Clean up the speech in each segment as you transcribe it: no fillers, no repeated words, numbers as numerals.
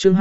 Chương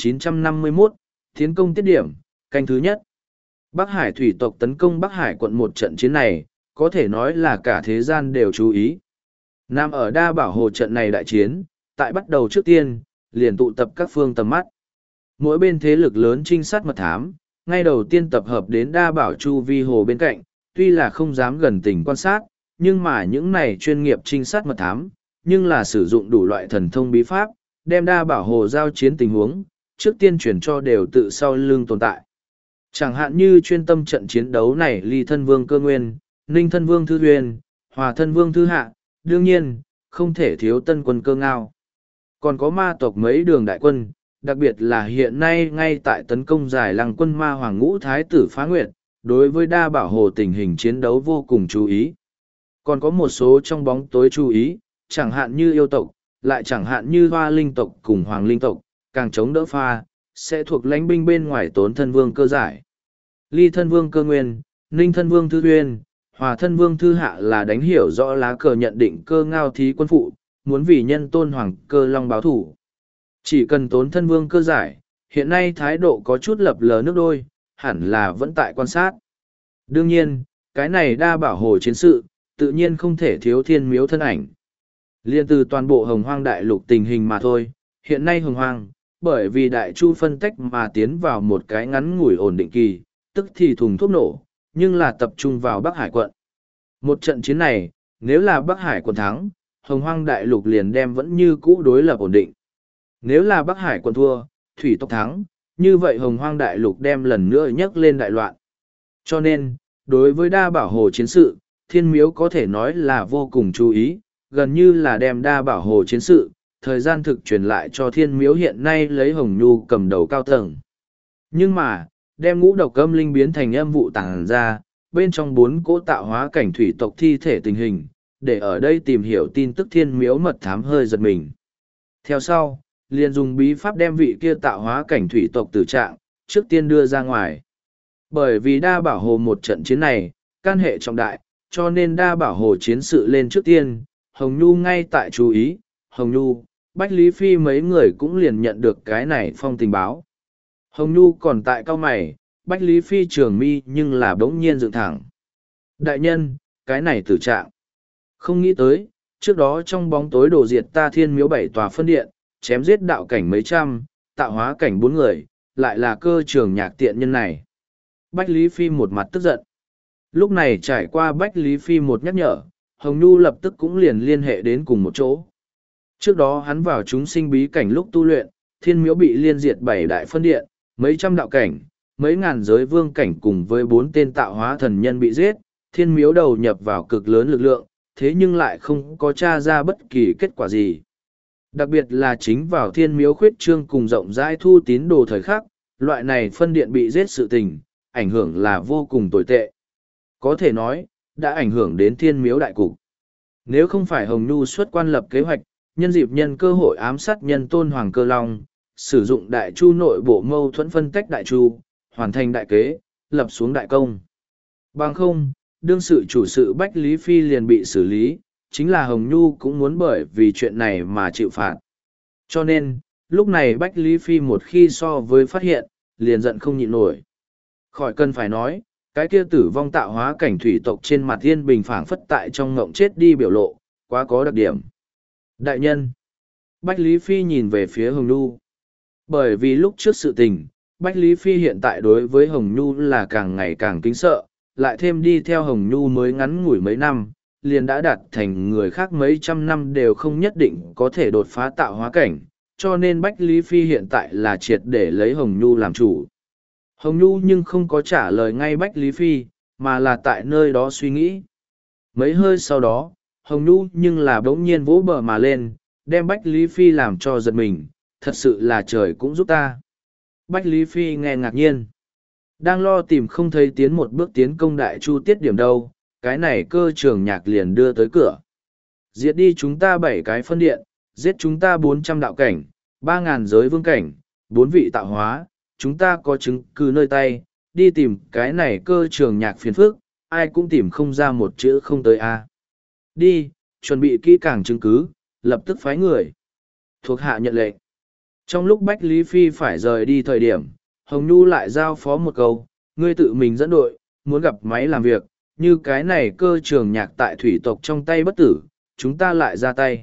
2951, Tiến công tiết điểm, canh thứ nhất. Bắc Hải thủy tộc tấn công Bắc Hải quận một trận chiến này, có thể nói là cả thế gian đều chú ý. Nam ở đa bảo hồ trận này đại chiến, tại bắt đầu trước tiên, liền tụ tập các phương tầm mắt. Mỗi bên thế lực lớn trinh sát mật thám, ngay đầu tiên tập hợp đến đa bảo chu vi hồ bên cạnh, tuy là không dám gần tình quan sát, nhưng mà những này chuyên nghiệp trinh sát mật thám, nhưng là sử dụng đủ loại thần thông bí pháp, đem đa bảo hồ giao chiến tình huống, trước tiên chuyển cho đều tự sau lưng tồn tại. Chẳng hạn như chuyên tâm trận chiến đấu này Ly Thân Vương Cơ Nguyên, Ninh Thân Vương Thư Huyền, Hòa Thân Vương Thư Hạ, đương nhiên, không thể thiếu Tân Quân Cơ Ngao. Còn có ma tộc mấy đường đại quân, đặc biệt là hiện nay ngay tại tấn công giải lăng quân ma hoàng ngũ thái tử Phá Nguyệt, đối với đa bảo hồ tình hình chiến đấu vô cùng chú ý. Còn có một số trong bóng tối chú ý, chẳng hạn như yêu tộc, lại chẳng hạn như hoa linh tộc cùng hoàng linh tộc, càng chống đỡ pha, sẽ thuộc lãnh binh bên ngoài Tốn Thân Vương Cơ Giải. Ly Thân Vương Cơ Nguyên, Ninh Thân Vương Thư Huyên, Hòa Thân Vương Thư Hạ là đánh hiểu rõ lá cờ nhận định Cơ Ngao thí quân phụ, muốn vì nhân tôn hoàng Cơ Long báo thủ. Chỉ cần Tốn Thân Vương Cơ Giải, hiện nay thái độ có chút lập lờ nước đôi, hẳn là vẫn tại quan sát. Đương nhiên, cái này đa bảo hồ chiến sự, tự nhiên không thể thiếu Thiên Miếu thân ảnh. Liên từ toàn bộ Hồng Hoang đại lục tình hình mà thôi, hiện nay Hồng Hoang, bởi vì đại chu phân tách mà tiến vào một cái ngắn ngủi ổn định kỳ, tức thì thùng thuốc nổ, nhưng là tập trung vào Bắc Hải quận. Một trận chiến này, nếu là Bắc Hải quận thắng, Hồng Hoang đại lục liền đem vẫn như cũ đối lập ổn định. Nếu là Bắc Hải quận thua, thủy tộc thắng, như vậy Hồng Hoang đại lục đem lần nữa nhấc lên đại loạn. Cho nên, đối với đa bảo hồ chiến sự, Thiên Miếu có thể nói là vô cùng chú ý, gần như là đem đa bảo hồ chiến sự, thời gian thực truyền lại cho Thiên Miếu hiện nay lấy Hồng Nhu cầm đầu cao tầng. Nhưng mà, đem ngũ độc âm linh biến thành âm vụ tàng ra, bên trong 4 cỗ tạo hóa cảnh thủy tộc thi thể tình hình, để ở đây tìm hiểu tin tức Thiên Miếu mật thám hơi giật mình. Theo sau, liền dùng bí pháp đem vị kia tạo hóa cảnh thủy tộc tử trạng, trước tiên đưa ra ngoài. Bởi vì đa bảo hồ một trận chiến này, can hệ trọng đại, cho nên đa bảo hồ chiến sự lên trước tiên, Hồng Nhu ngay tại chú ý, Hồng Nhu, Bách Lý Phi mấy người cũng liền nhận được cái này phong tình báo. Hồng Nhu còn tại cao mày, Bách Lý Phi trường mi nhưng là bỗng nhiên dựng thẳng. Đại nhân, cái này tử trạng. Không nghĩ tới, trước đó trong bóng tối đổ diệt ta Thiên Miếu 7 tòa phân điện, chém giết đạo cảnh mấy trăm, tạo hóa cảnh 4 người, lại là Cơ Trường Nhạc tiện nhân này. Bách Lý Phi một mặt tức giận. Lúc này trải qua Bách Lý Phi một nhắc nhở, Hồng Nhu lập tức cũng liền liên hệ đến cùng một chỗ. Trước đó hắn vào chúng sinh bí cảnh lúc tu luyện, Thiên Miếu bị liên diệt 7 đại phân điện, mấy trăm đạo cảnh, mấy ngàn giới vương cảnh cùng với 4 tên tạo hóa thần nhân bị giết, Thiên Miếu đầu nhập vào cực lớn lực lượng, thế nhưng lại không có tra ra bất kỳ kết quả gì. Đặc biệt là chính vào Thiên Miếu khuyết trương cùng rộng rãi thu tín đồ thời khắc, loại này phân điện bị giết sự tình, ảnh hưởng là vô cùng tồi tệ. Có thể nói, đã ảnh hưởng đến Thiên Miếu đại cục. Nếu không phải Hồng Nhu xuất quan lập kế hoạch, nhân dịp nhân cơ hội ám sát nhân tôn Hoàng Cơ Long, sử dụng đại chu nội bộ mâu thuẫn phân tách đại chu, hoàn thành đại kế, lập xuống đại công. Bằng không, đương sự chủ sự Bách Lý Phi liền bị xử lý, chính là Hồng Nhu cũng muốn bởi vì chuyện này mà chịu phạt. Cho nên, lúc này Bách Lý Phi một khi so với phát hiện, liền giận không nhịn nổi. Khỏi cần phải nói, cái kia tử vong tạo hóa cảnh thủy tộc trên mặt Yên Bình phảng phất tại trong ngộng chết đi biểu lộ, quá có đặc điểm. Đại nhân, Bách Lý Phi nhìn về phía Hồng Nhu. Bởi vì lúc trước sự tình, Bách Lý Phi hiện tại đối với Hồng Nhu là càng ngày càng kính sợ, lại thêm đi theo Hồng Nhu mới ngắn ngủi mấy năm, liền đã đạt thành người khác mấy trăm năm đều không nhất định có thể đột phá tạo hóa cảnh, cho nên Bách Lý Phi hiện tại là triệt để lấy Hồng Nhu làm chủ. Hồng Nhu nhưng không có trả lời ngay Bách Lý Phi, mà là tại nơi đó suy nghĩ. Mấy hơi sau đó, Hồng Nhu nhưng là bỗng nhiên vỗ bờ mà lên, đem Bách Lý Phi làm cho giật mình, thật sự là trời cũng giúp ta. Bách Lý Phi nghe ngạc nhiên. Đang lo tìm không thấy tiến một bước tiến công đại chu tiết điểm đâu, cái này Cơ Trường Nhạc liền đưa tới cửa. Diệt đi chúng ta 7 cái phân điện, giết chúng ta 400 đạo cảnh, 3.000 giới vương cảnh, 4 vị tạo hóa, chúng ta có chứng cứ nơi tay, đi tìm cái này Cơ Trường Nhạc phiền phức, ai cũng tìm không ra một chữ không tới a. Đi, chuẩn bị kỹ càng chứng cứ, lập tức phái người. Thuộc hạ nhận lệnh. Trong lúc Bách Lý Phi phải rời đi thời điểm, Hồng Nhu lại giao phó một câu, ngươi tự mình dẫn đội, muốn gặp máy làm việc, như cái này cơ trường nhạc tại thủy tộc trong tay bất tử, chúng ta lại ra tay.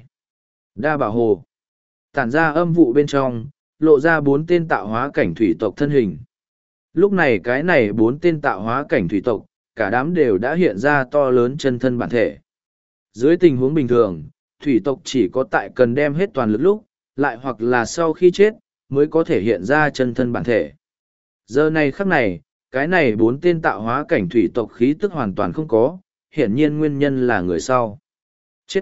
Đa Bảo Hồ tản ra âm vụ bên trong, lộ ra 4 tên tạo hóa cảnh thủy tộc thân hình. Lúc này cái này 4 tên tạo hóa cảnh thủy tộc, cả đám đều đã hiện ra to lớn chân thân bản thể. Dưới tình huống bình thường, thủy tộc chỉ có tại cần đem hết toàn lực lúc, lại hoặc là sau khi chết, mới có thể hiện ra chân thân bản thể. Giờ này khắc này, cái này 4 tên tạo hóa cảnh thủy tộc khí tức hoàn toàn không có, hiển nhiên nguyên nhân là người sau. Chết!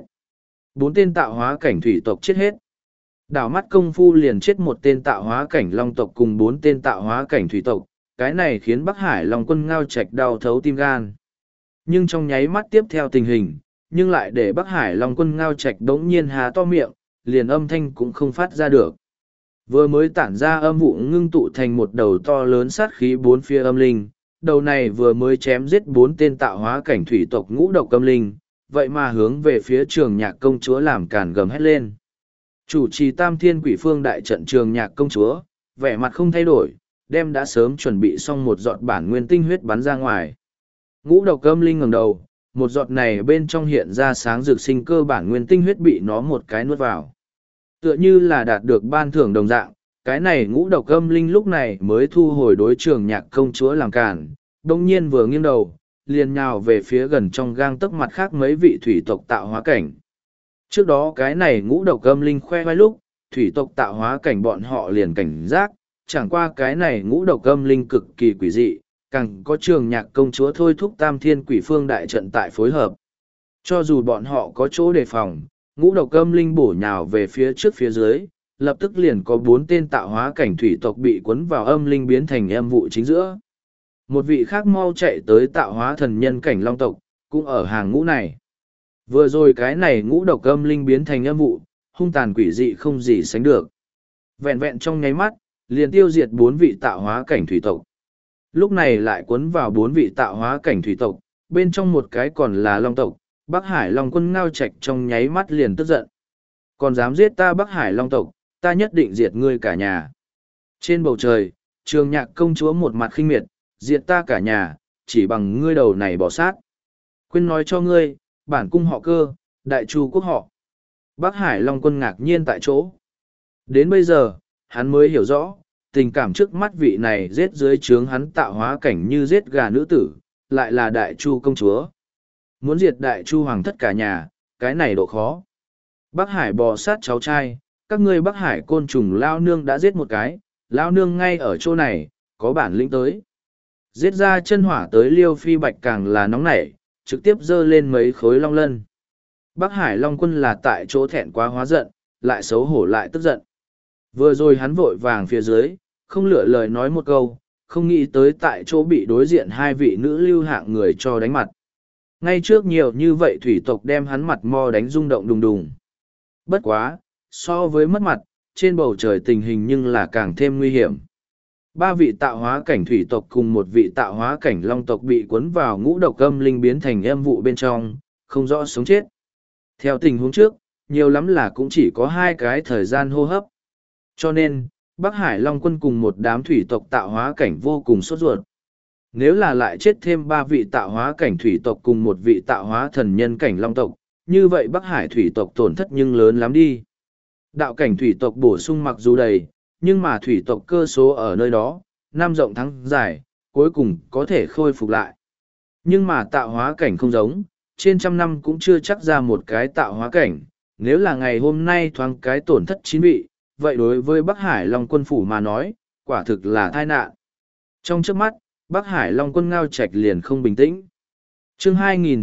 4 tên tạo hóa cảnh thủy tộc chết hết. Đảo mắt công phu liền chết 1 tên tạo hóa cảnh long tộc cùng 4 tên tạo hóa cảnh thủy tộc, cái này khiến Bắc Hải Long Quân Ngao Trạch đau thấu tim gan. Nhưng trong nháy mắt tiếp theo tình hình, nhưng lại để Bắc Hải Long Quân Ngao Trạch đống nhiên há to miệng, liền âm thanh cũng không phát ra được. Vừa mới tản ra âm vụ ngưng tụ thành một đầu to lớn sát khí 4 phía âm linh, đầu này vừa mới chém giết 4 tên tạo hóa cảnh thủy tộc ngũ độc âm linh, vậy mà hướng về phía Trường Nhạc công chúa làm càn gầm hét lên. Chủ trì Tam Thiên Quỷ Phương đại trận Trường Nhạc công chúa, vẻ mặt không thay đổi, đem đã sớm chuẩn bị xong một giọt bản nguyên tinh huyết bắn ra ngoài. Ngũ độc âm linh ngẩng đầu, một giọt này bên trong hiện ra sáng rực sinh cơ bản nguyên tinh huyết bị nó một cái nuốt vào. Tựa như là đạt được ban thưởng đồng dạng, cái này ngũ độc âm linh lúc này mới thu hồi đối Trường Nhạc công chúa làm cản, đông nhiên vừa nghiêng đầu, liền nhào về phía gần trong gang tấc mặt khác mấy vị thủy tộc tạo hóa cảnh. Trước đó cái này ngũ độc âm linh khoe vai lúc, thủy tộc tạo hóa cảnh bọn họ liền cảnh giác, chẳng qua cái này ngũ độc âm linh cực kỳ quỷ dị, càng có Trường Nhạc công chúa thôi thúc Tam Thiên Quỷ Phương đại trận tại phối hợp. Cho dù bọn họ có chỗ đề phòng, ngũ độc âm linh bổ nhào về phía trước phía dưới, lập tức liền có 4 tên tạo hóa cảnh thủy tộc bị cuốn vào âm linh biến thành âm vụ chính giữa. Một vị khác mau chạy tới tạo hóa thần nhân cảnh long tộc, cũng ở hàng ngũ này. Vừa rồi cái này ngũ độc âm linh biến thành âm vụ, hung tàn quỷ dị không gì sánh được. Vẹn vẹn trong nháy mắt, liền tiêu diệt 4 vị tạo hóa cảnh thủy tộc. Lúc này lại cuốn vào 4 vị tạo hóa cảnh thủy tộc, bên trong một cái còn là long tộc, Bắc Hải Long Quân Ngao Trạch trong nháy mắt liền tức giận. Còn dám giết ta Bắc Hải Long tộc, ta nhất định diệt ngươi cả nhà. Trên bầu trời, Trường Nhạc công chúa một mặt khinh miệt, diệt ta cả nhà, chỉ bằng ngươi đầu này bỏ sát. Quên nói cho ngươi, bản cung họ Cơ, đại chu quốc họ. Bắc Hải Long Quân ngạc nhiên tại chỗ. Đến bây giờ, hắn mới hiểu rõ, tình cảm trước mắt vị này giết dưới trướng hắn tạo hóa cảnh như giết gà nữ tử, lại là đại chu công chúa. Muốn diệt đại chu hoàng thất cả nhà, cái này độ khó. Bắc Hải bò sát cháu trai, các ngươi Bắc Hải côn trùng lao nương đã giết một cái, lao nương ngay ở chỗ này, có bản lĩnh tới. Giết ra chân hỏa tới Liêu Phi Bạch càng là nóng nảy, trực tiếp dơ lên mấy khối long lân. Bắc Hải Long Quân là tại chỗ thẹn quá hóa giận, lại xấu hổ lại tức giận. Vừa rồi hắn vội vàng phía dưới, không lựa lời nói một câu, không nghĩ tới tại chỗ bị đối diện 2 vị nữ lưu hạng người cho đánh mặt. Ngay trước nhiều như vậy thủy tộc đem hắn mặt mo đánh rung động đùng đùng. Bất quá, so với mất mặt, trên bầu trời tình hình nhưng là càng thêm nguy hiểm. 3 vị tạo hóa cảnh thủy tộc cùng 1 vị tạo hóa cảnh long tộc bị cuốn vào ngũ độc âm linh biến thành âm vụ bên trong, không rõ sống chết. Theo tình huống trước, nhiều lắm là cũng chỉ có 2 cái thời gian hô hấp. Cho nên, Bắc Hải Long Quân cùng một đám thủy tộc tạo hóa cảnh vô cùng sốt ruột. Nếu là lại chết thêm 3 vị tạo hóa cảnh thủy tộc cùng 1 vị tạo hóa thần nhân cảnh long tộc, như vậy Bắc Hải thủy tộc tổn thất nhưng lớn lắm đi. Đạo cảnh thủy tộc bổ sung mặc dù đầy, nhưng mà thủy tộc cơ số ở nơi đó, năm rộng thắng dài, cuối cùng có thể khôi phục lại. Nhưng mà tạo hóa cảnh không giống, trên trăm năm cũng chưa chắc ra một cái tạo hóa cảnh, nếu là ngày hôm nay thoáng cái tổn thất 9 vị, vậy đối với Bắc Hải Long Quân phủ mà nói, quả thực là tai nạn. Trong chớp mắt, Bắc Hải Long Quân Ngao Trạch liền không bình tĩnh. Chương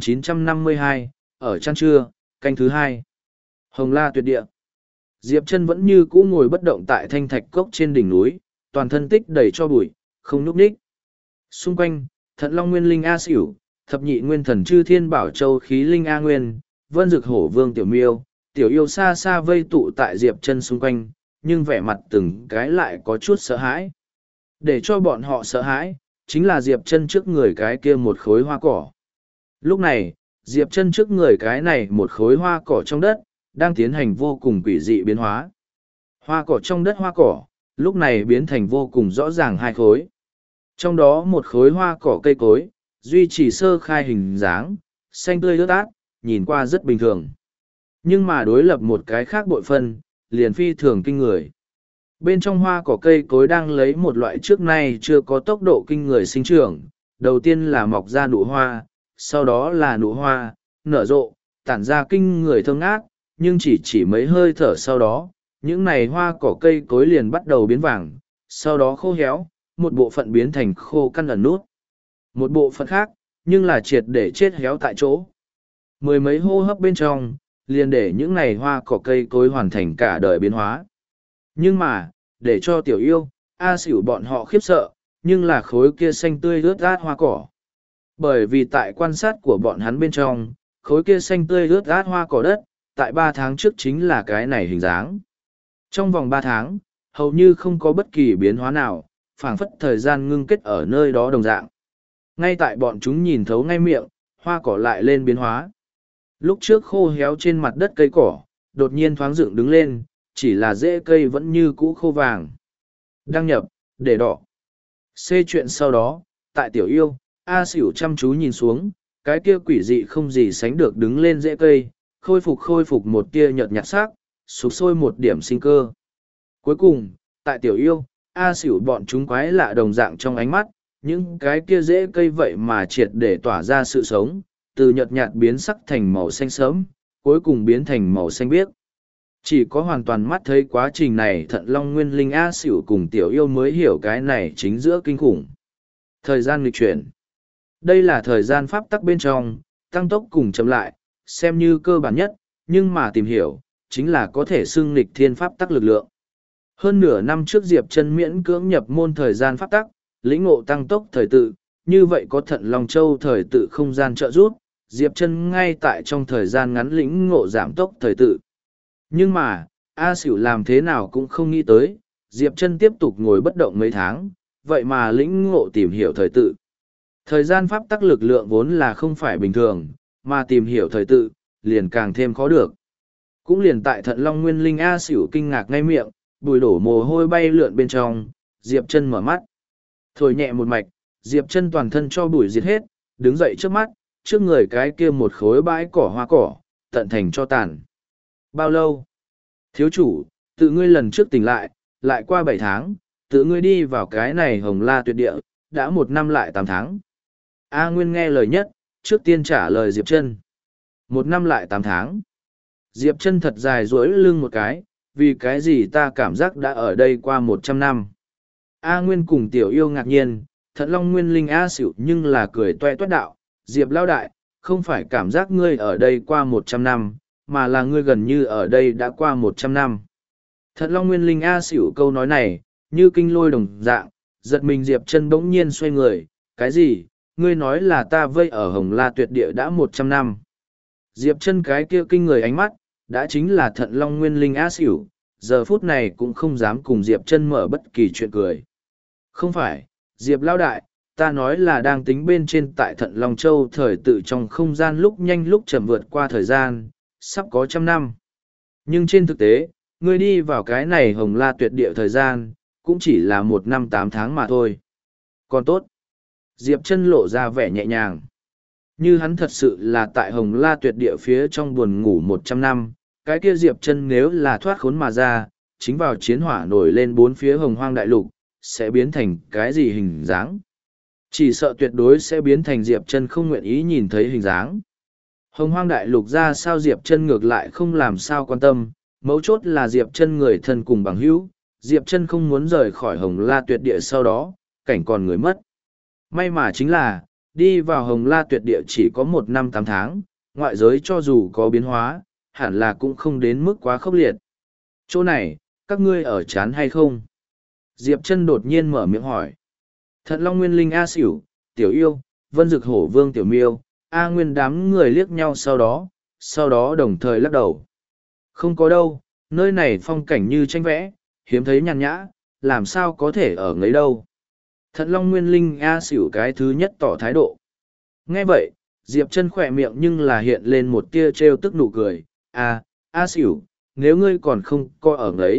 2952, ở chăn trưa, canh thứ 2. Hồng La tuyệt địa. Diệp Chân vẫn như cũ ngồi bất động tại thanh thạch cốc trên đỉnh núi, toàn thân tích đầy cho bụi, không nhúc nhích. Xung quanh, Thận Long Nguyên Linh A Sửu, Thập Nhị Nguyên Thần Chư Thiên Bảo Châu Khí Linh A Nguyên, Vân Dực Hổ Vương Tiểu Miêu, Tiểu Yêu xa xa vây tụ tại Diệp Chân xung quanh, nhưng vẻ mặt từng cái lại có chút sợ hãi. Để cho bọn họ sợ hãi, chính là Diệp Chân trước người cái kia một khối hoa cỏ. Lúc này, Diệp Chân trước người cái này một khối hoa cỏ trong đất, đang tiến hành vô cùng quỷ dị biến hóa. Hoa cỏ trong đất hoa cỏ, lúc này biến thành vô cùng rõ ràng hai khối. Trong đó một khối hoa cỏ cây cối, duy trì sơ khai hình dáng, xanh tươi ướt át, nhìn qua rất bình thường. Nhưng mà đối lập một cái khác bội phân, liền phi thường kinh người. Bên trong hoa cỏ cây cối đang lấy một loại trước nay chưa có tốc độ kinh người sinh trưởng, đầu tiên là mọc ra nụ hoa, sau đó là nụ hoa, nở rộ, tản ra kinh người thơm ngát, nhưng chỉ mấy hơi thở sau đó, những này hoa cỏ cây cối liền bắt đầu biến vàng, sau đó khô héo, một bộ phận biến thành khô căn ẩn nút. Một bộ phận khác, nhưng là triệt để chết héo tại chỗ. Mười mấy hô hấp bên trong, liền để những này hoa cỏ cây cối hoàn thành cả đời biến hóa. Nhưng mà, để cho tiểu yêu, A Xỉu bọn họ khiếp sợ, nhưng là khối kia xanh tươi ướt át hoa cỏ. Bởi vì tại quan sát của bọn hắn bên trong, khối kia xanh tươi ướt át hoa cỏ đất, tại 3 tháng trước chính là cái này hình dáng. Trong vòng 3 tháng, hầu như không có bất kỳ biến hóa nào, phảng phất thời gian ngưng kết ở nơi đó đồng dạng. Ngay tại bọn chúng nhìn thấu ngay miệng, hoa cỏ lại lên biến hóa. Lúc trước khô héo trên mặt đất cây cỏ, đột nhiên thoáng dựng đứng lên, chỉ là rễ cây vẫn như cũ khô vàng. Đăng nhập, để đỏ. C chuyện sau đó, tại tiểu yêu, A Xỉu chăm chú nhìn xuống, cái kia quỷ dị không gì sánh được đứng lên rễ cây, khôi phục một tia nhợt nhạt sắc, sục sôi một điểm sinh cơ. Cuối cùng, tại tiểu yêu, A Xỉu bọn chúng quái lạ đồng dạng trong ánh mắt, những cái kia rễ cây vậy mà triệt để tỏa ra sự sống, từ nhợt nhạt biến sắc thành màu xanh sớm, cuối cùng biến thành màu xanh biếc. Chỉ có hoàn toàn mắt thấy quá trình này Thận Long Nguyên Linh A Xỉu cùng tiểu yêu mới hiểu cái này chính giữa kinh khủng. Thời gian nghịch chuyển. Đây là thời gian pháp tắc bên trong, tăng tốc cùng chậm lại, xem như cơ bản nhất, nhưng mà tìm hiểu, chính là có thể xưng nghịch thiên pháp tắc lực lượng. Hơn nửa năm trước Diệp Chân miễn cưỡng nhập môn thời gian pháp tắc, lĩnh ngộ tăng tốc thời tự, như vậy có Thận Long Châu thời tự không gian trợ giúp, Diệp Chân ngay tại trong thời gian ngắn lĩnh ngộ giảm tốc thời tự. Nhưng mà, A Xỉu làm thế nào cũng không nghĩ tới, Diệp Chân tiếp tục ngồi bất động mấy tháng, vậy mà lĩnh ngộ tìm hiểu thời tự. Thời gian pháp tắc lực lượng vốn là không phải bình thường, mà tìm hiểu thời tự, liền càng thêm khó được. Cũng liền tại Thận Long Nguyên Linh A Xỉu kinh ngạc ngay miệng, bùi đổ mồ hôi bay lượn bên trong, Diệp Chân mở mắt. Thổi nhẹ một mạch, Diệp Chân toàn thân cho bụi diệt hết, đứng dậy trước mắt, trước người cái kia một khối bãi cỏ hoa cỏ, tận thành cho tàn. Bao lâu? Thiếu chủ, tự ngươi lần trước tỉnh lại qua 7 tháng, tự ngươi đi vào cái này Hồng La Tuyệt Địa, đã 1 năm lại 8 tháng. A Nguyên nghe lời nhất, trước tiên trả lời Diệp Chân. 1 năm lại 8 tháng. Diệp Chân thật dài duỗi lưng một cái, vì cái gì ta cảm giác đã ở đây qua 100 năm. A Nguyên cùng tiểu yêu ngạc nhiên, Thận Long Nguyên Linh A Xỉu nhưng là cười toe toét đạo, Diệp lão đại, không phải cảm giác ngươi ở đây qua 100 năm, mà là ngươi gần như ở đây đã qua 100 năm. Thận Long Nguyên Linh A Xỉu câu nói này, như kinh lôi đồng dạng, giật mình Diệp Chân bỗng nhiên xoay người, cái gì, ngươi nói là ta vây ở Hồng La Tuyệt Địa đã 100 năm. Diệp Chân cái kia kinh người ánh mắt, đã chính là Thận Long Nguyên Linh A Xỉu, giờ phút này cũng không dám cùng Diệp Chân mở bất kỳ chuyện cười. Không phải, Diệp lão đại, ta nói là đang tính bên trên tại Thận Long Châu thời tự trong không gian lúc nhanh lúc chậm vượt qua thời gian, sắp có 100 năm. Nhưng trên thực tế, ngươi đi vào cái này Hồng La Tuyệt Địa thời gian, cũng chỉ là 1 năm 8 tháng mà thôi. Còn tốt. Diệp Chân lộ ra vẻ nhẹ nhàng. Như hắn thật sự là tại Hồng La Tuyệt Địa phía trong buồn ngủ 100 năm, cái kia Diệp Chân nếu là thoát khốn mà ra, chính vào chiến hỏa nổi lên 4 phía Hồng Hoang Đại Lục, sẽ biến thành cái gì hình dáng? Chỉ sợ tuyệt đối sẽ biến thành Diệp Chân không nguyện ý nhìn thấy hình dáng. Hồng Hoang Đại Lục ra sao Diệp Chân ngược lại không làm sao quan tâm, mấu chốt là Diệp Chân người thân cùng bằng hữu, Diệp Chân không muốn rời khỏi Hồng La Tuyệt Địa sau đó, cảnh còn người mất. May mà chính là, đi vào Hồng La Tuyệt Địa chỉ có 1 năm 8 tháng, ngoại giới cho dù có biến hóa, hẳn là cũng không đến mức quá khốc liệt. Chỗ này, các ngươi ở chán hay không? Diệp Chân đột nhiên mở miệng hỏi. Thận Long Nguyên Linh A Xỉu, Tiểu Yêu, Vân Dực Hổ Vương Tiểu Miêu, A Nguyên đám người liếc nhau sau đó đồng thời lắc đầu. Không có đâu, nơi này phong cảnh như tranh vẽ, hiếm thấy nhàn nhã, làm sao có thể ở ngấy đâu. Thận Long Nguyên Linh A Xỉu cái thứ nhất tỏ thái độ. Nghe vậy, Diệp Chân khỏe miệng nhưng là hiện lên một tia trêu tức nụ cười. A Xỉu, nếu ngươi còn không coi ở ngấy,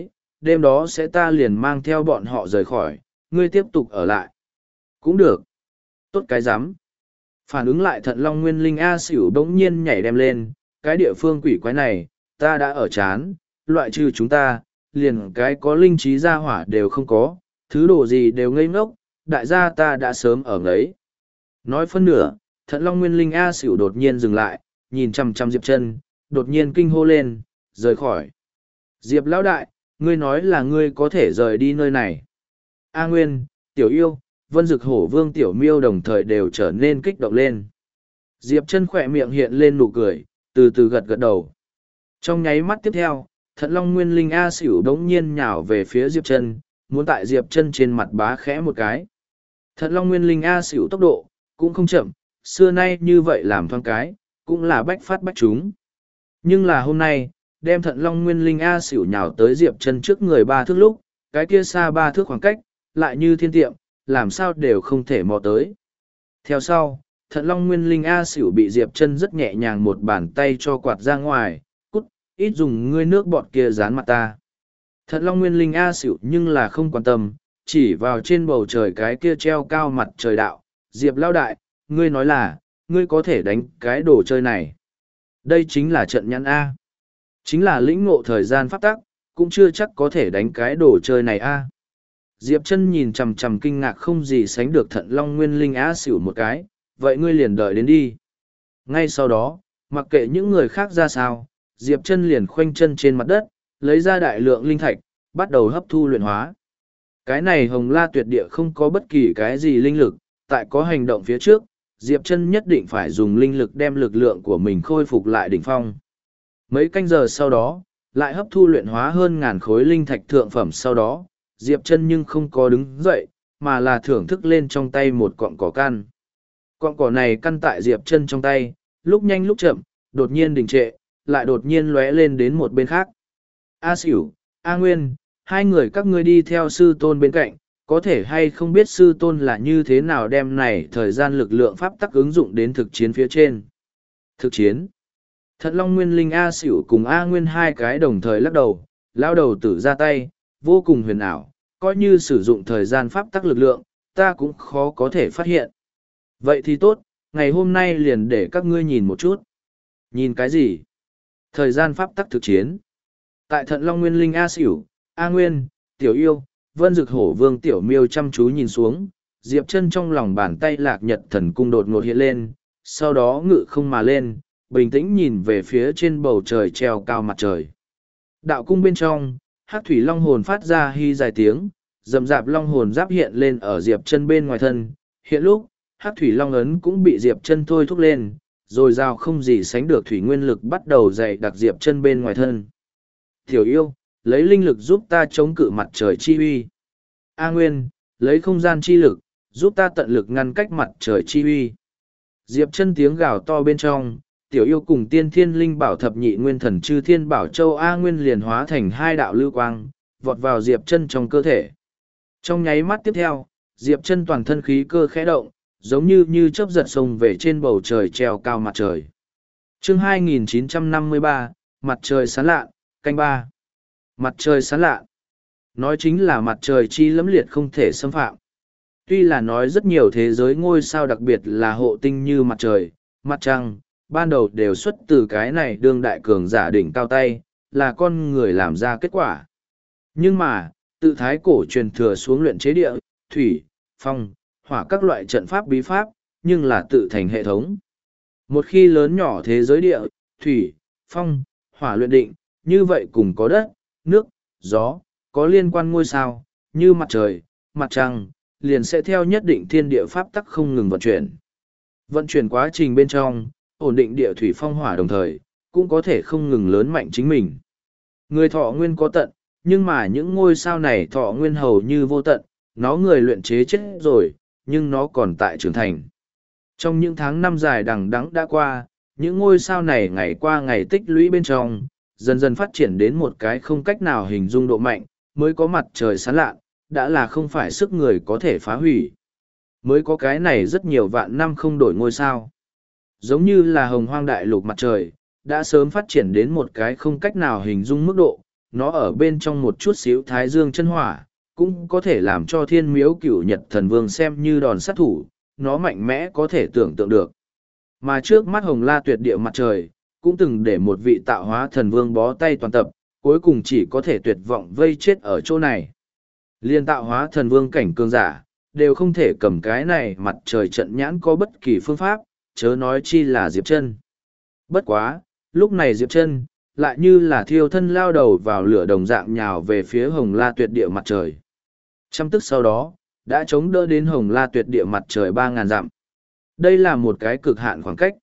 đêm đó sẽ ta liền mang theo bọn họ rời khỏi, ngươi tiếp tục ở lại. Cũng được. Tốt cái rắm. Phản ứng lại Thận Long Nguyên Linh A Xỉu bỗng nhiên nhảy đem lên, cái địa phương quỷ quái này, ta đã ở chán, loại trừ chúng ta, liền cái có linh trí gia hỏa đều không có, thứ đồ gì đều ngây ngốc, đại gia ta đã sớm ở ngấy. Nói phân nửa, Thận Long Nguyên Linh A Xỉu đột nhiên dừng lại, nhìn chằm chằm Diệp Chân, đột nhiên kinh hô lên, rời khỏi. Diệp lão đại, ngươi nói là ngươi có thể rời đi nơi này. A Nguyên, Tiểu Yêu, Vân Dực Hổ Vương Tiểu Miêu đồng thời đều trở nên kích động lên. Diệp Chân khỏe miệng hiện lên nụ cười, từ từ gật gật đầu. Trong nháy mắt tiếp theo, Thận Long Nguyên Linh A Xỉu đống nhiên nhào về phía Diệp Chân, muốn tại Diệp Chân trên mặt bá khẽ một cái. Thận Long Nguyên Linh A Xỉu tốc độ cũng không chậm, xưa nay như vậy làm thoáng cái, cũng là bách phát bách trúng. Nhưng là hôm nay, đem Thận Long Nguyên Linh A Xỉu nhào tới Diệp Chân trước người 3 thước lúc, cái kia xa 3 thước khoảng cách, lại như thiên tiệm, làm sao đều không thể mò tới. Theo sau, Thận Long Nguyên Linh A Xỉu bị Diệp Chân rất nhẹ nhàng một bàn tay cho quạt ra ngoài, cút, ít dùng ngươi nước bọt kia dán mặt ta. Thận Long Nguyên Linh A Xỉu nhưng là không quan tâm, chỉ vào trên bầu trời cái kia treo cao mặt trời đạo, Diệp lão đại, ngươi nói là, ngươi có thể đánh cái đồ chơi này. Đây chính là trận nhãn A. Chính là lĩnh ngộ thời gian pháp tắc, cũng chưa chắc có thể đánh cái đồ chơi này A. Diệp Chân nhìn chằm chằm kinh ngạc không gì sánh được Thận Long Nguyên Linh A Xỉu một cái, vậy ngươi liền đợi đến đi. Ngay sau đó, mặc kệ những người khác ra sao, Diệp Chân liền khoanh chân trên mặt đất, lấy ra đại lượng linh thạch, bắt đầu hấp thu luyện hóa. Cái này Hồng La Tuyệt Địa không có bất kỳ cái gì linh lực, tại có hành động phía trước, Diệp Chân nhất định phải dùng linh lực đem lực lượng của mình khôi phục lại đỉnh phong. Mấy canh giờ sau đó, lại hấp thu luyện hóa hơn 1000 khối linh thạch thượng phẩm sau đó, Diệp Chân nhưng không có đứng dậy, mà là thưởng thức lên trong tay một cọng cỏ căn. Cọng cỏ này căn tại Diệp Chân trong tay, lúc nhanh lúc chậm, đột nhiên đình trệ, lại đột nhiên lóe lên đến một bên khác. A Xỉu, A Nguyên, hai người các ngươi đi theo sư tôn bên cạnh, có thể hay không biết sư tôn là như thế nào đem này thời gian lực lượng pháp tắc ứng dụng đến thực chiến phía trên. Thực chiến. Thận Long Nguyên Linh A Xỉu cùng A Nguyên hai cái đồng thời lắc đầu, lao đầu tử ra tay, vô cùng huyền ảo, coi như sử dụng thời gian pháp tắc lực lượng, ta cũng khó có thể phát hiện. Vậy thì tốt, ngày hôm nay liền để các ngươi nhìn một chút. Nhìn cái gì? Thời gian pháp tắc thực chiến. Tại Thận Long Nguyên Linh A Xỉu, A Nguyên, Tiểu Yêu, Vân Dực Hổ Vương Tiểu Miêu chăm chú nhìn xuống, Diệp Chân trong lòng bàn tay Lạc Nhật Thần Cung đột ngột hiện lên, sau đó ngự không mà lên, bình tĩnh nhìn về phía trên bầu trời treo cao mặt trời. Đạo cung bên trong, Hắc Thủy Long hồn phát ra hi dài tiếng, rậm rạp long hồn giáp hiện lên ở Diệp Chân bên ngoài thân, hiện lúc, Hắc Thủy Long ấn cũng bị Diệp Chân thôi thúc lên, rồi rào không gì sánh được thủy nguyên lực bắt đầu dày đặc Diệp Chân bên ngoài thân. Tiểu Yêu, lấy linh lực giúp ta chống cự mặt trời chi uy. A Nguyên, lấy không gian chi lực, giúp ta tận lực ngăn cách mặt trời chi uy. Diệp Chân tiếng gào to bên trong, Tiểu Yêu cùng Tiên Thiên Linh Bảo thập nhị nguyên thần chư thiên bảo châu A Nguyên liền hóa thành hai đạo lưu quang, vọt vào Diệp Chân trong cơ thể. Trong nháy mắt tiếp theo, Diệp Chân toàn thân khí cơ khẽ động, giống như chớp giật xông về trên bầu trời treo cao mặt trời. Chương 2953, mặt trời sáng lạ, canh ba. Mặt trời sáng lạ. Nói chính là mặt trời chi lẫm liệt không thể xâm phạm. Tuy là nói rất nhiều thế giới ngôi sao đặc biệt là hộ tinh như mặt trời, mặt trăng, ban đầu đều xuất từ cái này đương đại cường giả đỉnh cao tay, là con người làm ra kết quả. Nhưng mà, tự thái cổ truyền thừa xuống luyện chế địa, thủy, phong, hỏa các loại trận pháp bí pháp, nhưng là tự thành hệ thống. Một khi lớn nhỏ thế giới địa, thủy, phong, hỏa luyện định, như vậy cùng có đất, nước, gió, có liên quan ngôi sao, như mặt trời, mặt trăng, liền sẽ theo nhất định thiên địa pháp tắc không ngừng vận chuyển. Vận chuyển quá trình bên trong, ổn định địa thủy phong hỏa đồng thời, cũng có thể không ngừng lớn mạnh chính mình. Người thọ nguyên có tận, nhưng mà những ngôi sao này thọ nguyên hầu như vô tận, nó người luyện chế chết rồi, nhưng nó còn tại trưởng thành. Trong những tháng năm dài đằng đẵng đã qua, những ngôi sao này ngày qua ngày tích lũy bên trong, dần dần phát triển đến một cái không cách nào hình dung độ mạnh, mới có mặt trời sáng lạ, đã là không phải sức người có thể phá hủy. Mới có cái này rất nhiều vạn năm không đổi ngôi sao. Giống như là hồng hoang đại lục mặt trời, đã sớm phát triển đến một cái không cách nào hình dung mức độ, nó ở bên trong một chút xíu thái dương chân hỏa, cũng có thể làm cho thiên miếu cửu nhật thần vương xem như đòn sát thủ, nó mạnh mẽ có thể tưởng tượng được. Mà trước mắt Hồng La tuyệt địa mặt trời, cũng từng để một vị tạo hóa thần vương bó tay toàn tập, cuối cùng chỉ có thể tuyệt vọng vây chết ở chỗ này. Liên tạo hóa thần vương cảnh cường giả, đều không thể cầm cái này mặt trời trận nhãn có bất kỳ phương pháp, chớ nói chi là Diệp Chân. Bất quá, lúc này Diệp Chân lại như là thiêu thân lao đầu vào lửa đồng dạng nhào về phía Hồng La tuyệt địa mặt trời. Trăm tức sau đó, đã chống đỡ đến Hồng La tuyệt địa mặt trời 3.000 dặm. Đây là một cái cực hạn khoảng cách.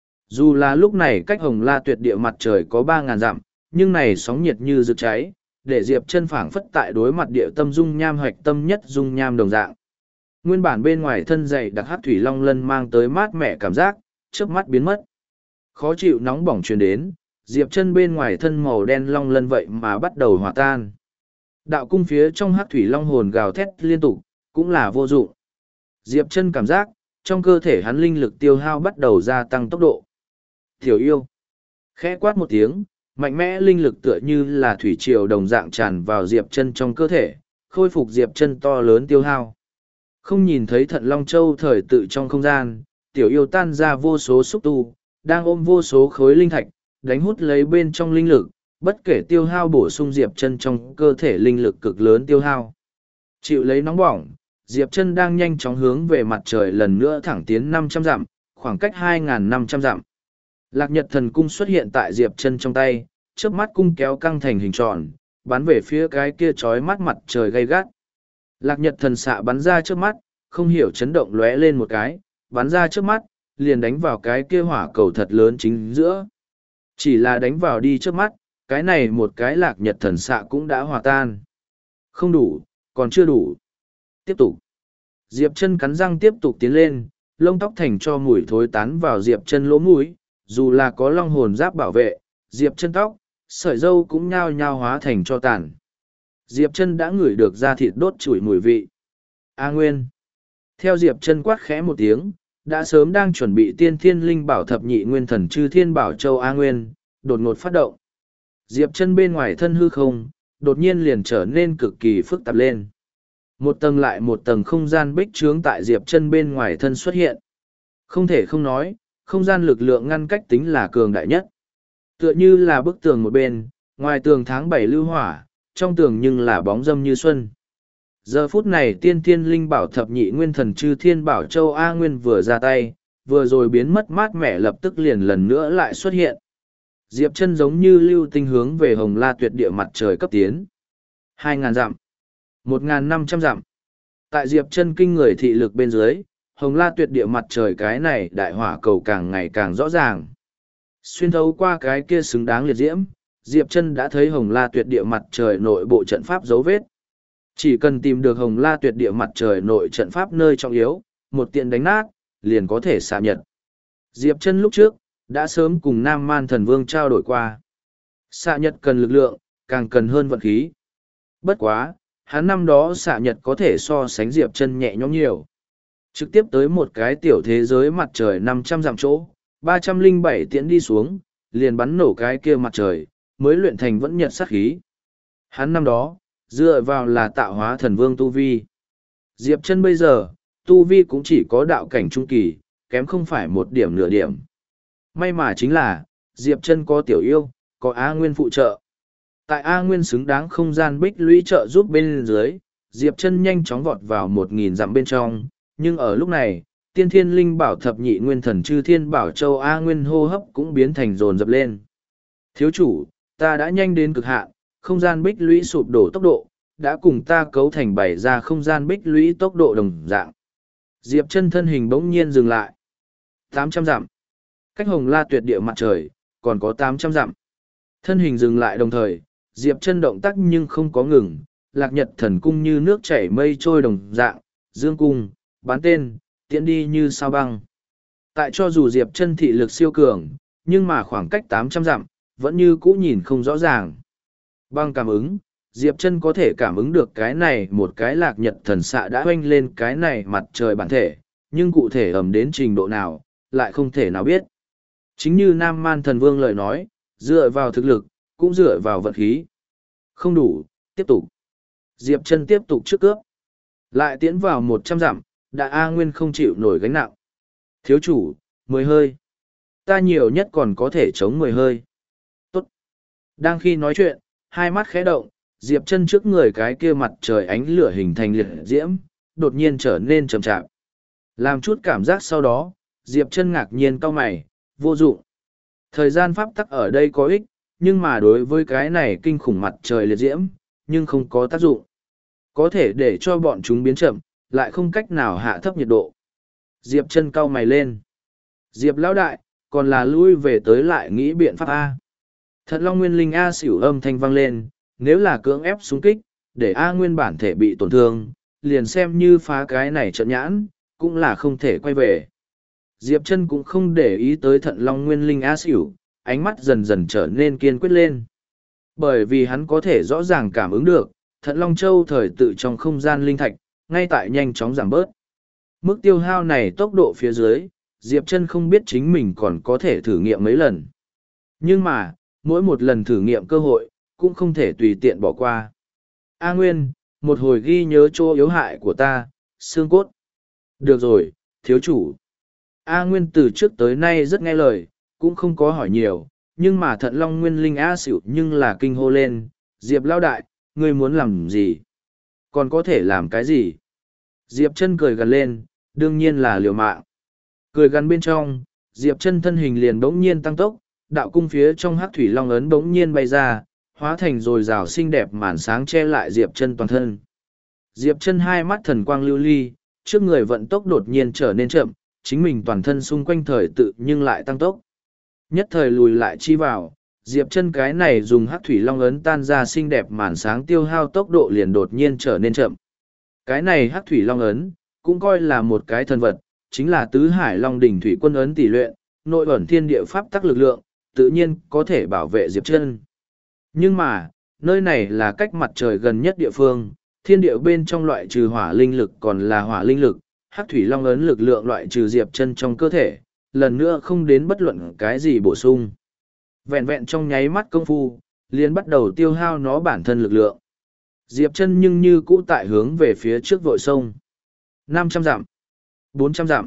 Dù là lúc này cách Hồng La tuyệt địa mặt trời có 3.000 dặm, nhưng này sóng nhiệt như rực cháy, để Diệp Chân phảng phất tại đối mặt địa tâm dung nham hoạch tâm nhất dung nham đồng dạng. Nguyên bản bên ngoài thân dày đặc hắc thủy long lân mang tới mát mẻ cảm giác, chớp mắt biến mất. Khó chịu nóng bỏng truyền đến, Diệp Chân bên ngoài thân màu đen long lân vậy mà bắt đầu hòa tan. Đạo cung phía trong hắc thủy long hồn gào thét liên tục, cũng là vô dụng. Diệp Chân cảm giác, trong cơ thể hắn linh lực tiêu hao bắt đầu gia tăng tốc độ. Tiểu yêu. Khẽ quát một tiếng, mạnh mẽ linh lực tựa như là thủy triều đồng dạng tràn vào Diệp Chân trong cơ thể, khôi phục Diệp Chân to lớn tiêu hao. Không nhìn thấy Thận Long Châu thời tự trong không gian, tiểu yêu tan ra vô số xúc tu, đang ôm vô số khối linh thạch, đánh hút lấy bên trong linh lực, bất kể tiêu hao bổ sung Diệp Chân trong cơ thể linh lực cực lớn tiêu hao. Chịu lấy nóng bỏng, Diệp Chân đang nhanh chóng hướng về mặt trời lần nữa thẳng tiến 500 dặm, khoảng cách 2.500 dặm. Lạc Nhật Thần Cung xuất hiện tại Diệp Chân trong tay, chớp mắt cung kéo căng thành hình tròn, bắn về phía cái kia chói mắt mặt trời gay gắt. Lạc Nhật Thần xạ bắn ra trước mắt, không hiểu chấn động lóe lên một cái, bắn ra trước mắt, liền đánh vào cái kia hỏa cầu thật lớn chính giữa. Chỉ là đánh vào đi trước mắt, cái này một cái Lạc Nhật Thần xạ cũng đã hòa tan. Không đủ, còn chưa đủ. Tiếp tục. Diệp Chân cắn răng tiếp tục tiến lên, lông tóc thành cho mùi thối tán vào Diệp Chân lỗ mũi, dù là có long hồn giáp bảo vệ, Diệp Chân tóc, sợi râu cũng nhao nhao hóa thành cho tàn. Diệp Chân đã ngửi được da thịt đốt chủi mùi vị. A Nguyên. Theo Diệp Chân quát khẽ một tiếng, đã sớm đang chuẩn bị tiên thiên linh bảo thập nhị nguyên thần chư thiên bảo châu A Nguyên, đột ngột phát động. Diệp Chân bên ngoài thân hư không, đột nhiên liền trở nên cực kỳ phức tạp lên. Một tầng lại một tầng không gian bích trướng tại Diệp Chân bên ngoài thân xuất hiện. Không thể không nói, không gian lực lượng ngăn cách tính là cường đại nhất. Tựa như là bức tường một bên, ngoài tường tháng 7 lưu hỏa, trong tường nhưng là bóng dâm như xuân. Giờ phút này tiên thiên linh bảo thập nhị nguyên thần chư thiên bảo châu A Nguyên vừa ra tay, vừa rồi biến mất mát mẻ lập tức liền lần nữa lại xuất hiện. Diệp Chân giống như lưu tinh hướng về Hồng La tuyệt địa mặt trời cấp tiến. 2.000 dặm. 1.500 dặm. Tại Diệp Chân kinh người thị lực bên dưới, Hồng La tuyệt địa mặt trời cái này đại hỏa cầu càng ngày càng rõ ràng. Xuyên thấu qua cái kia xứng đáng liệt diễm, Diệp Chân đã thấy Hồng La tuyệt địa mặt trời nội bộ trận pháp dấu vết. Chỉ cần tìm được Hồng La tuyệt địa mặt trời nội trận pháp nơi trọng yếu, một tiện đánh nát, liền có thể xạ nhật. Diệp Chân lúc trước, đã sớm cùng Nam Man Thần Vương trao đổi qua. Xạ nhật cần lực lượng, càng cần hơn vận khí. Bất quá, hắn năm đó xạ nhật có thể so sánh Diệp Chân nhẹ nhõm nhiều. Trực tiếp tới một cái tiểu thế giới mặt trời 500 dặm chỗ, 307 tiễn đi xuống, liền bắn nổ cái kia mặt trời, mới luyện thành vẫn nhật sát khí. Hắn năm đó, dựa vào là tạo hóa thần vương tu vi. Diệp Chân bây giờ, tu vi cũng chỉ có đạo cảnh trung kỳ, kém không phải một điểm nửa điểm. May mà chính là, Diệp Chân có tiểu yêu, có A Nguyên phụ trợ. Tại A Nguyên xứng đáng không gian bích lũy trợ giúp bên dưới, Diệp Chân nhanh chóng vọt vào 1.000 dặm bên trong, nhưng ở lúc này, tiên thiên linh bảo thập nhị nguyên thần chư thiên bảo châu A Nguyên hô hấp cũng biến thành dồn dập lên. Thiếu chủ, ta đã nhanh đến cực hạn, không gian bích lũy sụp đổ tốc độ, đã cùng ta cấu thành bày ra không gian bích lũy tốc độ đồng dạng. Diệp Chân thân hình bỗng nhiên dừng lại. 800 dặm. Cách Hồng La tuyệt địa mặt trời, còn có 800 dặm. Thân hình dừng lại đồng thời, Diệp Chân động tác nhưng không có ngừng, Lạc Nhật Thần Cung như nước chảy mây trôi đồng dạng, dương cung, bán tên, tiễn đi như sao băng. Tại cho dù Diệp Chân thị lực siêu cường, nhưng mà khoảng cách 800 dặm, vẫn như cũ nhìn không rõ ràng. Bằng cảm ứng, Diệp Chân có thể cảm ứng được cái này một cái Lạc Nhật thần xạ đã hoanh lên cái này mặt trời bản thể, nhưng cụ thể ẩm đến trình độ nào, lại không thể nào biết. Chính như Nam Man Thần Vương lời nói, dựa vào thực lực, cũng dựa vào vận khí. Không đủ, tiếp tục. Diệp Chân tiếp tục trước cướp. Lại tiến vào 100 dặm, đã A Nguyên không chịu nổi gánh nặng. Thiếu chủ, 10 hơi. Ta nhiều nhất còn có thể chống 10 hơi. Tốt. Đang khi nói chuyện, hai mắt khẽ động, Diệp Chân trước người cái kia mặt trời ánh lửa hình thành liệt diễm, đột nhiên trở nên chậm chạp. Làm chút cảm giác sau đó, Diệp Chân ngạc nhiên cau mày, vô dụng. Thời gian pháp tắc ở đây có ích, nhưng mà đối với cái này kinh khủng mặt trời liệt diễm, nhưng không có tác dụng. Có thể để cho bọn chúng biến chậm, lại không cách nào hạ thấp nhiệt độ. Diệp Chân cau mày lên. Diệp lão đại, còn là lui về tới lại nghĩ biện pháp A. Thật Long Nguyên Linh A xỉu âm thanh vang lên, nếu là cưỡng ép xung kích, để A Nguyên bản thể bị tổn thương, liền xem như phá cái này trận nhãn, cũng là không thể quay về. Diệp Chân cũng không để ý tới Thận Long Nguyên Linh A xỉu, ánh mắt dần dần trở nên kiên quyết lên. Bởi vì hắn có thể rõ ràng cảm ứng được, Thận Long Châu thời tự trong không gian linh thạch, ngay tại nhanh chóng giảm bớt. Mức tiêu hao này tốc độ phía dưới, Diệp Chân không biết chính mình còn có thể thử nghiệm mấy lần. Nhưng mà, mỗi một lần thử nghiệm cơ hội, cũng không thể tùy tiện bỏ qua. A Nguyên, một hồi ghi nhớ chỗ yếu hại của ta, xương cốt. Được rồi, thiếu chủ. A Nguyên từ trước tới nay rất nghe lời, cũng không có hỏi nhiều, nhưng mà Thận Long Nguyên Linh A xỉu nhưng là kinh hô lên, Diệp lão đại, ngươi muốn làm gì? Còn có thể làm cái gì? Diệp Chân cười gần lên, đương nhiên là liều mạng. Cười gần bên trong, Diệp Chân thân hình liền bỗng nhiên tăng tốc, đạo cung phía trong hắc thủy long ấn bỗng nhiên bay ra, hóa thành rồi rào xinh đẹp màn sáng che lại Diệp Chân toàn thân. Diệp Chân hai mắt thần quang lưu ly, trước người vận tốc đột nhiên trở nên chậm, chính mình toàn thân xung quanh thời tự nhưng lại tăng tốc. Nhất thời lùi lại chi vào, Diệp Chân cái này dùng hắc thủy long ấn tan ra xinh đẹp màn sáng tiêu hao tốc độ liền đột nhiên trở nên chậm. Cái này hắc thủy long ấn, cũng coi là một cái thần vật, chính là tứ hải long đỉnh thủy quân ấn tỷ luyện, nội ẩn thiên địa pháp tắc lực lượng, tự nhiên có thể bảo vệ Diệp Chân. Nhưng mà, nơi này là cách mặt trời gần nhất địa phương, thiên địa bên trong loại trừ hỏa linh lực còn là hỏa linh lực, hắc thủy long ấn lực lượng loại trừ Diệp Chân trong cơ thể, lần nữa không đến bất luận cái gì bổ sung. Vẹn vẹn trong nháy mắt công phu, liền bắt đầu tiêu hao nó bản thân lực lượng. Diệp Chân nhưng như cũ tại hướng về phía trước vội sông. 500 dặm, 400 dặm,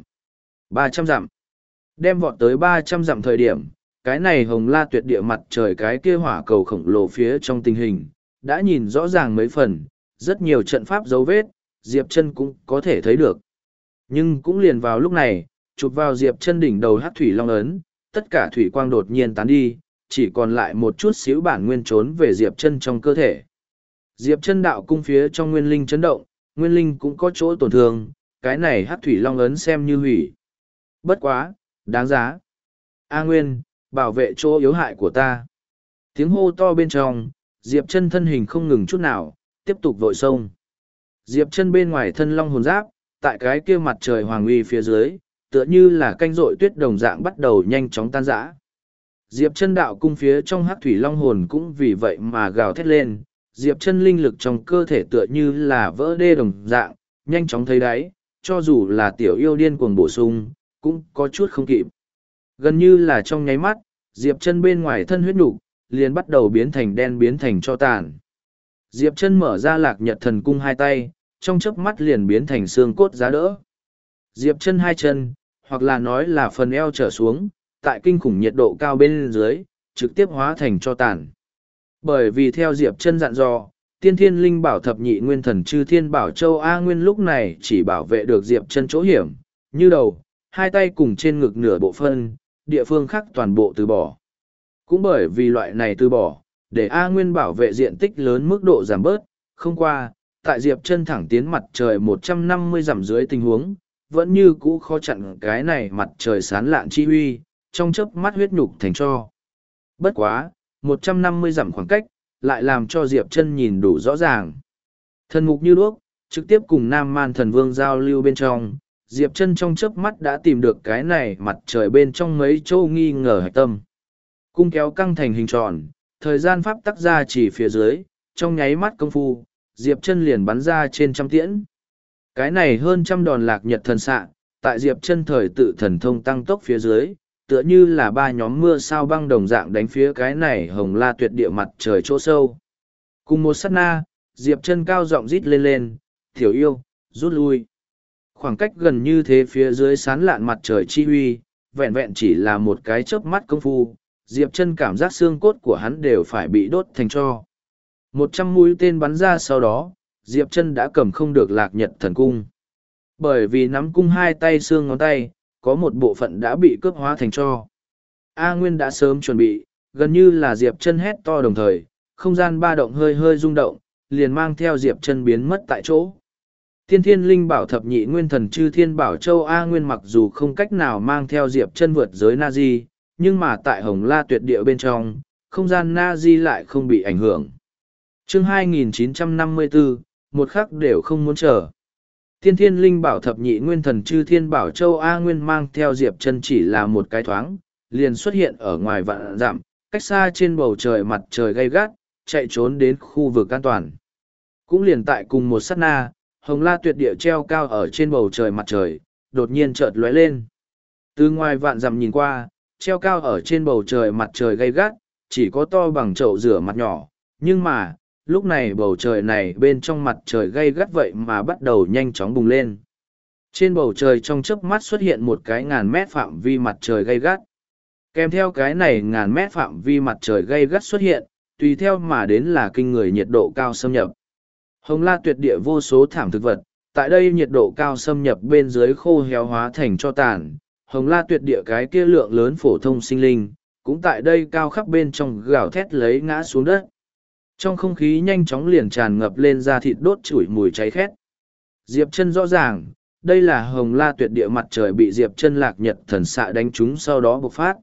300 dặm. Đem vọt tới 300 dặm thời điểm, cái này hồng la tuyệt địa mặt trời cái kia hỏa cầu khổng lồ phía trong tình hình, đã nhìn rõ ràng mấy phần, rất nhiều trận pháp dấu vết, Diệp Chân cũng có thể thấy được. Nhưng cũng liền vào lúc này, chụp vào Diệp Chân đỉnh đầu hắc thủy long ấn, tất cả thủy quang đột nhiên tán đi, chỉ còn lại một chút xíu bản nguyên trốn về Diệp Chân trong cơ thể. Diệp Chân đạo cung phía trong nguyên linh chấn động, nguyên linh cũng có chỗ tổn thương, cái này hắc thủy long ấn xem như hủy. Bất quá, đáng giá. A Nguyên, bảo vệ chỗ yếu hại của ta. Tiếng hô to bên trong, Diệp Chân thân hình không ngừng chút nào, tiếp tục vội sông. Diệp Chân bên ngoài thân long hồn giáp, tại cái kia mặt trời hoàng uy phía dưới, tựa như là canh rội tuyết đồng dạng bắt đầu nhanh chóng tan rã. Diệp Chân đạo cung phía trong hắc thủy long hồn cũng vì vậy mà gào thét lên, Diệp Chân linh lực trong cơ thể tựa như là vỡ đê đồng dạng, nhanh chóng thấy đáy, cho dù là tiểu yêu điên cuồng bổ sung, cũng có chút không kịp. Gần như là trong nháy mắt, Diệp Chân bên ngoài thân huyết nục liền bắt đầu biến thành đen biến thành tro tàn. Diệp Chân mở ra Lạc Nhật Thần Cung hai tay, trong chớp mắt liền biến thành xương cốt giá đỡ. Diệp Chân hai chân, hoặc là nói là phần eo trở xuống, tại kinh khủng nhiệt độ cao bên dưới, trực tiếp hóa thành tro tàn. Bởi vì theo Diệp Chân dặn dò, Tiên Thiên Linh Bảo Thập Nhị Nguyên Thần Chư Thiên Bảo Châu A Nguyên lúc này chỉ bảo vệ được Diệp Chân chỗ hiểm, như đầu, hai tay cùng trên ngực nửa bộ phân, địa phương khác toàn bộ từ bỏ. Cũng bởi vì loại này từ bỏ, để A Nguyên bảo vệ diện tích lớn mức độ giảm bớt, không qua, tại Diệp Chân thẳng tiến mặt trời 150 dặm dưới tình huống, vẫn như cũ khó chặn cái này mặt trời sáng lạn chi huy, trong chớp mắt huyết nhục thành tro. Bất quá, 150 dặm khoảng cách, lại làm cho Diệp Chân nhìn đủ rõ ràng. Thần mục như đuốc, trực tiếp cùng Nam Man Thần Vương giao lưu bên trong, Diệp Chân trong chớp mắt đã tìm được cái này mặt trời bên trong mấy chỗ nghi ngờ hạch tâm. Cung kéo căng thành hình tròn, thời gian pháp tắc ra chỉ phía dưới, trong nháy mắt công phu, Diệp Chân liền bắn ra trên trăm tiễn. Cái này hơn trăm đòn Lạc Nhật thần xạ, tại Diệp Chân thời tự thần thông tăng tốc phía dưới, tựa như là ba nhóm mưa sao băng đồng dạng đánh phía cái này hồng la tuyệt địa mặt trời chỗ sâu. Cùng một sát na, Diệp Chân cao giọng rít lên lên, "Tiểu yêu, rút lui." Khoảng cách gần như thế phía dưới sán lạn mặt trời chi huy, vẹn vẹn chỉ là một cái chớp mắt công phu, Diệp Chân cảm giác xương cốt của hắn đều phải bị đốt thành tro. 100 mũi tên bắn ra sau đó, Diệp Chân đã cầm không được Lạc Nhật Thần Cung. Bởi vì nắm cung hai tay xương ngón tay, có một bộ phận đã bị cướp hóa thành tro. A Nguyên đã sớm chuẩn bị, gần như là Diệp Chân hét to đồng thời, không gian ba động hơi hơi rung động, liền mang theo Diệp Chân biến mất tại chỗ. Tiên Thiên Linh Bảo Thập Nhị Nguyên Thần Chư Thiên Bảo Châu A Nguyên mặc dù không cách nào mang theo Diệp Chân vượt giới Na-di, nhưng mà tại Hồng La Tuyệt Địa bên trong, không gian Na-di lại không bị ảnh hưởng. Chương 2954, một khắc đều không muốn chờ. Tiên Thiên Linh Bảo Thập Nhị Nguyên Thần Chư Thiên Bảo Châu A Nguyên mang theo Diệp Chân chỉ là một cái thoáng, liền xuất hiện ở ngoài vạn dặm, cách xa trên bầu trời mặt trời gay gắt, chạy trốn đến khu vực an toàn. Cũng liền tại cùng một sát na, Hồng La Tuyệt Địa treo cao ở trên bầu trời mặt trời, đột nhiên chợt lóe lên. Từ ngoài vạn dặm nhìn qua, treo cao ở trên bầu trời mặt trời gay gắt, chỉ có to bằng chậu rửa mặt nhỏ, nhưng mà, lúc này bầu trời này bên trong mặt trời gay gắt vậy mà bắt đầu nhanh chóng bùng lên. Trên bầu trời trong chớp mắt xuất hiện một cái ngàn mét phạm vi mặt trời gay gắt. Kèm theo cái này ngàn mét phạm vi mặt trời gay gắt xuất hiện, tùy theo mà đến là kinh người nhiệt độ cao xâm nhập. Hồng La Tuyệt Địa vô số thảm thực vật, tại đây nhiệt độ cao xâm nhập bên dưới khô héo hóa thành cho tàn. Hồng La Tuyệt Địa cái kia lượng lớn phổ thông sinh linh, cũng tại đây cao khắp bên trong gào thét lấy ngã xuống đất. Trong không khí nhanh chóng liền tràn ngập lên da thịt đốt chủi mùi cháy khét. Diệp Chân rõ ràng, đây là Hồng La Tuyệt Địa mặt trời bị Diệp Chân Lạc Nhật Thần xạ đánh trúng sau đó bộc phát.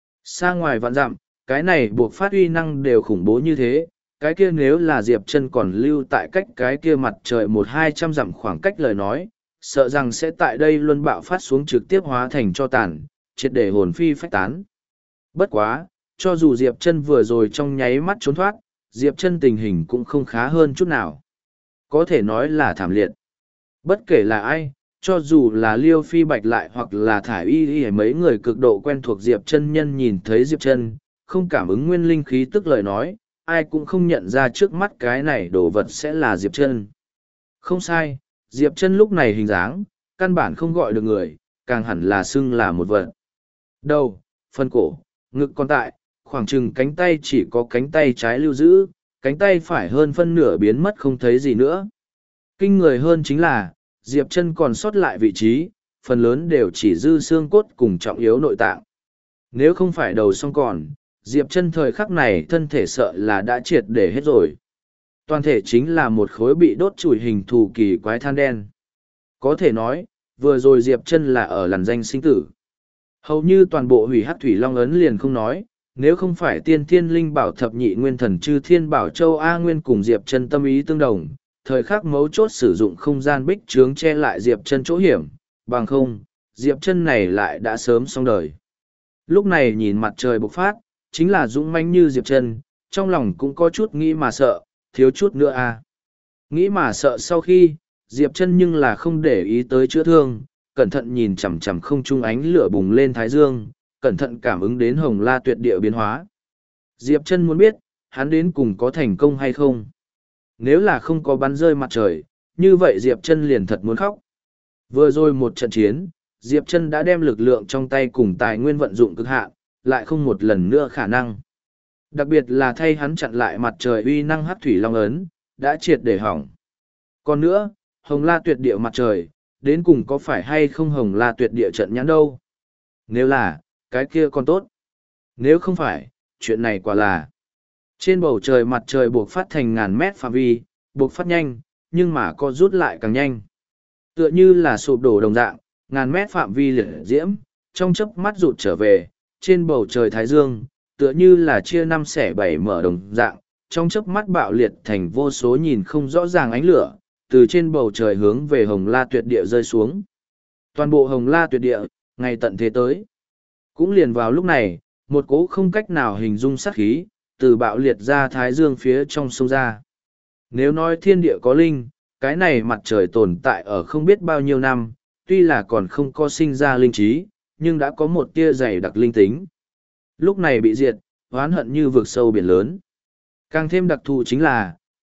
Xa ngoài vạn dặm, cái này buộc phát uy năng đều khủng bố như thế, cái kia nếu là Diệp Chân còn lưu tại cách cái kia mặt trời 1-200 dặm khoảng cách lời nói, sợ rằng sẽ tại đây luân bạo phát xuống trực tiếp hóa thành cho tàn, triệt để hồn phi phách tán. Bất quá, cho dù Diệp Chân vừa rồi trong nháy mắt trốn thoát, Diệp Chân tình hình cũng không khá hơn chút nào. Có thể nói là thảm liệt. Bất kể là ai, cho dù là Liêu Phi Bạch lại hoặc là Thải Y Y hay mấy người cực độ quen thuộc Diệp Chân nhân nhìn thấy Diệp Chân, không cảm ứng nguyên linh khí tức lời nói, ai cũng không nhận ra trước mắt cái này đồ vật sẽ là Diệp Chân. Không sai, Diệp Chân lúc này hình dáng, căn bản không gọi được người, càng hẳn là xưng là một vật. Đầu, phần cổ, ngực còn tại, khoảng chừng cánh tay chỉ có cánh tay trái lưu giữ, cánh tay phải hơn phân nửa biến mất không thấy gì nữa. Kinh người hơn chính là, Diệp Chân còn sót lại vị trí, phần lớn đều chỉ dư xương cốt cùng trọng yếu nội tạng. Nếu không phải đầu xong còn, Diệp Chân thời khắc này thân thể sợ là đã triệt để hết rồi. Toàn thể chính là một khối bị đốt chùi hình thù kỳ quái than đen. Có thể nói, vừa rồi Diệp Chân là ở lằn danh sinh tử. Hầu như toàn bộ hủy hắc thủy long ấn liền không nói, nếu không phải tiên thiên linh bảo thập nhị nguyên thần chư thiên bảo châu A Nguyên cùng Diệp Chân tâm ý tương đồng, thời khắc mấu chốt sử dụng không gian bích trướng che lại Diệp Chân chỗ hiểm, bằng không, Diệp Chân này lại đã sớm xong đời. Lúc này nhìn mặt trời bộc phát, chính là dũng mãnh như Diệp Chân, trong lòng cũng có chút nghĩ mà sợ, thiếu chút nữa à. Nghĩ mà sợ sau khi, Diệp Chân nhưng là không để ý tới chữa thương, cẩn thận nhìn chằm chằm không trung ánh lửa bùng lên thái dương, cẩn thận cảm ứng đến Hồng La Tuyệt Địa biến hóa. Diệp Chân muốn biết, hắn đến cùng có thành công hay không. Nếu là không có bắn rơi mặt trời, như vậy Diệp Chân liền thật muốn khóc. Vừa rồi một trận chiến, Diệp Chân đã đem lực lượng trong tay cùng tài nguyên vận dụng cực hạn, lại không một lần nữa khả năng. Đặc biệt là thay hắn chặn lại mặt trời uy năng hắc thủy long ấn, đã triệt để hỏng. Còn nữa, Hồng La Tuyệt Địa mặt trời, đến cùng có phải hay không Hồng La Tuyệt Địa trận nhãn đâu? Nếu là, cái kia còn tốt. Nếu không phải, chuyện này quả là. Trên bầu trời mặt trời buộc phát thành ngàn mét phạm vi, buộc phát nhanh, nhưng mà có rút lại càng nhanh. Tựa như là sụp đổ đồng dạng, ngàn mét phạm vi liệt diễm, trong chớp mắt rụt trở về, trên bầu trời thái dương, tựa như là chia năm xẻ bảy mở đồng dạng, trong chớp mắt bạo liệt thành vô số nhìn không rõ ràng ánh lửa, từ trên bầu trời hướng về Hồng La Tuyệt Địa rơi xuống. Toàn bộ Hồng La Tuyệt Địa, ngày tận thế tới. Cũng liền vào lúc này, một cỗ không cách nào hình dung sát khí, từ bạo liệt ra thái dương phía trong sông ra. Nếu nói thiên địa có linh, cái này mặt trời tồn tại ở không biết bao nhiêu năm, tuy là còn không có sinh ra linh trí, nhưng đã có một tia dày đặc linh tính. Lúc này bị diệt, oán hận như vực sâu biển lớn. Càng thêm đặc thù chính là,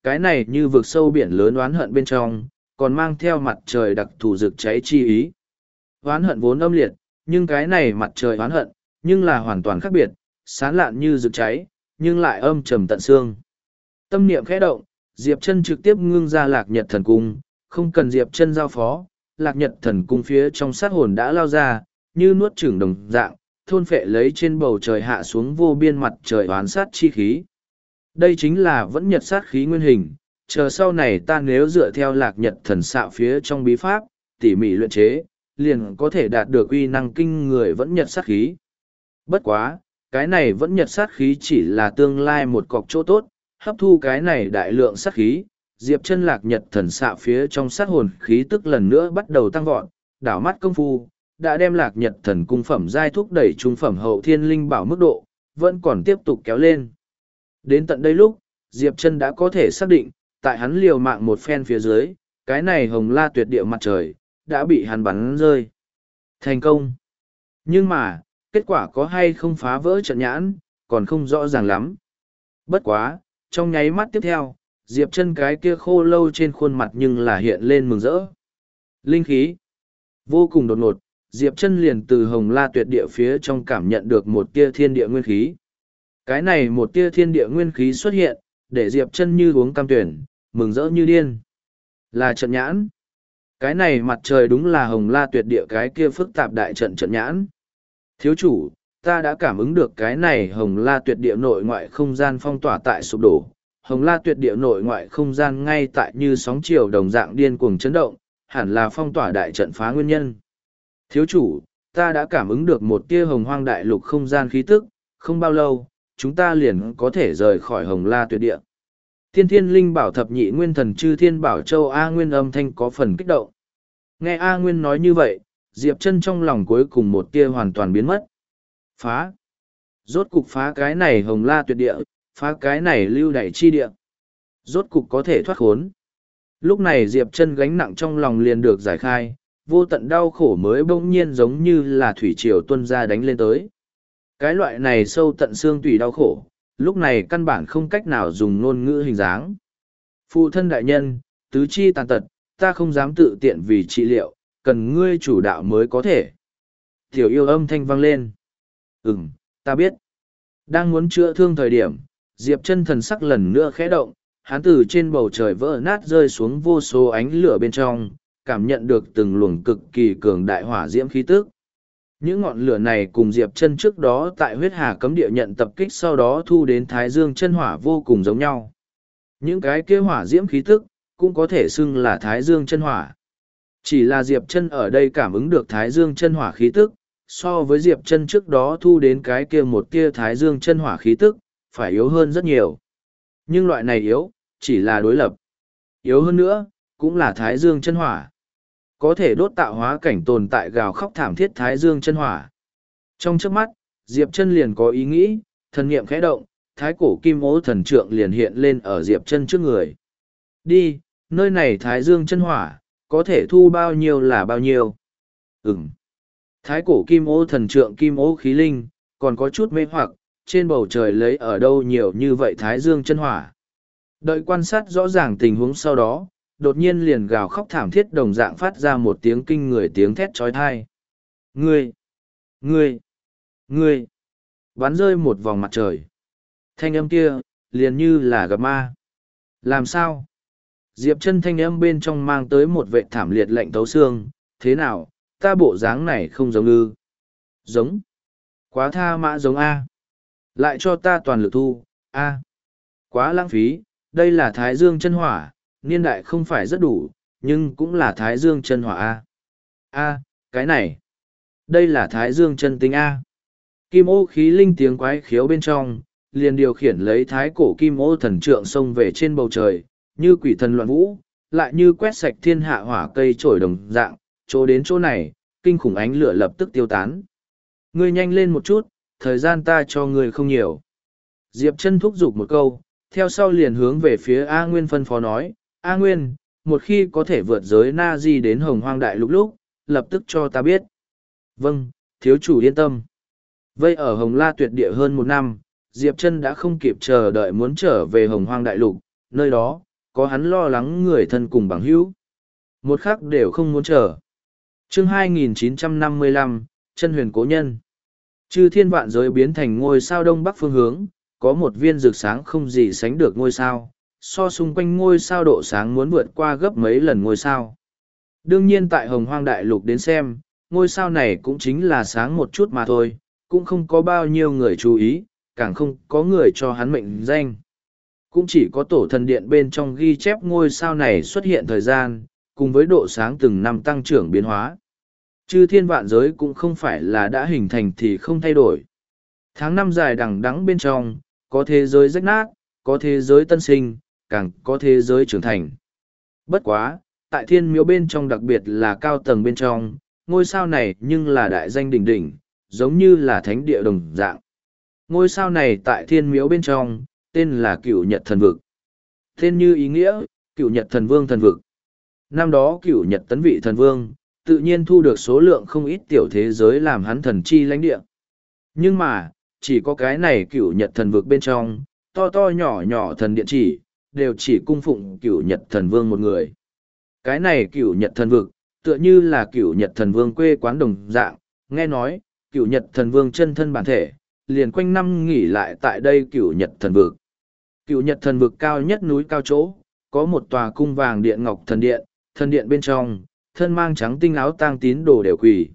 cái này như vực sâu biển lớn oán hận bên trong, còn mang theo mặt trời đặc thù rực cháy chi ý. Oán hận vốn âm liệt, nhưng cái này mặt trời oán hận, nhưng là hoàn toàn khác biệt, sán lạn như rực cháy, nhưng lại âm trầm tận xương. Tâm niệm khẽ động, Diệp Chân trực tiếp ngưng ra Lạc Nhật Thần Cung, không cần Diệp Chân giao phó, Lạc Nhật Thần Cung phía trong sát hồn đã lao ra, như nuốt chửng đồng dạng, thôn phệ lấy trên bầu trời hạ xuống vô biên mặt trời oán sát chi khí. Đây chính là vẫn nhật sát khí nguyên hình, chờ sau này ta nếu dựa theo Lạc Nhật Thần Xạ phía trong bí pháp, tỉ mỉ luyện chế, liền có thể đạt được uy năng kinh người vẫn nhật sát khí. Bất quá, cái này vẫn nhật sát khí chỉ là tương lai một cọc chỗ tốt, hấp thu cái này đại lượng sát khí, Diệp Chân Lạc Nhật Thần Xạ phía trong sát hồn khí tức lần nữa bắt đầu tăng vọt, đảo mắt công phu, đã đem Lạc Nhật Thần Cung phẩm giai thúc đẩy trung phẩm hậu thiên linh bảo mức độ, vẫn còn tiếp tục kéo lên. Đến tận đây lúc, Diệp Chân đã có thể xác định, tại hắn liều mạng một phen phía dưới, cái này hồng la tuyệt địa mặt trời, đã bị hắn bắn rơi. Thành công. Nhưng mà, kết quả có hay không phá vỡ trận nhãn, còn không rõ ràng lắm. Bất quá, trong nháy mắt tiếp theo, Diệp Chân cái kia khô lâu trên khuôn mặt nhưng là hiện lên mừng rỡ. Linh khí. Vô cùng đột ngột, Diệp Chân liền từ hồng la tuyệt địa phía trong cảm nhận được một tia thiên địa nguyên khí. Cái này một tia thiên địa nguyên khí xuất hiện, để Diệp Chân như uống cam tuyển, mừng rỡ như điên. Là trận nhãn. Cái này mặt trời đúng là hồng la tuyệt địa cái kia phức tạp đại trận trận nhãn. Thiếu chủ, ta đã cảm ứng được cái này hồng la tuyệt địa nội ngoại không gian phong tỏa tại sụp đổ. Hồng la tuyệt địa nội ngoại không gian ngay tại như sóng chiều đồng dạng điên cuồng chấn động, hẳn là phong tỏa đại trận phá nguyên nhân. Thiếu chủ, ta đã cảm ứng được một tia hồng hoang đại lục không gian khí tức, không bao lâu, chúng ta liền có thể rời khỏi hồng la tuyệt địa. Thiên thiên linh bảo thập nhị nguyên thần chư thiên bảo châu A Nguyên âm thanh có phần kích động. Nghe A Nguyên nói như vậy, Diệp Chân trong lòng cuối cùng một tia hoàn toàn biến mất. Phá! Rốt cục phá cái này hồng la tuyệt địa, phá cái này lưu đày chi địa. Rốt cục có thể thoát khốn. Lúc này Diệp Chân gánh nặng trong lòng liền được giải khai, vô tận đau khổ mới bỗng nhiên giống như là thủy triều tuôn ra đánh lên tới. Cái loại này sâu tận xương tủy đau khổ, lúc này căn bản không cách nào dùng ngôn ngữ hình dáng. Phụ thân đại nhân, tứ chi tàn tật, ta không dám tự tiện vì trị liệu, cần ngươi chủ đạo mới có thể. Tiểu yêu âm thanh vang lên. Ta biết. Đang muốn chữa thương thời điểm, Diệp Chân thần sắc lần nữa khẽ động, hắn từ trên bầu trời vỡ nát rơi xuống vô số ánh lửa bên trong, cảm nhận được từng luồng cực kỳ cường đại hỏa diễm khí tức. Những ngọn lửa này cùng Diệp Chân trước đó tại huyết hà cấm địa nhận tập kích sau đó thu đến Thái Dương chân hỏa vô cùng giống nhau. Những cái kia hỏa diễm khí tức, cũng có thể xưng là Thái Dương chân hỏa. Chỉ là Diệp Chân ở đây cảm ứng được Thái Dương chân hỏa khí tức, so với Diệp Chân trước đó thu đến cái kia một tia Thái Dương chân hỏa khí tức, phải yếu hơn rất nhiều. Nhưng loại này yếu, chỉ là đối lập. Yếu hơn nữa, cũng là Thái Dương chân hỏa. Có thể đốt tạo hóa cảnh tồn tại gào khóc thảm thiết Thái Dương chân hỏa. Trong chớp mắt, Diệp Chân liền có ý nghĩ, thần niệm khẽ động, thái cổ kim ô thần trượng liền hiện lên ở Diệp Chân trước người. Đi, nơi này Thái Dương chân hỏa, có thể thu bao nhiêu là bao nhiêu. Thái cổ kim ô thần trượng kim ô khí linh, còn có chút mê hoặc, trên bầu trời lấy ở đâu nhiều như vậy Thái Dương chân hỏa. Đợi quan sát rõ ràng tình huống sau đó, đột nhiên liền gào khóc thảm thiết đồng dạng phát ra một tiếng kinh người tiếng thét trói thai. Ngươi! Ngươi! Ngươi! Bắn rơi một vòng mặt trời. Thanh âm kia, liền như là gặp ma. Làm sao? Diệp Chân thanh âm bên trong mang tới một vệ thảm liệt lạnh tấu xương. Thế nào, ta bộ dáng này không giống ư? Giống. Quá tha mã giống A. Lại cho ta toàn lực thu, A. Quá lãng phí, đây là Thái Dương chân hỏa, niên đại không phải rất đủ, nhưng cũng là Thái Dương chân hỏa A. A, cái này. Đây là Thái Dương chân tinh A. Kim ô khí linh tiếng quái khiếu bên trong, liền điều khiển lấy thái cổ kim ô thần trượng xông về trên bầu trời, như quỷ thần loạn vũ, lại như quét sạch thiên hạ hỏa cây trổi đồng dạng, chỗ đến chỗ này, kinh khủng ánh lửa lập tức tiêu tán. Ngươi nhanh lên một chút, thời gian ta cho ngươi không nhiều. Diệp Chân thúc giục một câu, theo sau liền hướng về phía A Nguyên phân phó nói, A Nguyên, một khi có thể vượt giới Na Di đến Hồng Hoang Đại Lục lúc, lập tức cho ta biết. Vâng, thiếu chủ yên tâm. Vây ở Hồng La tuyệt địa hơn một năm, Diệp Chân đã không kịp chờ đợi muốn trở về Hồng Hoang Đại Lục, nơi đó, có hắn lo lắng người thân cùng bằng hữu. Một khắc đều không muốn chờ. Chương 2955, Chân huyền cố nhân. Chư thiên vạn giới biến thành ngôi sao đông bắc phương hướng, có một viên rực sáng không gì sánh được ngôi sao, so xung quanh ngôi sao độ sáng muốn vượt qua gấp mấy lần ngôi sao. Đương nhiên tại Hồng Hoang Đại Lục đến xem, ngôi sao này cũng chính là sáng một chút mà thôi, cũng không có bao nhiêu người chú ý, càng không có người cho hắn mệnh danh. Cũng chỉ có tổ thần điện bên trong ghi chép ngôi sao này xuất hiện thời gian, cùng với độ sáng từng năm tăng trưởng biến hóa. Chư thiên vạn giới cũng không phải là đã hình thành thì không thay đổi. Tháng năm dài đằng đẵng bên trong, có thế giới rách nát, có thế giới tân sinh, càng có thế giới trưởng thành. Bất quá, tại thiên miếu bên trong đặc biệt là cao tầng bên trong, ngôi sao này nhưng là đại danh đỉnh đỉnh, giống như là thánh địa đồng dạng. Ngôi sao này tại thiên miếu bên trong, tên là Cửu Nhật Thần Vực. Tên như ý nghĩa, Cửu Nhật Thần Vương Thần Vực. Năm đó Cửu Nhật Tấn Vị Thần Vương, tự nhiên thu được số lượng không ít tiểu thế giới làm hắn thần chi lãnh địa. Nhưng mà, chỉ có cái này Cửu Nhật Thần Vực bên trong, to to nhỏ nhỏ thần điện chỉ, đều chỉ cung phụng Cửu Nhật Thần Vương một người. Cái này Cửu Nhật Thần Vực, tựa như là Cửu Nhật Thần Vương quê quán đồng dạng, nghe nói, Cửu Nhật Thần Vương chân thân bản thể, liền quanh năm nghỉ lại tại đây Cửu Nhật Thần Vực. Cửu Nhật Thần Vực cao nhất núi cao chỗ, có một tòa cung vàng điện ngọc thần điện bên trong, thân mang trắng tinh áo tang tín đồ đều quỳ.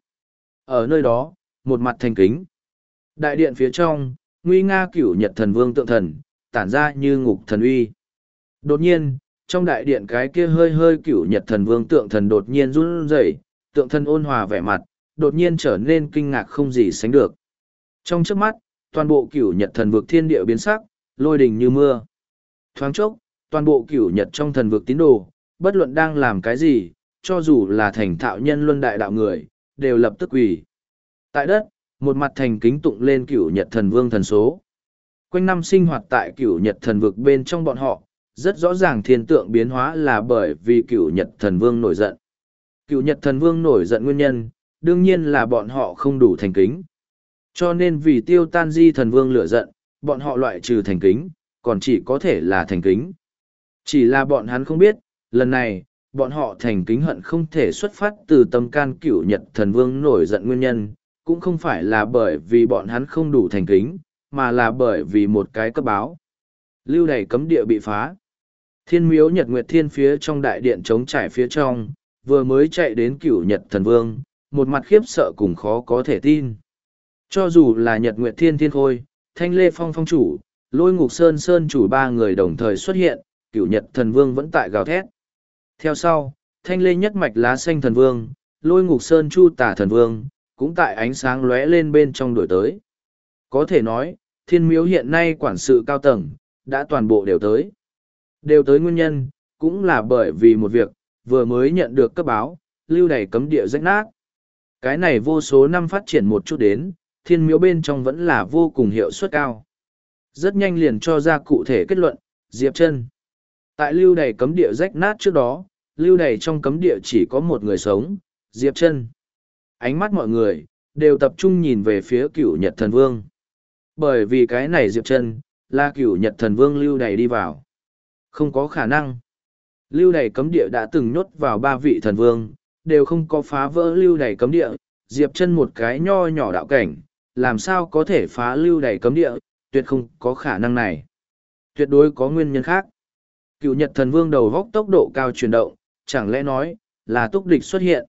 Ở nơi đó, một mặt thành kính. Đại điện phía trong, nguy nga Cửu Nhật Thần Vương tượng thần, tản ra như ngục thần uy. Đột nhiên, trong đại điện cái kia hơi hơi Cửu Nhật Thần Vương tượng thần đột nhiên run rẩy, tượng thần ôn hòa vẻ mặt, đột nhiên trở nên kinh ngạc không gì sánh được. Trong chớp mắt, toàn bộ Cửu Nhật Thần Vực thiên địa biến sắc, lôi đình như mưa. Thoáng chốc, toàn bộ Cửu Nhật trong thần vực tín đồ, bất luận đang làm cái gì, cho dù là thành thạo nhân luân đại đạo người, đều lập tức quỳ. Tại đất, một mặt thành kính tụng lên Cửu Nhật Thần Vương thần số. Quanh năm sinh hoạt tại Cửu Nhật Thần Vực bên trong bọn họ, rất rõ ràng thiên tượng biến hóa là bởi vì Cửu Nhật Thần Vương nổi giận. Cửu Nhật Thần Vương nổi giận nguyên nhân, đương nhiên là bọn họ không đủ thành kính. Cho nên vì tiêu tan di thần vương lửa giận, bọn họ loại trừ thành kính, còn chỉ có thể là thành kính. Chỉ là bọn hắn không biết, lần này, bọn họ thành kính hận không thể xuất phát từ tâm can Cửu Nhật Thần Vương nổi giận nguyên nhân, cũng không phải là bởi vì bọn hắn không đủ thành kính, mà là bởi vì một cái cấp báo. Lưu đày cấm địa bị phá. Thiên miếu Nhật Nguyệt Thiên phía trong đại điện trống trải phía trong, vừa mới chạy đến Cửu Nhật Thần Vương, một mặt khiếp sợ cùng khó có thể tin. Cho dù là Nhật Nguyệt Thiên Thiên Khôi, Thanh Lê Phong Phong chủ, Lôi Ngục Sơn Sơn chủ ba người đồng thời xuất hiện, Cửu Nhật Thần Vương vẫn tại gào thét. Theo sau, Thanh Lê Nhất Mạch Lá Xanh Thần Vương, Lôi Ngục Sơn Chu Tả Thần Vương, cũng tại ánh sáng lóe lên bên trong đổi tới. Có thể nói, thiên miếu hiện nay quản sự cao tầng, đã toàn bộ đều tới. Đều tới nguyên nhân, cũng là bởi vì một việc, vừa mới nhận được cấp báo, lưu đày cấm địa rách nát. Cái này vô số năm phát triển một chút đến, thiên miếu bên trong vẫn là vô cùng hiệu suất cao. Rất nhanh liền cho ra cụ thể kết luận, Diệp Chân. Tại lưu đày cấm địa rách nát trước đó, lưu đày trong cấm địa chỉ có một người sống, Diệp Chân. Ánh mắt mọi người, đều tập trung nhìn về phía Cửu Nhật Thần Vương. Bởi vì cái này Diệp Chân, là Cửu Nhật Thần Vương lưu đày đi vào. Không có khả năng. Lưu đày cấm địa đã từng nhốt vào 3 vị thần vương, đều không có phá vỡ lưu đày cấm địa, Diệp Chân một cái nho nhỏ đạo cảnh, làm sao có thể phá lưu đày cấm địa, tuyệt không có khả năng này. Tuyệt đối có nguyên nhân khác. Cửu Nhật Thần Vương đầu góc tốc độ cao chuyển động, chẳng lẽ nói, là túc địch xuất hiện.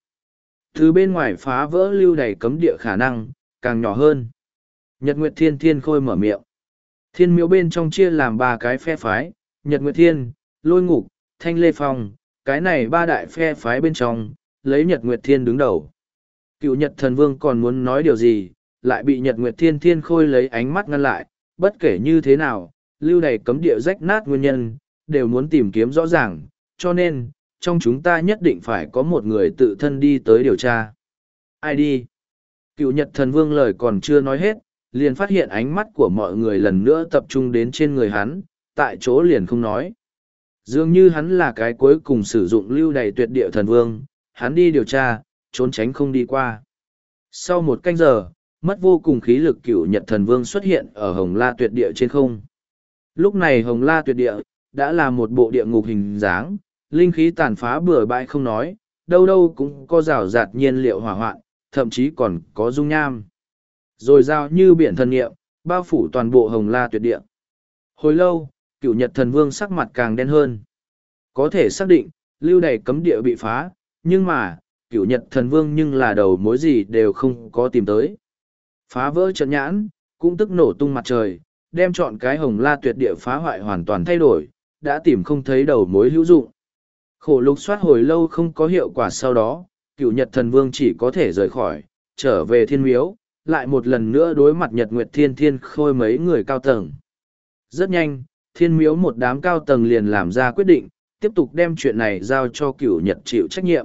Từ bên ngoài phá vỡ lưu đày cấm địa khả năng, càng nhỏ hơn. Nhật Nguyệt Thiên Thiên Khôi mở miệng. Thiên miếu bên trong chia làm 3 cái phe phái, Nhật Nguyệt Thiên, Lôi Ngục, Thanh Lê Phong, cái này 3 đại phe phái bên trong, lấy Nhật Nguyệt Thiên đứng đầu. Cựu Nhật Thần Vương còn muốn nói điều gì, lại bị Nhật Nguyệt Thiên Thiên Khôi lấy ánh mắt ngăn lại, bất kể như thế nào, lưu đày cấm địa rách nát nguyên nhân, đều muốn tìm kiếm rõ ràng, cho nên, trong chúng ta nhất định phải có một người tự thân đi tới điều tra. Ai đi? Cựu Nhật Thần Vương lời còn chưa nói hết, liền phát hiện ánh mắt của mọi người lần nữa tập trung đến trên người hắn, tại chỗ liền không nói. Dường như hắn là cái cuối cùng sử dụng lưu đày tuyệt địa thần vương, hắn đi điều tra, trốn tránh không đi qua. Sau 1 canh giờ, mất vô cùng khí lực Cửu Nhật Thần Vương xuất hiện ở Hồng La tuyệt địa trên không. Lúc này Hồng La tuyệt địa, đã là một bộ địa ngục hình dáng, linh khí tàn phá bừa bãi không nói, đâu đâu cũng có rào rạt nhiên liệu hỏa hoạn, thậm chí còn có dung nham. Rồi rào như biển thần nghiệm, bao phủ toàn bộ Hồng La tuyệt địa. Hồi lâu, Cửu Nhật Thần Vương sắc mặt càng đen hơn. Có thể xác định, lưu đày cấm địa bị phá, nhưng mà, Cửu Nhật Thần Vương nhưng là đầu mối gì đều không có tìm tới. Phá vỡ trận nhãn, cũng tức nổ tung mặt trời, đem chọn cái Hồng La tuyệt địa phá hoại hoàn toàn thay đổi, đã tìm không thấy đầu mối hữu dụng. Khổ lục soát hồi lâu không có hiệu quả, sau đó, Cửu Nhật Thần Vương chỉ có thể rời khỏi, trở về Thiên Miếu, lại một lần nữa đối mặt Nhật Nguyệt Thiên Thiên Khôi mấy người cao tầng. Rất nhanh, Thiên Miếu một đám cao tầng liền làm ra quyết định, tiếp tục đem chuyện này giao cho Cửu Nhật chịu trách nhiệm.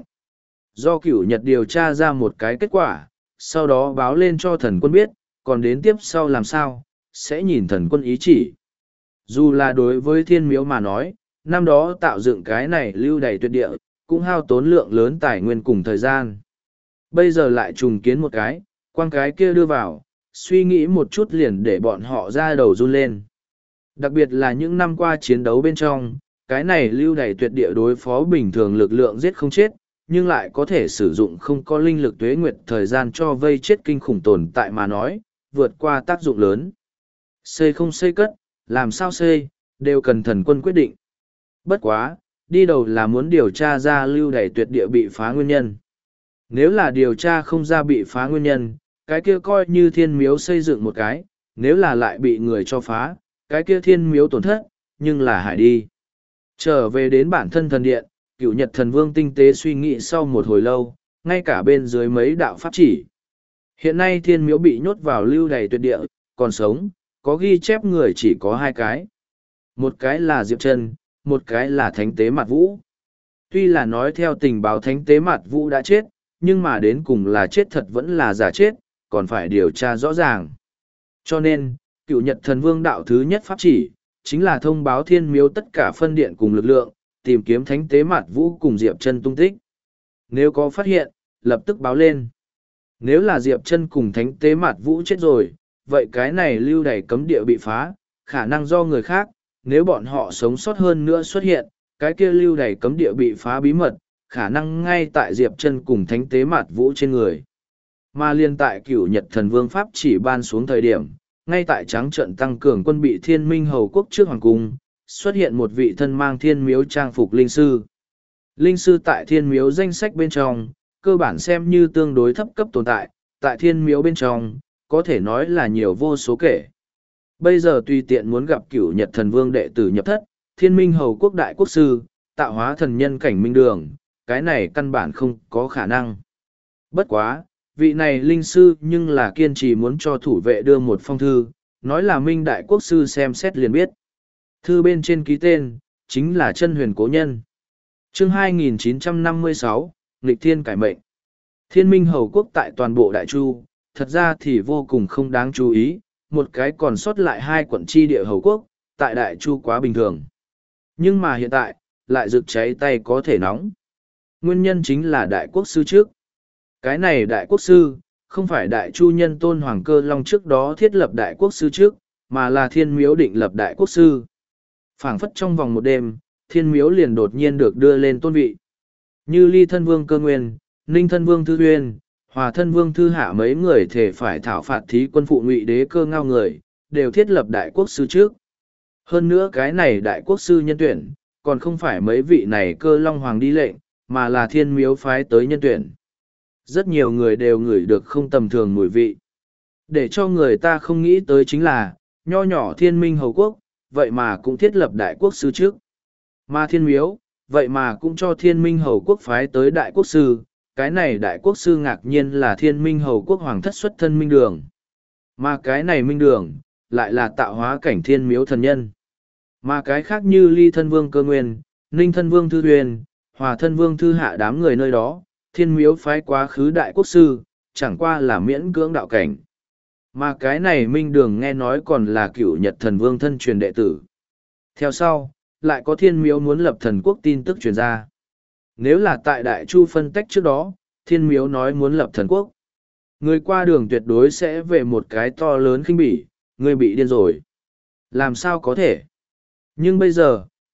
Do Cửu Nhật điều tra ra một cái kết quả, sau đó báo lên cho thần quân biết, còn đến tiếp sau làm sao, sẽ nhìn thần quân ý chỉ. Dù là đối với Thiên Miếu mà nói, năm đó tạo dựng cái này lưu đầy tuyệt địa, cũng hao tốn lượng lớn tài nguyên cùng thời gian. Bây giờ lại trùng kiến một cái, quang cái kia đưa vào, suy nghĩ một chút liền để bọn họ ra đầu run lên. Đặc biệt là những năm qua chiến đấu bên trong, cái này lưu đầy tuyệt địa đối phó bình thường lực lượng giết không chết, nhưng lại có thể sử dụng không có linh lực tuế nguyệt thời gian cho vây chết kinh khủng tồn tại mà nói, vượt qua tác dụng lớn. Xây không xây cất, làm sao xây, đều cần thần quân quyết định. Bất quá, đi đầu là muốn điều tra ra lưu đầy tuyệt địa bị phá nguyên nhân. Nếu là điều tra không ra bị phá nguyên nhân, cái kia coi như Thiên Miếu xây dựng một cái, nếu là lại bị người cho phá, cái kia Thiên Miếu tổn thất, nhưng là hại đi. Trở về đến bản thân thần điện, Cửu Nhật Thần Vương tinh tế suy nghĩ sau một hồi lâu, ngay cả bên dưới mấy đạo pháp chỉ. Hiện nay Thiên Miếu bị nhốt vào lưu đầy tuyệt địa, còn sống, có ghi chép người chỉ có hai cái. Một cái là Diệp Trân, một cái là Thánh Tế Mạt Vũ. Tuy là nói theo tình báo Thánh Tế Mạt Vũ đã chết, nhưng mà đến cùng là chết thật vẫn là giả chết, còn phải điều tra rõ ràng. Cho nên, Cửu Nhật Thần Vương đạo thứ nhất pháp chỉ, chính là thông báo Thiên Miếu tất cả phân điện cùng lực lượng, tìm kiếm Thánh Tế Mạt Vũ cùng Diệp Trân tung tích. Nếu có phát hiện, lập tức báo lên. Nếu là Diệp Trân cùng Thánh Tế Mạt Vũ chết rồi, vậy cái này lưu đày cấm địa bị phá, khả năng do người khác, nếu bọn họ sống sót hơn nữa xuất hiện, cái kia lưu đày cấm địa bị phá bí mật, khả năng ngay tại Diệp Trân cùng Thánh Tế Mạt Vũ trên người. Mà liên tại Cửu Nhật Thần Vương pháp chỉ ban xuống thời điểm, ngay tại trắng trận tăng cường quân bị Thiên Minh Hầu Quốc trước hoàng cung, xuất hiện một vị thân mang Thiên Miếu trang phục linh sư. Linh sư tại Thiên Miếu danh sách bên trong, cơ bản xem như tương đối thấp cấp tồn tại, tại Thiên Miếu bên trong, có thể nói là nhiều vô số kể. Bây giờ tùy tiện muốn gặp Cửu Nhật Thần Vương đệ tử nhập thất, Thiên Minh Hầu Quốc đại quốc sư, tạo hóa thần nhân cảnh minh đường, cái này căn bản không có khả năng. Bất quá, vị này linh sư nhưng là kiên trì muốn cho thủ vệ đưa một phong thư, nói là Minh đại quốc sư xem xét liền biết. Thư bên trên ký tên, chính là Chân Huyền Cố Nhân. Chương 2956, Nghịch Thiên Cải Mệnh. Thiên Minh Hầu Quốc tại toàn bộ Đại Chu, thật ra thì vô cùng không đáng chú ý, một cái còn sót lại hai quận chi địa Hầu Quốc, tại Đại Chu quá bình thường. Nhưng mà hiện tại, lại rực cháy tay có thể nóng. Nguyên nhân chính là Đại Quốc Sư trước. Cái này Đại Quốc Sư, không phải Đại Chu nhân Tôn Hoàng Cơ Long trước đó thiết lập Đại Quốc Sư trước, mà là Thiên Miếu định lập Đại Quốc Sư. Phảng phất trong vòng một đêm, Thiên Miếu liền đột nhiên được đưa lên tôn vị. Như Ly Thân Vương Cơ Nguyên, Ninh Thân Vương Thư Uyên, Hòa Thân Vương Thư Hạ mấy người thể phải thảo phạt thí quân phụ Ngụy Đế Cơ Ngao người, đều thiết lập Đại Quốc Sư trước. Hơn nữa cái này Đại Quốc Sư nhân tuyển, còn không phải mấy vị này Cơ Long Hoàng đi lệnh, mà là Thiên Miếu phái tới nhân tuyển. Rất nhiều người đều ngửi được không tầm thường mùi vị. Để cho người ta không nghĩ tới chính là, nho nhỏ Thiên Minh Hầu Quốc, vậy mà cũng thiết lập Đại Quốc Sư trước. Mà Thiên Miếu, vậy mà cũng cho Thiên Minh Hầu Quốc phái tới Đại Quốc Sư, cái này Đại Quốc Sư ngạc nhiên là Thiên Minh Hầu Quốc Hoàng thất xuất thân Minh Đường. Mà cái này Minh Đường, lại là tạo hóa cảnh Thiên Miếu thần nhân. Mà cái khác như Ly Thân Vương Cơ Nguyên, Ninh Thân Vương Thư Uyên, Hòa Thân Vương Thư Hạ đám người nơi đó, Thiên Miếu phái quá khứ Đại Quốc Sư, chẳng qua là miễn cưỡng đạo cảnh. Mà cái này Minh Đường nghe nói còn là Cửu Nhật Thần Vương thân truyền đệ tử. Theo sau, lại có Thiên Miếu muốn lập thần quốc tin tức truyền ra. Nếu là tại Đại Chu phân tách trước đó, Thiên Miếu nói muốn lập thần quốc. Người qua đường tuyệt đối sẽ về một cái to lớn khinh bỉ, người bị điên rồi. Làm sao có thể? Nhưng bây giờ,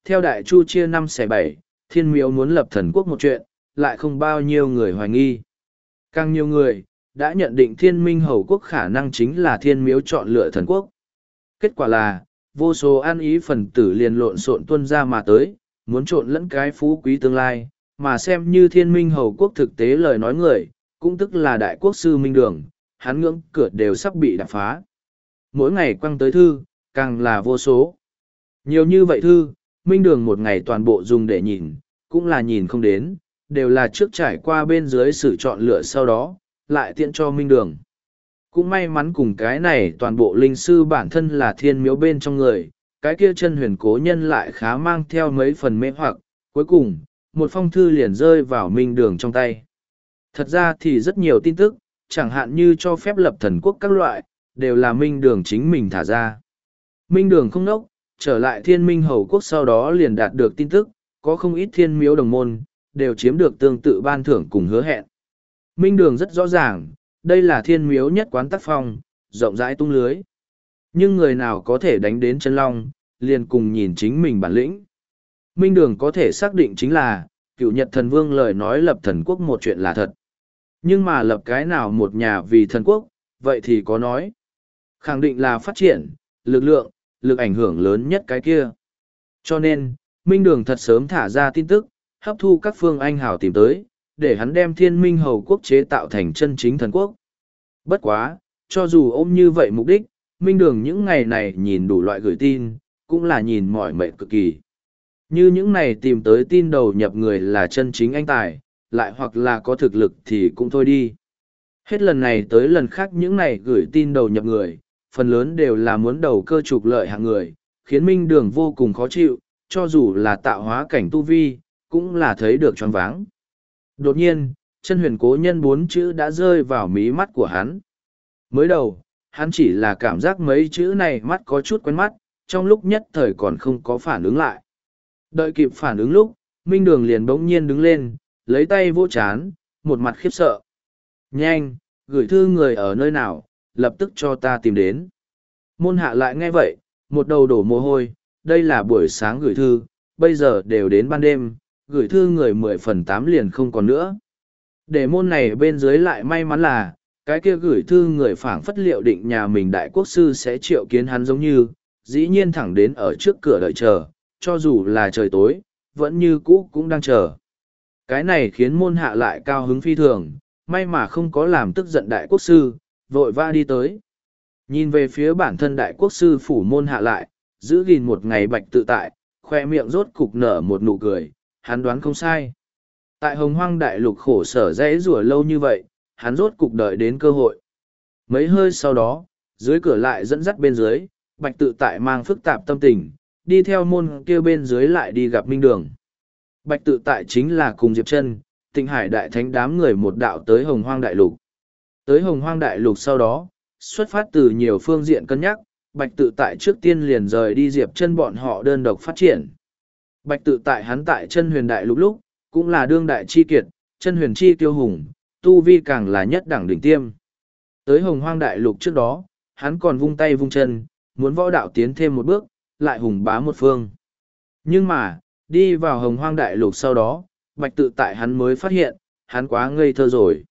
theo Đại Chu chia 5/7, Thiên Miếu muốn lập thần quốc một chuyện, lại không bao nhiêu người hoài nghi. Càng nhiều người, đã nhận định Thiên Minh Hầu Quốc khả năng chính là Thiên Miếu chọn lựa thần quốc. Kết quả là, vô số an ý phần tử liền lộn xộn tuân ra mà tới, muốn trộn lẫn cái phú quý tương lai, mà xem như Thiên Minh Hầu Quốc thực tế lời nói người, cũng tức là Đại Quốc sư Minh Đường, hắn ngưỡng cửa đều sắp bị đập phá. Mỗi ngày quăng tới thư, càng là vô số. Nhiều như vậy thư, Minh Đường một ngày toàn bộ dùng để nhìn, cũng là nhìn không đến, đều là trước trải qua bên dưới sự chọn lựa sau đó, lại tiện cho Minh Đường. Cũng may mắn cùng cái này toàn bộ linh sư bản thân là Thiên Miếu bên trong người, cái kia chân huyền cố nhân lại khá mang theo mấy phần mê hoặc, cuối cùng, một phong thư liền rơi vào Minh Đường trong tay. Thật ra thì rất nhiều tin tức, chẳng hạn như cho phép lập thần quốc các loại, đều là Minh Đường chính mình thả ra. Minh Đường không nốc, trở lại Thiên Minh Hầu Quốc sau đó liền đạt được tin tức, có không ít Thiên Miếu đồng môn, đều chiếm được tương tự ban thưởng cùng hứa hẹn. Minh Đường rất rõ ràng, đây là Thiên Miếu nhất quán tác phong, rộng rãi tung lưới. Nhưng người nào có thể đánh đến chân long, liền cùng nhìn chính mình bản lĩnh. Minh Đường có thể xác định chính là, Cựu Nhật Thần Vương lời nói lập thần quốc một chuyện là thật. Nhưng mà lập cái nào một nhà vì thần quốc, vậy thì có nói. Khẳng định là phát triển, lực lượng, lực ảnh hưởng lớn nhất cái kia. Cho nên, Minh Đường thật sớm thả ra tin tức, hấp thu các phương anh hào tìm tới, để hắn đem Thiên Minh Hầu Quốc chế tạo thành chân chính thần quốc. Bất quá, cho dù ôm như vậy mục đích, Minh Đường những ngày này nhìn đủ loại gửi tin, cũng là nhìn mỏi mệt cực kỳ. Như những này tìm tới tin đầu nhập người là chân chính anh tài, lại hoặc là có thực lực thì cũng thôi đi. Hết lần này tới lần khác những này gửi tin đầu nhập người, phần lớn đều là muốn đầu cơ trục lợi hạng người, khiến Minh Đường vô cùng khó chịu, cho dù là tạo hóa cảnh tu vi, cũng là thấy được choáng váng. Đột nhiên, chân huyền cố nhân 4 chữ đã rơi vào mí mắt của hắn. Mới đầu, hắn chỉ là cảm giác mấy chữ này mắt có chút quen mắt, trong lúc nhất thời còn không có phản ứng lại. Đợi kịp phản ứng lúc, Minh Đường liền bỗng nhiên đứng lên, lấy tay vỗ chán, một mặt khiếp sợ. Nhanh, gửi thư người ở nơi nào, lập tức cho ta tìm đến. Môn hạ lại nghe vậy, một đầu đổ mồ hôi, đây là buổi sáng gửi thư, bây giờ đều đến ban đêm, gửi thư người 10/8 liền không còn nữa. Để môn này bên dưới lại may mắn là, cái kia gửi thư người phảng phất liệu định nhà mình đại quốc sư sẽ triệu kiến hắn giống như, dĩ nhiên thẳng đến ở trước cửa đợi chờ, cho dù là trời tối, vẫn như cũ cũng đang chờ. Cái này khiến môn hạ lại cao hứng phi thường, may mà không có làm tức giận đại quốc sư, vội vã đi tới. Nhìn về phía bản thân đại quốc sư phủ môn hạ lại, giữ gìn một ngày bạch tự tại, khoe miệng rốt cục nở một nụ cười, hắn đoán không sai. Tại hồng hoang đại lục khổ sở dãy rủa lâu như vậy, hắn rốt cục đợi đến cơ hội. Mấy hơi sau đó, dưới cửa lại dẫn dắt bên dưới, bạch tự tại mang phức tạp tâm tình, đi theo môn kia bên dưới lại đi gặp Minh Đường. Bạch tự tại chính là cùng Diệp Chân, Tịnh Hải đại thánh đám người một đạo tới hồng hoang đại lục. Tới hồng hoang đại lục sau đó, xuất phát từ nhiều phương diện cân nhắc, Bạch tự tại trước tiên liền rời đi Diệp Chân bọn họ đơn độc phát triển. Bạch tự tại hắn tại chân huyền đại lục lúc, cũng là đương đại chi kiệt, chân huyền chi tiêu hùng, tu vi càng là nhất đẳng đỉnh tiêm. Tới hồng hoang đại lục trước đó, hắn còn vung tay vung chân, muốn võ đạo tiến thêm một bước, lại hùng bá một phương. Nhưng mà, đi vào hồng hoang đại lục sau đó, bạch tự tại hắn mới phát hiện, hắn quá ngây thơ rồi.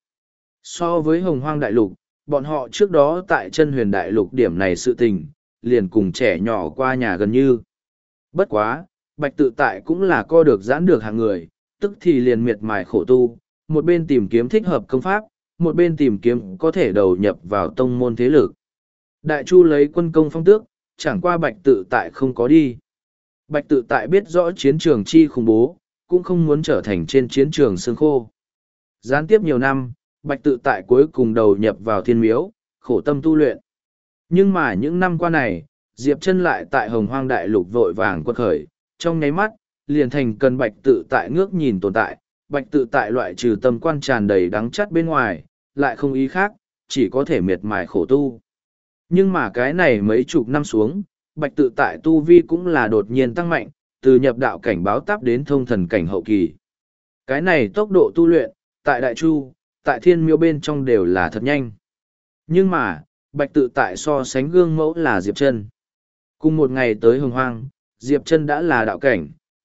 So với hồng hoang đại lục, bọn họ trước đó tại chân huyền đại lục điểm này sự tình, liền cùng trẻ nhỏ qua nhà gần như. Bất quá, bạch tự tại cũng là co được giãn được hàng người, tức thì liền miệt mài khổ tu, một bên tìm kiếm thích hợp công pháp, một bên tìm kiếm có thể đầu nhập vào tông môn thế lực. Đại Chu lấy quân công phong tước, chẳng qua bạch tự tại không có đi. Bạch tự tại biết rõ chiến trường chi khủng bố, cũng không muốn trở thành trên chiến trường xương khô. Gián tiếp nhiều năm, bạch tự tại cuối cùng đầu nhập vào thiên miếu, khổ tâm tu luyện. Nhưng mà những năm qua này, Diệp Chân lại tại hồng hoang đại lục vội vàng quật khởi, trong nháy mắt, liền thành cần bạch tự tại ngước nhìn tồn tại, bạch tự tại loại trừ tâm quan tràn đầy đắng chắt bên ngoài, lại không ý khác, chỉ có thể miệt mài khổ tu. Nhưng mà cái này mấy chục năm xuống, bạch tự tại tu vi cũng là đột nhiên tăng mạnh, từ nhập đạo cảnh báo táp đến thông thần cảnh hậu kỳ. Cái này tốc độ tu luyện, tại Đại Chu, tại thiên miêu bên trong đều là thật nhanh. Nhưng mà, bạch tự tại so sánh gương mẫu là Diệp Chân. Cùng một ngày tới hồng hoang, Diệp Chân đã là đạo cảnh,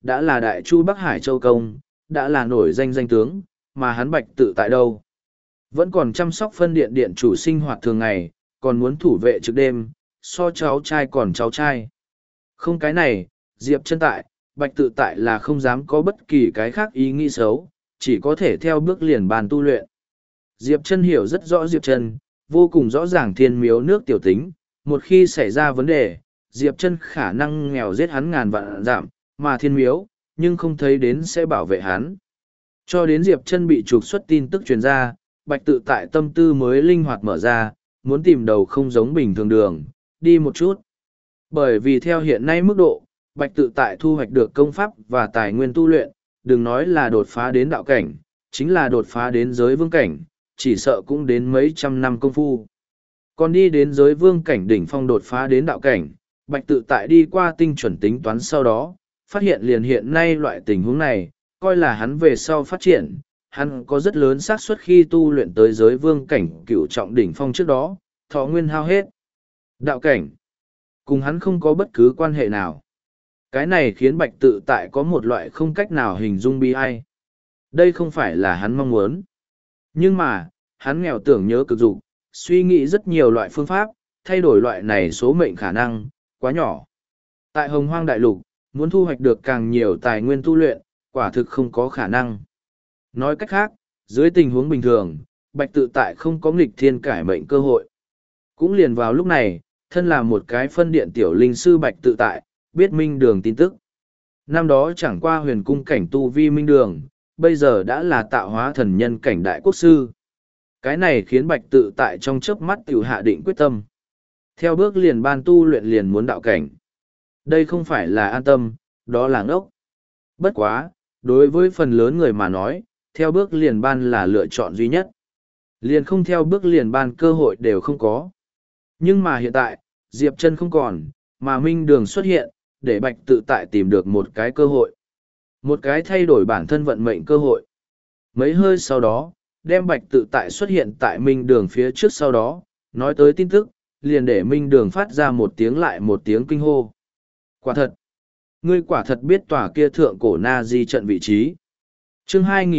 đã là đại chu Bắc Hải Châu Công, đã là nổi danh danh tướng, mà hắn Bạch Tự Tại đâu. Vẫn còn chăm sóc phân điện điện chủ sinh hoạt thường ngày, còn muốn thủ vệ trực đêm, so cháu trai còn cháu trai. Không cái này, Diệp Chân tại, Bạch Tự Tại là không dám có bất kỳ cái khác ý nghĩ xấu, chỉ có thể theo bước liền bàn tu luyện. Diệp Chân hiểu rất rõ Diệp Chân, vô cùng rõ ràng thiên miếu nước tiểu tính, một khi xảy ra vấn đề, Diệp Chân khả năng nghèo giết hắn ngàn vạn dặm, mà thiên miếu, nhưng không thấy đến sẽ bảo vệ hắn. Cho đến Diệp Chân bị trục xuất tin tức truyền ra, Bạch Tự Tại tâm tư mới linh hoạt mở ra, muốn tìm đầu không giống bình thường đường, đi một chút. Bởi vì theo hiện nay mức độ, Bạch Tự Tại thu hoạch được công pháp và tài nguyên tu luyện, đừng nói là đột phá đến đạo cảnh, chính là đột phá đến giới vương cảnh, chỉ sợ cũng đến mấy trăm năm công phu. Còn đi đến giới vương cảnh đỉnh phong đột phá đến đạo cảnh, Bạch Tự Tại đi qua tinh chuẩn tính toán sau đó, phát hiện liền hiện nay loại tình huống này, coi là hắn về sau phát triển, hắn có rất lớn xác suất khi tu luyện tới giới vương cảnh cửu trọng đỉnh phong trước đó, thọ nguyên hao hết. Đạo cảnh, cùng hắn không có bất cứ quan hệ nào. Cái này khiến Bạch Tự Tại có một loại không cách nào hình dung bi ai. Đây không phải là hắn mong muốn. Nhưng mà, hắn nghèo tưởng nhớ cực dục, suy nghĩ rất nhiều loại phương pháp, thay đổi loại này số mệnh khả năng, quá nhỏ. Tại Hồng Hoang Đại Lục, muốn thu hoạch được càng nhiều tài nguyên tu luyện, quả thực không có khả năng. Nói cách khác, dưới tình huống bình thường, Bạch Tự Tại không có nghịch thiên cải mệnh cơ hội. Cũng liền vào lúc này, thân là một cái phân điện tiểu linh sư Bạch Tự Tại, biết Minh Đường tin tức. Năm đó chẳng qua huyền cung cảnh tu vi Minh Đường, bây giờ đã là tạo hóa thần nhân cảnh đại quốc sư. Cái này khiến Bạch Tự Tại trong chớp mắt tiểu hạ định quyết tâm. Theo bước liền ban tu luyện liền muốn đạo cảnh. Đây không phải là an tâm, đó là ngốc. Bất quá, đối với phần lớn người mà nói, theo bước liền ban là lựa chọn duy nhất. Liền không theo bước liền ban cơ hội đều không có. Nhưng mà hiện tại, Diệp Chân không còn, mà Minh Đường xuất hiện, để Bạch Tự Tại tìm được một cái cơ hội. Một cái thay đổi bản thân vận mệnh cơ hội. Mấy hơi sau đó, đem Bạch Tự Tại xuất hiện tại Minh Đường phía trước sau đó, nói tới tin tức, liền để Minh Đường phát ra một tiếng lại một tiếng kinh hô. Quả thật! Ngươi quả thật biết tòa kia thượng cổ na di trận vị trí. Chương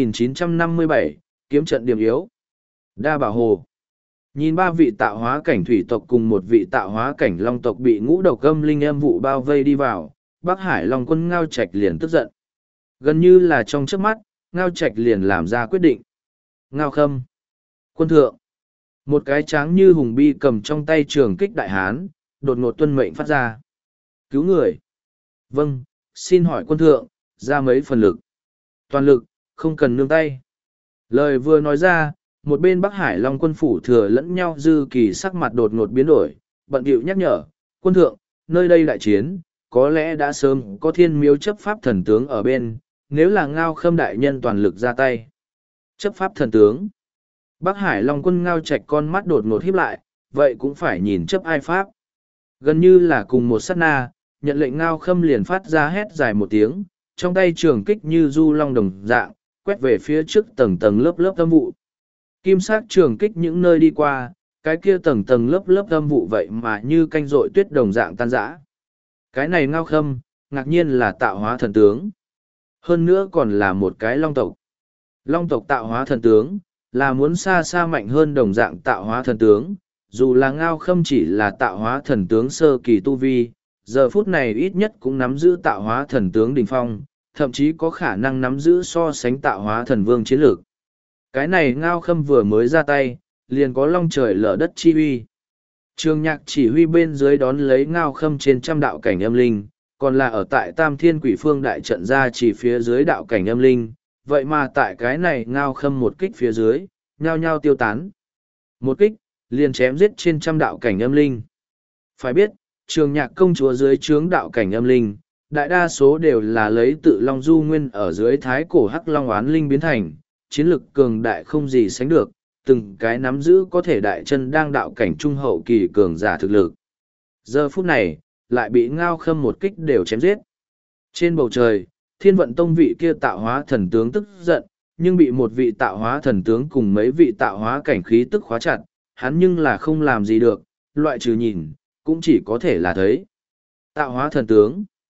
2957, kiếm trận điểm yếu. Đa Bảo Hồ. Nhìn ba vị tạo hóa cảnh thủy tộc cùng một vị tạo hóa cảnh long tộc bị ngũ độc âm linh âm vụ bao vây đi vào, Bắc Hải Long Quân Ngao Trạch liền tức giận. Gần như là trong chớp mắt, Ngao Trạch liền làm ra quyết định. Ngao Khâm. Quân thượng. Một cái tráng như hùng bi cầm trong tay trường kích đại hán, đột ngột tuân mệnh phát ra. Cứu người. Vâng, xin hỏi quân thượng, ra mấy phần lực. Toàn lực, không cần nương tay. Lời vừa nói ra, một bên Bắc Hải Long Quân phủ thừa lẫn nhau dư kỳ sắc mặt đột ngột biến đổi, bận điệu nhắc nhở, quân thượng, nơi đây đại chiến, có lẽ đã sớm có thiên miếu chấp pháp thần tướng ở bên, nếu là Ngao Khâm đại nhân toàn lực ra tay. Chấp pháp thần tướng. Bắc Hải Long Quân Ngao Trạch con mắt đột ngột híp lại, vậy cũng phải nhìn chấp ai pháp. Gần như là cùng một sát na, nhận lệnh Ngao Khâm liền phát ra hét dài một tiếng, trong tay trường kích như du long đồng dạng, quét về phía trước tầng tầng lớp lớp âm vụ. Kim sắc trường kích những nơi đi qua, cái kia tầng tầng lớp lớp âm vụ vậy mà như canh rội tuyết đồng dạng tan rã. Cái này Ngao Khâm, ngạc nhiên là tạo hóa thần tướng. Hơn nữa còn là một cái long tộc. Long tộc tạo hóa thần tướng, là muốn xa xa mạnh hơn đồng dạng tạo hóa thần tướng, dù là Ngao Khâm chỉ là tạo hóa thần tướng sơ kỳ tu vi, giờ phút này ít nhất cũng nắm giữ tạo hóa thần tướng đỉnh phong, thậm chí có khả năng nắm giữ so sánh tạo hóa thần vương chiến lược. Cái này Ngao Khâm vừa mới ra tay, liền có long trời lở đất chi uy. Trường Nhạc chỉ huy bên dưới đón lấy Ngao Khâm trên trăm đạo cảnh âm linh, còn là ở tại Tam Thiên Quỷ Phương đại trận ra chỉ phía dưới đạo cảnh âm linh, vậy mà tại cái này Ngao Khâm một kích phía dưới, nhao nhao tiêu tán. Một kích, liền chém giết trên trăm đạo cảnh âm linh. Phải biết, Trường Nhạc công chúa dưới trướng đạo cảnh âm linh, đại đa số đều là lấy tự Long Du Nguyên ở dưới thái cổ hắc long oán linh biến thành, chiến lực cường đại không gì sánh được, từng cái nắm giữ có thể đại chân đang đạo cảnh trung hậu kỳ cường giả thực lực. Giờ phút này, lại bị Ngao Khâm một kích đều chém giết. Trên bầu trời, Thiên Vận Tông vị kia tạo hóa thần tướng tức giận, nhưng bị một vị tạo hóa thần tướng cùng mấy vị tạo hóa cảnh khí tức khóa chặt, hắn nhưng là không làm gì được, loại trừ nhìn, cũng chỉ có thể là thấy. Tạo hóa thần tướng.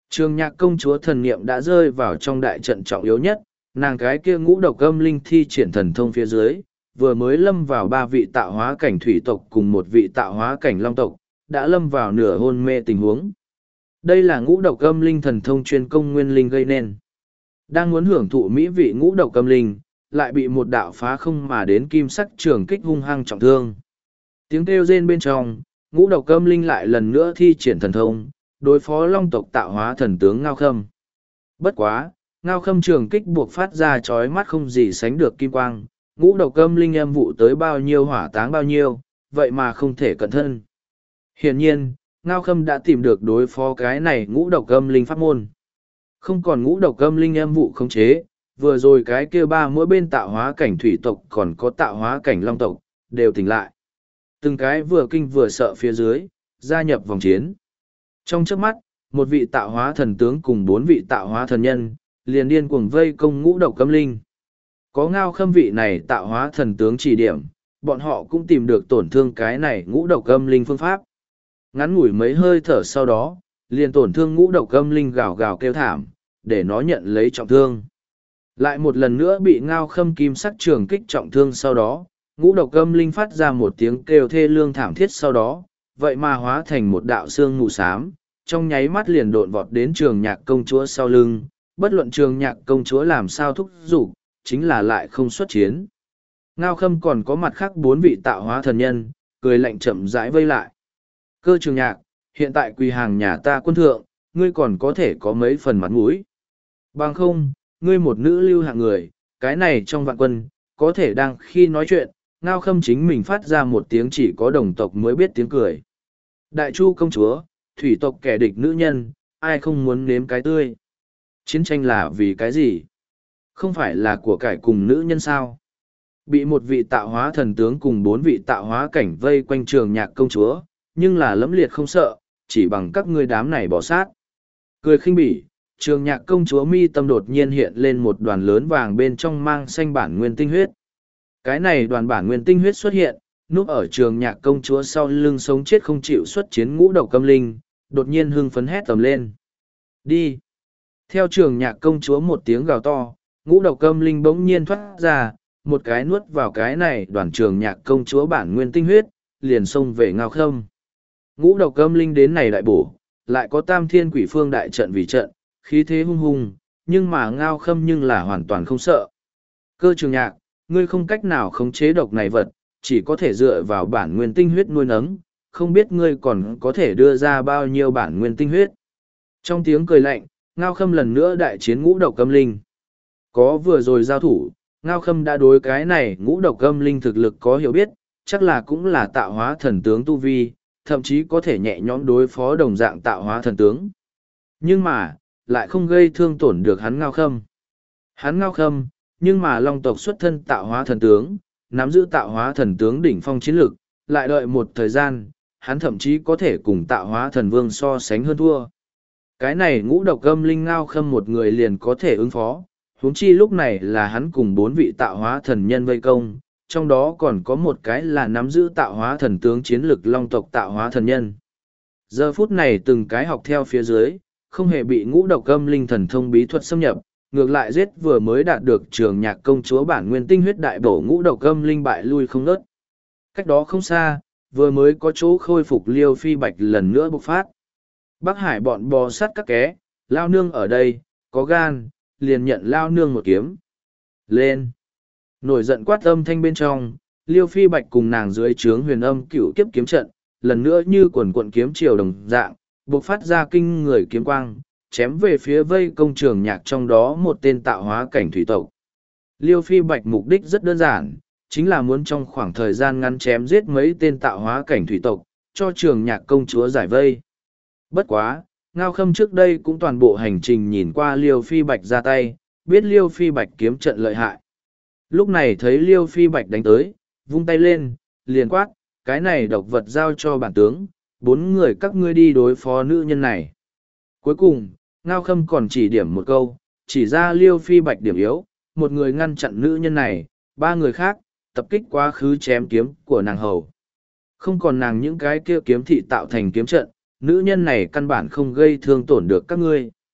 Trường Nhạc công chúa thần niệm đã rơi vào trong đại trận trọng yếu nhất, nàng cái kia ngũ độc âm linh thi triển thần thông phía dưới, vừa mới lâm vào 3 vị tạo hóa cảnh thủy tộc cùng 1 vị tạo hóa cảnh long tộc, đã lâm vào nửa hôn mê tình huống. Đây là ngũ độc âm linh thần thông chuyên công nguyên linh gây nên. Đang muốn hưởng thụ mỹ vị ngũ độc âm linh, lại bị một đạo phá không mà đến kim sắc trường kích hung hăng trọng thương. Tiếng kêu rên bên trong, ngũ độc âm linh lại lần nữa thi triển thần thông, đối phó long tộc tạo hóa thần tướng Ngao Khâm. Bất quá, Ngao Khâm trường kích buộc phát ra chói mắt không gì sánh được kim quang, ngũ độc âm linh âm vụ tới bao nhiêu hỏa táng bao nhiêu, vậy mà không thể cẩn thân. Hiển nhiên, Ngao Khâm đã tìm được đối phó cái này ngũ độc âm linh pháp môn. Không còn ngũ độc âm linh âm vụ khống chế, vừa rồi cái kia 3 mỗi bên tạo hóa cảnh thủy tộc còn có tạo hóa cảnh long tộc, đều tỉnh lại. Từng cái vừa kinh vừa sợ phía dưới, gia nhập vòng chiến. Trong trước mắt, 1 vị tạo hóa thần tướng cùng 4 vị tạo hóa thần nhân, liền điên cuồng vây công ngũ độc âm linh. Có Ngao Khâm vị này tạo hóa thần tướng chỉ điểm, bọn họ cũng tìm được tổn thương cái này ngũ độc âm linh phương pháp. Ngắn ngủi mấy hơi thở sau đó, liền tổn thương ngũ độc âm linh gào gào kêu thảm, để nó nhận lấy trọng thương. Lại một lần nữa bị Ngao Khâm kim sắc trường kích trọng thương sau đó, ngũ độc âm linh phát ra một tiếng kêu thê lương thảm thiết sau đó, vậy mà hóa thành một đạo xương mù xám, trong nháy mắt liền độn vọt đến Trường Nhạc công chúa sau lưng, bất luận Trường Nhạc công chúa làm sao thúc giục, chính là lại không xuất chiến. Ngao Khâm còn có mặt khác 4 vị tạo hóa thần nhân, cười lạnh chậm rãi vây lại. Cơ Trường Nhạc, hiện tại quỳ hàng nhà ta quân thượng, ngươi còn có thể có mấy phần mặt mũi. Bằng không, ngươi một nữ lưu hạng người, cái này trong vạn quân, có thể đang khi nói chuyện, Ngao Khâm chính mình phát ra một tiếng chỉ có đồng tộc mới biết tiếng cười. Đại Chu công chúa, thủy tộc kẻ địch nữ nhân, ai không muốn nếm cái tươi. Chiến tranh là vì cái gì? Không phải là của cải cùng nữ nhân sao? Bị 1 vị tạo hóa thần tướng cùng 4 vị tạo hóa cảnh vây quanh Trường Nhạc công chúa, nhưng là lẫm liệt không sợ, chỉ bằng các ngươi đám này bỏ sát. Cười khinh bỉ, Trường Nhạc công chúa mi tâm đột nhiên hiện lên một đoàn lớn vàng bên trong mang xanh bản nguyên tinh huyết. Cái này đoàn bản nguyên tinh huyết xuất hiện, núp ở Trường Nhạc công chúa sau lưng sống chết không chịu xuất chiến ngũ độc âm linh, đột nhiên hưng phấn hét tầm lên. Đi! Theo Trường Nhạc công chúa một tiếng gào to, ngũ độc âm linh bỗng nhiên thoát ra, một cái nuốt vào cái này đoàn Trường Nhạc công chúa bản nguyên tinh huyết, liền xông về Ngao Khâm. Ngũ độc âm linh đến này đại bổ, lại có Tam Thiên Quỷ Phương đại trận vì trận, khí thế hung hùng, nhưng mà Ngao Khâm nhưng là hoàn toàn không sợ. Cơ Trường Nhạc, ngươi không cách nào khống chế độc này vật, chỉ có thể dựa vào bản nguyên tinh huyết nuôi nấng, không biết ngươi còn có thể đưa ra bao nhiêu bản nguyên tinh huyết. Trong tiếng cười lạnh, Ngao Khâm lần nữa đại chiến ngũ độc âm linh. Có vừa rồi giao thủ, Ngao Khâm đã đối cái này ngũ độc âm linh thực lực có hiểu biết, chắc là cũng là tạo hóa thần tướng tu vi, thậm chí có thể nhẹ nhõm đối phó đồng dạng tạo hóa thần tướng. Nhưng mà, lại không gây thương tổn được hắn Ngao Khâm. Hắn Ngao Khâm, nhưng mà long tộc xuất thân tạo hóa thần tướng, nắm giữ tạo hóa thần tướng đỉnh phong chiến lực, lại đợi một thời gian, hắn thậm chí có thể cùng tạo hóa thần vương so sánh hơn thua. Cái này ngũ độc âm linh Ngao Khâm một người liền có thể ứng phó, huống chi lúc này là hắn cùng 4 vị tạo hóa thần nhân vây công, trong đó còn có một cái là nắm giữ tạo hóa thần tướng chiến lực long tộc tạo hóa thần nhân. Giờ phút này từng cái học theo phía dưới, không hề bị ngũ độc âm linh thần thông bí thuật xâm nhập, ngược lại giết vừa mới đạt được Trường Nhạc công chúa bản nguyên tinh huyết đại bổ ngũ độc âm linh bại lui không ngớt. Cách đó không xa, vừa mới có chỗ khôi phục Liêu Phi Bạch lần nữa bộc phát. Bắc Hải bọn bò sát các ké, lao nương ở đây, có gan, liền nhận lao nương một kiếm. Lên! Nổi giận quát âm thanh bên trong, Liêu Phi Bạch cùng nàng dưới trướng huyền âm cửu kiếp kiếm trận, lần nữa như quần quận kiếm triều đồng dạng, bộc phát ra kinh người kiếm quang, chém về phía vây công Trường Nhạc trong đó một tên tạo hóa cảnh thủy tộc. Liêu Phi Bạch mục đích rất đơn giản, chính là muốn trong khoảng thời gian ngắn chém giết mấy tên tạo hóa cảnh thủy tộc, cho Trường Nhạc công chúa giải vây. Bất quá, Ngao Khâm trước đây cũng toàn bộ hành trình nhìn qua Liêu Phi Bạch ra tay, biết Liêu Phi Bạch kiếm trận lợi hại. Lúc này thấy Liêu Phi Bạch đánh tới, vung tay lên, liền quát, cái này độc vật giao cho bản tướng, 4 người các ngươi đi đối phó nữ nhân này. Cuối cùng, Ngao Khâm còn chỉ điểm một câu, chỉ ra Liêu Phi Bạch điểm yếu, một người ngăn chặn nữ nhân này, 3 người khác, tập kích quá khứ chém kiếm của nàng hầu. Không còn nàng những cái kia kiếm thị tạo thành kiếm trận, nữ nhân này căn bản không gây thương tổn được các ngươi.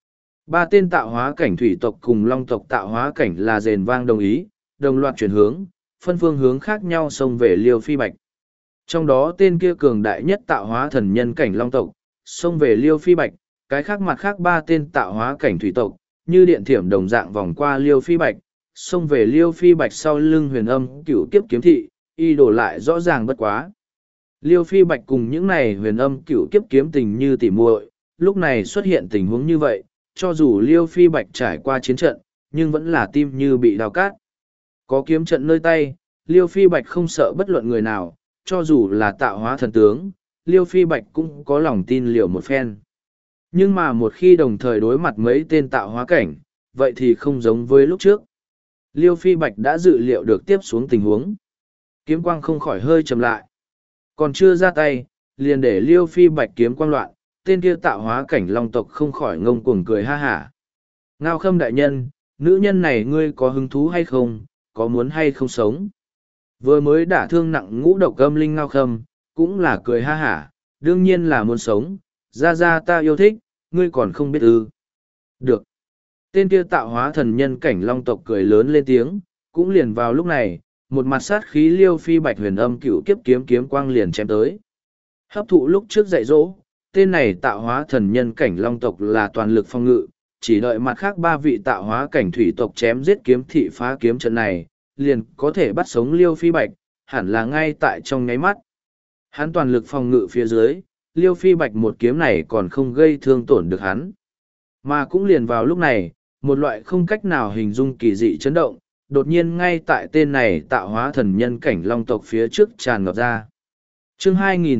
Ba tên tạo hóa cảnh thủy tộc cùng long tộc tạo hóa cảnh là rền vang đồng ý, đồng loạt chuyển hướng, phân phương hướng khác nhau xông về Liêu Phi Bạch. Trong đó tên kia cường đại nhất tạo hóa thần nhân cảnh long tộc, xông về Liêu Phi Bạch, cái khác mặt khác ba tên tạo hóa cảnh thủy tộc, như điện thiểm đồng dạng vòng qua Liêu Phi Bạch, xông về Liêu Phi Bạch sau lưng huyền âm cửu kiếp kiếm thị, y đổ lại rõ ràng bất quá. Liêu Phi Bạch cùng những này huyền âm cửu kiếp kiếm tình như tỉ muội, lúc này xuất hiện tình huống như vậy, cho dù Liêu Phi Bạch trải qua chiến trận, nhưng vẫn là tim như bị đào cát. Có kiếm trận nơi tay, Liêu Phi Bạch không sợ bất luận người nào, cho dù là tạo hóa thần tướng, Liêu Phi Bạch cũng có lòng tin liệu một phen. Nhưng mà một khi đồng thời đối mặt mấy tên tạo hóa cảnh, vậy thì không giống với lúc trước. Liêu Phi Bạch đã dự liệu được tiếp xuống tình huống. Kiếm quang không khỏi hơi chậm lại. Còn chưa ra tay, liền để Liêu Phi Bạch kiếm quang loạn, tên kia tạo hóa cảnh long tộc không khỏi ngông cuồng cười ha hả. Ngao Khâm đại nhân, nữ nhân này ngươi có hứng thú hay không, có muốn hay không sống? Vừa mới đả thương nặng ngũ độc âm linh Ngao Khâm, cũng là cười ha hả, đương nhiên là muốn sống, ra ta yêu thích, ngươi còn không biết ư. Được. Tên kia tạo hóa thần nhân cảnh long tộc cười lớn lên tiếng, cũng liền vào lúc này, một mặt sát khí Liêu Phi Bạch huyền âm cựu kiếp kiếm quang liền chém tới. Hấp thụ lúc trước dạy dỗ, tên này tạo hóa thần nhân cảnh long tộc là toàn lực phòng ngự, chỉ đợi mặt khác ba vị tạo hóa cảnh thủy tộc chém giết kiếm thị phá kiếm trận này, liền có thể bắt sống Liêu Phi Bạch, hẳn là ngay tại trong nháy mắt. Hắn toàn lực phòng ngự phía dưới, Liêu Phi Bạch một kiếm này còn không gây thương tổn được hắn. Mà cũng liền vào lúc này, một loại không cách nào hình dung kỳ dị chấn động, đột nhiên ngay tại tên này tạo hóa thần nhân cảnh long tộc phía trước tràn ngập ra. Chương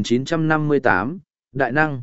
2958, Đại Năng.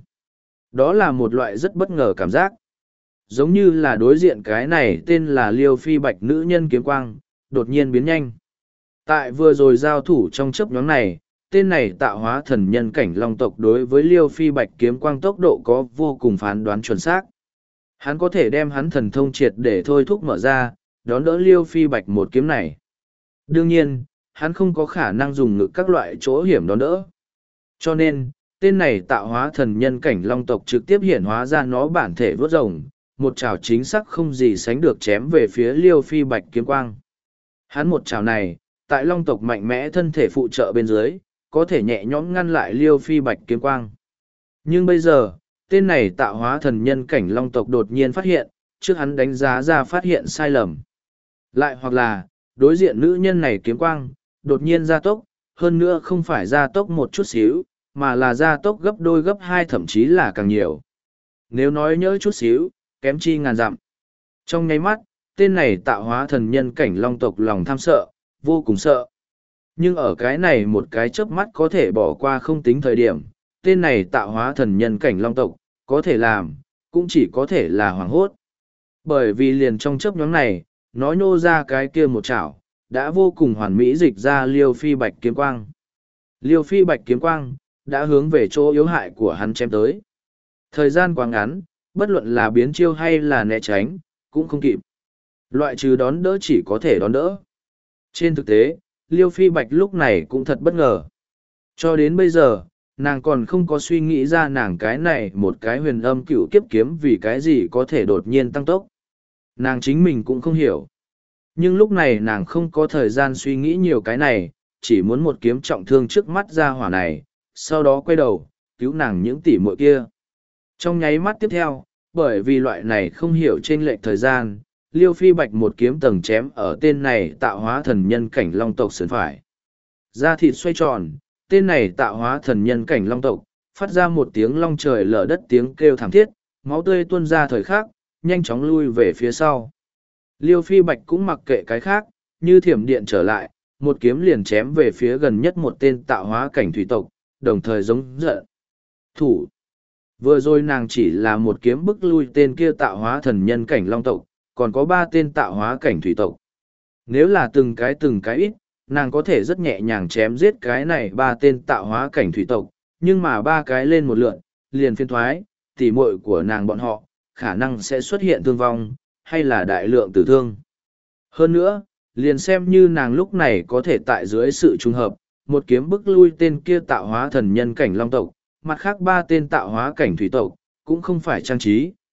Đó là một loại rất bất ngờ cảm giác. Giống như là đối diện cái này tên là Liêu Phi Bạch nữ nhân kiếm quang, đột nhiên biến nhanh. Tại vừa rồi giao thủ trong chớp nhoáng này, tên này tạo hóa thần nhân cảnh long tộc đối với Liêu Phi Bạch kiếm quang tốc độ có vô cùng phán đoán chuẩn xác. Hắn có thể đem hắn thần thông triệt để thôi thúc mở ra, đón đỡ Liêu Phi Bạch một kiếm này. Đương nhiên, hắn không có khả năng dùng ngự các loại chỗ hiểm đón đỡ. Cho nên, tên này tạo hóa thần nhân cảnh long tộc trực tiếp hiển hóa ra nó bản thể vớt rồng, một chảo chính xác không gì sánh được chém về phía Liêu Phi Bạch kiếm quang. Hắn một chảo này, tại long tộc mạnh mẽ thân thể phụ trợ bên dưới, có thể nhẹ nhõm ngăn lại Liêu Phi Bạch kiếm quang. Nhưng bây giờ, tên này tạo hóa thần nhân cảnh long tộc đột nhiên phát hiện, trước hắn đánh giá ra phát hiện sai lầm. Lại hoặc là, đối diện nữ nhân này kiếm quang, đột nhiên gia tốc, hơn nữa không phải gia tốc một chút xíu, mà là gia tốc gấp đôi gấp hai thậm chí là càng nhiều. Nếu nói nhớ chút xíu, kém chi ngàn dặm. Trong nháy mắt, tên này tạo hóa thần nhân cảnh long tộc lòng tham sợ, vô cùng sợ. Nhưng ở cái này một cái chớp mắt có thể bỏ qua không tính thời điểm, tên này tạo hóa thần nhân cảnh long tộc, có thể làm, cũng chỉ có thể là hoảng hốt. Bởi vì liền trong chớp nhoáng này, nó nhô ra cái kia một chảo, đã vô cùng hoàn mỹ dịch ra Liêu Phi Bạch kiếm quang. Liêu Phi Bạch kiếm quang, đã hướng về chỗ yếu hại của hắn chém tới. Thời gian quá ngắn, bất luận là biến chiêu hay là né tránh, cũng không kịp. Loại trừ đón đỡ chỉ có thể đón đỡ. Trên thực tế, Liêu Phi Bạch lúc này cũng thật bất ngờ. Cho đến bây giờ, nàng còn không có suy nghĩ ra nàng cái này một cái huyền âm cựu kiếp kiếm vì cái gì có thể đột nhiên tăng tốc. Nàng chính mình cũng không hiểu. Nhưng lúc này nàng không có thời gian suy nghĩ nhiều cái này, chỉ muốn một kiếm trọng thương trước mắt ra hỏa này, sau đó quay đầu, cứu nàng những tỷ muội kia. Trong nháy mắt tiếp theo, bởi vì loại này không hiểu trên lệch thời gian, Liêu Phi Bạch một kiếm tầng chém ở tên này tạo hóa thần nhân cảnh long tộc sườn phải. Da thịt xoay tròn, tên này tạo hóa thần nhân cảnh long tộc, phát ra một tiếng long trời lở đất tiếng kêu thảm thiết, máu tươi tuôn ra thời khắc, nhanh chóng lui về phía sau. Liêu Phi Bạch cũng mặc kệ cái khác, như thiểm điện trở lại, một kiếm liền chém về phía gần nhất một tên tạo hóa cảnh thủy tộc, đồng thời giống giận. Thủ. Vừa rồi nàng chỉ là một kiếm bức lui tên kia tạo hóa thần nhân cảnh long tộc, còn có ba tên tạo hóa cảnh thủy tộc. Nếu là từng cái ít, nàng có thể rất nhẹ nhàng chém giết cái này ba tên tạo hóa cảnh thủy tộc, nhưng mà ba cái lên một lượn, liền phiên thoái, tỉ muội của nàng bọn họ, khả năng sẽ xuất hiện thương vong, hay là đại lượng tử thương. Hơn nữa, liền xem như nàng lúc này có thể tại dưới sự trùng hợp, một kiếm bức lui tên kia tạo hóa thần nhân cảnh long tộc, mặt khác ba tên tạo hóa cảnh thủy tộc, cũng không phải trang trí,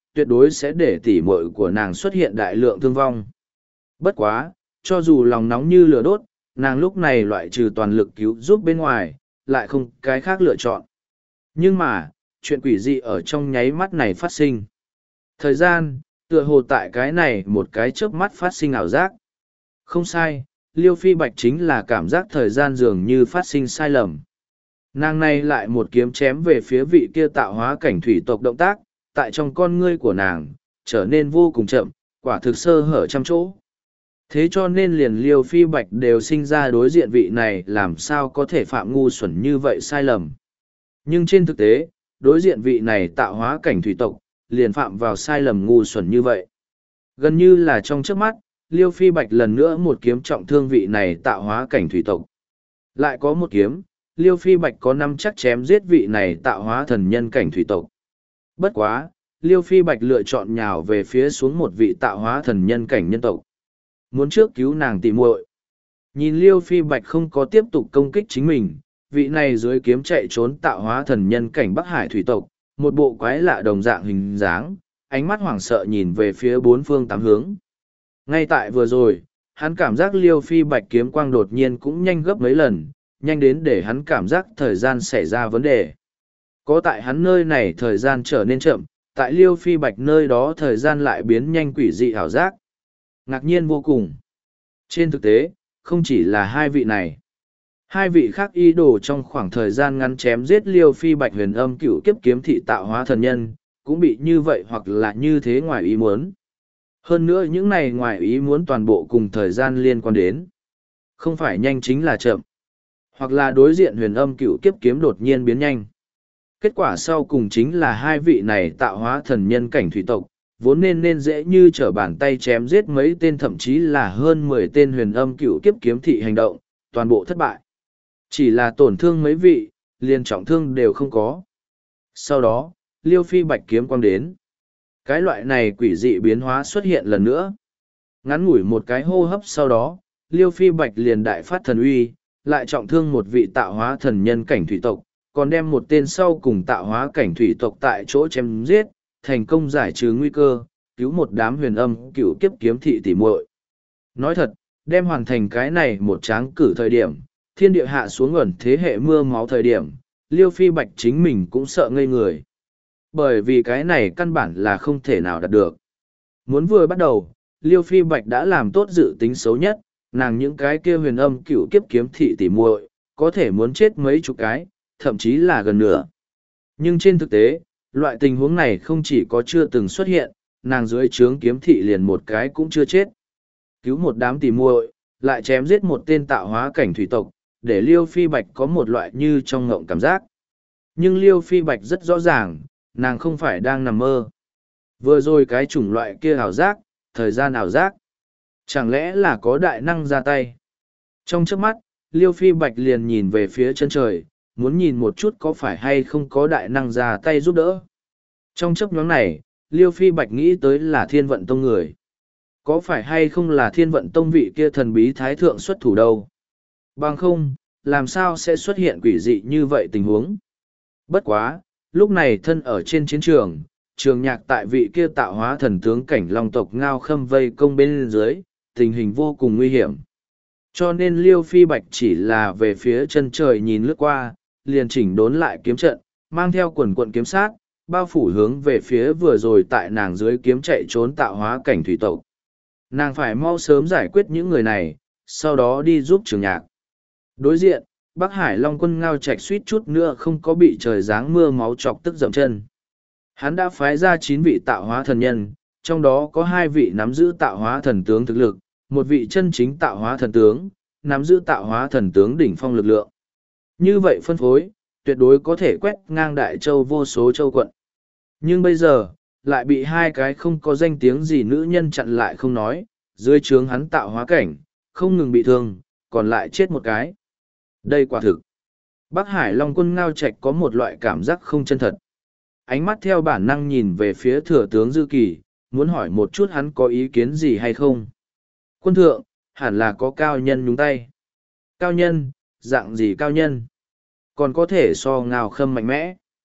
tuyệt đối sẽ để tỉ muội của nàng xuất hiện đại lượng thương vong. Bất quá, cho dù lòng nóng như lửa đốt, nàng lúc này loại trừ toàn lực cứu giúp bên ngoài, lại không cái khác lựa chọn. Nhưng mà, chuyện quỷ dị ở trong nháy mắt này phát sinh. Thời gian, tựa hồ tại cái này một cái chớp mắt phát sinh ảo giác. Không sai, Liêu Phi Bạch chính là cảm giác thời gian dường như phát sinh sai lầm. Nàng này lại một kiếm chém về phía vị kia tạo hóa cảnh thủy tộc động tác, tại trong con ngươi của nàng, trở nên vô cùng chậm, quả thực sơ hở trăm chỗ. Thế cho nên liền Liêu Phi Bạch đều sinh ra đối diện vị này làm sao có thể phạm ngu xuẩn như vậy sai lầm. Nhưng trên thực tế, đối diện vị này tạo hóa cảnh thủy tộc, liền phạm vào sai lầm ngu xuẩn như vậy. Gần như là trong trước mắt, Liêu Phi Bạch lần nữa một kiếm trọng thương vị này tạo hóa cảnh thủy tộc. Lại có một kiếm, Liêu Phi Bạch có năm chắc chém giết vị này tạo hóa thần nhân cảnh thủy tộc. Bất quá, Liêu Phi Bạch lựa chọn nhào về phía xuống một vị tạo hóa thần nhân cảnh nhân tộc. Muốn trước cứu nàng tỉ muội. Nhìn Liêu Phi Bạch không có tiếp tục công kích chính mình, vị này dưới kiếm chạy trốn tạo hóa thần nhân cảnh Bắc Hải thủy tộc, một bộ quái lạ đồng dạng hình dáng, ánh mắt hoảng sợ nhìn về phía bốn phương tám hướng. Ngay tại vừa rồi, hắn cảm giác Liêu Phi Bạch kiếm quang đột nhiên cũng nhanh gấp mấy lần, nhanh đến để hắn cảm giác thời gian xảy ra vấn đề. Có tại hắn nơi này thời gian trở nên chậm, tại Liêu Phi Bạch nơi đó thời gian lại biến nhanh quỷ dị ảo giác. Ngạc nhiên vô cùng. Trên thực tế, không chỉ là hai vị này. Hai vị khác ý đồ trong khoảng thời gian ngắn chém giết Liêu Phi Bạch huyền âm cựu kiếp kiếm thị tạo hóa thần nhân, cũng bị như vậy hoặc là như thế ngoài ý muốn. Hơn nữa những này ngoài ý muốn toàn bộ cùng thời gian liên quan đến. Không phải nhanh chính là chậm. Hoặc là đối diện huyền âm cựu kiếp kiếm đột nhiên biến nhanh. Kết quả sau cùng chính là hai vị này tạo hóa thần nhân cảnh thủy tộc, vốn nên dễ như trở bàn tay chém giết mấy tên thậm chí là hơn 10 tên huyền âm cựu kiếp kiếm thị hành động, toàn bộ thất bại. Chỉ là tổn thương mấy vị, liền trọng thương đều không có. Sau đó, Liêu Phi Bạch kiếm quang đến. Cái loại này quỷ dị biến hóa xuất hiện lần nữa. Ngắn ngủi một cái hô hấp sau đó, Liêu Phi Bạch liền đại phát thần uy, lại trọng thương một vị tạo hóa thần nhân cảnh thủy tộc, còn đem một tên sau cùng tạo hóa cảnh thủy tộc tại chỗ chém giết, thành công giải trừ nguy cơ, cứu một đám huyền âm cựu kiếp kiếm thị tỉ muội. Nói thật, đem hoàn thành cái này một tráng cử thời điểm, thiên địa hạ xuống ẩn thế hệ mưa máu thời điểm, Liêu Phi Bạch chính mình cũng sợ ngây người. Bởi vì cái này căn bản là không thể nào đạt được. Muốn vừa bắt đầu, Liêu Phi Bạch đã làm tốt dự tính xấu nhất, nàng những cái kia huyền âm cựu kiếp kiếm thị tỉ muội, có thể muốn chết mấy chục cái, thậm chí là gần nửa. Nhưng trên thực tế, loại tình huống này không chỉ có chưa từng xuất hiện, nàng dưới trướng kiếm thị liền một cái cũng chưa chết. Cứu một đám tỉ muội, lại chém giết một tên tạo hóa cảnh thủy tộc, để Liêu Phi Bạch có một loại như trong ngộng cảm giác. Nhưng Liêu Phi Bạch rất rõ ràng, nàng không phải đang nằm mơ. Vừa rồi cái chủng loại kia ảo giác, thời gian ảo giác. Chẳng lẽ là có đại năng ra tay? Trong chớp mắt, Liêu Phi Bạch liền nhìn về phía chân trời, muốn nhìn một chút có phải hay không có đại năng ra tay giúp đỡ. Trong chớp nhoáng này, Liêu Phi Bạch nghĩ tới là Thiên Vận Tông người. Có phải hay không là Thiên Vận Tông vị kia thần bí thái thượng xuất thủ đâu? Bằng không, làm sao sẽ xuất hiện quỷ dị như vậy tình huống? Bất quá, lúc này thân ở trên chiến trường, trường nhạc tại vị kia tạo hóa thần tướng cảnh long tộc ngao khâm vây công bên dưới, tình hình vô cùng nguy hiểm. Cho nên Liêu Phi Bạch chỉ là về phía chân trời nhìn lướt qua, liền chỉnh đốn lại kiếm trận, mang theo quần quận kiếm sát, bao phủ hướng về phía vừa rồi tại nàng dưới kiếm chạy trốn tạo hóa cảnh thủy tộc. Nàng phải mau sớm giải quyết những người này, sau đó đi giúp trường nhạc. Đối diện, Bắc Hải Long quân Ngao Trạch suýt chút nữa không có bị trời giáng mưa máu chọc tức dậm chân. Hắn đã phái ra 9 vị tạo hóa thần nhân, trong đó có 2 vị nắm giữ tạo hóa thần tướng thực lực, một vị chân chính tạo hóa thần tướng, nắm giữ tạo hóa thần tướng đỉnh phong lực lượng. Như vậy phân phối, tuyệt đối có thể quét ngang Đại Châu vô số châu quận. Nhưng bây giờ, lại bị 2 cái không có danh tiếng gì nữ nhân chặn lại không nói, dưới trướng hắn tạo hóa cảnh, không ngừng bị thương, còn lại chết một cái. Đây quả thực. Bắc Hải Long quân Ngao Trạch có một loại cảm giác không chân thật. Ánh mắt theo bản năng nhìn về phía thừa tướng Dư Kỳ, muốn hỏi một chút hắn có ý kiến gì hay không. Quân thượng, hẳn là có cao nhân nhúng tay. Cao nhân, dạng gì cao nhân? Còn có thể so Ngao Khâm mạnh mẽ.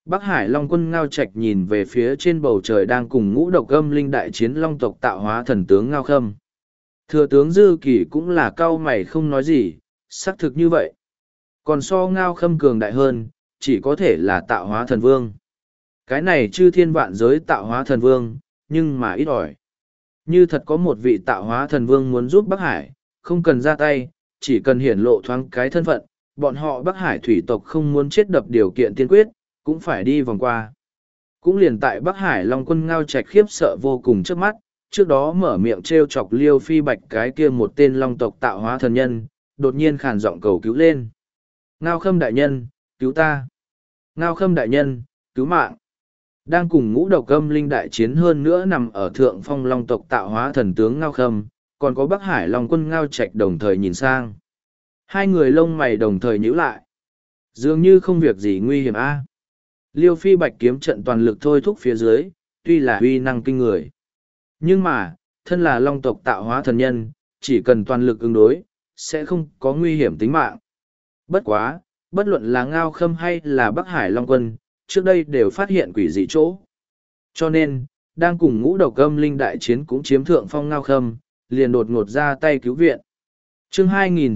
Bắc Hải Long quân Ngao Trạch nhìn về phía trên bầu trời đang cùng ngũ độc âm linh đại chiến long tộc tạo hóa thần tướng Ngao Khâm. Thừa tướng Dư Kỳ cũng là cau mày không nói gì, xác thực như vậy. Còn so Ngao Khâm cường đại hơn, chỉ có thể là tạo hóa thần vương. Cái này chư thiên vạn giới tạo hóa thần vương, nhưng mà ít ỏi. Như thật có một vị tạo hóa thần vương muốn giúp Bắc Hải, không cần ra tay, chỉ cần hiển lộ thoáng cái thân phận, bọn họ Bắc Hải thủy tộc không muốn chết đập điều kiện tiên quyết, cũng phải đi vòng qua. Cũng liền tại Bắc Hải Long quân Ngao Trạch khiếp sợ vô cùng trước mắt, trước đó mở miệng trêu chọc Liêu Phi Bạch cái kia một tên long tộc tạo hóa thần nhân, đột nhiên khàn giọng cầu cứu lên. Ngao Khâm đại nhân, cứu ta! Ngao Khâm đại nhân, cứu mạng! Đang cùng ngũ độc âm linh đại chiến hơn nữa nằm ở thượng phong long tộc tạo hóa thần tướng Ngao Khâm, còn có Bắc Hải Long quân Ngao Trạch đồng thời nhìn sang. Hai người lông mày đồng thời nhíu lại. Dường như không việc gì nguy hiểm a. Liêu Phi Bạch kiếm trận toàn lực thôi thúc phía dưới, tuy là uy năng kinh người. Nhưng mà, thân là long tộc tạo hóa thần nhân, chỉ cần toàn lực ứng đối, sẽ không có nguy hiểm tính mạng. Bất quá, bất luận là Ngao Khâm hay là Bắc Hải Long quân, trước đây đều phát hiện quỷ dị chỗ. Cho nên, đang cùng ngũ độc âm linh đại chiến cũng chiếm thượng phong Ngao Khâm, liền đột ngột ra tay cứu viện. Chương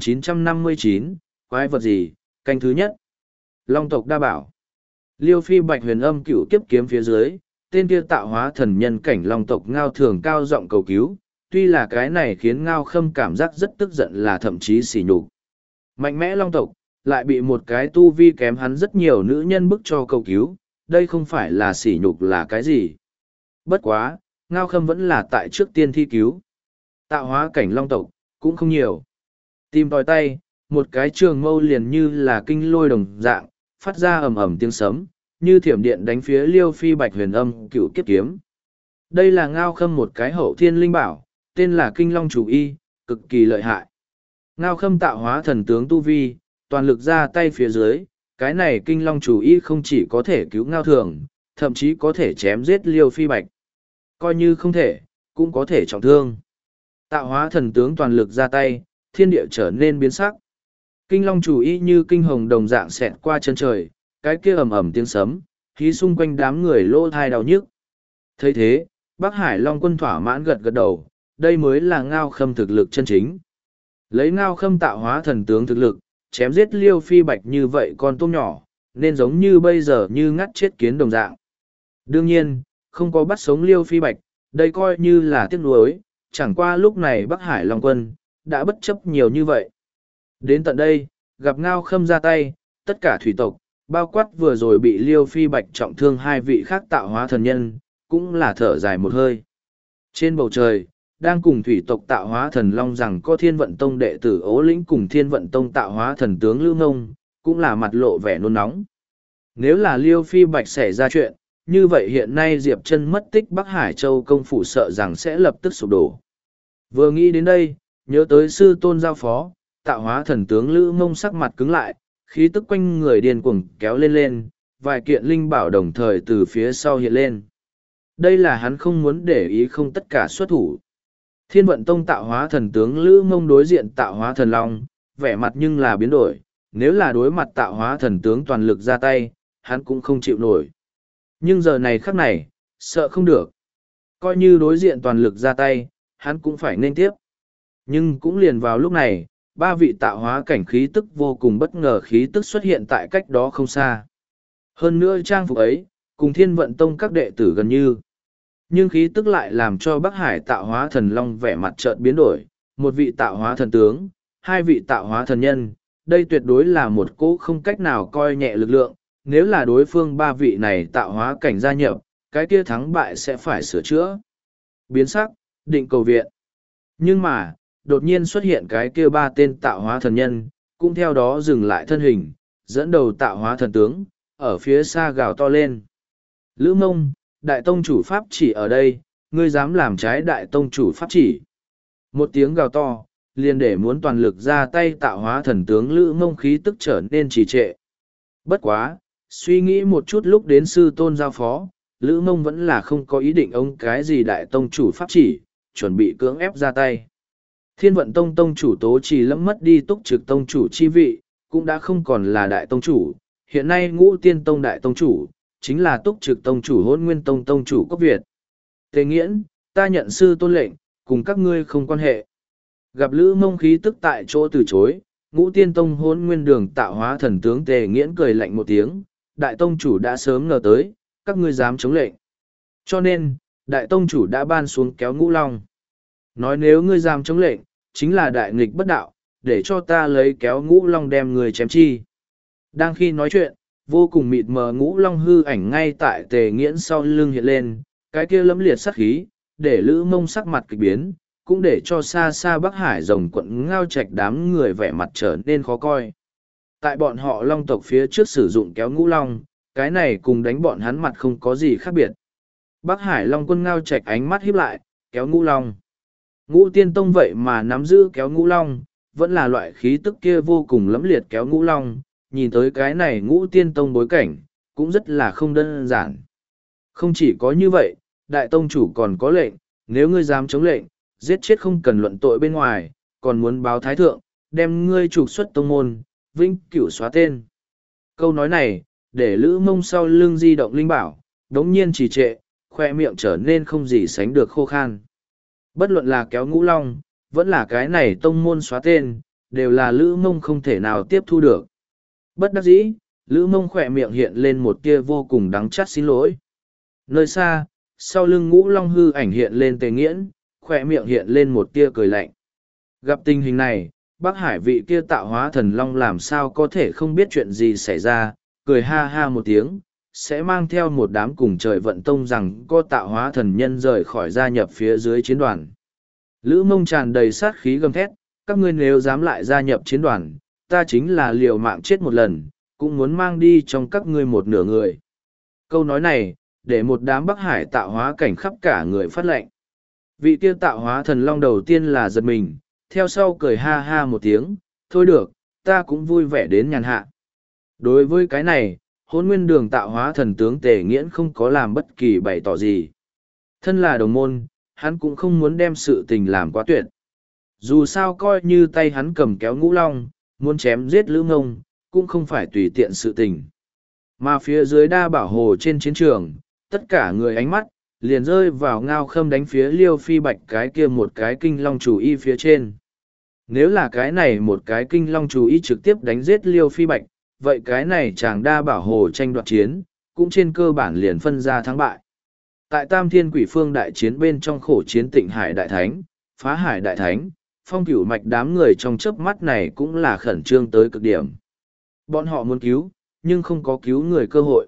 2959, quái vật gì, canh thứ nhất. Long tộc đa bảo. Liêu Phi Bạch huyền âm cửu kiếp kiếm phía dưới, tên kia tạo hóa thần nhân cảnh long tộc Ngao Thường cao giọng cầu cứu, tuy là cái này khiến Ngao Khâm cảm giác rất tức giận là thậm chí sỉ nhục. Mạnh mẽ long tộc, lại bị một cái tu vi kém hắn rất nhiều nữ nhân bức cho cầu cứu, đây không phải là sỉ nhục là cái gì. Bất quá, Ngao Khâm vẫn là tại trước tiên thi cứu. Tạo hóa cảnh long tộc, cũng không nhiều. Tìm tòi tay, một cái trường mâu liền như là kinh lôi đồng dạng, phát ra ầm ầm tiếng sấm, như thiểm điện đánh phía Liêu Phi Bạch huyền âm cựu kiếp kiếm. Đây là Ngao Khâm một cái hậu thiên linh bảo, tên là Kinh Long Chủ Y, cực kỳ lợi hại. Ngao Khâm tạo hóa thần tướng tu vi, toàn lực ra tay phía dưới, cái này Kinh Long Chủ Y không chỉ có thể cứu Ngao Thường, thậm chí có thể chém giết Liêu Phi Bạch. Coi như không thể, cũng có thể trọng thương. Tạo hóa thần tướng toàn lực ra tay, thiên địa trở nên biến sắc. Kinh Long Chủ Y như kinh hồng đồng dạng xẹt qua chân trời, cái kia ầm ầm tiếng sấm, khí xung quanh đám người lỗ thai đau nhức. Thấy thế, Bắc Hải Long quân thỏa mãn gật gật đầu, đây mới là Ngao Khâm thực lực chân chính. Lấy Ngao Khâm tạo hóa thần tướng thực lực, chém giết Liêu Phi Bạch như vậy con tôm nhỏ, nên giống như bây giờ như ngắt chết kiến đồng dạng. Đương nhiên, không có bắt sống Liêu Phi Bạch, đây coi như là tiếc nuối, chẳng qua lúc này Bắc Hải Long quân, đã bất chấp nhiều như vậy. Đến tận đây, gặp Ngao Khâm ra tay, tất cả thủy tộc, bao quát vừa rồi bị Liêu Phi Bạch trọng thương hai vị khác tạo hóa thần nhân, cũng là thở dài một hơi. Trên bầu trời, đang cùng thủy tộc tạo hóa thần long rằng có Thiên Vận Tông đệ tử Ố Lĩnh cùng Thiên Vận Tông tạo hóa thần tướng Lưu Ngông, cũng là mặt lộ vẻ nôn nóng. Nếu là Liêu Phi Bạch xảy ra chuyện, như vậy hiện nay Diệp Chân mất tích Bắc Hải Châu công phủ sợ rằng sẽ lập tức sụp đổ. Vừa nghĩ đến đây, nhớ tới sư tôn giao phó, tạo hóa thần tướng Lữ Mông sắc mặt cứng lại, khí tức quanh người điên cuồng kéo lên lên, vài kiện linh bảo đồng thời từ phía sau hiện lên. Đây là hắn không muốn để ý không tất cả xuất thủ. Thiên Vận Tông tạo hóa thần tướng Lữ Mông đối diện tạo hóa thần long, vẻ mặt nhưng là biến đổi, nếu là đối mặt tạo hóa thần tướng toàn lực ra tay, hắn cũng không chịu nổi. Nhưng giờ này khắc này, sợ không được. Coi như đối diện toàn lực ra tay, hắn cũng phải nên tiếp. Nhưng cũng liền vào lúc này, ba vị tạo hóa cảnh khí tức vô cùng bất ngờ khí tức xuất hiện tại cách đó không xa. Hơn nữa trang phục ấy, cùng Thiên Vận Tông các đệ tử gần như. Nhưng khí tức lại làm cho Bắc Hải tạo hóa thần long vẻ mặt chợt biến đổi, một vị tạo hóa thần tướng, hai vị tạo hóa thần nhân, đây tuyệt đối là một cỗ không cách nào coi nhẹ lực lượng, nếu là đối phương ba vị này tạo hóa cảnh gia nhập, cái kia thắng bại sẽ phải sửa chữa. Biến sắc, định cầu viện. Nhưng mà, đột nhiên xuất hiện cái kia ba tên tạo hóa thần nhân, cũng theo đó dừng lại thân hình, dẫn đầu tạo hóa thần tướng, ở phía xa gào to lên. Lữ Mông, đại tông chủ pháp chỉ ở đây, ngươi dám làm trái đại tông chủ pháp chỉ. Một tiếng gào to, liền để muốn toàn lực ra tay tạo hóa thần tướng Lữ Mông khí tức trở nên trì trệ. Bất quá, suy nghĩ một chút lúc đến sư tôn giao phó, Lữ Mông vẫn là không có ý định ông cái gì đại tông chủ pháp chỉ, chuẩn bị cưỡng ép ra tay. Thiên Vận Tông tông chủ Tố Trì lẫm mất đi túc trực tông chủ chi vị, cũng đã không còn là đại tông chủ, hiện nay Ngũ Tiên Tông đại tông chủ, chính là túc trực tông chủ Hỗn Nguyên Tông tông chủ Cốc Việt. Tề Nghiễn, ta nhận sư tôn lệnh, cùng các ngươi không quan hệ. Gặp Lữ Mông khí tức tại chỗ từ chối, Ngũ Tiên Tông Hỗn Nguyên Đường tạo hóa thần tướng Tề Nghiễn cười lạnh một tiếng, đại tông chủ đã sớm ngờ tới, các ngươi dám chống lệnh. Cho nên, đại tông chủ đã ban xuống kéo Ngũ Long. Nói nếu ngươi dám chống lệnh, chính là đại nghịch bất đạo, để cho ta lấy kéo Ngũ Long đem người chém chi. Đang khi nói chuyện, vô cùng mịt mờ Ngũ Long hư ảnh ngay tại Tề Nghiễn sau lưng hiện lên, cái kia lẫm liệt sát khí, để Lữ Mông sắc mặt kịch biến, cũng để cho xa xa Bắc Hải rồng quận Ngao Trạch đám người vẻ mặt trở nên khó coi. Tại bọn họ Long tộc phía trước sử dụng kéo Ngũ Long, cái này cùng đánh bọn hắn mặt không có gì khác biệt. Bắc Hải Long quân Ngao Trạch ánh mắt híp lại, kéo Ngũ Long. Ngũ Tiên Tông vậy mà nắm giữ kéo Ngũ Long, vẫn là loại khí tức kia vô cùng lẫm liệt kéo Ngũ Long, nhìn tới cái này Ngũ Tiên Tông bối cảnh, cũng rất là không đơn giản. Không chỉ có như vậy, đại tông chủ còn có lệnh, nếu ngươi dám chống lệnh, giết chết không cần luận tội bên ngoài, còn muốn báo thái thượng, đem ngươi trục xuất tông môn, vĩnh cửu xóa tên. Câu nói này, để Lữ Mông sau lưng di động linh bảo, đống nhiên trì trệ, khoe miệng trở nên không gì sánh được khô khan. Bất luận là kéo Ngũ Long, vẫn là cái này tông môn xóa tên, đều là Lữ Mông không thể nào tiếp thu được. Bất đắc dĩ, Lữ Mông khỏe miệng hiện lên một tia vô cùng đắng chát xin lỗi. Nơi xa, sau lưng Ngũ Long hư ảnh hiện lên Tề Nghiễn, khỏe miệng hiện lên một tia cười lạnh. Gặp tình hình này, Bắc Hải vị kia tạo hóa thần Long làm sao có thể không biết chuyện gì xảy ra, cười ha ha một tiếng, sẽ mang theo một đám cùng trời vận tông rằng có tạo hóa thần nhân rời khỏi gia nhập phía dưới chiến đoàn. Lữ Mông tràn đầy sát khí gầm thét, các ngươi nếu dám lại gia nhập chiến đoàn, ta chính là liều mạng chết một lần, cũng muốn mang đi trong các ngươi một nửa người. Câu nói này, để một đám Bắc Hải tạo hóa cảnh khắp cả người phát lệnh. Vị kia tạo hóa thần Long đầu tiên là giật mình, theo sau cười ha ha một tiếng, thôi được, ta cũng vui vẻ đến nhàn hạ. Đối với cái này, Hỗn Nguyên Đường tạo hóa thần tướng Tề Nghiễn không có làm bất kỳ bày tỏ gì. Thân là đồng môn, hắn cũng không muốn đem sự tình làm quá tuyệt. Dù sao coi như tay hắn cầm kéo Ngũ Long, muốn chém giết Lữ Mông, cũng không phải tùy tiện sự tình. Mà phía dưới Đa Bảo Hồ trên chiến trường, tất cả người ánh mắt, liền rơi vào Ngao Khâm đánh phía Liêu Phi Bạch cái kia một cái kinh long chủ y phía trên. Nếu là cái này một cái kinh long chủ y trực tiếp đánh giết Liêu Phi Bạch, vậy cái này chàng Đa Bảo Hồ tranh đoạt chiến, cũng trên cơ bản liền phân ra thắng bại. Tại Tam Thiên Quỷ Phương đại chiến bên trong khổ chiến Tịnh Hải Đại Thánh, Phá Hải Đại Thánh, Phong Cửu Mạch đám người trong chớp mắt này cũng là khẩn trương tới cực điểm. Bọn họ muốn cứu, nhưng không có cứu người cơ hội.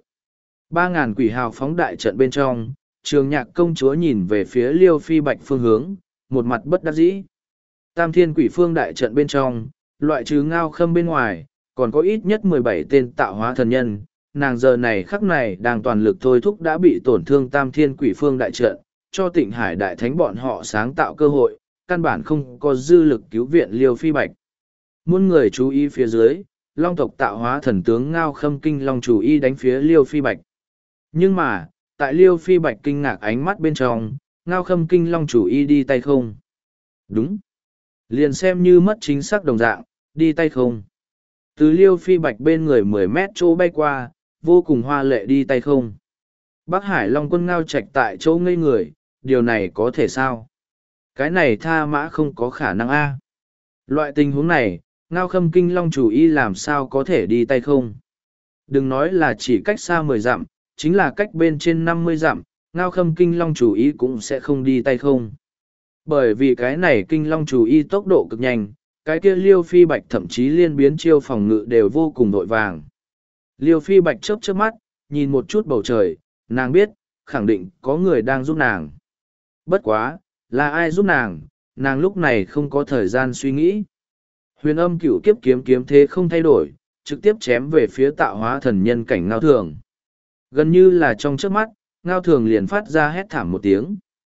3.000 quỷ hào phóng đại trận bên trong, Trường Nhạc công chúa nhìn về phía Liêu Phi Bạch phương hướng, một mặt bất đắc dĩ. Tam Thiên Quỷ Phương đại trận bên trong, loại trừ Ngao Khâm bên ngoài, còn có ít nhất 17 tên tạo hóa thần nhân. Nàng giờ này khắc này đang toàn lực thôi thúc đã bị tổn thương Tam Thiên Quỷ Phương đại trận, cho Tịnh Hải Đại Thánh bọn họ sáng tạo cơ hội, căn bản không có dư lực cứu viện Liêu Phi Bạch. Muôn người chú ý phía dưới, Long tộc tạo hóa thần tướng Ngao Khâm kinh long chủ y đánh phía Liêu Phi Bạch. Nhưng mà, tại Liêu Phi Bạch kinh ngạc ánh mắt bên trong, Ngao Khâm kinh long chủ y đi tay không. Đúng. Liền xem như mất chính xác đồng dạng, đi tay không. Từ Liêu Phi Bạch bên người 10 mét chỗ bay qua, vô cùng hoa lệ đi tay không. Bắc Hải Long quân Ngao Trạch tại chỗ ngây người, điều này có thể sao? Cái này tha mã không có khả năng a. Loại tình huống này, Ngao Khâm kinh long chủ y làm sao có thể đi tay không? Đừng nói là chỉ cách xa 10 dặm, chính là cách bên trên 50 dặm, Ngao Khâm kinh long chủ y cũng sẽ không đi tay không. Bởi vì cái này kinh long chủ y tốc độ cực nhanh, cái kia Liêu Phi Bạch thậm chí liên biến chiêu phòng ngự đều vô cùng vội vàng. Liêu Phi Bạch chớp chớp mắt, nhìn một chút bầu trời, nàng biết, khẳng định có người đang giúp nàng. Bất quá, là ai giúp nàng, nàng lúc này không có thời gian suy nghĩ. Huyền Âm Cửu Kiếp kiếm kiếm thế không thay đổi, trực tiếp chém về phía tạo hóa thần nhân cảnh Ngao Thường. Gần như là trong chớp mắt, Ngao Thường liền phát ra hét thảm một tiếng.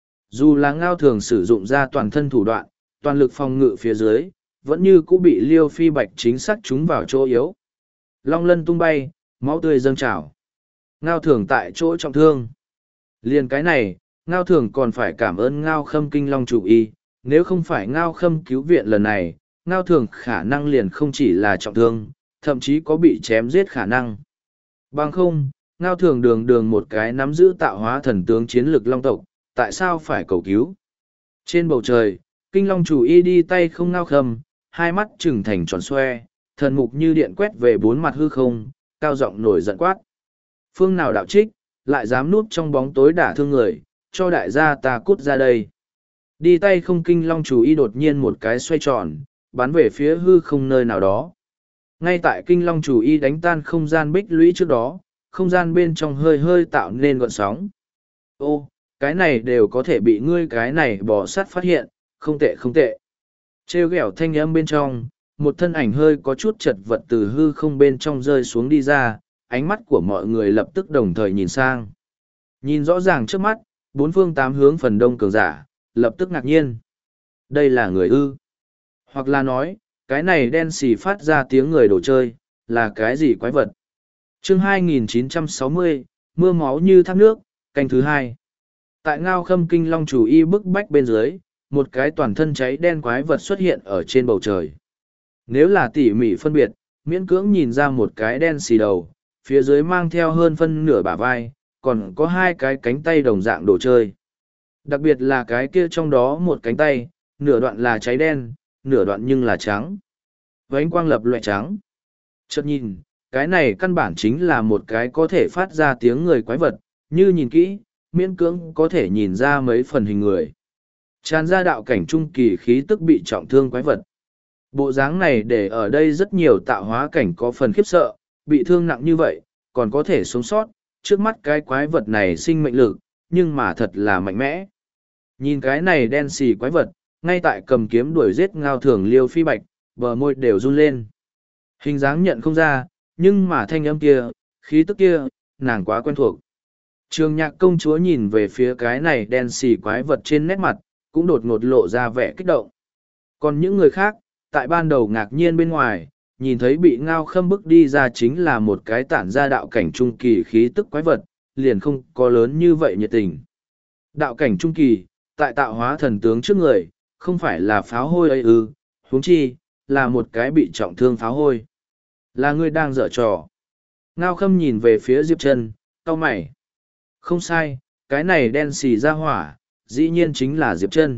Dù là Ngao Thường sử dụng ra toàn thân thủ đoạn, toàn lực phòng ngự phía dưới, vẫn như cũng bị Liêu Phi Bạch chính xác trúng vào chỗ yếu. Long lân tung bay, máu tươi dâng trào. Ngao Thường tại chỗ trọng thương. Liền cái này, Ngao Thường còn phải cảm ơn Ngao Khâm kinh long chủ y, nếu không phải Ngao Khâm cứu viện lần này, Ngao Thường khả năng liền không chỉ là trọng thương, thậm chí có bị chém giết khả năng. Bằng không, Ngao Thường đường đường một cái nắm giữ tạo hóa thần tướng chiến lực long tộc, tại sao phải cầu cứu? Trên bầu trời, Kinh Long chủ y đi tay không Ngao Khâm, hai mắt trừng thành tròn xoe, thần mục như điện quét về bốn mặt hư không, cao giọng nổi giận quát. Phương nào đạo trích, lại dám núp trong bóng tối đả thương người, cho đại gia ta cút ra đây. Đi tay không Kinh Long chủ y đột nhiên một cái xoay tròn, bắn về phía hư không nơi nào đó. Ngay tại Kinh Long chủ y đánh tan không gian bích lũy trước đó, không gian bên trong hơi hơi tạo nên gọn sóng. Ô, cái này đều có thể bị ngươi cái này bò sắt phát hiện, không tệ không tệ. Trêu ghẹo thanh âm bên trong, một thân ảnh hơi có chút chật vật từ hư không bên trong rơi xuống đi ra, ánh mắt của mọi người lập tức đồng thời nhìn sang. Nhìn rõ ràng trước mắt, bốn phương tám hướng phần đông cường giả, lập tức ngạc nhiên. Đây là người ư? Hoặc là nói, cái này đen xì phát ra tiếng người đồ chơi, là cái gì quái vật? Chương 2960, mưa máu như thác nước, canh thứ hai. Tại Ngao Khâm Kinh Long chủ y bức bách bên dưới, một cái toàn thân cháy đen quái vật xuất hiện ở trên bầu trời. Nếu là tỉ mỉ phân biệt, miễn cưỡng nhìn ra một cái đen xì đầu, phía dưới mang theo hơn phân nửa bả vai, còn có hai cái cánh tay đồng dạng đồ chơi. Đặc biệt là cái kia trong đó một cánh tay, nửa đoạn là cháy đen, nửa đoạn nhưng là trắng. Với ánh quang lập loại trắng. Chợt nhìn, cái này căn bản chính là một cái có thể phát ra tiếng người quái vật, như nhìn kỹ, miễn cưỡng có thể nhìn ra mấy phần hình người. Tràn ra đạo cảnh trung kỳ khí tức bị trọng thương quái vật. Bộ dáng này để ở đây rất nhiều tạo hóa cảnh có phần khiếp sợ, bị thương nặng như vậy, còn có thể sống sót, trước mắt cái quái vật này sinh mệnh lực, nhưng mà thật là mạnh mẽ. Nhìn cái này đen xì quái vật, ngay tại cầm kiếm đuổi giết Ngao Thường Liêu Phi Bạch, bờ môi đều run lên. Hình dáng nhận không ra, nhưng mà thanh âm kia, khí tức kia, nàng quá quen thuộc. Trường Nhạc công chúa nhìn về phía cái này đen xì quái vật trên nét mặt, cũng đột ngột lộ ra vẻ kích động. Còn những người khác, tại ban đầu ngạc nhiên bên ngoài, nhìn thấy bị Ngao Khâm bức đi ra chính là một cái tản ra đạo cảnh trung kỳ khí tức quái vật, liền không có lớn như vậy nhiệt tình. Đạo cảnh trung kỳ, tại tạo hóa thần tướng trước người, không phải là pháo hôi ấy ư, huống chi, là một cái bị trọng thương pháo hôi. Là ngươi đang dở trò. Ngao Khâm nhìn về phía Diệp Trân, cau mày. Không sai, cái này đen xì ra hỏa, dĩ nhiên chính là Diệp Trân.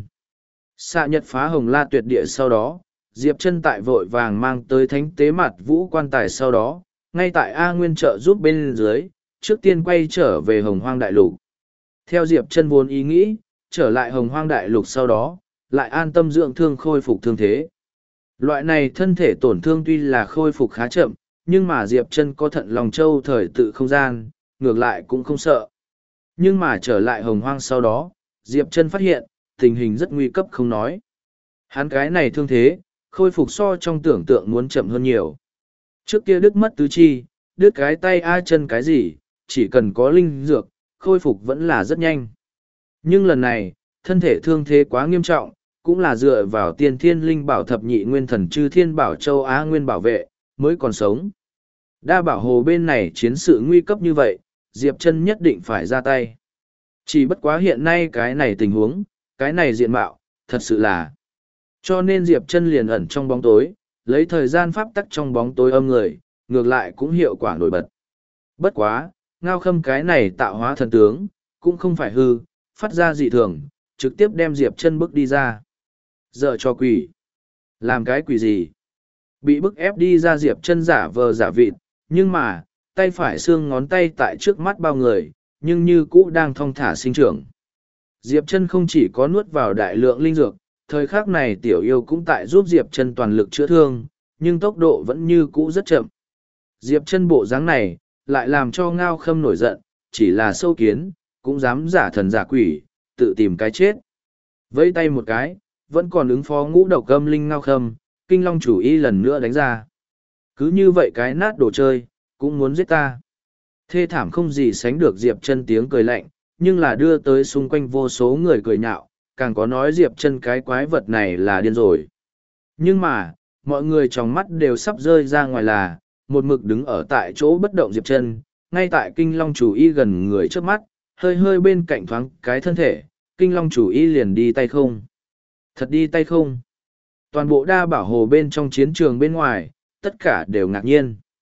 Xạ nhật phá hồng la tuyệt địa sau đó, Diệp Trân tại vội vàng mang tới thánh tế mặt vũ quan tài sau đó, ngay tại A Nguyên trợ giúp bên dưới, trước tiên quay trở về hồng hoang đại lục. Theo Diệp Trân vốn ý nghĩ, trở lại hồng hoang đại lục sau đó, lại an tâm dưỡng thương khôi phục thương thế. Loại này thân thể tổn thương tuy là khôi phục khá chậm, nhưng mà Diệp Trân có thận lòng châu thời tự không gian, ngược lại cũng không sợ. Nhưng mà trở lại hồng hoang sau đó, Diệp Trân phát hiện, tình hình rất nguy cấp không nói. Hắn cái này thương thế, khôi phục so trong tưởng tượng muốn chậm hơn nhiều. Trước kia đứt mất tứ chi, đứt cái tay ai chân cái gì, chỉ cần có linh dược, khôi phục vẫn là rất nhanh. Nhưng lần này, thân thể thương thế quá nghiêm trọng, cũng là dựa vào tiên thiên linh bảo thập nhị nguyên thần chư thiên bảo châu Á nguyên bảo vệ, mới còn sống. Đa bảo hồ bên này chiến sự nguy cấp như vậy, Diệp Trân nhất định phải ra tay. Chỉ bất quá hiện nay cái này tình huống, cái này diện mạo, thật sự là. Cho nên Diệp Trân liền ẩn trong bóng tối, lấy thời gian pháp tắc trong bóng tối âm người, ngược lại cũng hiệu quả nổi bật. Bất quá, Ngao Khâm cái này tạo hóa thần tướng, cũng không phải hư, phát ra dị thường, trực tiếp đem Diệp Trân bức đi ra. Giờ cho quỷ. Làm cái quỷ gì? Bị bức ép đi ra Diệp Trân giả vờ giả vịt, nhưng mà, tay phải xương ngón tay tại trước mắt bao người, nhưng như cũ đang thong thả sinh trưởng. Diệp Trân không chỉ có nuốt vào đại lượng linh dược, thời khắc này tiểu yêu cũng tại giúp Diệp Trân toàn lực chữa thương, nhưng tốc độ vẫn như cũ rất chậm. Diệp Trân bộ dáng này, lại làm cho Ngao Khâm nổi giận, chỉ là sâu kiến, cũng dám giả thần giả quỷ, tự tìm cái chết. Vẫy tay một cái, vẫn còn ứng phó ngũ độc âm linh Ngao Khâm, Kinh Long chủ y lần nữa đánh ra. Cứ như vậy cái nát đồ chơi, cũng muốn giết ta. Thê thảm không gì sánh được Diệp Trân tiếng cười lạnh, nhưng là đưa tới xung quanh vô số người cười nhạo, càng có nói Diệp Trân cái quái vật này là điên rồi. Nhưng mà, mọi người trong mắt đều sắp rơi ra ngoài là, một mực đứng ở tại chỗ bất động Diệp Trân, ngay tại Kinh Long chủ y gần người trước mắt, hơi hơi bên cạnh thoáng cái thân thể, Kinh Long chủ y liền đi tay không. Thật đi tay không. Toàn bộ đa bảo hồ bên trong chiến trường bên ngoài, tất cả đều ngạc nhiên.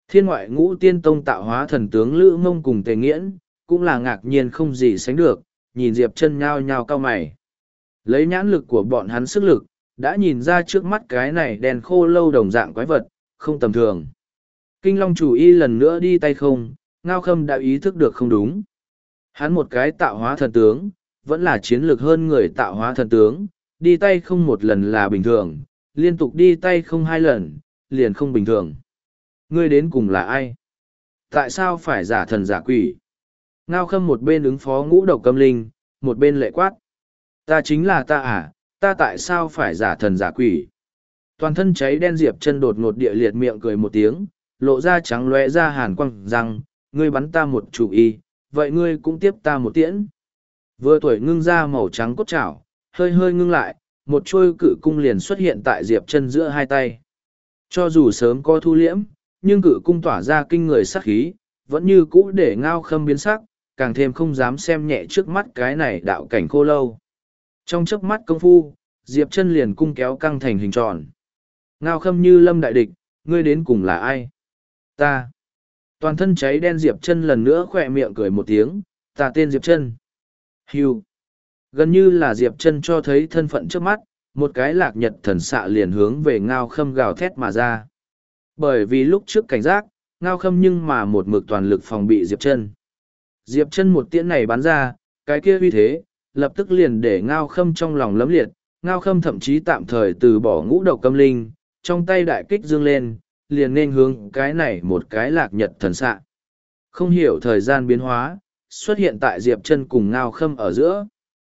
Thiên ngoại ngũ tiên tông tạo hóa thần tướng Lữ Mông cùng Tề Nghiễn, cũng là ngạc nhiên không gì sánh được, nhìn Diệp Chân nhao nhao cau mày. Lấy nhãn lực của bọn hắn sức lực, đã nhìn ra trước mắt cái này đen khô lâu đồng dạng quái vật, không tầm thường. Kinh Long chủ y lần nữa đi tay không, Ngao Khâm đã ý thức được không đúng. Hắn một cái tạo hóa thần tướng, vẫn là chiến lược hơn người tạo hóa thần tướng, đi tay không một lần là bình thường, liên tục đi tay không hai lần, liền không bình thường. Ngươi đến cùng là ai? Tại sao phải giả thần giả quỷ? Ngao Khâm một bên ứng phó ngũ độc câm linh, một bên lệ quát. Ta chính là ta à, ta tại sao phải giả thần giả quỷ? Toàn thân cháy đen Diệp Chân đột ngột địa liệt miệng cười một tiếng, lộ ra trắng lóe ra hàn quang rằng, ngươi bắn ta một chủ y, vậy ngươi cũng tiếp ta một tiễn. Vừa tuổi ngưng ra màu trắng cốt chảo, hơi hơi ngưng lại, một trôi cự cung liền xuất hiện tại Diệp Chân giữa hai tay. Cho dù sớm có thu liễm, nhưng cự cung tỏa ra kinh người sát khí, vẫn như cũ để Ngao Khâm biến sắc, càng thêm không dám xem nhẹ trước mắt cái này đạo cảnh khô lâu. Trong chớp mắt công phu, Diệp Chân liền cung kéo căng thành hình tròn. Ngao Khâm như lâm đại địch, ngươi đến cùng là ai? Ta. Toàn thân cháy đen Diệp Chân lần nữa khỏe miệng cười một tiếng, ta tên Diệp Chân. Hưu. Gần như là Diệp Chân cho thấy thân phận trước mắt, một cái lạc nhật thần xạ liền hướng về Ngao Khâm gào thét mà ra. Bởi vì lúc trước cảnh giác, Ngao Khâm nhưng mà một mực toàn lực phòng bị Diệp Chân. Diệp Chân một tiễn này bắn ra, cái kia uy thế, lập tức liền để Ngao Khâm trong lòng lấm liệt, Ngao Khâm thậm chí tạm thời từ bỏ ngũ độc câm linh, trong tay đại kích dương lên, liền nên hướng cái này một cái lạc nhật thần xạ. Không hiểu thời gian biến hóa, xuất hiện tại Diệp Chân cùng Ngao Khâm ở giữa.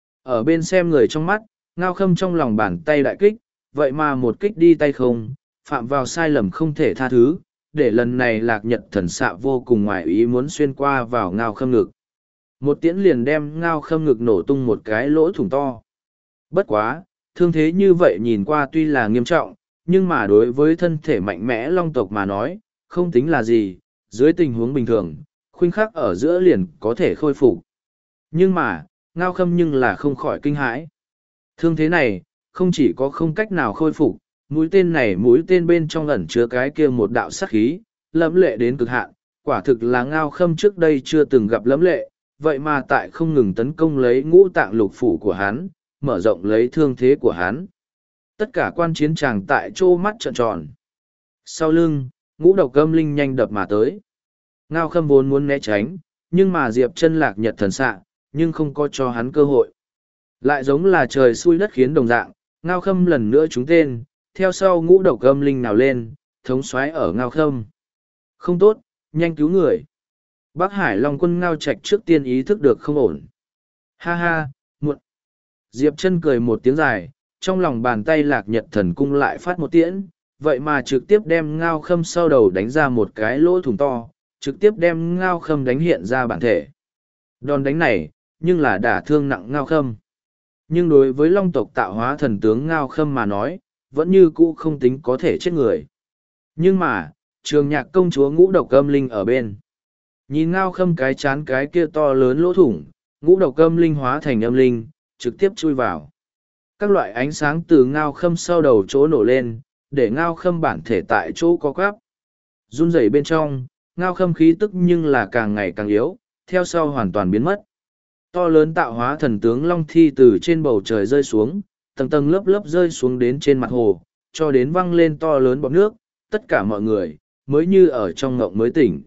Ở bên xem người trong mắt, Ngao Khâm trong lòng bàn tay đại kích, vậy mà một kích đi tay không, phạm vào sai lầm không thể tha thứ, để lần này lạc nhật thần xạ vô cùng ngoài ý muốn xuyên qua vào Ngao Khâm ngực. Một tiễn liền đem Ngao Khâm ngực nổ tung một cái lỗ thủng to. Bất quá, thương thế như vậy nhìn qua tuy là nghiêm trọng, nhưng mà đối với thân thể mạnh mẽ long tộc mà nói, không tính là gì, dưới tình huống bình thường, khuynh khắc ở giữa liền có thể khôi phục. Nhưng mà, Ngao Khâm nhưng là không khỏi kinh hãi. Thương thế này, không chỉ có không cách nào khôi phục, mũi tên bên trong ẩn chứa cái kia một đạo sát khí, lẫm lệ đến cực hạn, quả thực là Ngao Khâm trước đây chưa từng gặp lẫm lệ, vậy mà tại không ngừng tấn công lấy ngũ tạng lục phủ của hắn, mở rộng lấy thương thế của hắn. Tất cả quan chiến tràng tại chỗ mắt trợn tròn. Sau lưng, ngũ độc âm linh nhanh đập mà tới. Ngao Khâm vốn muốn né tránh, nhưng mà Diệp Chân lạc nhật thần xạ, nhưng không có cho hắn cơ hội. Lại giống là trời xui đất khiến đồng dạng, Ngao Khâm lần nữa trúng tên, theo sau ngũ độc âm linh nào lên, thống xoáy ở Ngao Khâm. Không tốt, nhanh cứu người. Bắc Hải Long quân Ngao Trạch trước tiên ý thức được không ổn. Ha ha, muộn. Diệp Chân cười một tiếng dài, trong lòng bàn tay lạc nhật thần cung lại phát một tiễn, vậy mà trực tiếp đem Ngao Khâm sau đầu đánh ra một cái lỗ thủng to, trực tiếp đem Ngao Khâm đánh hiện ra bản thể. Đòn đánh này, nhưng là đả thương nặng Ngao Khâm. Nhưng đối với long tộc tạo hóa thần tướng Ngao Khâm mà nói, vẫn như cũ không tính có thể chết người. Nhưng mà, Trường Nhạc công chúa ngũ độc âm linh ở bên. Nhìn Ngao Khâm cái chán cái kia to lớn lỗ thủng, ngũ độc âm linh hóa thành âm linh, trực tiếp chui vào. Các loại ánh sáng từ Ngao Khâm sau đầu chỗ nổ lên, để Ngao Khâm bản thể tại chỗ có quắp. Run rẩy bên trong, Ngao Khâm khí tức nhưng là càng ngày càng yếu, theo sau hoàn toàn biến mất. To lớn tạo hóa thần tướng Long Thi từ trên bầu trời rơi xuống, tầng tầng lớp lớp rơi xuống đến trên mặt hồ, cho đến văng lên to lớn bọt nước, tất cả mọi người, mới như ở trong ngộng mới tỉnh.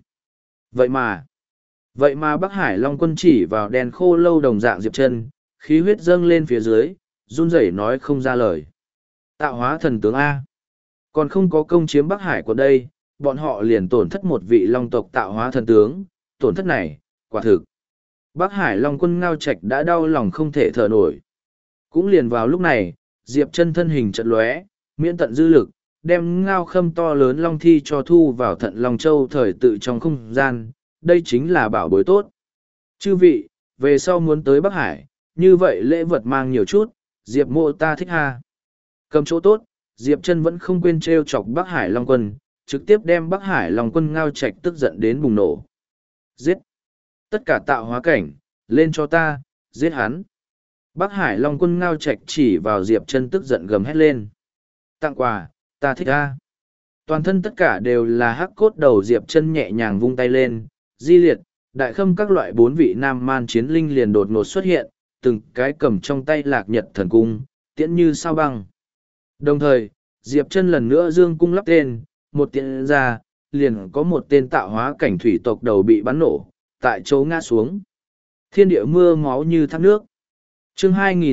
Vậy mà Bắc Hải Long quân chỉ vào đèn khô lâu đồng dạng Diệp Chân, khí huyết dâng lên phía dưới, run rẩy nói không ra lời. Tạo hóa thần tướng A. Còn không có công chiếm Bắc Hải của đây, bọn họ liền tổn thất một vị long tộc tạo hóa thần tướng, tổn thất này, quả thực. Bắc Hải Long quân Ngao Trạch đã đau lòng không thể thở nổi. Cũng liền vào lúc này, Diệp Chân thân hình chợt lóe, miễn tận dư lực, đem Ngao Khâm to lớn long thi cho thu vào Thận Long Châu thời tự trong không gian, đây chính là bảo bối tốt. Chư vị, về sau muốn tới Bắc Hải, như vậy lễ vật mang nhiều chút, Diệp mộ ta thích ha. Cầm chỗ tốt, Diệp Chân vẫn không quên trêu chọc Bắc Hải Long quân, trực tiếp đem Bắc Hải Long quân Ngao Trạch tức giận đến bùng nổ. Giết! Tất cả tạo hóa cảnh, lên cho ta, giết hắn! Bắc Hải Long quân Ngao Trạch chỉ vào Diệp Chân tức giận gầm hét lên. Tặng quà, ta thích ha. Toàn thân tất cả đều là hắc cốt đầu Diệp Chân nhẹ nhàng vung tay lên, di liệt, đại khâm các loại 4 vị nam man chiến linh liền đột ngột xuất hiện, từng cái cầm trong tay Lạc Nhật thần cung, tiễn như sao băng. Đồng thời, Diệp Chân lần nữa dương cung lắp tên, một tiễn ra, liền có một tên tạo hóa cảnh thủy tộc đầu bị bắn nổ, tại chỗ ngã xuống. Thiên địa mưa máu như thác nước. Chương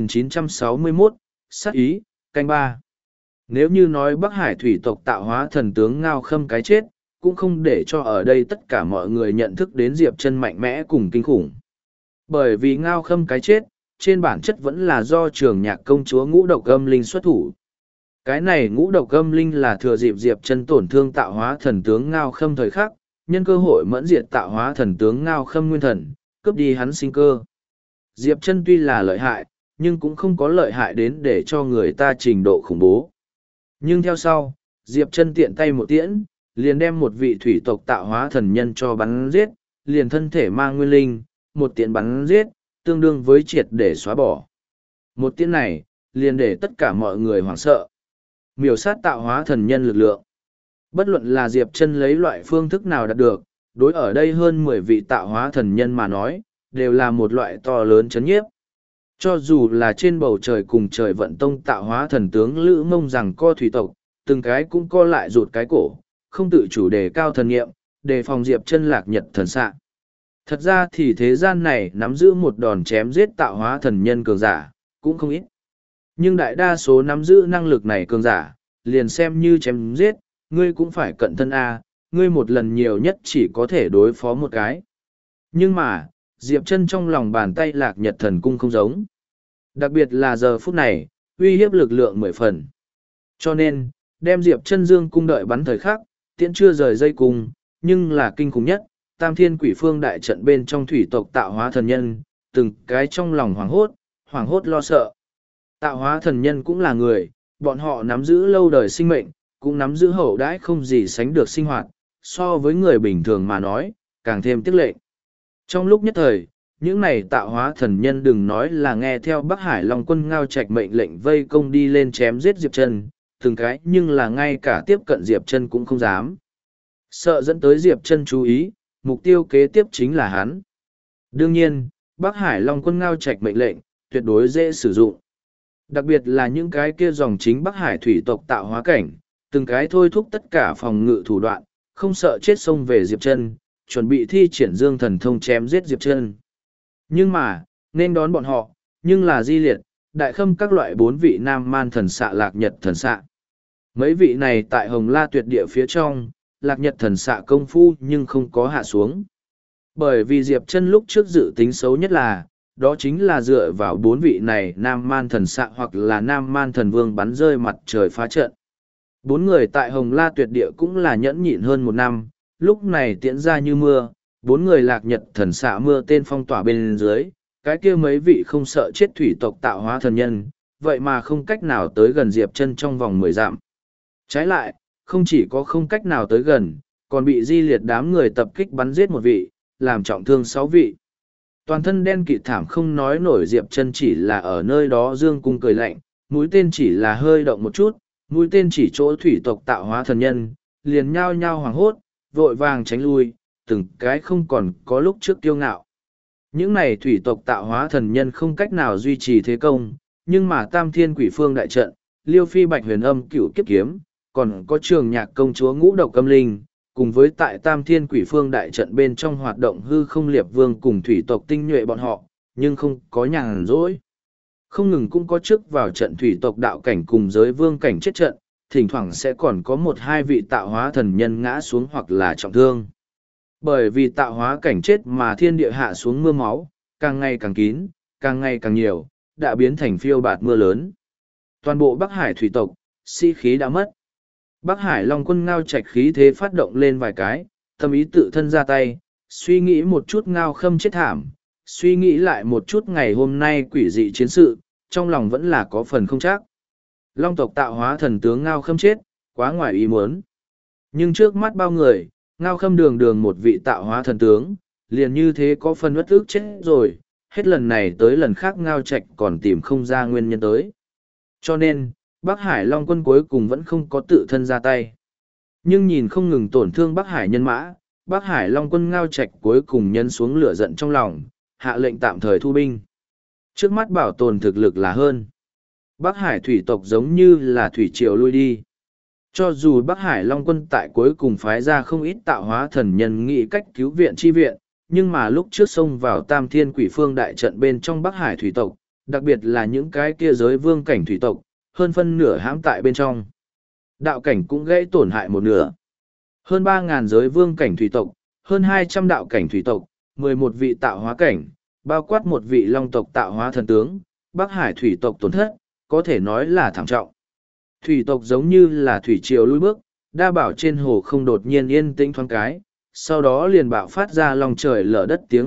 2961, sát ý, canh ba. Nếu như nói Bắc Hải thủy tộc tạo hóa thần tướng Ngao Khâm cái chết, cũng không để cho ở đây tất cả mọi người nhận thức đến Diệp Chân mạnh mẽ cùng kinh khủng. Bởi vì Ngao Khâm cái chết, trên bản chất vẫn là do Trường Nhạc công chúa Ngũ Độc Âm Linh xuất thủ. Cái này Ngũ Độc Âm Linh là thừa dịp Diệp Chân tổn thương tạo hóa thần tướng Ngao Khâm thời khắc, nhân cơ hội mẫn diệt tạo hóa thần tướng Ngao Khâm nguyên thần, cướp đi hắn sinh cơ. Diệp Chân tuy là lợi hại, nhưng cũng không có lợi hại đến để cho người ta trình độ khủng bố. Nhưng theo sau, Diệp Chân tiện tay một tiễn, liền đem một vị thủy tộc tạo hóa thần nhân cho bắn giết, liền thân thể mang nguyên linh, một tiễn bắn giết, tương đương với triệt để xóa bỏ. Một tiễn này, liền để tất cả mọi người hoảng sợ. Miểu sát tạo hóa thần nhân lực lượng. Bất luận là Diệp Chân lấy loại phương thức nào đạt được, đối ở đây hơn 10 vị tạo hóa thần nhân mà nói, đều là một loại to lớn chấn nhiếp. Cho dù là trên bầu trời cùng trời vận tông tạo hóa thần tướng Lữ Mông rằng co thủy tộc, từng cái cũng co lại rụt cái cổ, không tự chủ đề cao thần nghiệm, đề phòng Diệp Chân Lạc Nhật thần xạ. Thật ra thì thế gian này nắm giữ một đòn chém giết tạo hóa thần nhân cường giả, cũng không ít. Nhưng đại đa số nắm giữ năng lực này cường giả, liền xem như chém giết, ngươi cũng phải cận thân A, ngươi một lần nhiều nhất chỉ có thể đối phó một cái. Nhưng mà, Diệp Chân trong lòng bàn tay Lạc Nhật thần cung không giống. Đặc biệt là giờ phút này, uy hiếp lực lượng 10 phần. Cho nên, đem Diệp Chân dương cung đợi bắn thời khắc, tiễn chưa rời dây cung, nhưng là kinh khủng nhất, Tam Thiên Quỷ Phương đại trận bên trong thủy tộc tạo hóa thần nhân, từng cái trong lòng hoảng hốt lo sợ. Tạo hóa thần nhân cũng là người, bọn họ nắm giữ lâu đời sinh mệnh, cũng nắm giữ hậu đãi không gì sánh được sinh hoạt, so với người bình thường mà nói, càng thêm tiếc lệ. Trong lúc nhất thời, những này tạo hóa thần nhân đừng nói là nghe theo Bắc Hải Long quân Ngao Trạch mệnh lệnh vây công đi lên chém giết Diệp Chân, từng cái nhưng là ngay cả tiếp cận Diệp Chân cũng không dám. Sợ dẫn tới Diệp Chân chú ý, mục tiêu kế tiếp chính là hắn. Đương nhiên, Bắc Hải Long quân Ngao Trạch mệnh lệnh, tuyệt đối dễ sử dụng. Đặc biệt là những cái kia dòng chính Bắc Hải thủy tộc tạo hóa cảnh, từng cái thôi thúc tất cả phòng ngự thủ đoạn, không sợ chết xông về Diệp Chân, chuẩn bị thi triển dương thần thông chém giết Diệp Chân. Nhưng mà, nên đón bọn họ, nhưng là di liệt, đại khâm các loại 4 vị nam man thần xạ Lạc Nhật thần xạ. Mấy vị này tại Hồng La tuyệt địa phía trong, Lạc Nhật thần xạ công phu nhưng không có hạ xuống. Bởi vì Diệp Chân lúc trước dự tính xấu nhất là, đó chính là dựa vào 4 vị này nam man thần xạ hoặc là nam man thần vương bắn rơi mặt trời phá trận. 4 người tại Hồng La tuyệt địa cũng là nhẫn nhịn hơn 1 năm, lúc này tiễn ra như mưa, 4 người Lạc Nhật thần xạ mưa tên phong tỏa bên dưới, cái kia mấy vị không sợ chết thủy tộc tạo hóa thần nhân, vậy mà không cách nào tới gần Diệp Chân trong vòng 10 dặm. Trái lại, không chỉ có không cách nào tới gần, còn bị di liệt đám người tập kích bắn giết một vị, làm trọng thương 6 vị. Toàn thân đen kịt thảm không nói nổi Diệp Chân chỉ là ở nơi đó dương cung cười lạnh, mũi tên chỉ là hơi động một chút, mũi tên chỉ chỗ thủy tộc tạo hóa thần nhân, liền nhao nhao hoảng hốt, vội vàng tránh lui, từng cái không còn có lúc trước kiêu ngạo. Những này thủy tộc tạo hóa thần nhân không cách nào duy trì thế công, nhưng mà Tam Thiên Quỷ Phương đại trận, Liêu Phi Bạch Huyền Âm Cửu Kiếp Kiếm, còn có Trường Nhạc công chúa Ngũ Độc Âm Linh, cùng với tại Tam Thiên Quỷ Phương đại trận bên trong hoạt động hư không liệp vương cùng thủy tộc tinh nhuệ bọn họ, nhưng không có nhàn rỗi. Không ngừng cũng có trước vào trận thủy tộc đạo cảnh cùng giới vương cảnh chết trận, thỉnh thoảng sẽ còn có 1-2 vị tạo hóa thần nhân ngã xuống hoặc là trọng thương. Bởi vì tạo hóa cảnh chết mà thiên địa hạ xuống mưa máu, càng ngày càng kín, càng ngày càng nhiều, đã biến thành phiêu bạt mưa lớn. Toàn bộ Bắc Hải thủy tộc, khí đã mất. Bắc Hải Long quân Ngao Trạch khí thế phát động lên vài cái, tâm ý tự thân ra tay, suy nghĩ một chút Ngao Khâm chết thảm, suy nghĩ lại một chút ngày hôm nay quỷ dị chiến sự, trong lòng vẫn là có phần không chắc. Long tộc tạo hóa thần tướng Ngao Khâm chết, quá ngoài ý muốn. Nhưng trước mắt bao người, Ngao Khâm đường đường một vị tạo hóa thần tướng, liền như thế có phần bất ức chết rồi, hết lần này tới lần khác Ngao Trạch còn tìm không ra nguyên nhân tới. Cho nên, Bắc Hải Long quân cuối cùng vẫn không có tự thân ra tay. Nhưng nhìn không ngừng tổn thương Bắc Hải nhân mã, Bắc Hải Long quân Ngao Trạch cuối cùng nhân xuống lửa giận trong lòng, hạ lệnh tạm thời thu binh. Trước mắt bảo tồn thực lực là hơn. Bắc Hải thủy tộc giống như là thủy triều lui đi. Cho dù Bắc Hải Long quân tại cuối cùng phái ra không ít tạo hóa thần nhân nghĩ cách cứu viện chi viện, nhưng mà lúc trước xông vào Tam Thiên Quỷ Phương đại trận bên trong Bắc Hải thủy tộc, đặc biệt là những cái kia giới vương cảnh thủy tộc, hơn phân nửa hãm tại bên trong. Đạo cảnh cũng gãy tổn hại một nửa. Hơn 3.000 giới vương cảnh thủy tộc, hơn 200 đạo cảnh thủy tộc, 11 vị tạo hóa cảnh, bao quát một vị long tộc tạo hóa thần tướng, Bắc Hải thủy tộc tổn thất, có thể nói là thảm trọng. Thủy tộc giống như là thủy triều lui bước, đa bảo trên hồ không đột nhiên yên tĩnh thoáng cái, sau đó liền bạo phát ra lòng trời lở đất tiếng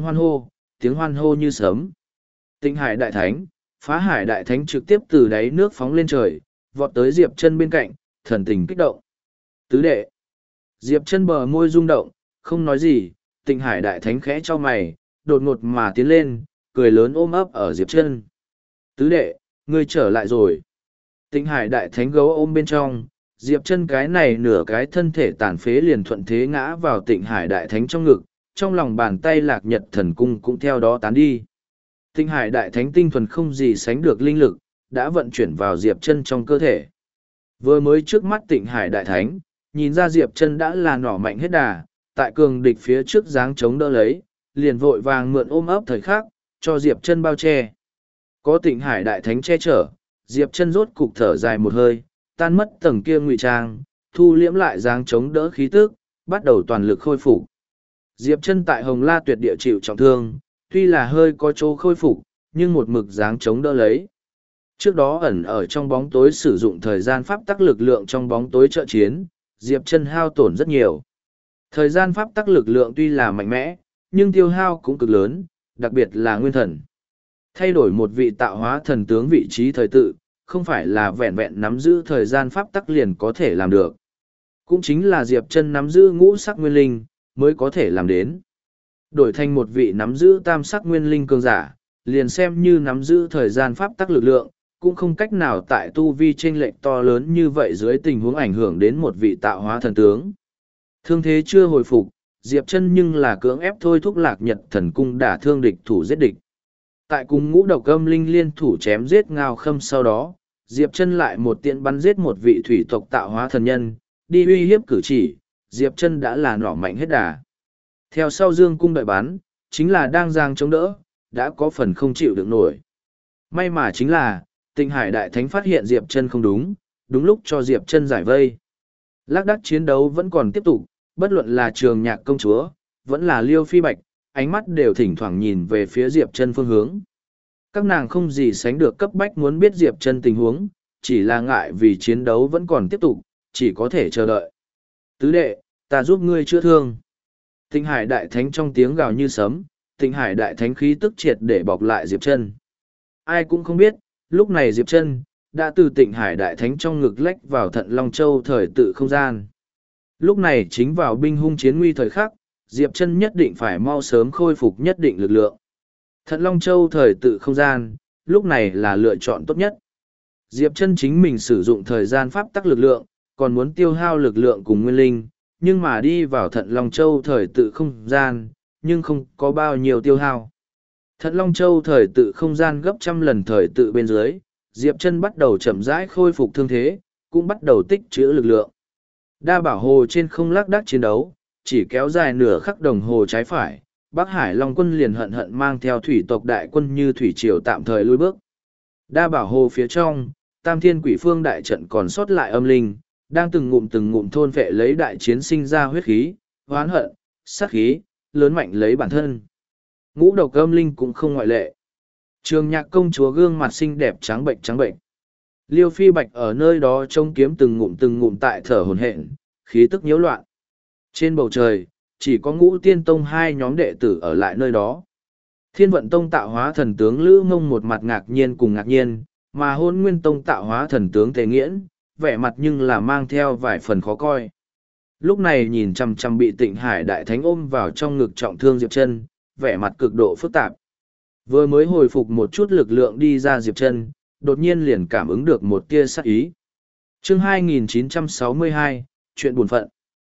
hoan hô như sớm. Tịnh Hải Đại Thánh, Phá Hải Đại Thánh trực tiếp từ đáy nước phóng lên trời, vọt tới Diệp Chân bên cạnh, thần tình kích động. Tứ đệ. Diệp Chân bờ môi rung động, không nói gì, Tịnh Hải Đại Thánh khẽ cho mày, đột ngột mà tiến lên, cười lớn ôm ấp ở Diệp Chân. Tứ đệ, ngươi trở lại rồi. Tịnh Hải Đại Thánh gấu ôm bên trong, Diệp Chân cái này nửa cái thân thể tàn phế liền thuận thế ngã vào Tịnh Hải Đại Thánh trong ngực, trong lòng bàn tay Lạc Nhật Thần Cung cũng theo đó tán đi. Tịnh Hải Đại Thánh tinh thuần không gì sánh được linh lực, đã vận chuyển vào Diệp Chân trong cơ thể. Vừa mới trước mắt Tịnh Hải Đại Thánh, nhìn ra Diệp Chân đã là nỏ mạnh hết đà, tại cường địch phía trước giáng chống đỡ lấy, liền vội vàng mượn ôm ấp thời khắc, cho Diệp Chân bao che. Có Tịnh Hải Đại Thánh che chở, Diệp Chân rốt cục thở dài một hơi, tan mất tầng kia ngụy trang, thu liễm lại dáng chống đỡ khí tức, bắt đầu toàn lực khôi phục. Diệp Chân tại Hồng La Tuyệt địa chịu trọng thương, tuy là hơi có chỗ khôi phục, nhưng một mực dáng chống đỡ lấy. Trước đó ẩn ở trong bóng tối sử dụng thời gian pháp tắc lực lượng trong bóng tối trợ chiến, Diệp Chân hao tổn rất nhiều. Thời gian pháp tắc lực lượng tuy là mạnh mẽ, nhưng tiêu hao cũng cực lớn, đặc biệt là nguyên thần. Thay đổi một vị tạo hóa thần tướng vị trí thời tự, không phải là vẹn vẹn nắm giữ thời gian pháp tắc liền có thể làm được. Cũng chính là Diệp Chân nắm giữ ngũ sắc nguyên linh, mới có thể làm đến. Đổi thành một vị nắm giữ tam sắc nguyên linh cường giả, liền xem như nắm giữ thời gian pháp tắc lực lượng, cũng không cách nào tại tu vi chênh lệch to lớn như vậy dưới tình huống ảnh hưởng đến một vị tạo hóa thần tướng. Thương thế chưa hồi phục, Diệp Chân nhưng là cưỡng ép thôi thúc Lạc Nhật Thần Cung đả thương địch thủ giết địch. Tại cùng ngũ độc âm linh liên thủ chém giết Ngao Khâm sau đó, Diệp Chân lại một tiện bắn giết một vị thủy tộc tạo hóa thần nhân, đi uy hiếp cử chỉ, Diệp Chân đã là nỏ mạnh hết đà. Theo sau Dương cung đợi bắn, chính là đang giang chống đỡ, đã có phần không chịu được nổi. May mà chính là, Tịnh Hải Đại Thánh phát hiện Diệp Chân không đúng, đúng lúc cho Diệp Chân giải vây. Lác đác chiến đấu vẫn còn tiếp tục, bất luận là Trường Nhạc công chúa, vẫn là Liêu Phi Bạch, ánh mắt đều thỉnh thoảng nhìn về phía Diệp Chân phương hướng. Các nàng không gì sánh được cấp bách muốn biết Diệp Chân tình huống, chỉ là ngại vì chiến đấu vẫn còn tiếp tục, chỉ có thể chờ đợi. Tứ đệ, ta giúp ngươi chữa thương. Tịnh Hải Đại Thánh trong tiếng gào như sấm, Tịnh Hải Đại Thánh khí tức triệt để bọc lại Diệp Chân. Ai cũng không biết, lúc này Diệp Chân đã từ Tịnh Hải Đại Thánh trong ngực lách vào Thận Long Châu thời tự không gian. Lúc này chính vào binh hung chiến nguy thời khắc, Diệp Chân nhất định phải mau sớm khôi phục nhất định lực lượng. Thận Long Châu thời tự không gian, lúc này là lựa chọn tốt nhất. Diệp Chân chính mình sử dụng thời gian pháp tắc lực lượng, còn muốn tiêu hao lực lượng cùng nguyên linh, nhưng mà đi vào Thận Long Châu thời tự không gian, nhưng không có bao nhiêu tiêu hao. Thận Long Châu thời tự không gian gấp trăm lần thời tự bên dưới, Diệp Chân bắt đầu chậm rãi khôi phục thương thế, cũng bắt đầu tích trữ lực lượng. Đa bảo hồ trên không lác đác chiến đấu, chỉ kéo dài nửa khắc đồng hồ trái phải, Bắc Hải Long quân liền hận hận mang theo thủy tộc đại quân như thủy triều tạm thời lui bước. Đa bảo hồ phía trong, Tam Thiên Quỷ Phương đại trận còn sót lại âm linh, đang từng ngụm thôn vệ lấy đại chiến sinh ra huyết khí, oán hận, sát khí, lớn mạnh lấy bản thân. Ngũ độc âm linh cũng không ngoại lệ. Trường Nhạc công chúa gương mặt xinh đẹp trắng bệnh. Liêu Phi Bạch ở nơi đó trông kiếm từng ngụm tại thở hổn hển, khí tức nhiễu loạn. Trên bầu trời, chỉ có Ngũ Tiên Tông hai nhóm đệ tử ở lại nơi đó. Thiên Vận Tông tạo hóa thần tướng Lữ Ngông một mặt ngạc nhiên, mà Hôn Nguyên Tông tạo hóa thần tướng Tề Nghiễn, vẻ mặt nhưng là mang theo vài phần khó coi. Lúc này nhìn chằm chằm bị Tịnh Hải Đại Thánh ôm vào trong ngực trọng thương Diệp Chân, vẻ mặt cực độ phức tạp. Vừa mới hồi phục một chút lực lượng đi ra Diệp Chân, đột nhiên liền cảm ứng được một tia sát ý. Chương 2962, chuyện buồn phận.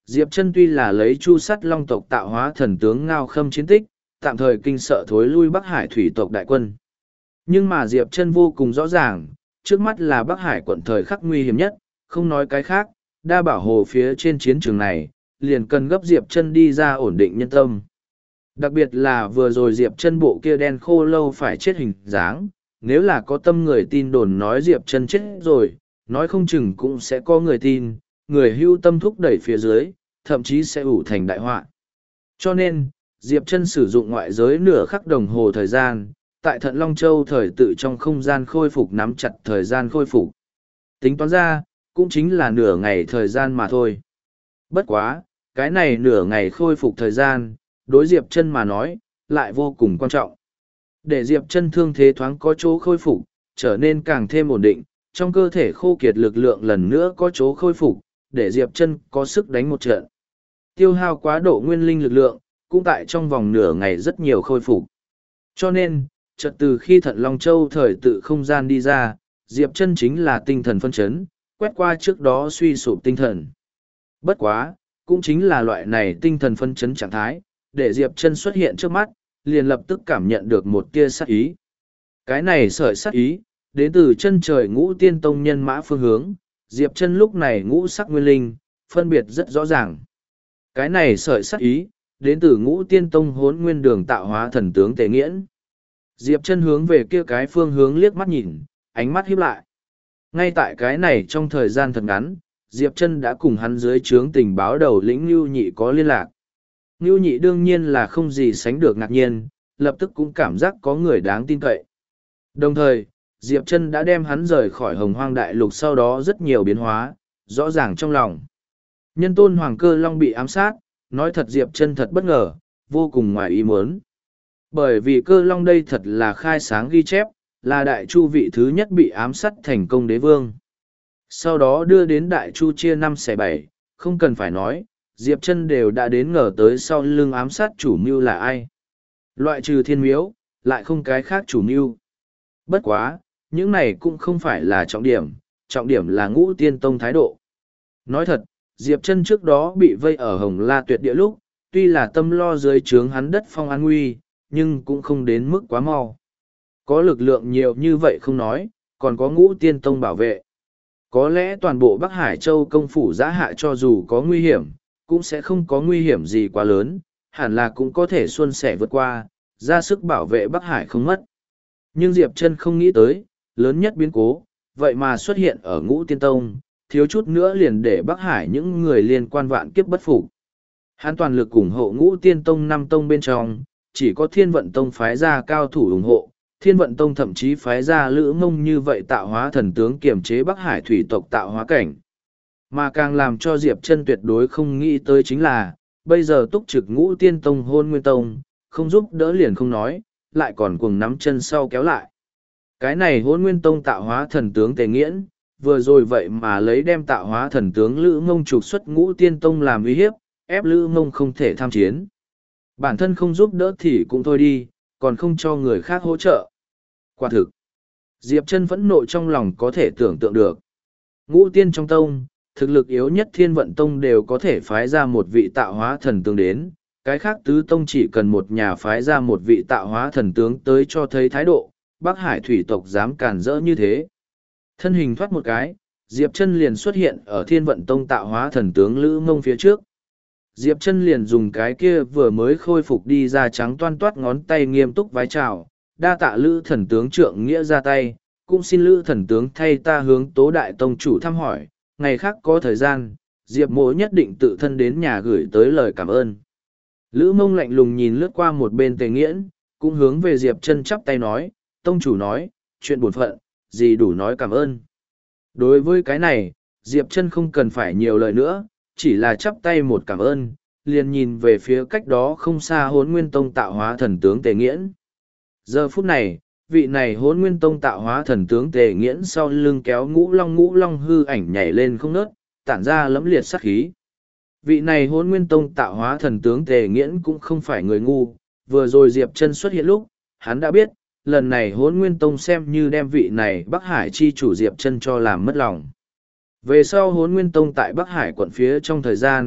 Diệp Chân tuy là lấy Chu Sắt Long tộc tạo hóa thần tướng Ngao Khâm chiến tích, tạm thời kinh sợ thối lui Bắc Hải thủy tộc đại quân. Nhưng mà Diệp Chân vô cùng rõ ràng, trước mắt là Bắc Hải quận thời khắc nguy hiểm nhất, không nói cái khác, đa bảo hồ phía trên chiến trường này, liền cần gấp Diệp Chân đi ra ổn định nhân tâm. Đặc biệt là vừa rồi Diệp Chân bộ kia đen khô lâu phải chết hình dáng, nếu là có tâm người tin đồn nói Diệp Chân chết rồi, nói không chừng cũng sẽ có người tin, người hưu tâm thúc đẩy phía dưới, thậm chí sẽ ủ thành đại họa. Cho nên, Diệp Chân sử dụng ngoại giới nửa khắc đồng hồ thời gian, tại Thận Long Châu thời tự trong không gian khôi phục nắm chặt thời gian khôi phục. Tính toán ra, cũng chính là nửa ngày thời gian mà thôi. Bất quá, cái này nửa ngày khôi phục thời gian, đối Diệp Chân mà nói, lại vô cùng quan trọng. Để Diệp Chân thương thế thoáng có chỗ khôi phục, trở nên càng thêm ổn định, trong cơ thể khô kiệt lực lượng lần nữa có chỗ khôi phục, để Diệp Chân có sức đánh một trận. Tiêu hao quá độ nguyên linh lực lượng, cũng tại trong vòng nửa ngày rất nhiều khôi phục. Cho nên, chợt từ khi Thận Long Châu thời tự không gian đi ra, Diệp Chân chính là tinh thần phân chấn, quét qua trước đó suy sụp tinh thần. Bất quá, cũng chính là loại này tinh thần phân chấn trạng thái, để Diệp Chân xuất hiện trước mắt, liền lập tức cảm nhận được một tia sát ý. Cái này sợi sát ý, đến từ chân trời Ngũ Tiên Tông nhân mã phương hướng, Diệp Chân lúc này ngũ sắc nguyên linh, phân biệt rất rõ ràng. Cái này sợi sát ý, đến từ Ngũ Tiên Tông Hỗn Nguyên Đường tạo hóa thần tướng Tề Nghiễn. Diệp Chân hướng về kia cái phương hướng liếc mắt nhìn, ánh mắt híp lại. Ngay tại cái này trong thời gian thật ngắn, Diệp Chân đã cùng hắn dưới trướng tình báo đầu lĩnh Nưu Nhị có liên lạc. Nưu Nhị đương nhiên là không gì sánh được ngạc nhiên, lập tức cũng cảm giác có người đáng tin cậy. Đồng thời, Diệp Chân đã đem hắn rời khỏi Hồng Hoang Đại Lục sau đó rất nhiều biến hóa, rõ ràng trong lòng. Nhân tôn Hoàng Cơ Long bị ám sát, nói thật Diệp Chân thật bất ngờ, vô cùng ngoài ý muốn. Bởi vì Cơ Long đây thật là khai sáng ghi chép, là Đại Chu vị thứ nhất bị ám sát thành công đế vương. Sau đó đưa đến Đại Chu chia 5/7, không cần phải nói, Diệp Chân đều đã đến ngờ tới sau lưng ám sát chủ mưu là ai. Loại trừ Thiên Miếu, lại không cái khác chủ mưu. Bất quá, những này cũng không phải là trọng điểm là Ngũ Tiên Tông thái độ. Nói thật, Diệp Chân trước đó bị vây ở Hồng La Tuyệt Địa lúc, tuy là tâm lo dưới trướng hắn đất phong an nguy, nhưng cũng không đến mức quá mau. Có lực lượng nhiều như vậy không nói, còn có Ngũ Tiên Tông bảo vệ. Có lẽ toàn bộ Bắc Hải Châu công phủ giã hạ cho dù có nguy hiểm, cũng sẽ không có nguy hiểm gì quá lớn, hẳn là cũng có thể suôn sẻ vượt qua, ra sức bảo vệ Bắc Hải không mất. Nhưng Diệp Chân không nghĩ tới, lớn nhất biến cố, vậy mà xuất hiện ở Ngũ Tiên Tông, thiếu chút nữa liền để Bắc Hải những người liên quan vạn kiếp bất phục. Hắn toàn lực ủng hộ Ngũ Tiên Tông 5 tông bên trong, chỉ có Thiên Vận Tông phái ra cao thủ ủng hộ, Thiên Vận Tông thậm chí phái ra Lữ Mông như vậy tạo hóa thần tướng kiềm chế Bắc Hải thủy tộc tạo hóa cảnh. Mà càng làm cho Diệp Chân tuyệt đối không nghĩ tới chính là, bây giờ túc trực Ngũ Tiên Tông Hôn Nguyên Tông, không giúp đỡ liền không nói, lại còn cuồng nắm chân sau kéo lại. Cái này Hôn Nguyên Tông tạo hóa thần tướng Tề Nghiễn, vừa rồi vậy mà lấy đem tạo hóa thần tướng Lữ Mông trục xuất Ngũ Tiên Tông làm uy hiếp, ép Lữ Mông không thể tham chiến. Bản thân không giúp đỡ thì cũng thôi đi, còn không cho người khác hỗ trợ. Quả thực, Diệp Chân phẫn nộ trong lòng có thể tưởng tượng được. Ngũ Tiên trong tông, thực lực yếu nhất Thiên Vận Tông đều có thể phái ra một vị tạo hóa thần tướng đến, cái khác tứ tông chỉ cần một nhà phái ra một vị tạo hóa thần tướng tới cho thấy thái độ, Bắc Hải thủy tộc dám cản rỡ như thế. Thân hình thoát một cái, Diệp Chân liền xuất hiện ở Thiên Vận Tông tạo hóa thần tướng Lữ Mông phía trước. Diệp Chân liền dùng cái kia vừa mới khôi phục đi ra trắng toan toát ngón tay nghiêm túc vái chào, đa tạ Lữ thần tướng trượng nghĩa ra tay, cũng xin Lữ thần tướng thay ta hướng Tố Đại Tông chủ thăm hỏi, ngày khác có thời gian, Diệp mỗ nhất định tự thân đến nhà gửi tới lời cảm ơn. Lữ Mông lạnh lùng nhìn lướt qua một bên Tề Nghiễn, cũng hướng về Diệp Chân chắp tay nói, tông chủ nói, chuyện bổn phận, gì đủ nói cảm ơn. Đối với cái này, Diệp Chân không cần phải nhiều lời nữa, chỉ là chắp tay một cảm ơn, liền nhìn về phía cách đó không xa Hỗn Nguyên Tông tạo hóa thần tướng Tề Nghiễn. Giờ phút này, vị này Hỗn Nguyên Tông tạo hóa thần tướng Tề Nghiễn sau lưng kéo ngũ long hư ảnh nhảy lên không nớt, tản ra lẫm liệt sát khí. Vị này Hỗn Nguyên Tông tạo hóa thần tướng Tề Nghiễn cũng không phải người ngu, vừa rồi Diệp Chân xuất hiện lúc, hắn đã biết, lần này Hỗn Nguyên Tông xem như đem vị này Bắc Hải chi chủ Diệp Chân cho làm mất lòng. Về sau Hỗn Nguyên Tông tại Bắc Hải quận phía trong thời gian,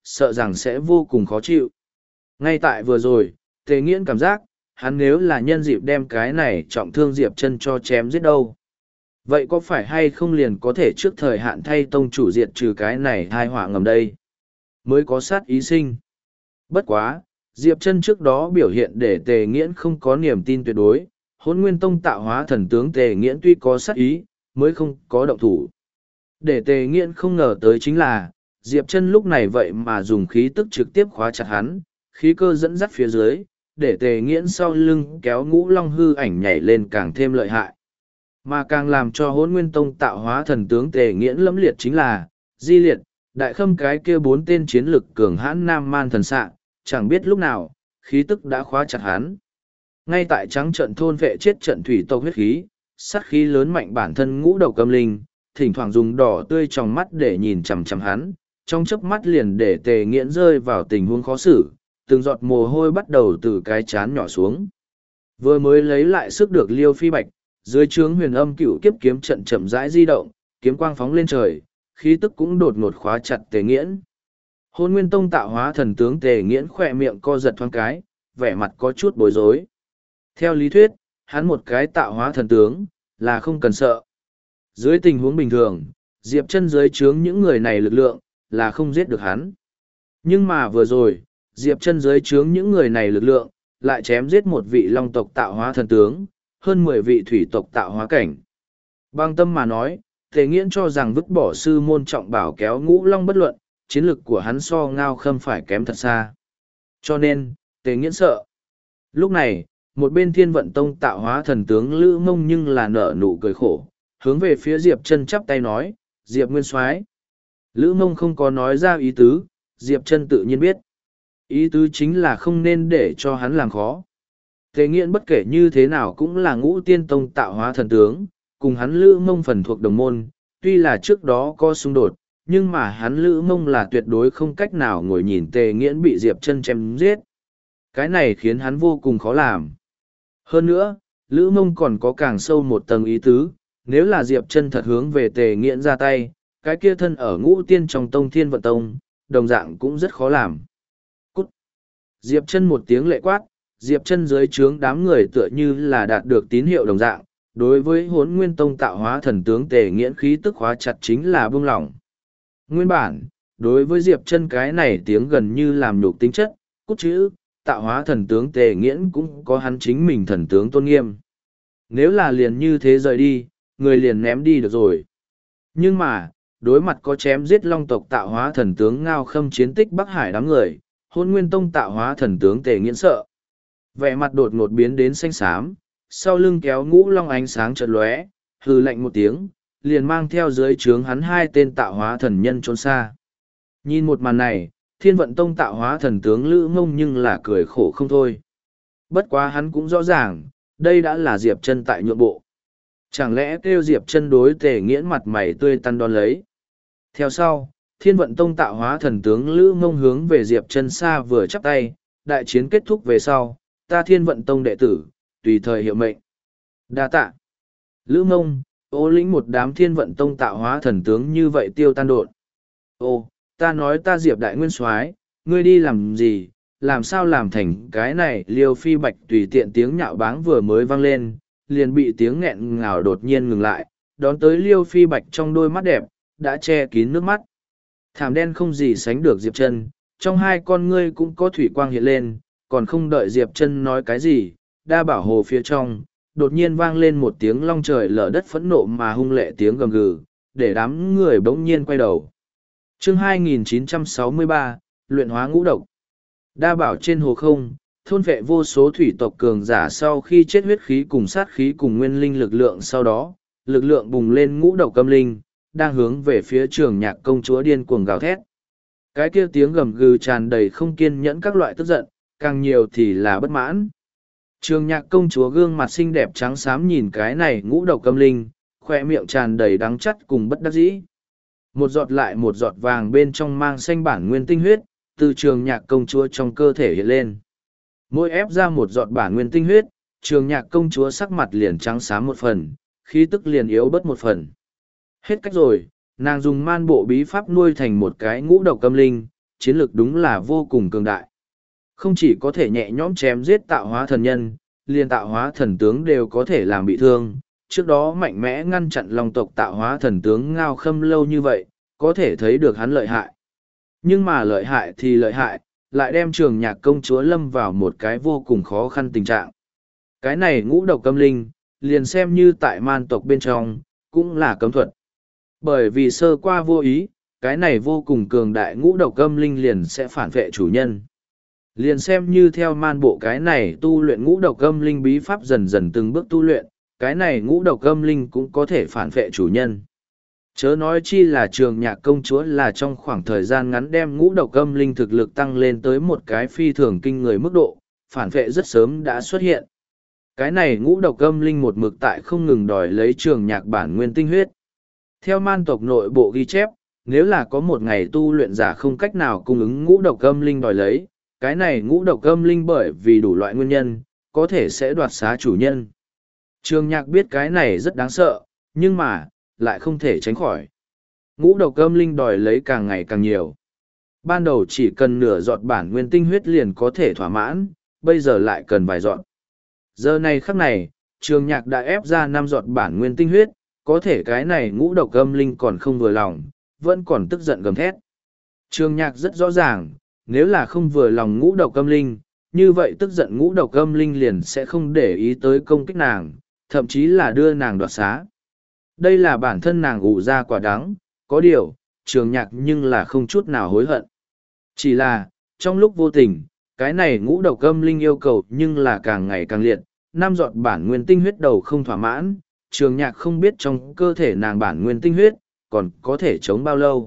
sợ rằng sẽ vô cùng khó chịu. Ngay tại vừa rồi, Tề Nghiễn cảm giác, hắn nếu là nhân dịp đem cái này trọng thương Diệp Chân cho chém giết đâu. Vậy có phải hay không liền có thể trước thời hạn thay tông chủ diệt trừ cái này tai họa ngầm đây? Mới có sát ý sinh. Bất quá, Diệp Chân trước đó biểu hiện để Tề Nghiễn không có niềm tin tuyệt đối, Hỗn Nguyên Tông tạo hóa thần tướng Tề Nghiễn tuy có sát ý, mới không có động thủ. Để Tề Nghiễn không ngờ tới chính là, Diệp Chân lúc này vậy mà dùng khí tức trực tiếp khóa chặt hắn, khí cơ dẫn dắt phía dưới, để Tề Nghiễn sau lưng kéo Ngũ Long hư ảnh nhảy lên càng thêm lợi hại. Mà càng làm cho Hỗn Nguyên Tông tạo hóa thần tướng Tề Nghiễn lẫm liệt chính là, Di Liệt, Đại Khâm cái kia bốn tên chiến lực cường hãn Nam Man thần xạ, chẳng biết lúc nào, khí tức đã khóa chặt hắn. Ngay tại trắng trận thôn vệ chết trận thủy tộc huyết khí, sát khí lớn mạnh bản thân ngũ đầu cầm linh, thỉnh thoảng dùng đỏ tươi trong mắt để nhìn chằm chằm hắn, trong chớp mắt liền để Tề Nghiễn rơi vào tình huống khó xử, từng giọt mồ hôi bắt đầu từ cái chán nhỏ xuống. Vừa mới lấy lại sức được Liêu Phi Bạch, dưới trướng Huyền Âm Cửu Kiếp kiếm trận chậm rãi di động, kiếm quang phóng lên trời, khí tức cũng đột ngột khóa chặt Tề Nghiễn. Hôn Nguyên Tông tạo hóa thần tướng Tề Nghiễn khỏe miệng co giật thoáng cái, vẻ mặt có chút bối rối. Theo lý thuyết, hắn một cái tạo hóa thần tướng, là không cần sợ. Dưới tình huống bình thường, Diệp Chân dưới trướng những người này lực lượng, là không giết được hắn. Nhưng mà vừa rồi, Diệp Chân dưới trướng những người này lực lượng, lại chém giết một vị long tộc tạo hóa thần tướng, hơn 10 vị thủy tộc tạo hóa cảnh. Bằng tâm mà nói, Tề Nghiễn cho rằng vứt bỏ sư môn trọng bảo kéo Ngũ Long bất luận, chiến lực của hắn so Ngao Khâm phải kém thật xa. Cho nên, Tề Nghiễn sợ. Lúc này, một bên Thiên Vận Tông tạo hóa thần tướng Lữ Mông nhưng là nở nụ cười khổ, hướng về phía Diệp Chân chắp tay nói, Diệp Nguyên Soái. Lữ Mông không có nói ra ý tứ, Diệp Chân tự nhiên biết. Ý tứ chính là không nên để cho hắn làm khó. Tề Nghiễn bất kể như thế nào cũng là Ngũ Tiên Tông tạo hóa thần tướng, cùng hắn Lữ Mông phần thuộc đồng môn, tuy là trước đó có xung đột, nhưng mà hắn Lữ Mông là tuyệt đối không cách nào ngồi nhìn Tề Nghiễn bị Diệp Chân chém giết. Cái này khiến hắn vô cùng khó làm. Hơn nữa, Lữ Mông còn có càng sâu một tầng ý tứ, nếu là Diệp Chân thật hướng về Tề Nghiễn ra tay, cái kia thân ở Ngũ Tiên trong Tông Thiên Vận Tông, đồng dạng cũng rất khó làm. Cút! Diệp Chân một tiếng lệ quát, Diệp Chân dưới trướng đám người tựa như là đạt được tín hiệu đồng dạng, đối với Hỗn Nguyên Tông tạo hóa thần tướng Tề Nghiễn khí tức khóa chặt chính là buông lỏng. Nguyên bản, đối với Diệp Chân cái này tiếng gần như làm nhục tính chất, cút chữ, tạo hóa thần tướng Tề Nghiễn cũng có hắn chính mình thần tướng tôn nghiêm. Nếu là liền như thế rời đi, người liền ném đi được rồi. Nhưng mà, đối mặt có chém giết long tộc tạo hóa thần tướng Ngao Khâm chiến tích Bắc Hải đám người, Hôn Nguyên Tông tạo hóa thần tướng Tề Nghiễn sợ. Vẻ mặt đột ngột biến đến xanh xám, sau lưng kéo Ngũ Long ánh sáng chợt lóe, hừ lạnh một tiếng, liền mang theo dưới trướng hắn hai tên tạo hóa thần nhân trốn xa. Nhìn một màn này, Thiên Vận Tông tạo hóa thần tướng Lữ Mông nhưng là cười khổ không thôi. Bất quá hắn cũng rõ ràng, đây đã là Diệp Chân tại nhượng bộ. Chẳng lẽ kêu Diệp Chân đối Tề Nghiễn mặt mày tươi tắn đón lấy. Theo sau, Thiên Vận Tông tạo hóa thần tướng Lữ Mông hướng về Diệp Chân xa vừa chắp tay, đại chiến kết thúc về sau, ta Thiên Vận Tông đệ tử, tùy thời hiệu mệnh. Đa tạ. Lữ Mông, ô lĩnh một đám Thiên Vận Tông tạo hóa thần tướng như vậy tiêu tan đột. Ô, ta nói ta Diệp Đại Nguyên Soái, ngươi đi làm gì, làm sao làm thành cái này? Liêu Phi Bạch tùy tiện tiếng nhạo báng vừa mới vang lên, liền bị tiếng nghẹn ngào đột nhiên ngừng lại, đón tới Liêu Phi Bạch trong đôi mắt đẹp, đã che kín nước mắt. Thảm đen không gì sánh được Diệp Chân, trong hai con ngươi cũng có thủy quang hiện lên, còn không đợi Diệp Chân nói cái gì, đa bảo hồ phía trong, đột nhiên vang lên một tiếng long trời lở đất phẫn nộ mà hung lệ tiếng gầm gừ, để đám người bỗng nhiên quay đầu. Chương 2963, Luyện hóa ngũ độc. Đa bảo trên hồ không, thôn vệ vô số thủy tộc cường giả sau khi chết huyết khí cùng sát khí cùng nguyên linh lực lượng sau đó, lực lượng bùng lên ngũ độc âm linh, đang hướng về phía Trường Nhạc công chúa điên cuồng gào thét. Cái kia tiếng gầm gừ tràn đầy không kiên nhẫn các loại tức giận, càng nhiều thì là bất mãn. Trường Nhạc công chúa gương mặt xinh đẹp trắng xám nhìn cái này ngũ độc âm linh, khoe miệng tràn đầy đắng chắt cùng bất đắc dĩ. Một giọt lại một giọt vàng bên trong mang xanh bản nguyên tinh huyết, từ Trường Nhạc công chúa trong cơ thể hiện lên. Mỗi ép ra một giọt bản nguyên tinh huyết, Trường Nhạc công chúa sắc mặt liền trắng xám một phần, khí tức liền yếu bớt một phần. Hết cách rồi, nàng dùng man bộ bí pháp nuôi thành một cái ngũ độc âm linh, chiến lược đúng là vô cùng cường đại. Không chỉ có thể nhẹ nhõm chém giết tạo hóa thần nhân, liền tạo hóa thần tướng đều có thể làm bị thương. Trước đó mạnh mẽ ngăn chặn long tộc tạo hóa thần tướng Ngao Khâm lâu như vậy, có thể thấy được hắn lợi hại. Nhưng mà lợi hại thì lợi hại, lại đem Trường Nhạc công chúa lâm vào một cái vô cùng khó khăn tình trạng. Cái này ngũ độc âm linh, liền xem như tại man tộc bên trong, cũng là cấm thuật. Bởi vì sơ qua vô ý, cái này vô cùng cường đại ngũ độc âm linh liền sẽ phản vệ chủ nhân. Liền xem như theo man bộ cái này tu luyện ngũ độc âm linh bí pháp dần dần từng bước tu luyện, cái này ngũ độc âm linh cũng có thể phản vệ chủ nhân. Chớ nói chi là Trường Nhạc công chúa là trong khoảng thời gian ngắn đem ngũ độc âm linh thực lực tăng lên tới một cái phi thường kinh người mức độ, phản vệ rất sớm đã xuất hiện. Cái này ngũ độc âm linh một mực tại không ngừng đòi lấy Trường Nhạc bản nguyên tinh huyết. Theo man tộc nội bộ ghi chép, nếu là có một ngày tu luyện giả không cách nào cung ứng ngũ độc âm linh đòi lấy, cái này ngũ độc âm linh bởi vì đủ loại nguyên nhân, có thể sẽ đoạt xá chủ nhân. Trường Nhạc biết cái này rất đáng sợ, nhưng mà, lại không thể tránh khỏi. Ngũ độc âm linh đòi lấy càng ngày càng nhiều. Ban đầu chỉ cần nửa giọt bản nguyên tinh huyết liền có thể thỏa mãn, bây giờ lại cần vài giọt. Giờ này khắc này, Trường Nhạc đã ép ra 5 giọt bản nguyên tinh huyết, có thể cái này ngũ độc âm linh còn không vừa lòng, vẫn còn tức giận gầm thét. Trường Nhạc rất rõ ràng, nếu là không vừa lòng ngũ độc âm linh, như vậy tức giận ngũ độc âm linh liền sẽ không để ý tới công kích nàng, thậm chí là đưa nàng đoạt xá. Đây là bản thân nàng ủ ra quả đắng, có điều, Trường Nhạc nhưng là không chút nào hối hận. Chỉ là, trong lúc vô tình, cái này ngũ độc âm linh yêu cầu nhưng là càng ngày càng liệt, 5 giọt bản nguyên tinh huyết đầu không thỏa mãn, Trường Nhạc không biết trong cơ thể nàng bản nguyên tinh huyết, còn có thể chống bao lâu.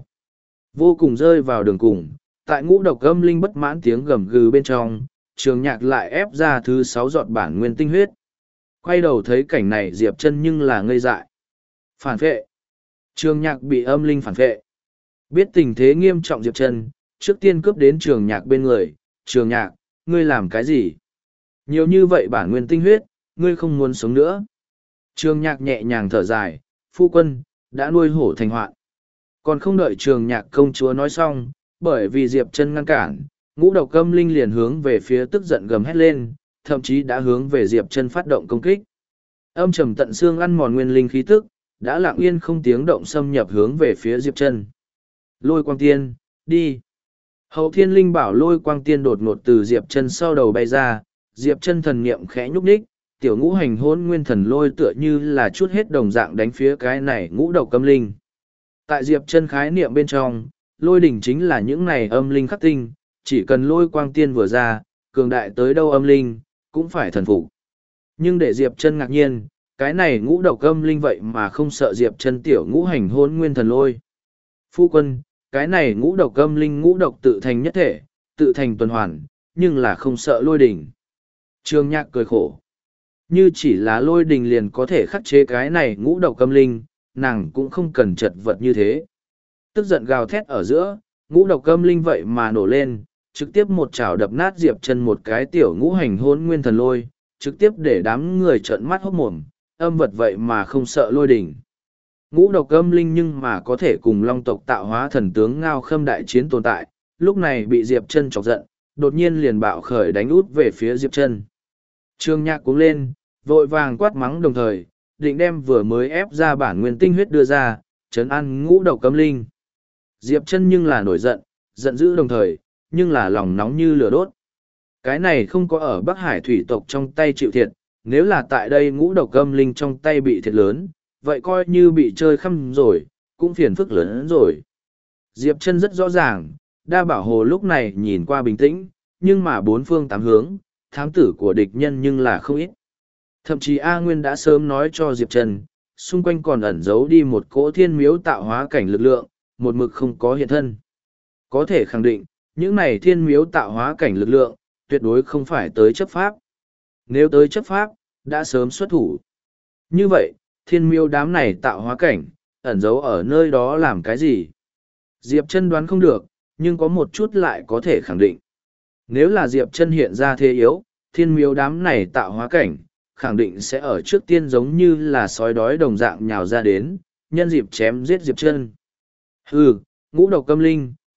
Vô cùng rơi vào đường cùng, tại ngũ độc âm linh bất mãn tiếng gầm gừ bên trong, Trường Nhạc lại ép ra thứ 6 giọt bản nguyên tinh huyết. Quay đầu thấy cảnh này Diệp Chân nhưng là ngây dại. Phản vệ. Trường Nhạc bị âm linh phản vệ. Biết tình thế nghiêm trọng Diệp Chân, trước tiên cướp đến Trường Nhạc bên người. Trường Nhạc, ngươi làm cái gì? Nhiều như vậy bản nguyên tinh huyết, ngươi không muốn sống nữa. Trường Nhạc nhẹ nhàng thở dài, phu quân, đã nuôi hổ thành hoạn. Còn không đợi Trường Nhạc công chúa nói xong, bởi vì Diệp Chân ngăn cản, ngũ độc âm linh liền hướng về phía tức giận gầm hét lên, thậm chí đã hướng về Diệp Chân phát động công kích. Âm trầm tận xương ăn mòn nguyên linh khí tức, đã lặng yên không tiếng động xâm nhập hướng về phía Diệp Chân. Lôi quang tiên, đi. Hậu thiên linh bảo lôi quang tiên đột ngột từ Diệp Chân sau đầu bay ra, Diệp Chân thần niệm khẽ nhúc nhích, tiểu ngũ hành hôn nguyên thần lôi tựa như là chút hết đồng dạng đánh phía cái này ngũ độc âm linh. Tại Diệp Chân khái niệm bên trong, lôi đỉnh chính là những này âm linh khắc tinh, chỉ cần lôi quang tiên vừa ra, cường đại tới đâu âm linh, cũng phải thần phục. Nhưng để Diệp Chân ngạc nhiên, cái này ngũ độc âm linh vậy mà không sợ Diệp Chân tiểu ngũ hành hôn nguyên thần lôi. Phu quân, cái này ngũ độc âm linh ngũ độc tự thành nhất thể, tự thành tuần hoàn, nhưng là không sợ lôi đỉnh. Trường Nhạc cười khổ. Như chỉ là lôi đình liền có thể khắc chế cái này ngũ độc âm linh, nàng cũng không cần chật vật như thế. Tức giận gào thét ở giữa, ngũ độc âm linh vậy mà nổ lên, trực tiếp một chảo đập nát Diệp Chân một cái tiểu ngũ hành hôn nguyên thần lôi, trực tiếp để đám người trợn mắt hốt mồm, âm vật vậy mà không sợ lôi đỉnh. Ngũ độc âm linh nhưng mà có thể cùng long tộc tạo hóa thần tướng Ngao Khâm đại chiến tồn tại, lúc này bị Diệp Chân chọc giận, đột nhiên liền bạo khởi đánh út về phía Diệp Chân. Trường Nhạc cuống lên, vội vàng quát mắng đồng thời, định đem vừa mới ép ra bản nguyên tinh huyết đưa ra, trấn an ngũ độc âm linh. Diệp Chân nhưng là nổi giận, giận dữ đồng thời, nhưng là lòng nóng như lửa đốt. Cái này không có ở Bắc Hải thủy tộc trong tay chịu thiệt, nếu là tại đây ngũ độc âm linh trong tay bị thiệt lớn, vậy coi như bị chơi khăm rồi, cũng phiền phức lớn hơn rồi. Diệp Chân rất rõ ràng, Đa Bảo Hồ lúc này nhìn qua bình tĩnh, nhưng mà bốn phương tám hướng, thám tử của địch nhân nhưng là không ít. Thậm chí A Nguyên đã sớm nói cho Diệp Chân, xung quanh còn ẩn giấu đi một cỗ thiên miếu tạo hóa cảnh lực lượng, một mực không có hiện thân. Có thể khẳng định, những này thiên miếu tạo hóa cảnh lực lượng, tuyệt đối không phải tới chấp pháp. Nếu tới chấp pháp, đã sớm xuất thủ. Như vậy, thiên miếu đám này tạo hóa cảnh, ẩn giấu ở nơi đó làm cái gì? Diệp Chân đoán không được, nhưng có một chút lại có thể khẳng định. Nếu là Diệp Chân hiện ra thế yếu, thiên miếu đám này tạo hóa cảnh, khẳng định sẽ ở trước tiên giống như là sói đói đồng dạng nhào ra đến, nhân dịp chém giết Diệp Chân. Hừ, ngũ độc âm linh,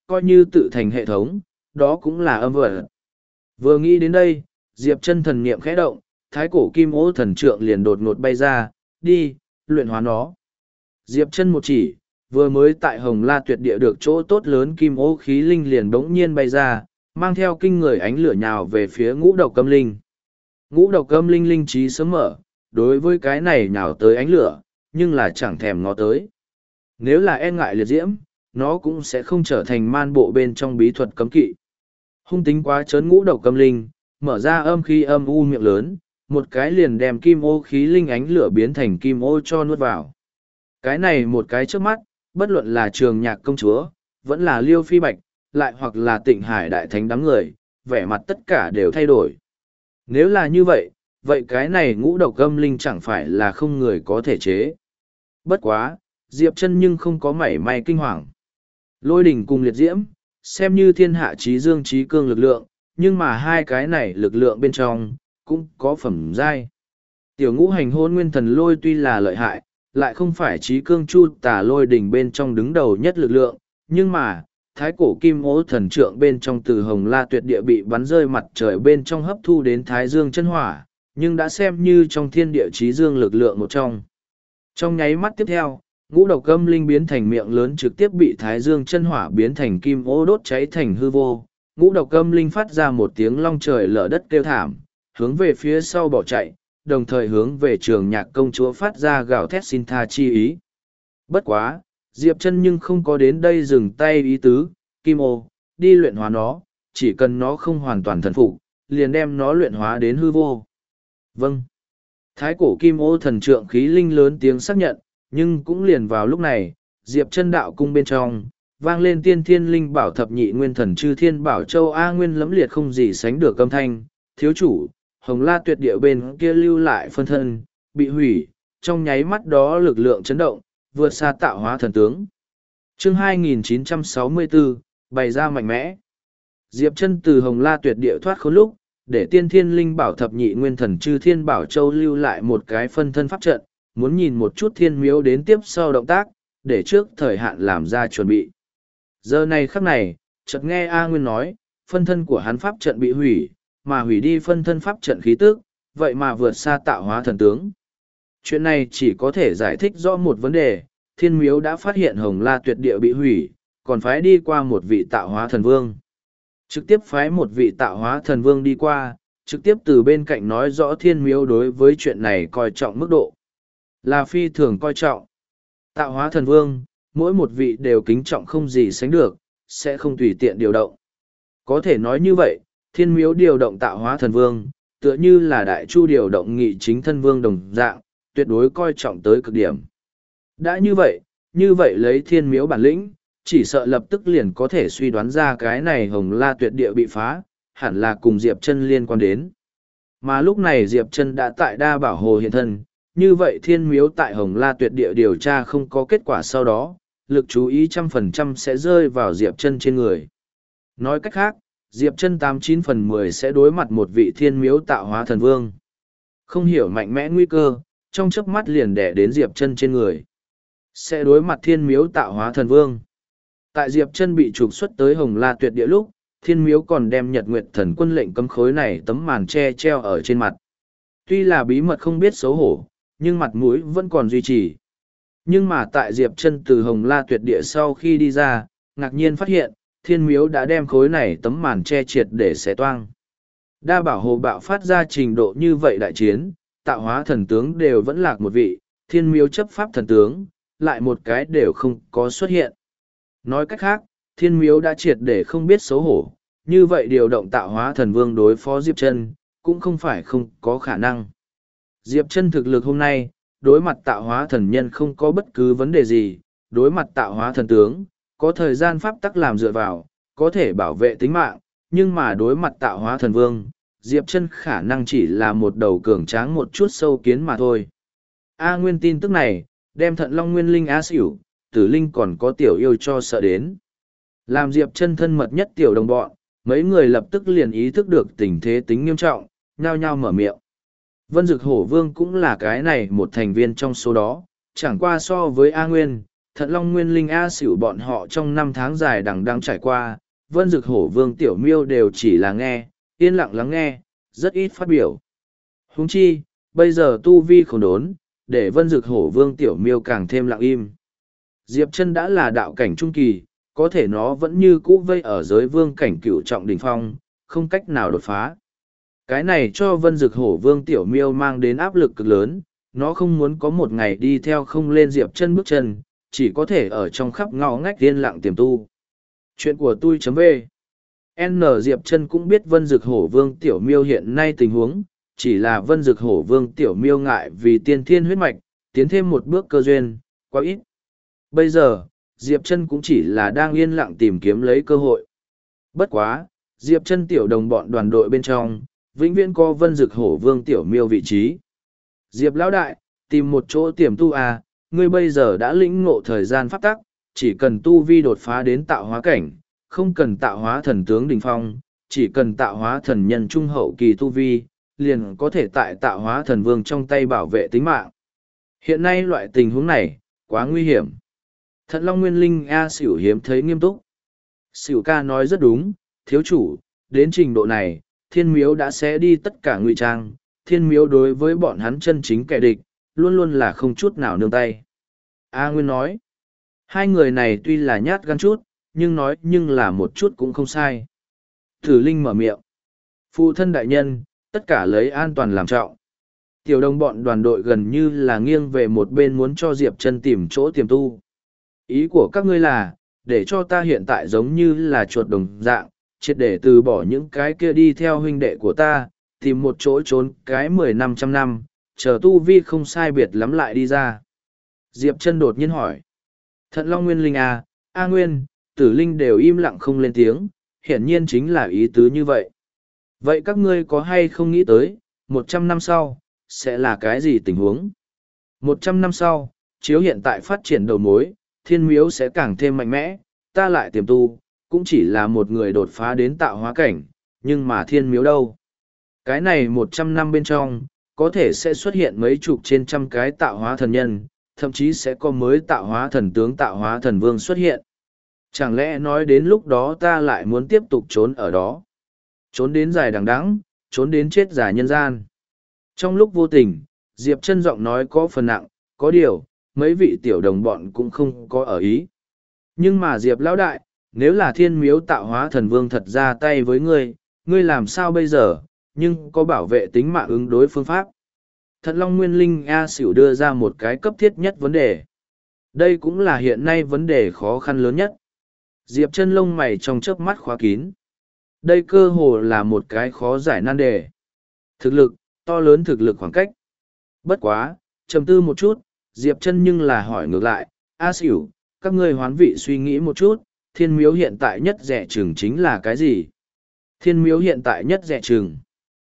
coi như tự thành hệ thống, đó cũng là âm vật. Vừa nghĩ đến đây, Diệp Chân thần niệm khẽ động, thái cổ kim ô thần trượng liền đột ngột bay ra, đi, luyện hóa nó. Diệp Chân một chỉ, vừa mới tại Hồng La Tuyệt Địa được chỗ tốt lớn kim ô khí linh liền bỗng nhiên bay ra, mang theo kinh người ánh lửa nhào về phía ngũ độc âm linh. Ngũ độc âm linh linh trí sớm mở, đối với cái này nhào tới ánh lửa, nhưng là chẳng thèm ngó tới. Nếu là e ngại liệt diễm, nó cũng sẽ không trở thành man bộ bên trong bí thuật cấm kỵ. Hung tính quá trớn ngũ độc âm linh, mở ra âm khí âm u miệng lớn, một cái liền đem kim ô khí linh ánh lửa biến thành kim ô cho nuốt vào. Cái này một cái trước mắt, bất luận là Trường Nhạc công chúa, vẫn là Liêu Phi Bạch, lại hoặc là Tịnh Hải đại thánh đám người, vẻ mặt tất cả đều thay đổi. Nếu là như vậy, vậy cái này ngũ độc âm linh chẳng phải là không người có thể chế. Bất quá, Diệp Chân nhưng không có mảy may kinh hoàng. Lôi đỉnh cùng liệt diễm, xem như thiên hạ trí dương trí cương lực lượng, nhưng mà hai cái này lực lượng bên trong, cũng có phẩm giai. Tiểu ngũ hành hôn nguyên thần lôi tuy là lợi hại, lại không phải trí cương chu tả lôi đỉnh bên trong đứng đầu nhất lực lượng, nhưng mà, thái cổ kim ố thần trượng bên trong từ Hồng La Tuyệt Địa bị bắn rơi mặt trời bên trong hấp thu đến thái dương chân hỏa, nhưng đã xem như trong thiên địa trí dương lực lượng một trong. Trong nháy mắt tiếp theo, ngũ độc âm linh biến thành miệng lớn trực tiếp bị thái dương chân hỏa biến thành kim ô đốt cháy thành hư vô. Ngũ độc âm linh phát ra một tiếng long trời lở đất kêu thảm, hướng về phía sau bỏ chạy, đồng thời hướng về Trường Nhạc công chúa phát ra gào thét xin tha chi ý. Bất quá, Diệp Chân nhưng không có đến đây dừng tay ý tứ, kim ô, đi luyện hóa nó, chỉ cần nó không hoàn toàn thần phục, liền đem nó luyện hóa đến hư vô. Vâng. Thái cổ kim ô thần trượng khí linh lớn tiếng xác nhận, nhưng cũng liền vào lúc này, Diệp Chân đạo cung bên trong, vang lên tiên thiên linh bảo thập nhị nguyên thần chư thiên bảo châu A nguyên lẫm liệt không gì sánh được âm thanh, thiếu chủ, Hồng La Tuyệt Địa bên kia lưu lại phân thân, bị hủy, trong nháy mắt đó lực lượng chấn động, vượt xa tạo hóa thần tướng. Chương 2964, bày ra mạnh mẽ. Diệp Chân từ Hồng La Tuyệt Địa thoát khốn lúc, để tiên thiên linh bảo thập nhị nguyên thần chư thiên bảo châu lưu lại một cái phân thân pháp trận, muốn nhìn một chút thiên miếu đến tiếp sau động tác, để trước thời hạn làm ra chuẩn bị. Giờ này khắc này, chợt nghe A Nguyên nói, phân thân của hắn pháp trận bị hủy, mà hủy đi phân thân pháp trận khí tức, vậy mà vượt xa tạo hóa thần tướng. Chuyện này chỉ có thể giải thích rõ một vấn đề, thiên miếu đã phát hiện Hồng La Tuyệt Địa bị hủy, còn phái đi qua một vị tạo hóa thần vương. Trực tiếp phái một vị tạo hóa thần vương đi qua, trực tiếp từ bên cạnh nói rõ thiên miếu đối với chuyện này coi trọng mức độ. Là phi thường coi trọng. Tạo hóa thần vương, mỗi một vị đều kính trọng không gì sánh được, sẽ không tùy tiện điều động. Có thể nói như vậy, thiên miếu điều động tạo hóa thần vương, tựa như là đại chu điều động nghị chính thân vương đồng dạng, tuyệt đối coi trọng tới cực điểm. Đã như vậy lấy thiên miếu bản lĩnh, chỉ sợ lập tức liền có thể suy đoán ra cái này Hồng La Tuyệt Địa bị phá, hẳn là cùng Diệp Chân liên quan đến. Mà lúc này Diệp Chân đã tại Đa Bảo Hồ hiện thân, như vậy thiên miếu tại Hồng La Tuyệt Địa điều tra không có kết quả sau đó, lực chú ý 100% sẽ rơi vào Diệp Chân trên người. Nói cách khác, Diệp Chân 89/10 sẽ đối mặt một vị thiên miếu tạo hóa thần vương. Không hiểu mạnh mẽ nguy cơ, trong chớp mắt liền đè đến Diệp Chân trên người. Sẽ đối mặt thiên miếu tạo hóa thần vương. Tại Diệp Chân bị trục xuất tới Hồng La Tuyệt Địa lúc, thiên miếu còn đem Nhật Nguyệt Thần Quân lệnh cấm khối này tấm màn che treo ở trên mặt. Tuy là bí mật không biết xấu hổ, nhưng mặt mũi vẫn còn duy trì. Nhưng mà tại Diệp Chân từ Hồng La Tuyệt Địa sau khi đi ra, ngạc nhiên phát hiện, thiên miếu đã đem khối này tấm màn che triệt để xé toang. Đa Bảo Hồ bạo phát ra trình độ như vậy đại chiến, tạo hóa thần tướng đều vẫn lạc một vị, thiên miếu chấp pháp thần tướng, lại một cái đều không có xuất hiện. Nói cách khác, thiên miếu đã triệt để không biết xấu hổ, như vậy điều động tạo hóa thần vương đối phó Diệp Chân cũng không phải không có khả năng. Diệp Chân thực lực hôm nay, đối mặt tạo hóa thần nhân không có bất cứ vấn đề gì, đối mặt tạo hóa thần tướng, có thời gian pháp tắc làm dựa vào, có thể bảo vệ tính mạng, nhưng mà đối mặt tạo hóa thần vương, Diệp Chân khả năng chỉ là một đầu cường tráng một chút sâu kiến mà thôi. A Nguyên tin tức này, đem Thận Long Nguyên Linh Á Xỉu, Tử Linh còn có Tiểu Yêu cho sợ đến. Làm Diệp Chân thân mật nhất tiểu đồng bọn, mấy người lập tức liền ý thức được tình thế tính nghiêm trọng, nhao nhao mở miệng. Vân Dực Hổ Vương cũng là cái này một thành viên trong số đó, chẳng qua so với A Nguyên, Thận Long Nguyên Linh A xỉu bọn họ trong 5 tháng dài đằng đẵng trải qua, Vân Dực Hổ Vương Tiểu Miêu đều chỉ là nghe, yên lặng lắng nghe, rất ít phát biểu. Huống chi, bây giờ tu vi khổ đốn, để Vân Dực Hổ Vương Tiểu Miêu càng thêm lặng im. Diệp Chân đã là đạo cảnh trung kỳ, có thể nó vẫn như cũ vây ở giới vương cảnh cửu trọng đỉnh phong, không cách nào đột phá. Cái này cho Vân Dực Hổ Vương Tiểu Miêu mang đến áp lực cực lớn, nó không muốn có một ngày đi theo không lên Diệp Chân bước chân, chỉ có thể ở trong khắp ngõ ngách yên lặng tiềm tu. Chuyện của tôi.v N Diệp Chân cũng biết Vân Dực Hổ Vương Tiểu Miêu hiện nay tình huống, chỉ là Vân Dực Hổ Vương Tiểu Miêu ngại vì tiên thiên huyết mạch, tiến thêm một bước cơ duyên, quá ít. Bây giờ, Diệp Chân cũng chỉ là đang yên lặng tìm kiếm lấy cơ hội. Bất quá, Diệp Chân tiểu đồng bọn đoàn đội bên trong, vĩnh viễn có Vân Dực Hổ Vương Tiểu Miêu vị trí. Diệp lão đại, tìm một chỗ tiềm tu à, ngươi bây giờ đã lĩnh ngộ thời gian pháp tắc, chỉ cần tu vi đột phá đến tạo hóa cảnh, không cần tạo hóa thần tướng đỉnh phong, chỉ cần tạo hóa thần nhân trung hậu kỳ tu vi, liền có thể tại tạo hóa thần vương trong tay bảo vệ tính mạng. Hiện nay loại tình huống này, quá nguy hiểm. Thận Long Nguyên Linh A Xỉu hiếm thấy nghiêm túc. Xỉu ca nói rất đúng, thiếu chủ, đến trình độ này, thiên miếu đã xé đi tất cả ngụy trang, thiên miếu đối với bọn hắn chân chính kẻ địch, luôn luôn là không chút nào nương tay. A Nguyên nói, hai người này tuy là nhát gan chút, nhưng là một chút cũng không sai. Tử Linh mở miệng. Phụ thân đại nhân, tất cả lấy an toàn làm trọng. Tiểu đồng bọn đoàn đội gần như là nghiêng về một bên muốn cho Diệp Chân tìm chỗ tiềm tu. Ý của các ngươi là, để cho ta hiện tại giống như là chuột đồng dạng, triệt để từ bỏ những cái kia đi theo huynh đệ của ta, tìm một chỗ trốn cái 10-500 năm, chờ tu vi không sai biệt lắm lại đi ra. Diệp Chân đột nhiên hỏi. Thận Long Nguyên Linh A, A Nguyên, Tử Linh đều im lặng không lên tiếng, hiển nhiên chính là ý tứ như vậy. Vậy các ngươi có hay không nghĩ tới, 100 năm sau, sẽ là cái gì tình huống? 100 năm sau, chiếu hiện tại phát triển đầu mối, thiên miếu sẽ càng thêm mạnh mẽ, ta lại tiềm tu, cũng chỉ là một người đột phá đến tạo hóa cảnh, nhưng mà thiên miếu đâu? Cái này 100 năm bên trong, có thể sẽ xuất hiện mấy chục trên trăm cái tạo hóa thần nhân, thậm chí sẽ có mới tạo hóa thần tướng tạo hóa thần vương xuất hiện. Chẳng lẽ nói đến lúc đó ta lại muốn tiếp tục trốn ở đó? Trốn đến dài đằng đẵng, trốn đến chết giả nhân gian. Trong lúc vô tình, Diệp Chân giọng nói có phần nặng, có điều, mấy vị tiểu đồng bọn cũng không có ở ý. Nhưng mà Diệp lão đại, nếu là thiên miếu tạo hóa thần vương thật ra tay với ngươi, ngươi làm sao bây giờ, nhưng có bảo vệ tính mạng ứng đối phương pháp. Thận Long Nguyên Linh A Xỉu đưa ra một cái cấp thiết nhất vấn đề. Đây cũng là hiện nay vấn đề khó khăn lớn nhất. Diệp Chân lông mày trong chớp mắt khóa kín. Đây cơ hồ là một cái khó giải nan đề. Thực lực, to lớn thực lực khoảng cách. Bất quá, trầm tư một chút, Diệp Chân nhưng là hỏi ngược lại, A Xỉu, các ngươi hoán vị suy nghĩ một chút, thiên miếu hiện tại nhất rẻ chừng chính là cái gì? Thiên miếu hiện tại nhất rẻ chừng.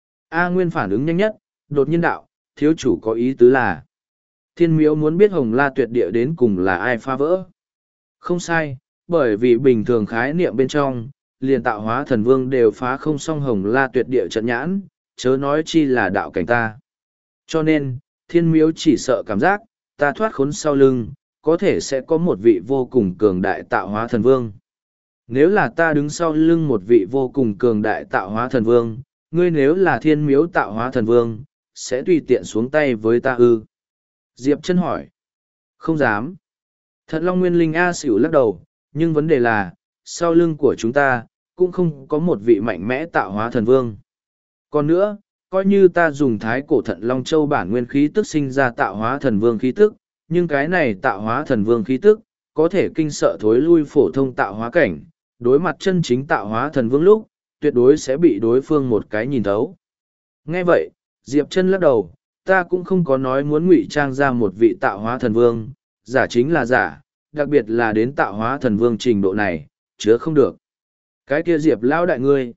A Nguyên phản ứng nhanh nhất, đột nhiên đạo, thiếu chủ có ý tứ là. Thiên miếu muốn biết Hồng La Tuyệt Địa đến cùng là ai phá vỡ. Không sai, bởi vì bình thường khái niệm bên trong, liền tạo hóa thần vương đều phá không xong Hồng La Tuyệt Địa trận nhãn, chớ nói chi là đạo cảnh ta. Cho nên, thiên miếu chỉ sợ cảm giác, ta thoát khốn sau lưng, có thể sẽ có một vị vô cùng cường đại tạo hóa thần vương. Nếu là ta đứng sau lưng một vị vô cùng cường đại tạo hóa thần vương, ngươi nếu là thiên miếu tạo hóa thần vương, sẽ tùy tiện xuống tay với ta ư? Diệp Chân hỏi. Không dám. Thận Long Nguyên Linh A Xỉu lắc đầu, nhưng vấn đề là, sau lưng của chúng ta, cũng không có một vị mạnh mẽ tạo hóa thần vương. Còn nữa, coi như ta dùng thái cổ Thận Long Châu bản nguyên khí tức sinh ra tạo hóa thần vương khí tức, nhưng cái này tạo hóa thần vương khí tức, có thể kinh sợ thối lui phổ thông tạo hóa cảnh, đối mặt chân chính tạo hóa thần vương lúc, tuyệt đối sẽ bị đối phương một cái nhìn thấu. Nghe vậy, Diệp Chân lắc đầu, ta cũng không có nói muốn ngụy trang ra một vị tạo hóa thần vương, giả chính là giả, đặc biệt là đến tạo hóa thần vương trình độ này, chứa không được. Cái kia Diệp lão đại ngươi.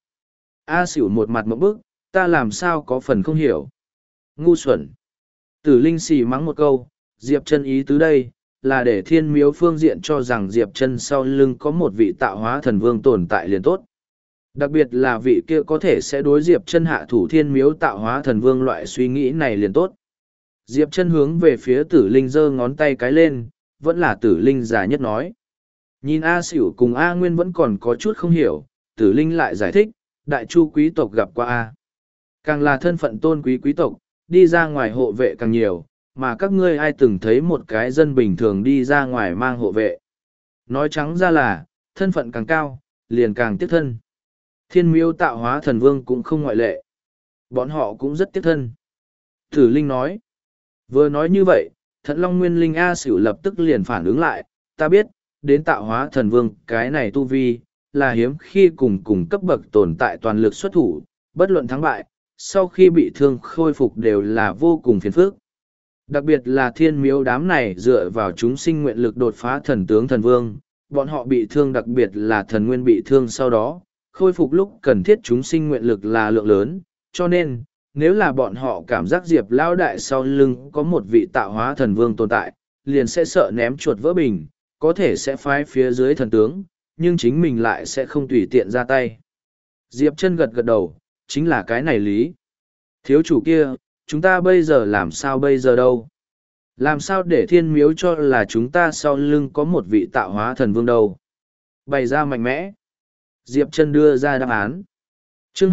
A Xỉu một mặt ngộp bức, ta làm sao có phần không hiểu. Ngu xuẩn. Tử Linh xì mắng một câu, Diệp Chân ý tứ đây, là để thiên miếu phương diện cho rằng Diệp Chân sau lưng có một vị tạo hóa thần vương tồn tại liền tốt. Đặc biệt là vị kia có thể sẽ đối Diệp Chân hạ thủ thiên miếu tạo hóa thần vương loại suy nghĩ này liền tốt. Diệp Chân hướng về phía Tử Linh giơ ngón tay cái lên, vẫn là Tử Linh già nhất nói. Nhìn A Xỉu cùng A Nguyên vẫn còn có chút không hiểu, Tử Linh lại giải thích, đại chu quý tộc gặp qua A. Càng là thân phận tôn quý quý tộc, đi ra ngoài hộ vệ càng nhiều, mà các ngươi ai từng thấy một cái dân bình thường đi ra ngoài mang hộ vệ. Nói trắng ra là, thân phận càng cao, liền càng tiếc thân. Thiên miêu tạo hóa thần vương cũng không ngoại lệ. Bọn họ cũng rất tiếc thân. Tử Linh nói. Vừa nói như vậy, Thận Long Nguyên Linh A Xỉu lập tức liền phản ứng lại, ta biết, đến tạo hóa thần vương cái này tu vi, là hiếm khi cùng cấp bậc tồn tại toàn lực xuất thủ, bất luận thắng bại, sau khi bị thương khôi phục đều là vô cùng phiền phức. Đặc biệt là thiên miếu đám này dựa vào chúng sinh nguyện lực đột phá thần tướng thần vương, bọn họ bị thương đặc biệt là thần nguyên bị thương sau đó, khôi phục lúc cần thiết chúng sinh nguyện lực là lượng lớn, cho nên, nếu là bọn họ cảm giác Diệp Lão Đại sau lưng có một vị tạo hóa thần vương tồn tại, liền sẽ sợ ném chuột vỡ bình, có thể sẽ phái phía dưới thần tướng, nhưng chính mình lại sẽ không tùy tiện ra tay. Diệp Chân gật gật đầu, chính là cái này lý. Thiếu chủ kia, chúng ta bây giờ làm sao bây giờ đâu? Làm sao để thiên miếu cho là chúng ta sau lưng có một vị tạo hóa thần vương đâu? Bày ra mạnh mẽ. Diệp Chân đưa ra đáp án. Chương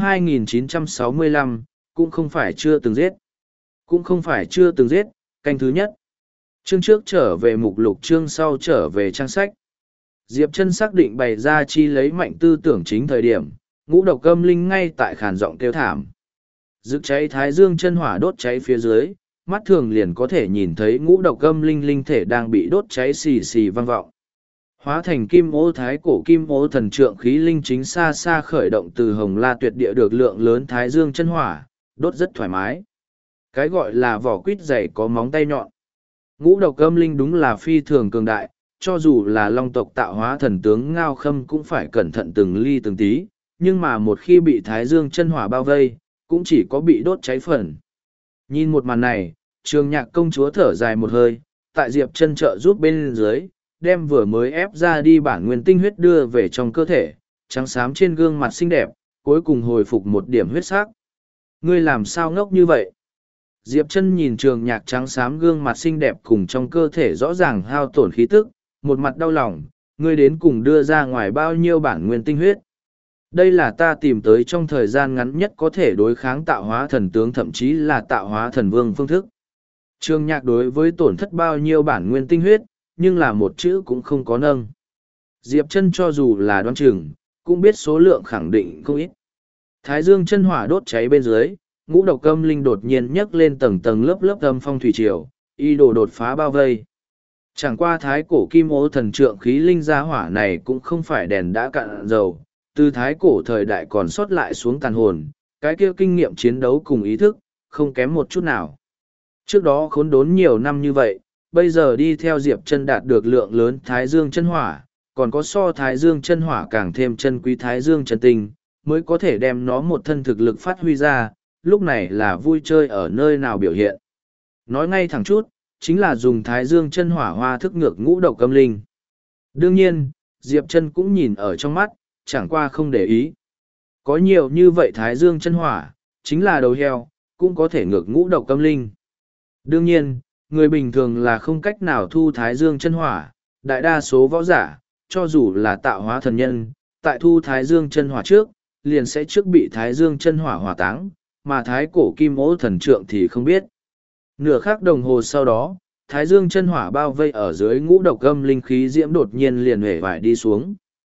2965, cũng không phải chưa từng giết. Cũng không phải chưa từng giết, canh thứ nhất. Chương trước trở về mục lục, chương sau trở về trang sách. Diệp Chân xác định bày ra chi lấy mạnh tư tưởng chính thời điểm, ngũ độc âm linh ngay tại khàn giọng kêu thảm. Rực cháy thái dương chân hỏa đốt cháy phía dưới, mắt thường liền có thể nhìn thấy ngũ độc âm linh linh thể đang bị đốt cháy xì xì vang vọng. Hóa thành kim ô thái cổ kim ô thần trượng khí linh chính xa xa khởi động từ hồng la tuyệt địa được lượng lớn thái dương chân hỏa, đốt rất thoải mái. Cái gọi là vỏ quýt dày có móng tay nhọn. Ngũ độc âm linh đúng là phi thường cường đại, cho dù là long tộc tạo hóa thần tướng Ngao Khâm cũng phải cẩn thận từng ly từng tí, nhưng mà một khi bị thái dương chân hỏa bao vây, cũng chỉ có bị đốt cháy phần. Nhìn một màn này, Trường Nhạc công chúa thở dài một hơi, tại Diệp Chân trợ giúp bên dưới, đem vừa mới ép ra đi bản nguyên tinh huyết đưa về trong cơ thể, trắng xám trên gương mặt xinh đẹp, cuối cùng hồi phục một điểm huyết sắc. Ngươi làm sao ngốc như vậy? Diệp Chân nhìn Trường Nhạc trắng xám gương mặt xinh đẹp cùng trong cơ thể rõ ràng hao tổn khí tức, một mặt đau lòng, ngươi đến cùng đưa ra ngoài bao nhiêu bản nguyên tinh huyết? Đây là ta tìm tới trong thời gian ngắn nhất có thể đối kháng tạo hóa thần tướng, thậm chí là tạo hóa thần vương phương thức. Trường Nhạc đối với tổn thất bao nhiêu bản nguyên tinh huyết, nhưng là một chữ cũng không có nâng. Diệp Chân cho dù là đoán chừng, cũng biết số lượng khẳng định không ít. Thái dương chân hỏa đốt cháy bên dưới, ngũ độc âm linh đột nhiên nhấc lên tầng tầng lớp lớp âm phong thủy triều, y đồ đột phá bao vây. Chẳng qua thái cổ kim ô thần trượng khí linh gia hỏa này cũng không phải đèn đã cạn dầu, từ thái cổ thời đại còn sót lại xuống tàn hồn, cái kia kinh nghiệm chiến đấu cùng ý thức, không kém một chút nào. Trước đó khốn đốn nhiều năm như vậy, bây giờ đi theo Diệp Chân đạt được lượng lớn thái dương chân hỏa, còn có so thái dương chân hỏa càng thêm chân quý thái dương chân tinh, mới có thể đem nó một thân thực lực phát huy ra, lúc này là vui chơi ở nơi nào biểu hiện. Nói ngay thẳng chút, chính là dùng thái dương chân hỏa hoa thức ngược ngũ độc âm linh. Đương nhiên, Diệp Chân cũng nhìn ở trong mắt, chẳng qua không để ý. Có nhiều như vậy thái dương chân hỏa, chính là đầu heo, cũng có thể ngược ngũ độc âm linh. Đương nhiên, người bình thường là không cách nào thu thái dương chân hỏa, đại đa số võ giả, cho dù là tạo hóa thần nhân, tại thu thái dương chân hỏa trước, liền sẽ trước bị thái dương chân hỏa hỏa táng, mà thái cổ kim ô thần trượng thì không biết. Nửa khắc đồng hồ sau đó, thái dương chân hỏa bao vây ở dưới ngũ độc âm linh khí diễm đột nhiên liền hể vải đi xuống.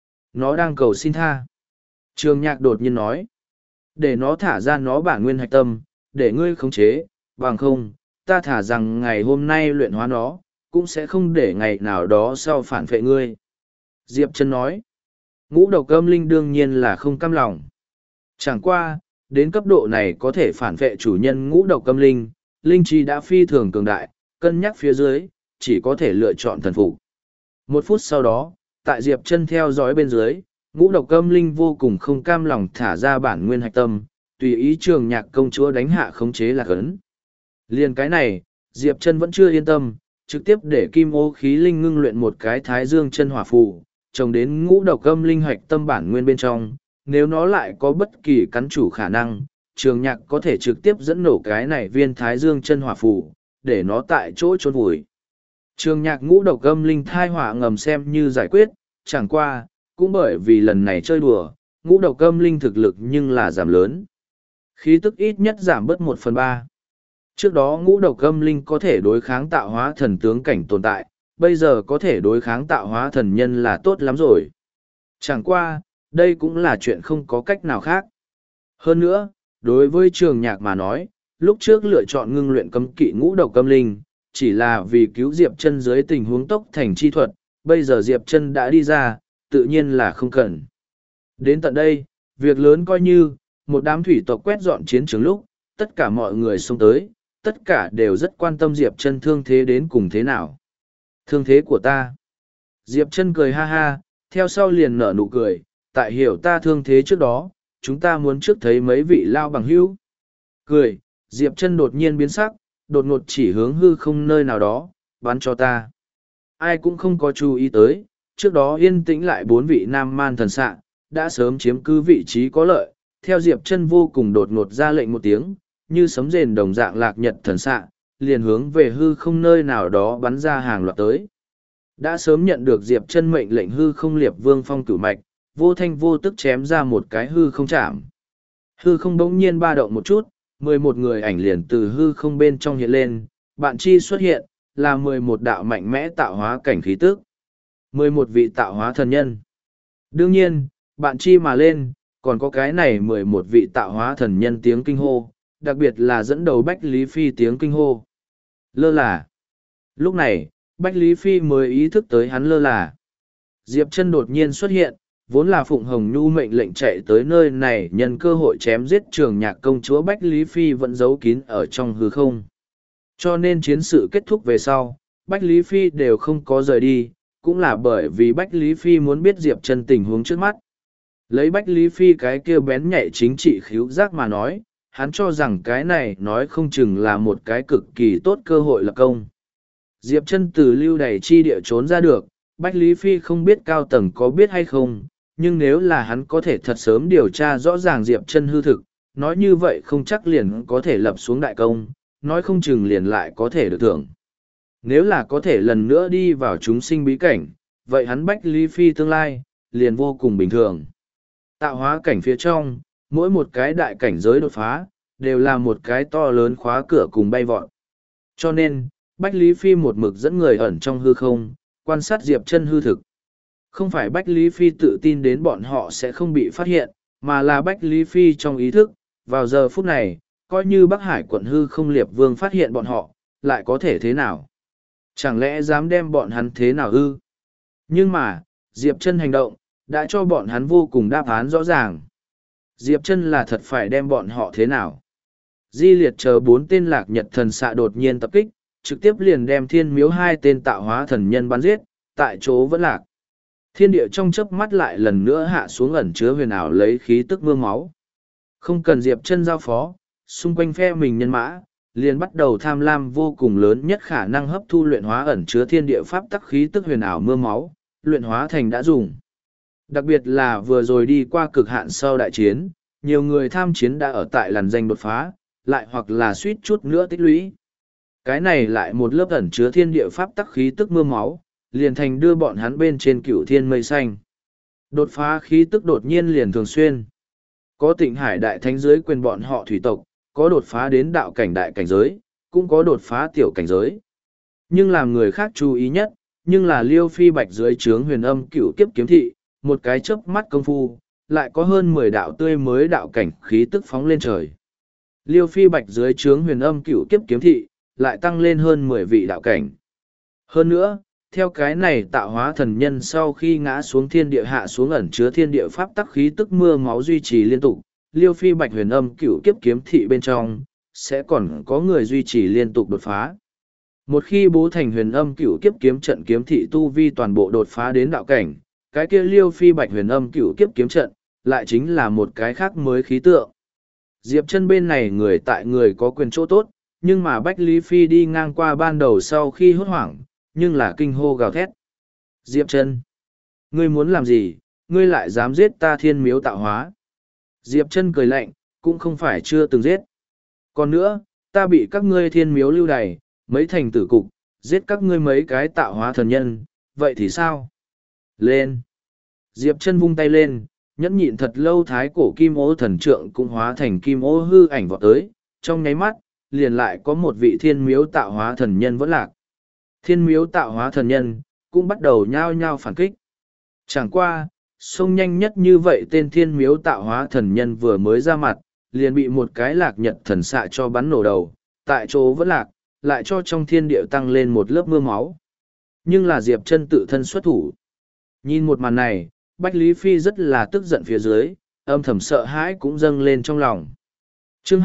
Nó đang cầu xin tha. Trường Nhạc đột nhiên nói, để nó thả ra nó bản nguyên hạch tâm, để ngươi khống chế, bằng không, ta thả rằng ngày hôm nay luyện hóa nó, cũng sẽ không để ngày nào đó sau phản phệ ngươi. Diệp Chân nói, ngũ độc âm linh đương nhiên là không cam lòng. Chẳng qua, đến cấp độ này có thể phản vệ chủ nhân ngũ độc âm linh, linh trí đã phi thường cường đại, cân nhắc phía dưới, chỉ có thể lựa chọn thần phục. Một phút sau đó, tại Diệp Chân theo dõi bên dưới, ngũ độc âm linh vô cùng không cam lòng thả ra bản nguyên hạch tâm, tùy ý Trường Nhạc công chúa đánh hạ khống chế lạc ấn. Liên cái này, Diệp Chân vẫn chưa yên tâm, trực tiếp để kim ô khí linh ngưng luyện một cái thái dương chân hỏa phù, trồng đến ngũ độc âm linh hạch tâm bản nguyên bên trong, nếu nó lại có bất kỳ cắn chủ khả năng, Trường Nhạc có thể trực tiếp dẫn nổ cái này viên thái dương chân hỏa phù, để nó tại chỗ chôn vùi. Trường nhạc ngũ độc âm linh thai họa ngầm xem như giải quyết, chẳng qua, cũng bởi vì lần này chơi đùa, ngũ độc âm linh thực lực nhưng là giảm lớn. Khí tức ít nhất giảm bớt 1/3. Trước đó ngũ độc âm linh có thể đối kháng tạo hóa thần tướng cảnh tồn tại, bây giờ có thể đối kháng tạo hóa thần nhân là tốt lắm rồi. Chẳng qua, đây cũng là chuyện không có cách nào khác. Hơn nữa, đối với trường nhạc mà nói, lúc trước lựa chọn ngưng luyện cấm kỵ ngũ độc âm linh, chỉ là vì cứu Diệp Chân dưới tình huống tốc thành chi thuật, bây giờ Diệp Chân đã đi ra, tự nhiên là không cần. Đến tận đây, việc lớn coi như, một đám thủy tộc quét dọn chiến trường lúc, tất cả mọi người xông tới, tất cả đều rất quan tâm Diệp Chân thương thế đến cùng thế nào. Thương thế của ta. Diệp Chân cười ha ha, theo sau liền nở nụ cười, tại hiểu ta thương thế trước đó, chúng ta muốn trước thấy mấy vị lao bằng hữu. Cười, Diệp Chân đột nhiên biến sắc, đột ngột chỉ hướng hư không nơi nào đó, bắn cho ta. Ai cũng không có chú ý tới, trước đó yên tĩnh lại 4 vị nam man thần xạ, đã sớm chiếm cứ vị trí có lợi, theo Diệp Chân vô cùng đột ngột ra lệnh một tiếng, như sấm rền đồng dạng lạc nhật thần xạ, liền hướng về hư không nơi nào đó bắn ra hàng loạt tới. Đã sớm nhận được Diệp Chân mệnh lệnh hư không liệp vương phong cửu mạch, vô thanh vô tức chém ra một cái hư không chạm. Hư không bỗng nhiên ba động một chút, 11 người ảnh liền từ hư không bên trong hiện lên, bạn chi xuất hiện, là 11 đạo mạnh mẽ tạo hóa cảnh khí tức. 11 vị tạo hóa thần nhân. Đương nhiên, bạn chi mà lên, còn có cái này 11 vị tạo hóa thần nhân tiếng kinh hô, đặc biệt là dẫn đầu Bách Lý Phi tiếng kinh hô. Lơ là. Lúc này, Bách Lý Phi mới ý thức tới hắn lơ là. Diệp Chân đột nhiên xuất hiện, vốn là Phụng Hồng Nhu mệnh lệnh chạy tới nơi này nhân cơ hội chém giết trường nhạc công chúa Bách Lý Phi vẫn giấu kín ở trong hư không. Cho nên chiến sự kết thúc về sau, Bách Lý Phi đều không có rời đi, cũng là bởi vì Bách Lý Phi muốn biết Diệp Chân tình huống trước mắt. Lấy Bách Lý Phi cái kia bén nhạy chính trị khíu giác mà nói, hắn cho rằng cái này nói không chừng là một cái cực kỳ tốt cơ hội lập công. Diệp Chân từ lưu đày chi địa trốn ra được, Bách Lý Phi không biết cao tầng có biết hay không, nhưng nếu là hắn có thể thật sớm điều tra rõ ràng Diệp Chân hư thực, nói như vậy không chắc liền có thể lập xuống đại công, nói không chừng liền lại có thể được thưởng. Nếu là có thể lần nữa đi vào chúng sinh bí cảnh, vậy hắn Bách Lý Phi tương lai, liền vô cùng bình thường. Tạo hóa cảnh phía trong, mỗi một cái đại cảnh giới đột phá, đều là một cái to lớn khóa cửa cùng bay vọt. Cho nên, Bách Lý Phi một mực dẫn người ẩn trong hư không, quan sát Diệp Chân hư thực. Không phải Bách Lý Phi tự tin đến bọn họ sẽ không bị phát hiện, mà là Bách Lý Phi trong ý thức, vào giờ phút này, coi như Bắc Hải quận hư không liệp vương phát hiện bọn họ, lại có thể thế nào? Chẳng lẽ dám đem bọn hắn thế nào ư? Nhưng mà, Diệp Chân hành động, đã cho bọn hắn vô cùng đáp án rõ ràng. Diệp Chân là thật phải đem bọn họ thế nào? Di liệt chờ 4 tên lạc nhật thần xạ đột nhiên tập kích, trực tiếp liền đem thiên miếu 2 tên tạo hóa thần nhân bắn giết, tại chỗ vẫn lạc. Thiên địa trong chớp mắt lại lần nữa hạ xuống ẩn chứa huyền ảo lấy khí tức mưa máu. Không cần Diệp Chân giao phó, xung quanh phe mình nhân mã, liền bắt đầu tham lam vô cùng lớn nhất khả năng hấp thu luyện hóa ẩn chứa thiên địa pháp tắc khí tức huyền ảo mưa máu, luyện hóa thành đã dùng. Đặc biệt là vừa rồi đi qua cực hạn sau đại chiến, nhiều người tham chiến đã ở tại làn danh đột phá, lại hoặc là suýt chút nữa tích lũy. Cái này lại một lớp ẩn chứa thiên địa pháp tắc khí tức mưa máu, liền thành đưa bọn hắn bên trên cửu thiên mây xanh. Đột phá khí tức đột nhiên liền thường xuyên. Có Tịnh Hải đại thánh giới quyền bọn họ thủy tộc, có đột phá đến đạo cảnh đại cảnh giới, cũng có đột phá tiểu cảnh giới. Nhưng làm người khác chú ý nhất, nhưng là Liêu Phi Bạch dưới trướng huyền âm cửu kiếp kiếm thị, một cái chớp mắt công phu, lại có hơn 10 đạo tươi mới đạo cảnh khí tức phóng lên trời. Liêu Phi Bạch dưới trướng huyền âm cửu kiếp kiếm thị, lại tăng lên hơn 10 vị đạo cảnh. Hơn nữa, theo cái này tạo hóa thần nhân sau khi ngã xuống thiên địa hạ xuống ẩn chứa thiên địa pháp tắc khí tức mưa máu duy trì liên tục, Liêu Phi Bạch huyền âm cửu kiếp kiếm thị bên trong, sẽ còn có người duy trì liên tục đột phá. Một khi bố thành huyền âm cửu kiếp kiếm trận kiếm thị tu vi toàn bộ đột phá đến đạo cảnh, cái kia Liêu Phi Bạch huyền âm cửu kiếp kiếm trận, lại chính là một cái khác mới khí tượng. Diệp Chân bên này người tại người có quyền chỗ tốt, nhưng mà Bách Lý Phi đi ngang qua ban đầu sau khi hốt hoảng, nhưng là kinh hô gào thét. Diệp Chân, ngươi muốn làm gì, ngươi lại dám giết ta thiên miếu tạo hóa. Diệp Chân cười lạnh, cũng không phải chưa từng giết. Còn nữa, ta bị các ngươi thiên miếu lưu đày, mấy thành tử cục, giết các ngươi mấy cái tạo hóa thần nhân, vậy thì sao? Lên! Diệp chân vung tay lên, nhẫn nhịn thật lâu thái cổ kim ô thần trượng cũng hóa thành kim ô hư ảnh vọt tới, trong nháy mắt, liền lại có một vị thiên miếu tạo hóa thần nhân vẫn lạc. Thiên miếu tạo hóa thần nhân, cũng bắt đầu nhao nhao phản kích. Chẳng qua, xông nhanh nhất như vậy tên thiên miếu tạo hóa thần nhân vừa mới ra mặt, liền bị một cái lạc nhật thần xạ cho bắn nổ đầu, tại chỗ vẫn lạc, lại cho trong thiên địa tăng lên một lớp mưa máu. Nhưng là Diệp chân tự thân xuất thủ. Nhìn một màn này, Bách Lý Phi rất là tức giận phía dưới, âm thầm sợ hãi cũng dâng lên trong lòng. Chương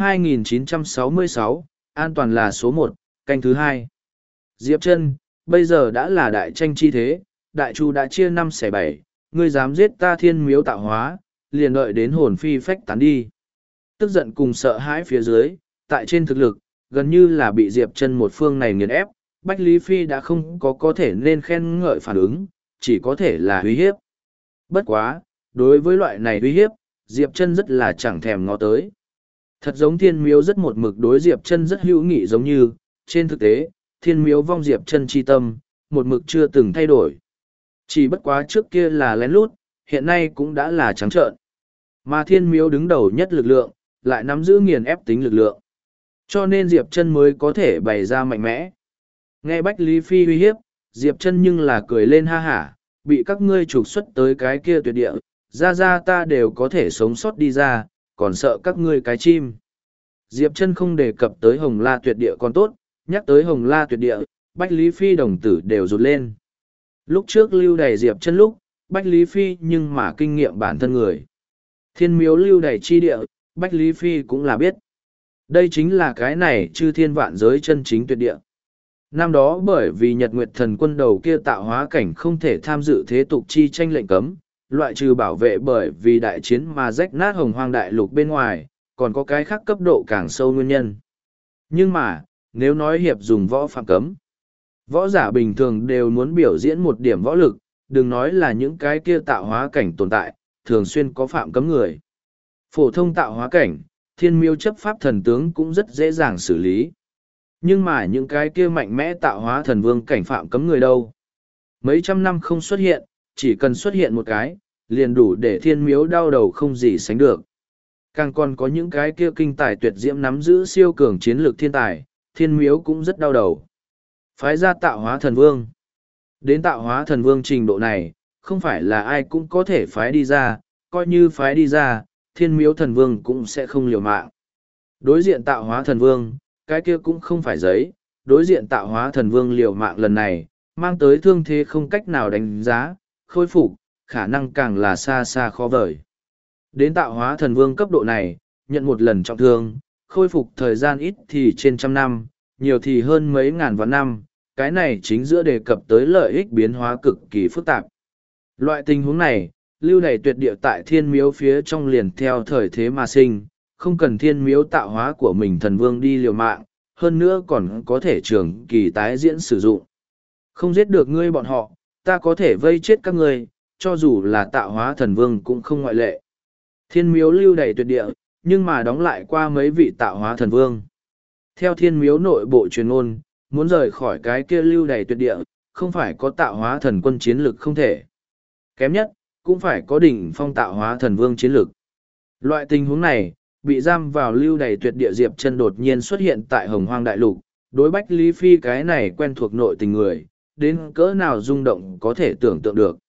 2966, an toàn là số 1, canh thứ 2. Diệp chân, bây giờ đã là đại tranh chi thế, đại chu đã chia 5/7, ngươi dám giết ta thiên miếu tạo hóa, liền đợi đến hồn phi phách tán đi. Tức giận cùng sợ hãi phía dưới, tại trên thực lực, gần như là bị Diệp chân một phương này nghiền ép, Bách Lý Phi đã không có thể nên khen ngợi phản ứng, chỉ có thể là uy hiếp. Bất quá, đối với loại này uy hiếp, Diệp chân rất là chẳng thèm ngó tới. Thật giống thiên miếu rất một mực đối Diệp chân rất hữu nghị giống như, trên thực tế, thiên miếu vong Diệp chân chi tâm, một mực chưa từng thay đổi. Chỉ bất quá trước kia là lén lút, hiện nay cũng đã là trắng trợn. Mà thiên miếu đứng đầu nhất lực lượng, lại nắm giữ nghiền ép tính lực lượng. Cho nên Diệp chân mới có thể bày ra mạnh mẽ. Nghe Bách Lý Phi uy hiếp, Diệp chân nhưng là cười lên ha hả, bị các ngươi trục xuất tới cái kia tuyệt địa, ra ta đều có thể sống sót đi ra, còn sợ các ngươi cái chim. Diệp chân không đề cập tới Hồng La tuyệt địa còn tốt, nhắc tới Hồng La tuyệt địa, Bách Lý Phi đồng tử đều rụt lên. Lúc trước lưu đày Diệp chân lúc, Bách Lý Phi nhưng mà kinh nghiệm bản thân người. Thiên miếu lưu đày chi địa, Bách Lý Phi cũng là biết. Đây chính là cái này chư thiên vạn giới chân chính tuyệt địa. Năm đó bởi vì Nhật Nguyệt Thần Quân đầu kia tạo hóa cảnh không thể tham dự thế tục chi tranh lệnh cấm, loại trừ bảo vệ bởi vì đại chiến mà rách nát hồng hoang đại lục bên ngoài, còn có cái khác cấp độ càng sâu nguyên nhân. Nhưng mà, nếu nói hiệp dùng võ phạm cấm, võ giả bình thường đều muốn biểu diễn một điểm võ lực, đừng nói là những cái kia tạo hóa cảnh tồn tại, thường xuyên có phạm cấm người. Phổ thông tạo hóa cảnh, thiên miêu chấp pháp thần tướng cũng rất dễ dàng xử lý. Nhưng mà những cái kia mạnh mẽ tạo hóa thần vương cảnh phạm cấm người đâu. Mấy trăm năm không xuất hiện, chỉ cần xuất hiện một cái, liền đủ để thiên miếu đau đầu không gì sánh được. Càng còn có những cái kia kinh tài tuyệt diễm nắm giữ siêu cường chiến lược thiên tài, thiên miếu cũng rất đau đầu. Phái ra tạo hóa thần vương. Đến tạo hóa thần vương trình độ này, không phải là ai cũng có thể phái đi ra, coi như phái đi ra, thiên miếu thần vương cũng sẽ không liều mạng. Đối diện tạo hóa thần vương, cái kia cũng không phải giấy, đối diện tạo hóa thần vương liều mạng lần này, mang tới thương thế không cách nào đánh giá, khôi phục, khả năng càng là xa xa khó vời. Đến tạo hóa thần vương cấp độ này, nhận một lần trọng thương, khôi phục thời gian ít thì trên trăm năm, nhiều thì hơn mấy ngàn vạn năm, cái này chính giữa đề cập tới lợi ích biến hóa cực kỳ phức tạp. Loại tình huống này, lưu đày tuyệt địa tại thiên miếu phía trong liền theo thời thế mà sinh, không cần thiên miếu tạo hóa của mình thần vương đi liều mạng, hơn nữa còn có thể trường kỳ tái diễn sử dụng. Không giết được ngươi bọn họ, ta có thể vây chết các ngươi, cho dù là tạo hóa thần vương cũng không ngoại lệ. Thiên miếu lưu đày tuyệt địa, nhưng mà đóng lại qua mấy vị tạo hóa thần vương. Theo thiên miếu nội bộ truyền ngôn, muốn rời khỏi cái kia lưu đày tuyệt địa, không phải có tạo hóa thần quân chiến lực không thể. Kém nhất, cũng phải có đỉnh phong tạo hóa thần vương chiến lực. Loại tình huống này, bị giam vào lưu đày tuyệt địa Diệp chân đột nhiên xuất hiện tại hồng hoang đại lục, đối Bách Lý Phi cái này quen thuộc nội tình người, đến cỡ nào rung động có thể tưởng tượng được.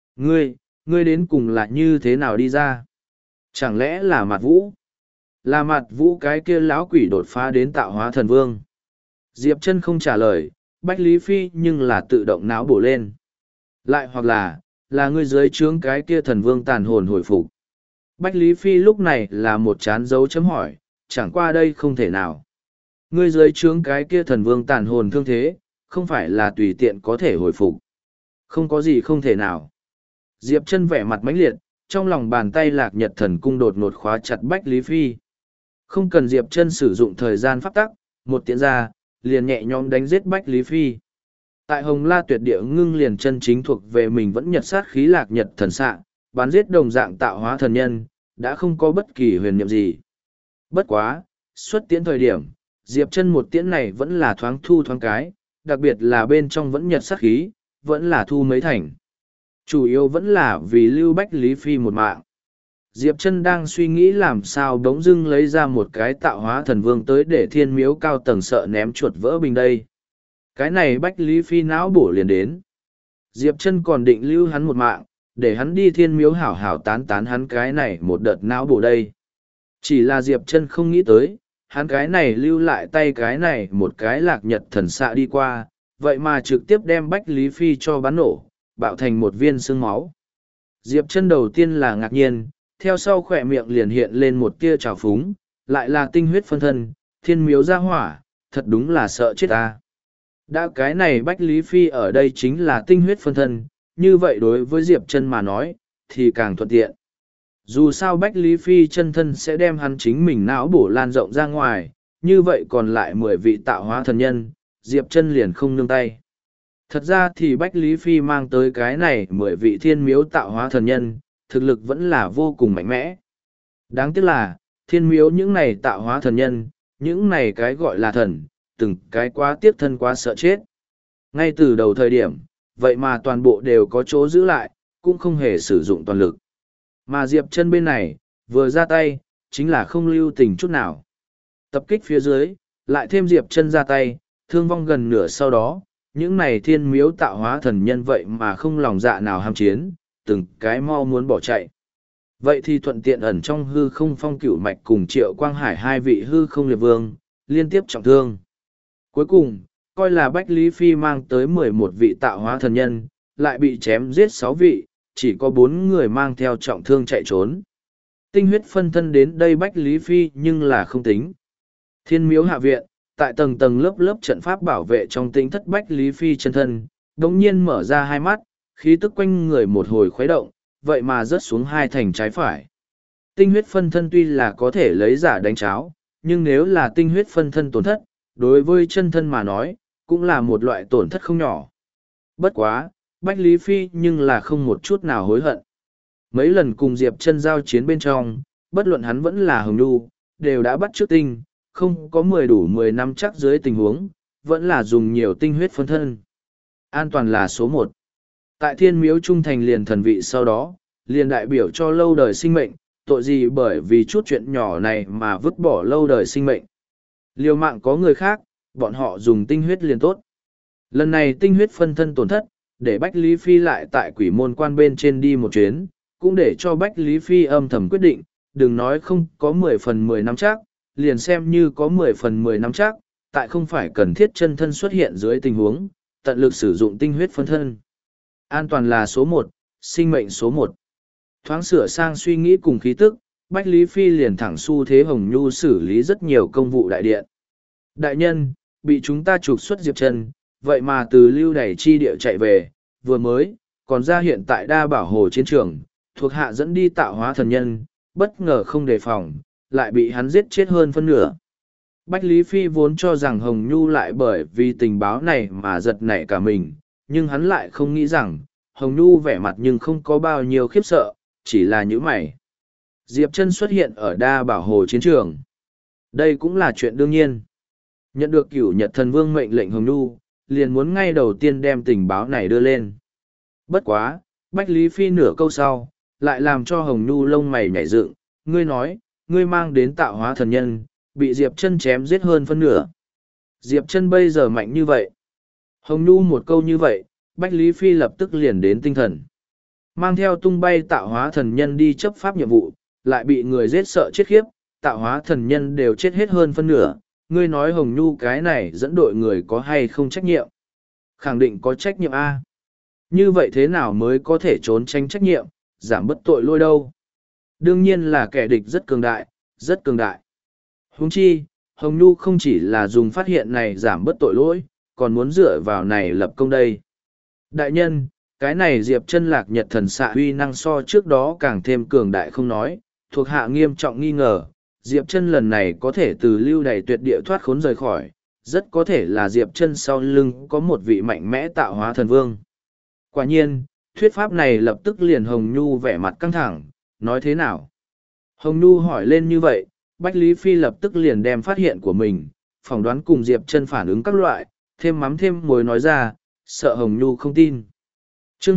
Ngươi đến cùng là như thế nào đi ra? Chẳng lẽ là Mạt Vũ? Là Mạt Vũ cái kia lão quỷ đột phá đến tạo hóa thần vương? Diệp chân không trả lời, Bách Lý Phi nhưng là tự động náo bổ lên. Lại hoặc là ngươi dưới trướng cái kia thần vương tàn hồn hồi phục. Bách Lý Phi lúc này là một chán dấu chấm hỏi, chẳng qua đây không thể nào. Ngươi dưới trướng cái kia thần vương tàn hồn thương thế, không phải là tùy tiện có thể hồi phục. Không có gì không thể nào. Diệp chân vẻ mặt mãnh liệt, trong lòng bàn tay lạc nhật thần cung đột ngột khóa chặt Bách Lý Phi. Không cần Diệp chân sử dụng thời gian pháp tắc, một tiện ra, liền nhẹ nhõm đánh giết Bách Lý Phi. Tại Hồng La tuyệt địa ngưng liền chân chính thuộc về mình vẫn nhật sát khí lạc nhật thần xạ, bắn giết đồng dạng tạo hóa thần nhân, đã không có bất kỳ huyền niệm gì. Bất quá, xuất tiễn thời điểm, Diệp chân một tiễn này vẫn là thoáng thu thoáng cái, đặc biệt là bên trong vẫn nhật sát khí, vẫn là thu mấy thành. Chủ yếu vẫn là vì lưu Bách Lý Phi một mạng. Diệp Chân đang suy nghĩ làm sao đống dưng lấy ra một cái tạo hóa thần vương tới để thiên miếu cao tầng sợ ném chuột vỡ bình đây. Cái này Bách Lý Phi não bổ liền đến. Diệp Chân còn định lưu hắn một mạng, để hắn đi thiên miếu hảo hảo tán tán hắn cái này một đợt não bổ đây. Chỉ là Diệp Chân không nghĩ tới, hắn cái này lưu lại tay cái này một cái lạc nhật thần xạ đi qua, vậy mà trực tiếp đem Bách Lý Phi cho bắn nổ, bạo thành một viên xương máu. Diệp Chân đầu tiên là ngạc nhiên, theo sau khỏe miệng liền hiện lên một tia trào phúng, lại là tinh huyết phân thân, thiên miếu ra hỏa, thật đúng là sợ chết ta. Đã cái này Bách Lý Phi ở đây chính là tinh huyết phân thân, như vậy đối với Diệp Chân mà nói, thì càng thuận tiện. Dù sao Bách Lý Phi chân thân sẽ đem hắn chính mình não bổ lan rộng ra ngoài, như vậy còn lại 10 vị tạo hóa thần nhân, Diệp Chân liền không nương tay. Thật ra thì Bách Lý Phi mang tới cái này 10 vị thiên miếu tạo hóa thần nhân, thực lực vẫn là vô cùng mạnh mẽ. Đáng tiếc là, thiên miếu những này tạo hóa thần nhân, những này cái gọi là thần, từng cái quá tiếc thân quá sợ chết. Ngay từ đầu thời điểm, vậy mà toàn bộ đều có chỗ giữ lại, cũng không hề sử dụng toàn lực. Mà Diệp Chân bên này, vừa ra tay, chính là không lưu tình chút nào. Tập kích phía dưới, lại thêm Diệp Chân ra tay, thương vong gần nửa sau đó, những này thiên miếu tạo hóa thần nhân vậy mà không lòng dạ nào ham chiến, từng cái mau muốn bỏ chạy. Vậy thì thuận tiện ẩn trong hư không Phong Cửu Mạch cùng Triệu Quang Hải hai vị hư không liệt vương, liên tiếp trọng thương. Cuối cùng, coi là Bách Lý Phi mang tới 11 vị tạo hóa thần nhân, lại bị chém giết 6 vị, chỉ có 4 người mang theo trọng thương chạy trốn. Tinh huyết phân thân đến đây Bách Lý Phi nhưng là không tính. Thiên miếu hạ viện, tại tầng tầng lớp lớp trận pháp bảo vệ trong tinh thất Bách Lý Phi chân thân, đống nhiên mở ra hai mắt, khí tức quanh người một hồi khuấy động, vậy mà rớt xuống hai thành trái phải. Tinh huyết phân thân tuy là có thể lấy giả đánh cháo, nhưng nếu là tinh huyết phân thân tổn thất, đối với chân thân mà nói, cũng là một loại tổn thất không nhỏ. Bất quá, Bách Lý Phi nhưng là không một chút nào hối hận. Mấy lần cùng Diệp Chân giao chiến bên trong, bất luận hắn vẫn là Hồng Nhu, đều đã bắt trước tinh, không có 10 đủ 10 năm chắc dưới tình huống, vẫn là dùng nhiều tinh huyết phân thân. An toàn là số 1. Tại thiên miếu trung thành liền thần vị sau đó, liền đại biểu cho lâu đời sinh mệnh, tội gì bởi vì chút chuyện nhỏ này mà vứt bỏ lâu đời sinh mệnh. Liều mạng có người khác, bọn họ dùng tinh huyết liền tốt. Lần này tinh huyết phân thân tổn thất, để Bách Lý Phi lại tại quỷ môn quan bên trên đi một chuyến, cũng để cho Bách Lý Phi âm thầm quyết định, đừng nói không có 10 phần 10 năm chắc, liền xem như có 10 phần 10 năm chắc, tại không phải cần thiết chân thân xuất hiện dưới tình huống, tận lực sử dụng tinh huyết phân thân. An toàn là số 1, sinh mệnh số 1. Thoáng sửa sang suy nghĩ cùng khí tức, Bách Lý Phi liền thẳng xu thế Hồng Nhu xử lý rất nhiều công vụ đại điện. Đại nhân, bị chúng ta trục xuất Diệp Chân, vậy mà từ lưu đày chi địa chạy về, vừa mới, còn ra hiện tại đa bảo hồ chiến trường, thuộc hạ dẫn đi tạo hóa thần nhân, bất ngờ không đề phòng, lại bị hắn giết chết hơn phân nửa. Bách Lý Phi vốn cho rằng Hồng Nhu lại bởi vì tình báo này mà giật nảy cả mình, nhưng hắn lại không nghĩ rằng, Hồng Nhu vẻ mặt nhưng không có bao nhiêu khiếp sợ, chỉ là những mày. Diệp Chân xuất hiện ở đa bảo hồ chiến trường. Đây cũng là chuyện đương nhiên. Nhận được Cửu Nhật Thần Vương mệnh lệnh Hồng Nhu, liền muốn ngay đầu tiên đem tình báo này đưa lên. Bất quá, Bách Lý Phi nửa câu sau, lại làm cho Hồng Nhu lông mày nhảy dựng, ngươi nói, ngươi mang đến tạo hóa thần nhân, bị Diệp Chân chém giết hơn phân nửa. Diệp Chân bây giờ mạnh như vậy. Hồng Nhu một câu như vậy, Bách Lý Phi lập tức liền đến tinh thần. Mang theo tung bay tạo hóa thần nhân đi chấp pháp nhiệm vụ, lại bị người giết sợ chết khiếp, tạo hóa thần nhân đều chết hết hơn phân nửa. Ngươi nói Hồng Nhu cái này dẫn đội người có hay không trách nhiệm? Khẳng định có trách nhiệm A. Như vậy thế nào mới có thể trốn tránh trách nhiệm, giảm bất tội lỗi đâu? Đương nhiên là kẻ địch rất cường đại, rất cường đại. Huống chi, Hồng Nhu không chỉ là dùng phát hiện này giảm bất tội lỗi, còn muốn dựa vào này lập công đây. Đại nhân, cái này Diệp Chân lạc nhật thần xạ uy năng so trước đó càng thêm cường đại không nói, thuộc hạ nghiêm trọng nghi ngờ, Diệp Chân lần này có thể từ lưu đày tuyệt địa thoát khốn rời khỏi, rất có thể là Diệp Chân sau lưng có một vị mạnh mẽ tạo hóa thần vương. Quả nhiên, thuyết pháp này lập tức liền Hồng Nhu vẻ mặt căng thẳng, nói thế nào? Hồng Nhu hỏi lên như vậy, Bách Lý Phi lập tức liền đem phát hiện của mình, phỏng đoán cùng Diệp Chân phản ứng các loại, thêm mắm thêm muối nói ra, sợ Hồng Nhu không tin. Chương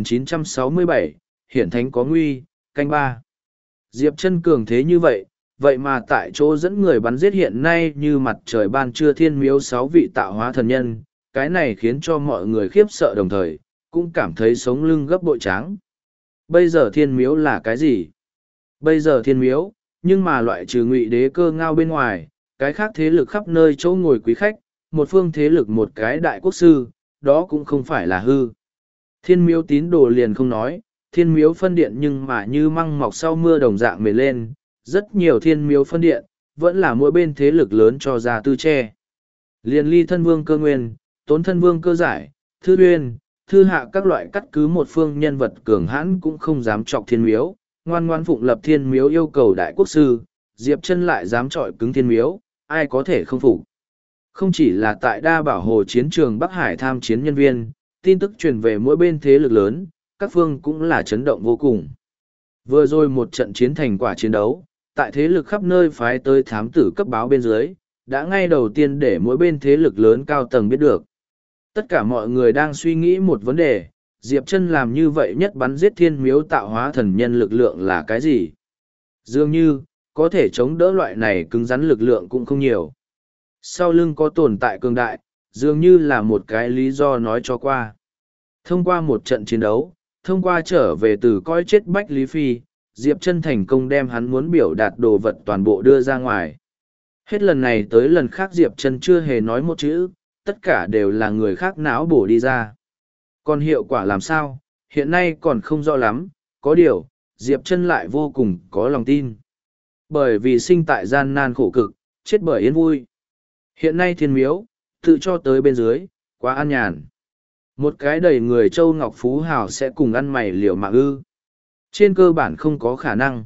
2967, Hiển Thánh có nguy, canh ba. Diệp Chân cường thế như vậy, vậy mà tại chỗ dẫn người bắn giết hiện nay như mặt trời ban trưa thiên miếu 6 vị tạo hóa thần nhân, cái này khiến cho mọi người khiếp sợ đồng thời, cũng cảm thấy sống lưng gấp bội tráng. Bây giờ thiên miếu là cái gì? Bây giờ thiên miếu, nhưng mà loại trừ Ngụy Đế Cơ Ngao bên ngoài, cái khác thế lực khắp nơi chỗ ngồi quý khách, một phương thế lực một cái đại quốc sư, đó cũng không phải là hư. Thiên miếu tín đồ liền không nói, thiên miếu phân điện nhưng mà như măng mọc sau mưa đồng dạng mề lên, rất nhiều thiên miếu phân điện, vẫn là mỗi bên thế lực lớn cho ra tư che. Liền Ly Thân Vương Cơ Nguyên, Tốn Thân Vương Cơ Giải, Thư Uyên, Thư Hạ các loại cắt cứ một phương nhân vật cường hãn cũng không dám chọc thiên miếu, ngoan ngoan phụng lập thiên miếu yêu cầu đại quốc sư, Diệp Chân lại dám chọi cứng thiên miếu, ai có thể không phục. Không chỉ là tại Đa Bảo Hồ chiến trường Bắc Hải tham chiến nhân viên, tin tức truyền về mỗi bên thế lực lớn, các phương cũng là chấn động vô cùng. Vừa rồi một trận chiến thành quả chiến đấu, tại thế lực khắp nơi phái tới thám tử cấp báo bên dưới, đã ngay đầu tiên để mỗi bên thế lực lớn cao tầng biết được. Tất cả mọi người đang suy nghĩ một vấn đề, Diệp Chân làm như vậy nhất bắn giết thiên miếu tạo hóa thần nhân lực lượng là cái gì? Dường như, có thể chống đỡ loại này cứng rắn lực lượng cũng không nhiều. Sau lưng có tồn tại cường đại, dường như là một cái lý do nói cho qua. Thông qua một trận chiến đấu, thông qua trở về từ coi chết Bách Lý Phi, Diệp Chân thành công đem hắn muốn biểu đạt đồ vật toàn bộ đưa ra ngoài. Hết lần này tới lần khác Diệp Chân chưa hề nói một chữ, tất cả đều là người khác não bổ đi ra. Còn hiệu quả làm sao, hiện nay còn không rõ lắm, có điều, Diệp Chân lại vô cùng có lòng tin. Bởi vì sinh tại gian nan khổ cực, chết bởi yên vui. Hiện nay thiên miếu, tự cho tới bên dưới, quá an nhàn. Một cái đầy người châu ngọc phú hào sẽ cùng ăn mày liều mạng ư. Trên cơ bản không có khả năng.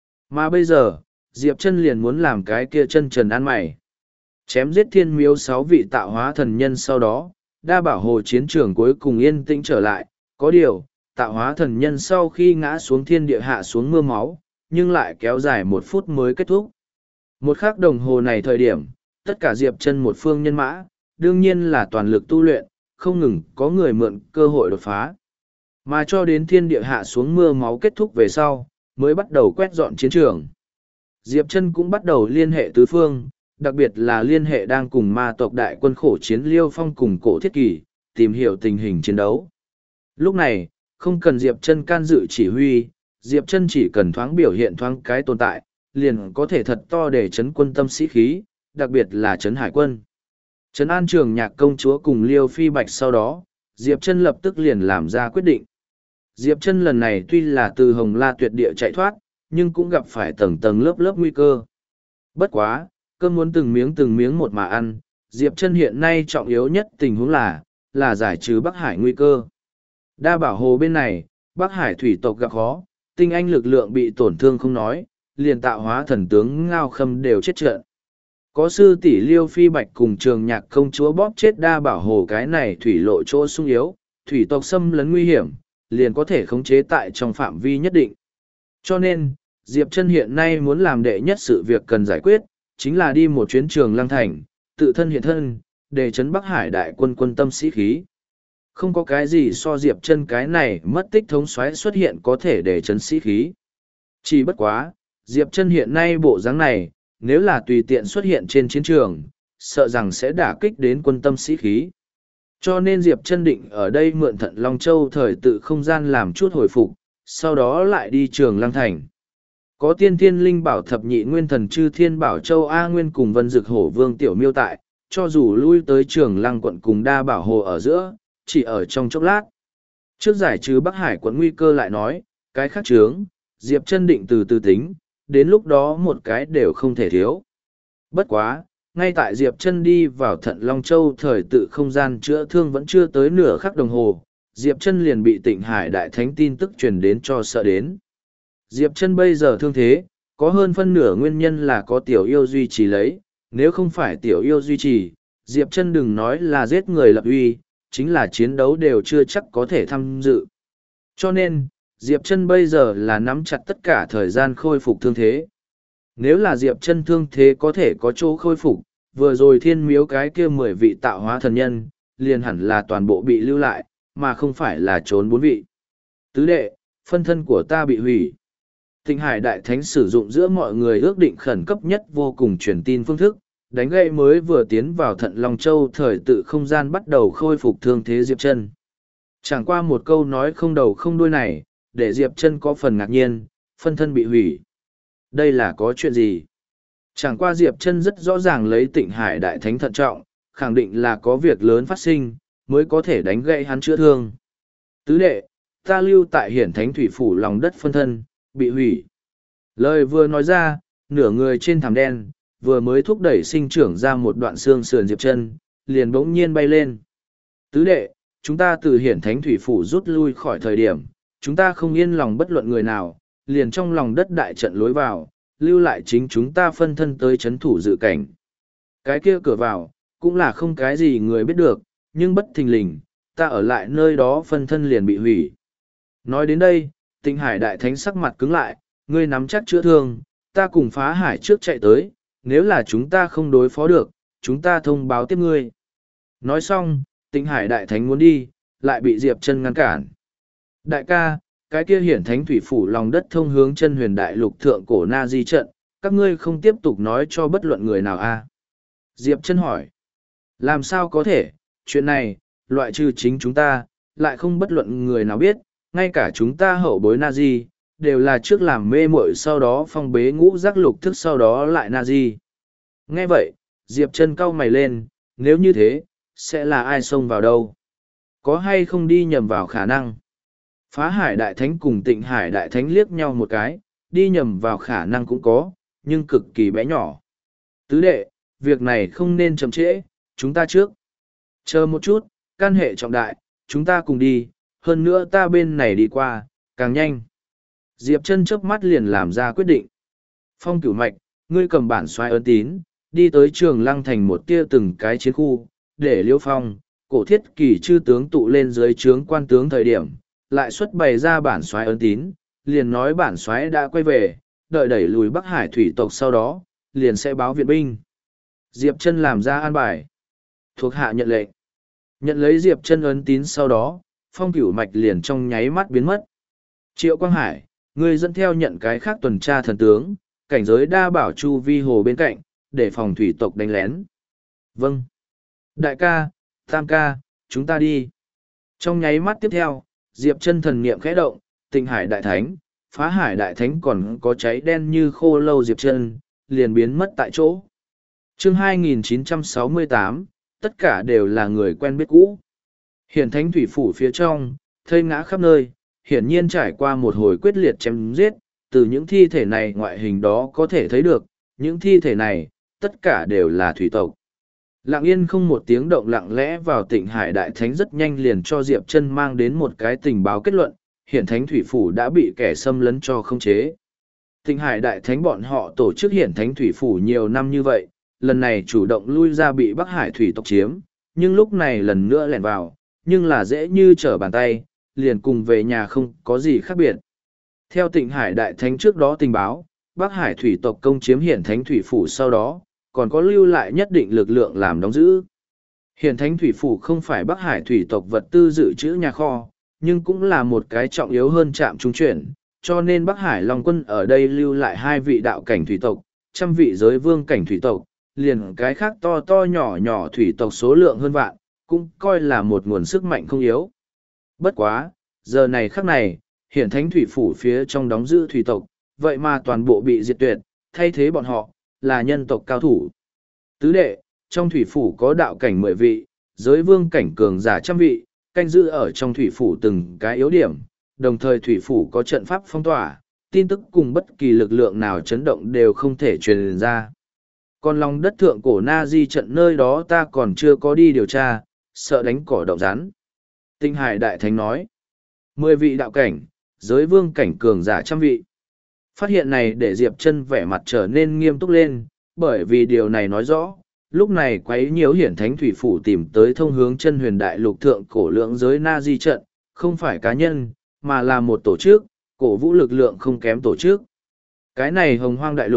Mà bây giờ, Diệp Chân liền muốn làm cái kia chân trần ăn mày. Chém giết thiên miếu 6 vị tạo hóa thần nhân sau đó, Đa Bảo Hồ chiến trường cuối cùng yên tĩnh trở lại. Có điều, tạo hóa thần nhân sau khi ngã xuống thiên địa hạ xuống mưa máu, nhưng lại kéo dài 1 phút mới kết thúc. 1 khắc đồng hồ này thời điểm, tất cả Diệp Chân một phương nhân mã, đương nhiên là toàn lực tu luyện, không ngừng có người mượn cơ hội đột phá. Mà cho đến thiên địa hạ xuống mưa máu kết thúc về sau, mới bắt đầu quét dọn chiến trường. Diệp Chân cũng bắt đầu liên hệ tứ phương, đặc biệt là liên hệ đang cùng ma tộc đại quân khổ chiến Liêu Phong cùng Cổ Thiết Kỳ, tìm hiểu tình hình chiến đấu. Lúc này, không cần Diệp Chân can dự chỉ huy, Diệp Chân chỉ cần thoáng biểu hiện thoáng cái tồn tại, liền có thể thật to để chấn quân tâm sĩ khí, đặc biệt là chấn hải quân. Trấn an Trường Nhạc công chúa cùng Liêu Phi Bạch sau đó, Diệp Chân lập tức liền làm ra quyết định. Diệp Chân lần này tuy là từ Hồng La tuyệt địa chạy thoát, nhưng cũng gặp phải tầng tầng lớp lớp nguy cơ. Bất quá, cơm muốn từng miếng một mà ăn, Diệp Chân hiện nay trọng yếu nhất tình huống là giải trừ Bắc Hải nguy cơ. Đa Bảo Hồ bên này, Bắc Hải thủy tộc gặp khó, tinh anh lực lượng bị tổn thương không nói, liền tạo hóa thần tướng Ngao Khâm đều chết trận. Có sư tỷ Liêu Phi Bạch cùng Trường Nhạc công chúa bóp chết Đa Bảo Hồ cái này thủy lộ chỗ sung yếu, thủy tộc xâm lấn nguy hiểm, liền có thể khống chế tại trong phạm vi nhất định. Cho nên, Diệp Chân hiện nay muốn làm đệ nhất sự việc cần giải quyết, chính là đi một chuyến Trường Lăng Thành, tự thân hiện thân, để trấn Bắc Hải đại quân quân tâm sĩ khí. Không có cái gì so Diệp Chân cái này mất tích thống soái xuất hiện có thể để trấn sĩ khí. Chỉ bất quá, Diệp Chân hiện nay bộ dáng này, nếu là tùy tiện xuất hiện trên chiến trường, sợ rằng sẽ đả kích đến quân tâm sĩ khí. Cho nên Diệp Chân định ở đây mượn Thận Long Châu thời tự không gian làm chút hồi phục, sau đó lại đi Trường Lăng Thành. Có Tiên Thiên Linh Bảo Thập Nhị Nguyên Thần Chư Thiên Bảo Châu A Nguyên cùng Vân Dực Hổ Vương Tiểu Miêu tại, cho dù lui tới Trường Lăng quận cùng Đa Bảo Hồ ở giữa, chỉ ở trong chốc lát. Trước giải trừ Bắc Hải quận nguy cơ lại nói, cái khác chướng, Diệp Chân định từ từ tính, đến lúc đó một cái đều không thể thiếu. Bất quá, ngay tại Diệp Chân đi vào Thận Long Châu thời tự không gian chữa thương vẫn chưa tới nửa khắc đồng hồ, Diệp Chân liền bị Tịnh Hải Đại Thánh tin tức truyền đến cho sợ đến. Diệp Chân bây giờ thương thế, có hơn phân nửa nguyên nhân là có tiểu yêu duy trì lấy, nếu không phải tiểu yêu duy trì, Diệp Chân đừng nói là giết người lập uy, chính là chiến đấu đều chưa chắc có thể tham dự. Cho nên, Diệp Chân bây giờ là nắm chặt tất cả thời gian khôi phục thương thế. Nếu là Diệp Chân thương thế có thể có chỗ khôi phục, vừa rồi thiên miếu cái kia 10 vị tạo hóa thần nhân, liền hẳn là toàn bộ bị lưu lại, mà không phải là trốn 4 vị. Tứ đệ, phân thân của ta bị hủy. Tịnh Hải Đại Thánh sử dụng giữa mọi người ước định khẩn cấp nhất vô cùng truyền tin phương thức, đánh gậy mới vừa tiến vào Thận Long Châu thời tự không gian bắt đầu khôi phục thương thế Diệp Chân. Chẳng qua một câu nói không đầu không đuôi này, để Diệp Chân có phần ngạc nhiên, phân thân bị hủy. Đây là có chuyện gì? Chẳng qua Diệp Chân rất rõ ràng lấy Tịnh Hải Đại Thánh thận trọng, khẳng định là có việc lớn phát sinh, mới có thể đánh gậy hắn chữa thương. Tứ đệ, ta lưu tại Hiển Thánh Thủy Phủ lòng đất phân thân, bị hủy. Lời vừa nói ra, nửa người trên thảm đen, vừa mới thúc đẩy sinh trưởng ra một đoạn xương sườn Diệp Chân, liền bỗng nhiên bay lên. Tứ đệ, chúng ta từ Hiển Thánh Thủy Phủ rút lui khỏi thời điểm, chúng ta không yên lòng bất luận người nào, liền trong lòng đất đại trận lối vào, lưu lại chính chúng ta phân thân tới chấn thủ dự cảnh. Cái kia cửa vào, cũng là không cái gì người biết được, nhưng bất thình lình, ta ở lại nơi đó phân thân liền bị hủy. Nói đến đây, Tịnh Hải Đại Thánh sắc mặt cứng lại, ngươi nắm chắc chữa thương, ta cùng Phá Hải trước chạy tới, nếu là chúng ta không đối phó được, chúng ta thông báo tiếp ngươi. Nói xong, Tịnh Hải Đại Thánh muốn đi, lại bị Diệp Chân ngăn cản. Đại ca, cái kia Hiển Thánh Thủy Phủ lòng đất thông hướng Chân Huyền Đại Lục thượng cổ Na Di trận, các ngươi không tiếp tục nói cho bất luận người nào a? Diệp Chân hỏi. Làm sao có thể, chuyện này, loại trừ chính chúng ta, lại không bất luận người nào biết, ngay cả chúng ta hậu bối Na Di, đều là trước làm mê muội sau đó phong bế ngũ giác lục thức sau đó lại Na Di. Nghe vậy, Diệp Chân cau mày lên, nếu như thế, sẽ là ai xông vào đâu? Có hay không đi nhầm vào khả năng? Phá Hải Đại Thánh cùng Tịnh Hải Đại Thánh liếc nhau một cái, đi nhầm vào khả năng cũng có, nhưng cực kỳ bé nhỏ. Tứ đệ, việc này không nên chậm trễ, chúng ta trước. Chờ một chút, can hệ trọng đại, chúng ta cùng đi, hơn nữa ta bên này đi qua, càng nhanh. Diệp Chân chớp mắt liền làm ra quyết định. Phong Cửu Mạch, ngươi cầm bản xoáy ấn tín, đi tới Trường Lăng thành một tia từng cái chiến khu, để Liêu Phong, Cổ Thiết Kỳ chư tướng tụ lên dưới trướng quan tướng thời điểm, lại xuất bày ra bản xoáy ấn tín, liền nói bản xoáy đã quay về, đợi đẩy lùi Bắc Hải thủy tộc sau đó, liền sẽ báo viện binh. Diệp Chân làm ra an bài. Thuộc hạ nhận lệnh. Nhận lấy Diệp Chân ấn tín sau đó, Phong Cửu Mạch liền trong nháy mắt biến mất. Triệu Quang Hải, ngươi dẫn theo nhận cái khác tuần tra thần tướng, cảnh giới đa bảo chu vi hồ bên cạnh, để phòng thủy tộc đánh lén. Vâng. Đại ca, Tam ca, chúng ta đi. Trong nháy mắt tiếp theo, Diệp Chân thần niệm khẽ động, Tịnh Hải Đại Thánh, Phá Hải Đại Thánh còn có cháy đen như khô lâu Diệp Chân, liền biến mất tại chỗ. Chương 2968, tất cả đều là người quen biết cũ. Hiển Thánh Thủy Phủ phía trong, thây ngã khắp nơi, hiển nhiên trải qua một hồi quyết liệt chém giết, từ những thi thể này ngoại hình đó có thể thấy được, những thi thể này, tất cả đều là thủy tộc. Lặng yên không một tiếng động lặng lẽ vào Tịnh Hải Đại Thánh rất nhanh liền cho Diệp Chân mang đến một cái tình báo kết luận, Hiển Thánh Thủy Phủ đã bị kẻ xâm lấn cho khống chế. Tịnh Hải Đại Thánh bọn họ tổ chức Hiển Thánh Thủy Phủ nhiều năm như vậy, lần này chủ động lui ra bị Bắc Hải thủy tộc chiếm, nhưng lúc này lần nữa lẻn vào, nhưng là dễ như trở bàn tay, liền cùng về nhà không có gì khác biệt. Theo Tịnh Hải Đại Thánh trước đó tình báo, Bắc Hải thủy tộc công chiếm Hiển Thánh Thủy Phủ sau đó, còn có lưu lại nhất định lực lượng làm đóng giữ. Hiển Thánh Thủy Phủ không phải Bắc Hải thủy tộc vật tư dự trữ nhà kho, nhưng cũng là một cái trọng yếu hơn trạm trung chuyển, cho nên Bắc Hải Long Quân ở đây lưu lại 2 vị đạo cảnh thủy tộc, 100 vị giới vương cảnh thủy tộc, liền cái khác to to nhỏ nhỏ thủy tộc số lượng hơn vạn, cũng coi là một nguồn sức mạnh không yếu. Bất quá, giờ này khắc này, Hiển Thánh Thủy Phủ phía trong đóng giữ thủy tộc, vậy mà toàn bộ bị diệt tuyệt, thay thế bọn họ, là nhân tộc cao thủ. Tứ đệ, trong thủy phủ có đạo cảnh 10 vị, giới vương cảnh cường giả 100 vị, canh giữ ở trong thủy phủ từng cái yếu điểm, đồng thời thủy phủ có trận pháp phong tỏa, tin tức cùng bất kỳ lực lượng nào chấn động đều không thể truyền ra. Còn lòng đất thượng cổ Na Di trận nơi đó ta còn chưa có đi điều tra, sợ đánh cỏ động rắn. Tịnh Hải Đại Thánh nói, 10 vị đạo cảnh, giới vương cảnh cường giả 100 vị. Phát hiện này để Diệp Chân vẻ mặt trở nên nghiêm túc lên, bởi vì điều này nói rõ, lúc này quấy nhiễu Hiển Thánh Thủy Phủ tìm tới thông hướng Chân Huyền Đại Lục thượng cổ lượng giới Na Di trận, không phải cá nhân, mà là một tổ chức, cổ vũ lực lượng không kém tổ chức. Cái này Hồng Hoang Đại Lục,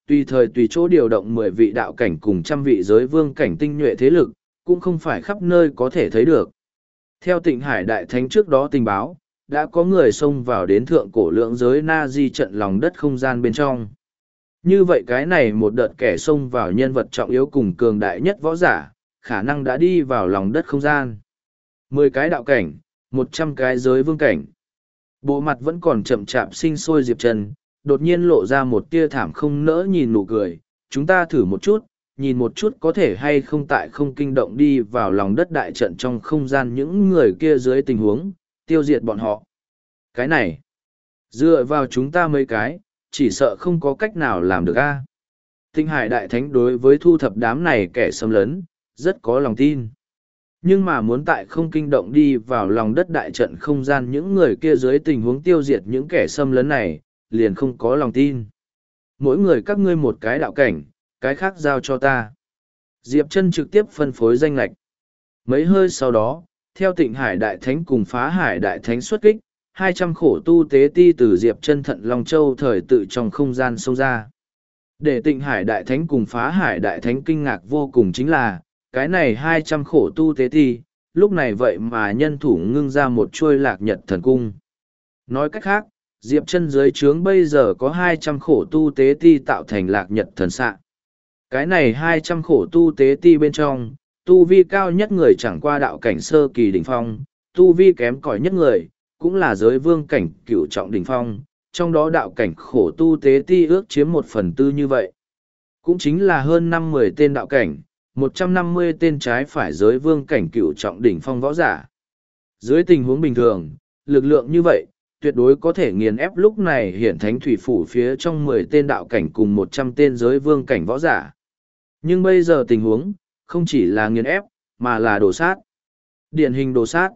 tùy thời tùy chỗ điều động 10 vị đạo cảnh cùng trăm vị giới vương cảnh tinh nhuệ thế lực, cũng không phải khắp nơi có thể thấy được. Theo Tịnh Hải Đại Thánh trước đó tình báo, đã có người xông vào đến thượng cổ lượng giới Na Di trận lòng đất không gian bên trong. Như vậy cái này một đợt kẻ xông vào nhân vật trọng yếu cùng cường đại nhất võ giả, khả năng đã đi vào lòng đất không gian. 10 cái đạo cảnh, 100 cái giới vương cảnh. Bộ mặt vẫn còn chậm chạp sinh sôi Diệp Trần, đột nhiên lộ ra một tia thảm không nỡ nhìn nụ cười. Chúng ta thử một chút, nhìn một chút có thể hay không tại không kinh động đi vào lòng đất đại trận trong không gian những người kia dưới tình huống, tiêu diệt bọn họ. Cái này, dựa vào chúng ta mấy cái, chỉ sợ không có cách nào làm được a. Tịnh Hải Đại Thánh đối với thu thập đám này kẻ xâm lấn, rất có lòng tin. Nhưng mà muốn tại không kinh động đi vào lòng đất đại trận không gian những người kia dưới tình huống tiêu diệt những kẻ xâm lấn này, liền không có lòng tin. Mỗi người các ngươi một cái đạo cảnh, cái khác giao cho ta. Diệp Chân trực tiếp phân phối danh lệch. Mấy hơi sau đó, theo Tịnh Hải Đại Thánh cùng Phá Hải Đại Thánh xuất kích, 200 khổ tu tế ti từ Diệp Chân Thận Long Châu thời tự trong không gian xông ra. Để Tịnh Hải Đại Thánh cùng Phá Hải Đại Thánh kinh ngạc vô cùng chính là, cái này 200 khổ tu tế ti, lúc này vậy mà nhân thủ ngưng ra một chuôi lạc nhật thần cung. Nói cách khác, Diệp Chân dưới trướng bây giờ có 200 khổ tu tế ti tạo thành lạc nhật thần xạ. Cái này 200 khổ tu tế ti bên trong, tu vi cao nhất người chẳng qua đạo cảnh sơ kỳ đỉnh phong, tu vi kém cỏi nhất người, cũng là giới vương cảnh cửu trọng đỉnh phong, trong đó đạo cảnh khổ tu tế ti ước chiếm 1/4 như vậy. Cũng chính là hơn 50 tên đạo cảnh, 150 tên trái phải giới vương cảnh cửu trọng đỉnh phong võ giả. Dưới tình huống bình thường, lực lượng như vậy, tuyệt đối có thể nghiền ép lúc này hiển thánh thủy phủ phía trong 10 tên đạo cảnh cùng 100 tên giới vương cảnh võ giả. Nhưng bây giờ tình huống, không chỉ là nghiền ép, mà là đồ sát. Điển hình đồ sát.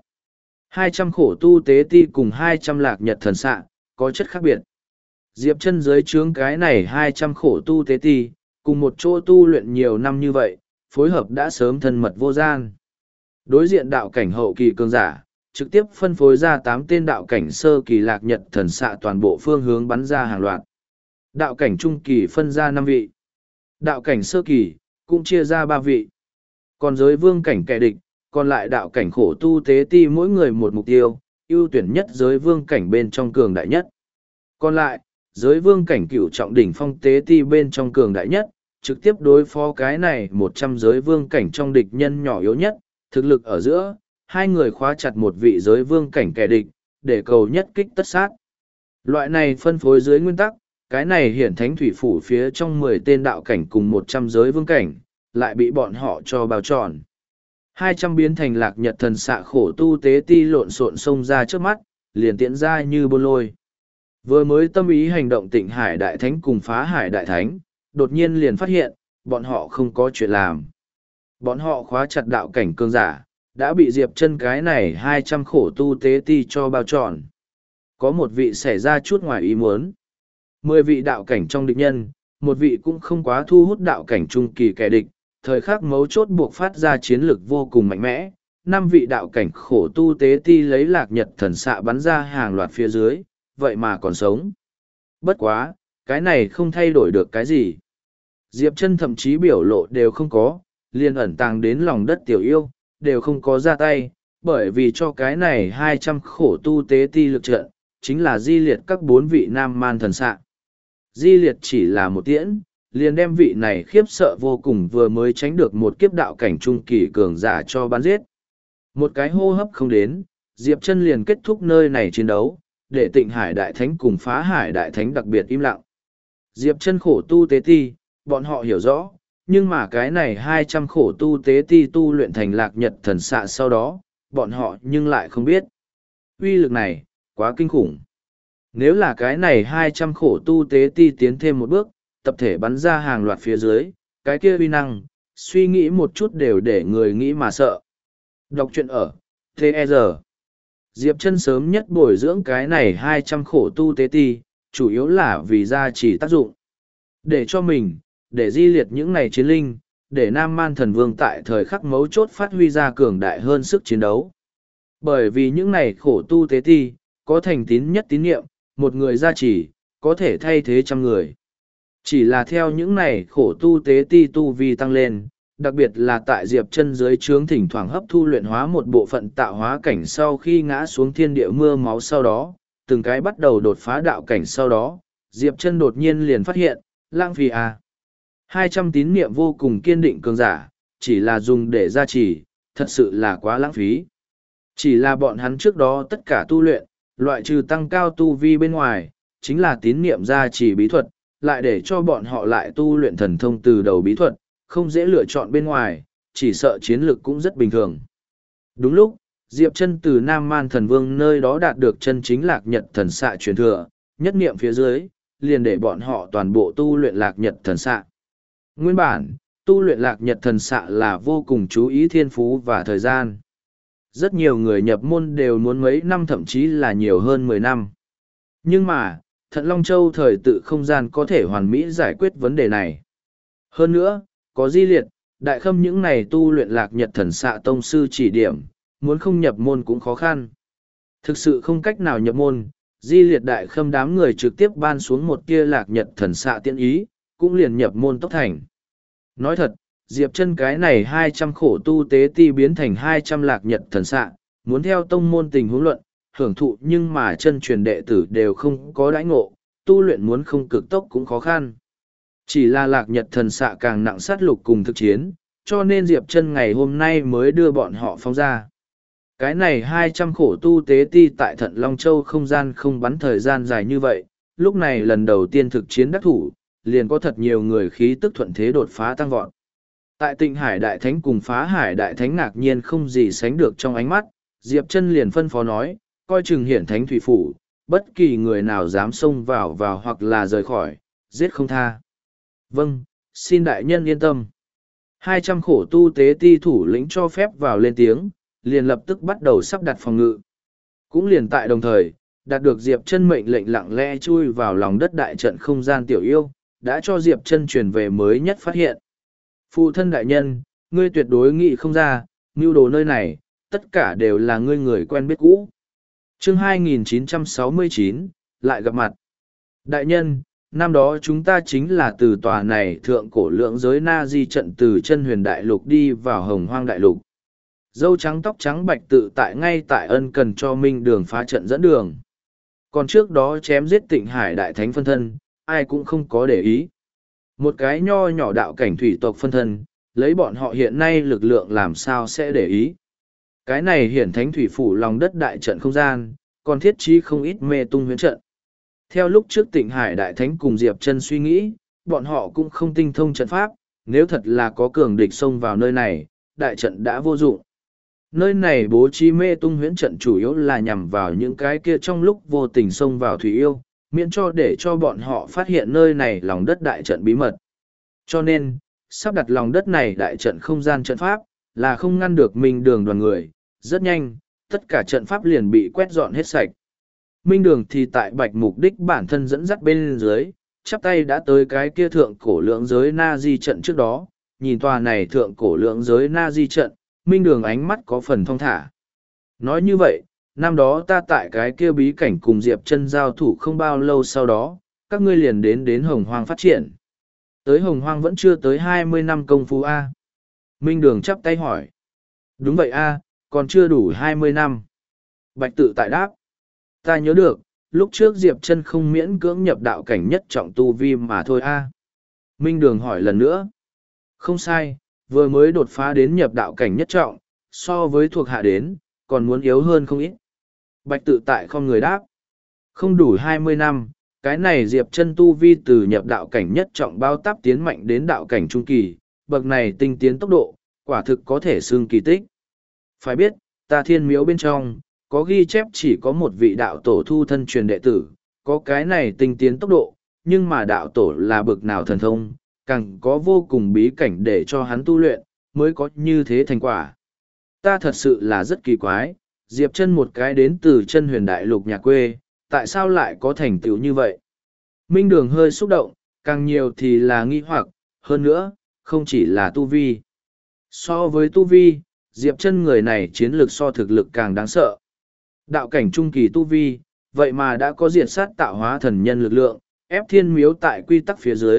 200 khổ tu tế ti cùng 200 lạc nhật thần xạ, có chất khác biệt. Diệp Chân dưới trướng cái này 200 khổ tu tế ti, cùng một chỗ tu luyện nhiều năm như vậy, phối hợp đã sớm thân mật vô gian. Đối diện đạo cảnh hậu kỳ cường giả, trực tiếp phân phối ra 8 tên đạo cảnh sơ kỳ lạc nhật thần xạ toàn bộ phương hướng bắn ra hàng loạt. Đạo cảnh trung kỳ phân ra 5 vị. Đạo cảnh sơ kỳ, cũng chia ra 3 vị. Còn giới vương cảnh kẻ địch, còn lại đạo cảnh khổ tu tế ti mỗi người một mục tiêu, ưu tuyển nhất giới vương cảnh bên trong cường đại nhất. Còn lại, giới vương cảnh cửu trọng đỉnh phong tế ti bên trong cường đại nhất, trực tiếp đối phó cái này 100 giới vương cảnh trong địch nhân nhỏ yếu nhất, thực lực ở giữa, hai người khóa chặt một vị giới vương cảnh kẻ địch, để cầu nhất kích tất sát. Loại này phân phối dưới nguyên tắc, cái này hiển thánh thủy phủ phía trong 10 tên đạo cảnh cùng 100 giới vương cảnh, lại bị bọn họ cho bao tròn. 200 biến thành lạc nhật thần xạ khổ tu tế ti lộn xộn xông ra trước mắt, liền tiễn ra như bôn lôi. Vừa mới tâm ý hành động Tịnh Hải Đại Thánh cùng Phá Hải Đại Thánh, đột nhiên liền phát hiện, bọn họ không có chuyện làm. Bọn họ khóa chặt đạo cảnh cường giả, đã bị Diệp Chân cái này 200 khổ tu tế ti cho bao tròn. Có một vị xảy ra chút ngoài ý muốn. 10 vị đạo cảnh trong địch nhân, một vị cũng không quá thu hút đạo cảnh trung kỳ kẻ địch, thời khắc mấu chốt buộc phát ra chiến lực vô cùng mạnh mẽ. 5 vị đạo cảnh khổ tu tế ti lấy lạc nhật thần xạ bắn ra hàng loạt phía dưới, vậy mà còn sống. Bất quá, cái này không thay đổi được cái gì. Diệp Chân thậm chí biểu lộ đều không có, liền ẩn tàng đến lòng đất tiểu yêu, đều không có ra tay, bởi vì cho cái này 200 khổ tu tế ti lực trận, chính là di liệt các 4 vị nam man thần xạ. Di liệt chỉ là một tiễn, liền đem vị này khiếp sợ vô cùng vừa mới tránh được một kiếp đạo cảnh trung kỳ cường giả cho bắn giết. Một cái hô hấp không đến, Diệp Chân liền kết thúc nơi này chiến đấu, để Tịnh Hải Đại Thánh cùng Phá Hải Đại Thánh đặc biệt im lặng. Diệp Chân khổ tu tế ti, bọn họ hiểu rõ, nhưng mà cái này 200 khổ tu tế ti tu luyện thành lạc nhật thần xạ sau đó, bọn họ nhưng lại không biết. Uy lực này, quá kinh khủng. Nếu là cái này 200 khổ tu tế ti tiến thêm một bước, tập thể bắn ra hàng loạt phía dưới, cái kia uy năng, suy nghĩ một chút đều để người nghĩ mà sợ. Đọc truyện ở T.E.R. Diệp Chân sớm nhất bồi dưỡng cái này 200 khổ tu tế ti, chủ yếu là vì gia trì tác dụng. Để cho mình, để di liệt những này chiến linh, để Nam Man Thần Vương tại thời khắc mấu chốt phát huy ra cường đại hơn sức chiến đấu. Bởi vì những này khổ tu tế ti, có thành tín nhất tín nhiệm, một người gia trì, có thể thay thế trăm người. Chỉ là theo những này khổ tu tế ti tu vi tăng lên, đặc biệt là tại Diệp Chân dưới trướng thỉnh thoảng hấp thu luyện hóa một bộ phận tạo hóa cảnh sau khi ngã xuống thiên địa mưa máu sau đó, từng cái bắt đầu đột phá đạo cảnh sau đó, Diệp Chân đột nhiên liền phát hiện, lãng phí à. 200 tín niệm vô cùng kiên định cường giả, chỉ là dùng để gia trì, thật sự là quá lãng phí. Chỉ là bọn hắn trước đó tất cả tu luyện, loại trừ tăng cao tu vi bên ngoài, chính là tín niệm gia trì bí thuật, lại để cho bọn họ lại tu luyện thần thông từ đầu bí thuật, không dễ lựa chọn bên ngoài, chỉ sợ chiến lược cũng rất bình thường. Đúng lúc, Diệp Chân từ Nam Man Thần Vương nơi đó đạt được chân chính Lạc Nhật Thần Xạ truyền thừa, nhất niệm phía dưới, liền để bọn họ toàn bộ tu luyện Lạc Nhật Thần Xạ. Nguyên bản, tu luyện Lạc Nhật Thần Xạ là vô cùng chú ý thiên phú và thời gian. Rất nhiều người nhập môn đều muốn mấy năm thậm chí là nhiều hơn 10 năm. Nhưng mà, Thận Long Châu thời tự không gian có thể hoàn mỹ giải quyết vấn đề này. Hơn nữa, có Di Liệt, Đại Khâm những này tu luyện Lạc Nhật Thần Xạ tông sư chỉ điểm, muốn không nhập môn cũng khó khăn. Thực sự không cách nào nhập môn, Di Liệt Đại Khâm đám người trực tiếp ban xuống một tia Lạc Nhật Thần Xạ tiện ý, cũng liền nhập môn tốc thành. Nói thật, Diệp Chân cái này 200 khổ tu tế ti biến thành 200 Lạc Nhật Thần Xạ, muốn theo tông môn tình huống luận, hưởng thụ nhưng mà chân truyền đệ tử đều không có đãi ngộ, tu luyện muốn không cực tốc cũng khó khăn. Chỉ là Lạc Nhật Thần Xạ càng nặng sát lục cùng thực chiến, cho nên Diệp Chân ngày hôm nay mới đưa bọn họ phóng ra. Cái này 200 khổ tu tế ti tại Thận Long Châu không gian không bắn thời gian dài như vậy, lúc này lần đầu tiên thực chiến đắc thủ, liền có thật nhiều người khí tức thuận thế đột phá tăng vọt. Tại Tịnh Hải Đại Thánh cùng Phá Hải Đại Thánh ngạc nhiên không gì sánh được trong ánh mắt, Diệp Chân liền phân phó nói, coi chừng Hiển Thánh Thủy Phủ, bất kỳ người nào dám xông vào hoặc là rời khỏi, giết không tha. Vâng, xin đại nhân yên tâm. 200 khổ tu tế ti thủ lĩnh cho phép vào lên tiếng, liền lập tức bắt đầu sắp đặt phòng ngự. Cũng liền tại đồng thời, đạt được Diệp Chân mệnh lệnh lặng lẽ chui vào lòng đất đại trận không gian tiểu yêu, đã cho Diệp Chân truyền về mới nhất phát hiện. Phụ thân đại nhân, ngươi tuyệt đối nghĩ không ra, mưu đồ nơi này, tất cả đều là ngươi người quen biết cũ. Chương 2969, lại gặp mặt. Đại nhân, năm đó chúng ta chính là từ tòa này thượng cổ lượng giới na di trận từ chân huyền đại lục đi vào hồng hoang đại lục. Dâu trắng tóc trắng bạch tự tại ngay tại ân cần cho Minh Đường phá trận dẫn đường. Còn trước đó chém giết Tịnh Hải Đại Thánh phân thân, ai cũng không có để ý. Một cái nho nhỏ đạo cảnh thủy tộc phân thân, lấy bọn họ hiện nay lực lượng làm sao sẽ để ý. Cái này hiển thánh thủy phủ lòng đất đại trận không gian, còn thiết trí không ít mê tung huyễn trận. Theo lúc trước Tịnh Hải Đại Thánh cùng Diệp Chân suy nghĩ, bọn họ cũng không tinh thông trận pháp, nếu thật là có cường địch xông vào nơi này, đại trận đã vô dụng. Nơi này bố trí mê tung huyễn trận chủ yếu là nhằm vào những cái kia trong lúc vô tình xông vào thủy yêu, miễn cho để cho bọn họ phát hiện nơi này lòng đất đại trận bí mật. Cho nên, sắp đặt lòng đất này đại trận không gian trận pháp, là không ngăn được Minh Đường đoàn người, rất nhanh, tất cả trận pháp liền bị quét dọn hết sạch. Minh Đường thì tại bạch mục đích bản thân dẫn dắt bên dưới, chắp tay đã tới cái kia thượng cổ lượng giới na di trận trước đó, nhìn tòa này thượng cổ lượng giới na di trận, Minh Đường ánh mắt có phần thong thả. Nói như vậy, năm đó ta tại cái kia bí cảnh cùng Diệp Chân giao thủ không bao lâu sau đó, các ngươi liền đến Hồng Hoang phát triển. Tới Hồng Hoang vẫn chưa tới 20 năm công phu A. Minh Đường chắp tay hỏi. Đúng vậy A, còn chưa đủ 20 năm. Bạch tự tại đáp. Ta nhớ được, lúc trước Diệp Chân không miễn cưỡng nhập đạo cảnh nhất trọng tu vi mà thôi A. Minh Đường hỏi lần nữa. Không sai, vừa mới đột phá đến nhập đạo cảnh nhất trọng, so với thuộc hạ đến, còn muốn yếu hơn không ít. Bạch tự tại không người đáp. Không đủ 20 năm, cái này Diệp Chân tu vi từ nhập đạo cảnh nhất trọng bao táp tiến mạnh đến đạo cảnh trung kỳ, bậc này tinh tiến tốc độ, quả thực có thể xưng kỳ tích. Phải biết, ta Thiên Miếu bên trong, có ghi chép chỉ có một vị đạo tổ thu thân truyền đệ tử, có cái này tinh tiến tốc độ, nhưng mà đạo tổ là bậc nào thần thông, càng có vô cùng bí cảnh để cho hắn tu luyện, mới có như thế thành quả. Ta thật sự là rất kỳ quái, Diệp Chân một cái đến từ chân huyền đại lục nhà quê, tại sao lại có thành tựu như vậy? Minh Đường hơi xúc động, càng nhiều thì là nghi hoặc, hơn nữa, không chỉ là tu vi. So với tu vi, Diệp Chân người này chiến lược so thực lực càng đáng sợ. Đạo cảnh trung kỳ tu vi, vậy mà đã có diệt sát tạo hóa thần nhân lực lượng, ép Thiên Miếu tại quy tắc phía dưới,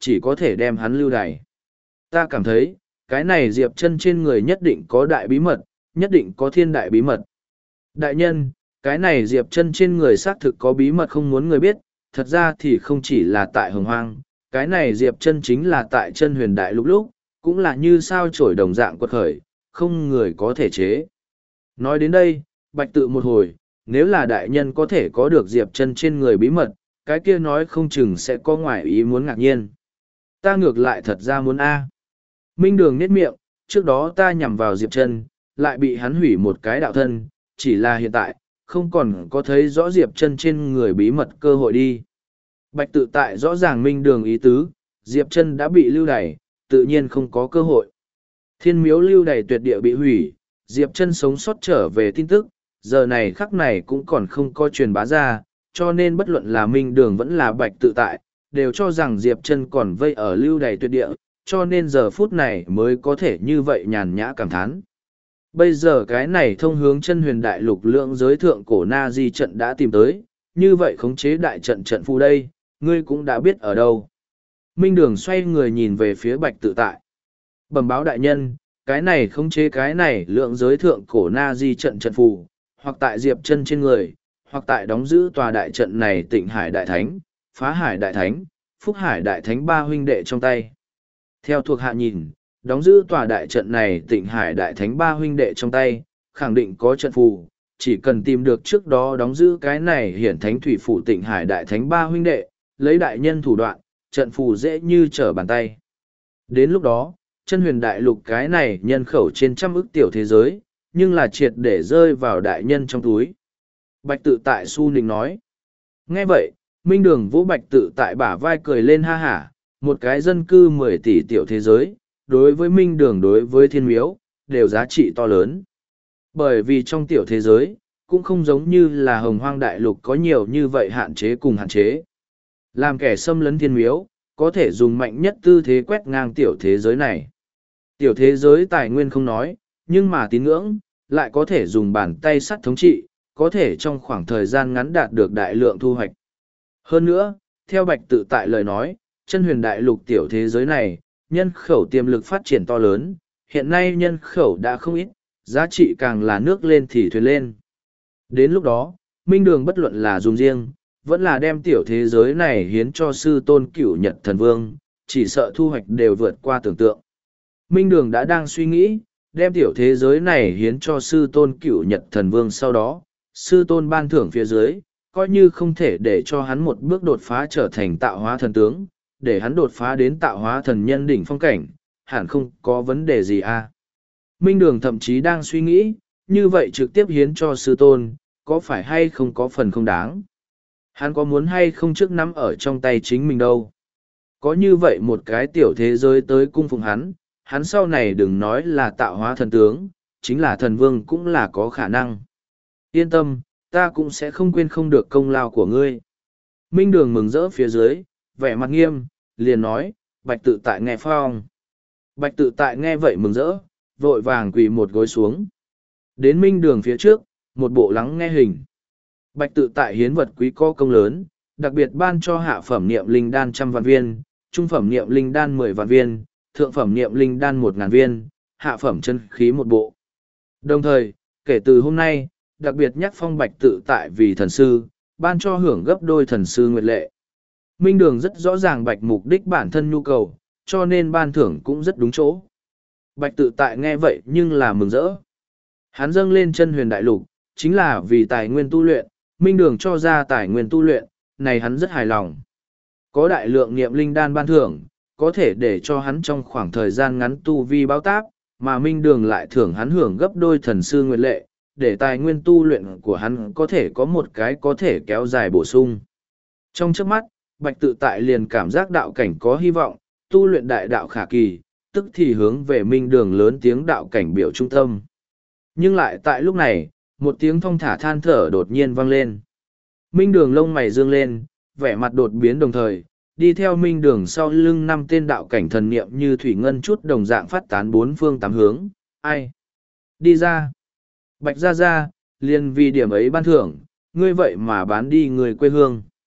chỉ có thể đem hắn lưu đày. Ta cảm thấy, cái này Diệp Chân trên người nhất định có đại bí mật, nhất định có thiên đại bí mật. Đại nhân, cái này Diệp Chân trên người xác thực có bí mật không muốn người biết, thật ra thì không chỉ là tại Hồng Hoang, cái này Diệp Chân chính là tại Chân Huyền Đại Lục lúc, cũng là như sao chổi đồng dạng quật khởi, không người có thể chế. Nói đến đây, Bạch Tự một hồi, nếu là đại nhân có thể có được Diệp Chân trên người bí mật, cái kia nói không chừng sẽ có ngoại ý muốn ngạc nhiên. Ta ngược lại thật ra muốn A. Minh Đường nhếch miệng, trước đó ta nhằm vào Diệp Chân, lại bị hắn hủy một cái đạo thân, chỉ là hiện tại, không còn có thấy rõ Diệp Chân trên người bí mật cơ hội đi. Bạch Tự tại rõ ràng Minh Đường ý tứ, Diệp Chân đã bị lưu đày, tự nhiên không có cơ hội. Thiên miếu lưu đày tuyệt địa bị hủy, Diệp Chân sống sót trở về tin tức, giờ này khắc này cũng còn không có truyền bá ra, cho nên bất luận là Minh Đường vẫn là Bạch Tự tại, đều cho rằng Diệp Chân còn vây ở lưu đày tuyệt địa, cho nên giờ phút này mới có thể như vậy nhàn nhã cảm thán. Bây giờ cái này thông hướng Chân Huyền Đại Lục lượng giới thượng cổ Na Di trận đã tìm tới, như vậy khống chế đại trận trận phù đây, ngươi cũng đã biết ở đâu. Minh Đường xoay người nhìn về phía Bạch Tự tại. Bẩm báo đại nhân, cái này khống chế cái này lượng giới thượng cổ Na Di trận trận phù, hoặc tại Diệp Chân trên người, hoặc tại đóng giữ tòa đại trận này Tịnh Hải Đại Thánh, Phá Hải Đại Thánh, Phúc Hải Đại Thánh ba huynh đệ trong tay. Theo thuộc hạ nhìn, đóng giữ tòa đại trận này Tịnh Hải Đại Thánh ba huynh đệ trong tay, khẳng định có trận phù, chỉ cần tìm được trước đó đóng giữ cái này hiển thánh thủy phủ Tịnh Hải Đại Thánh ba huynh đệ, lấy đại nhân thủ đoạn, trận phù dễ như trở bàn tay. Đến lúc đó, Chân Huyền Đại Lục cái này nhân khẩu trên trăm ức tiểu thế giới, nhưng là triệt để rơi vào đại nhân trong túi. Bạch Tự tại su nịnh nói. Nghe vậy, Minh Đường vỗ Bạch Tự tại bả vai cười lên ha hả, một cái dân cư 10 tỷ tiểu thế giới, đối với Minh Đường đối với Thiên Miếu, đều giá trị to lớn. Bởi vì trong tiểu thế giới, cũng không giống như là Hồng Hoang Đại Lục có nhiều như vậy hạn chế cùng hạn chế. Làm kẻ xâm lấn Thiên Miếu, có thể dùng mạnh nhất tư thế quét ngang tiểu thế giới này. Tiểu thế giới tài nguyên không nói, nhưng mà tín ngưỡng, lại có thể dùng bàn tay sắt thống trị, có thể trong khoảng thời gian ngắn đạt được đại lượng thu hoạch. Hơn nữa, theo Bạch Tự tại lời nói, Chân Huyền Đại Lục tiểu thế giới này, nhân khẩu tiềm lực phát triển to lớn, hiện nay nhân khẩu đã không ít, giá trị càng là nước lên thì thuyền lên. Đến lúc đó, Minh Đường bất luận là dùng riêng, vẫn là đem tiểu thế giới này hiến cho sư tôn Cửu Nhật Thần Vương, chỉ sợ thu hoạch đều vượt qua tưởng tượng. Minh Đường đã đang suy nghĩ, đem tiểu thế giới này hiến cho sư tôn Cửu Nhật Thần Vương sau đó, sư tôn ban thưởng phía dưới, coi như không thể để cho hắn một bước đột phá trở thành tạo hóa thần tướng, để hắn đột phá đến tạo hóa thần nhân đỉnh phong cảnh, hẳn không có vấn đề gì à. Minh Đường thậm chí đang suy nghĩ, như vậy trực tiếp hiến cho sư tôn, có phải hay không có phần không đáng. Hắn có muốn hay không trước nắm ở trong tay chính mình đâu. Có như vậy một cái tiểu thế giới tới cung phụng hắn sau này đừng nói là tạo hóa thần tướng, chính là thần vương cũng là có khả năng. Yên tâm, ta cũng sẽ không quên không được công lao của ngươi. Minh Đường mừng rỡ phía dưới, vẻ mặt nghiêm, liền nói, Bạch Tự tại nghe phong. Bạch Tự tại nghe vậy mừng rỡ, vội vàng quỳ một gối xuống. Đến Minh Đường phía trước, một bộ lắng nghe hình. Bạch Tự tại hiến vật quý có công lớn, đặc biệt ban cho hạ phẩm niệm linh đan 100 vạn viên, trung phẩm niệm linh đan 10 vạn viên, thượng phẩm niệm linh đan 1000 viên, hạ phẩm chân khí một bộ. Đồng thời, kể từ hôm nay, đặc biệt nhắc phong Bạch Tự tại vì thần sư, ban cho hưởng gấp đôi thần sư nguyệt lệ. Minh Đường rất rõ ràng Bạch mục đích bản thân nhu cầu, cho nên ban thưởng cũng rất đúng chỗ. Bạch Tự tại nghe vậy nhưng là mừng rỡ. Hắn dâng lên Chân Huyền Đại Lục, chính là vì tài nguyên tu luyện, Minh Đường cho ra tài nguyên tu luyện, này hắn rất hài lòng. Có đại lượng niệm linh đan ban thưởng, có thể để cho hắn trong khoảng thời gian ngắn tu vi báo táp, mà Minh Đường lại thưởng hắn hưởng gấp đôi thần sư nguyệt lệ, để tài nguyên tu luyện của hắn có thể có một cái có thể kéo dài bổ sung. Trong chớp mắt, Bạch Tự tại liền cảm giác đạo cảnh có hy vọng, tu luyện đại đạo khả kỳ, tức thì hướng về Minh Đường lớn tiếng đạo cảnh biểu trung tâm. Nhưng lại tại lúc này, một tiếng thong thả than thở đột nhiên vang lên. Minh Đường lông mày dương lên, vẻ mặt đột biến đồng thời, đi theo Minh Đường sau lưng 5 tên đạo cảnh thần niệm như thủy ngân chút đồng dạng phát tán 4 phương 8 hướng. Ai? Đi ra. Bạch ra, liền vì điểm ấy ban thưởng, ngươi vậy mà bán đi người quê hương.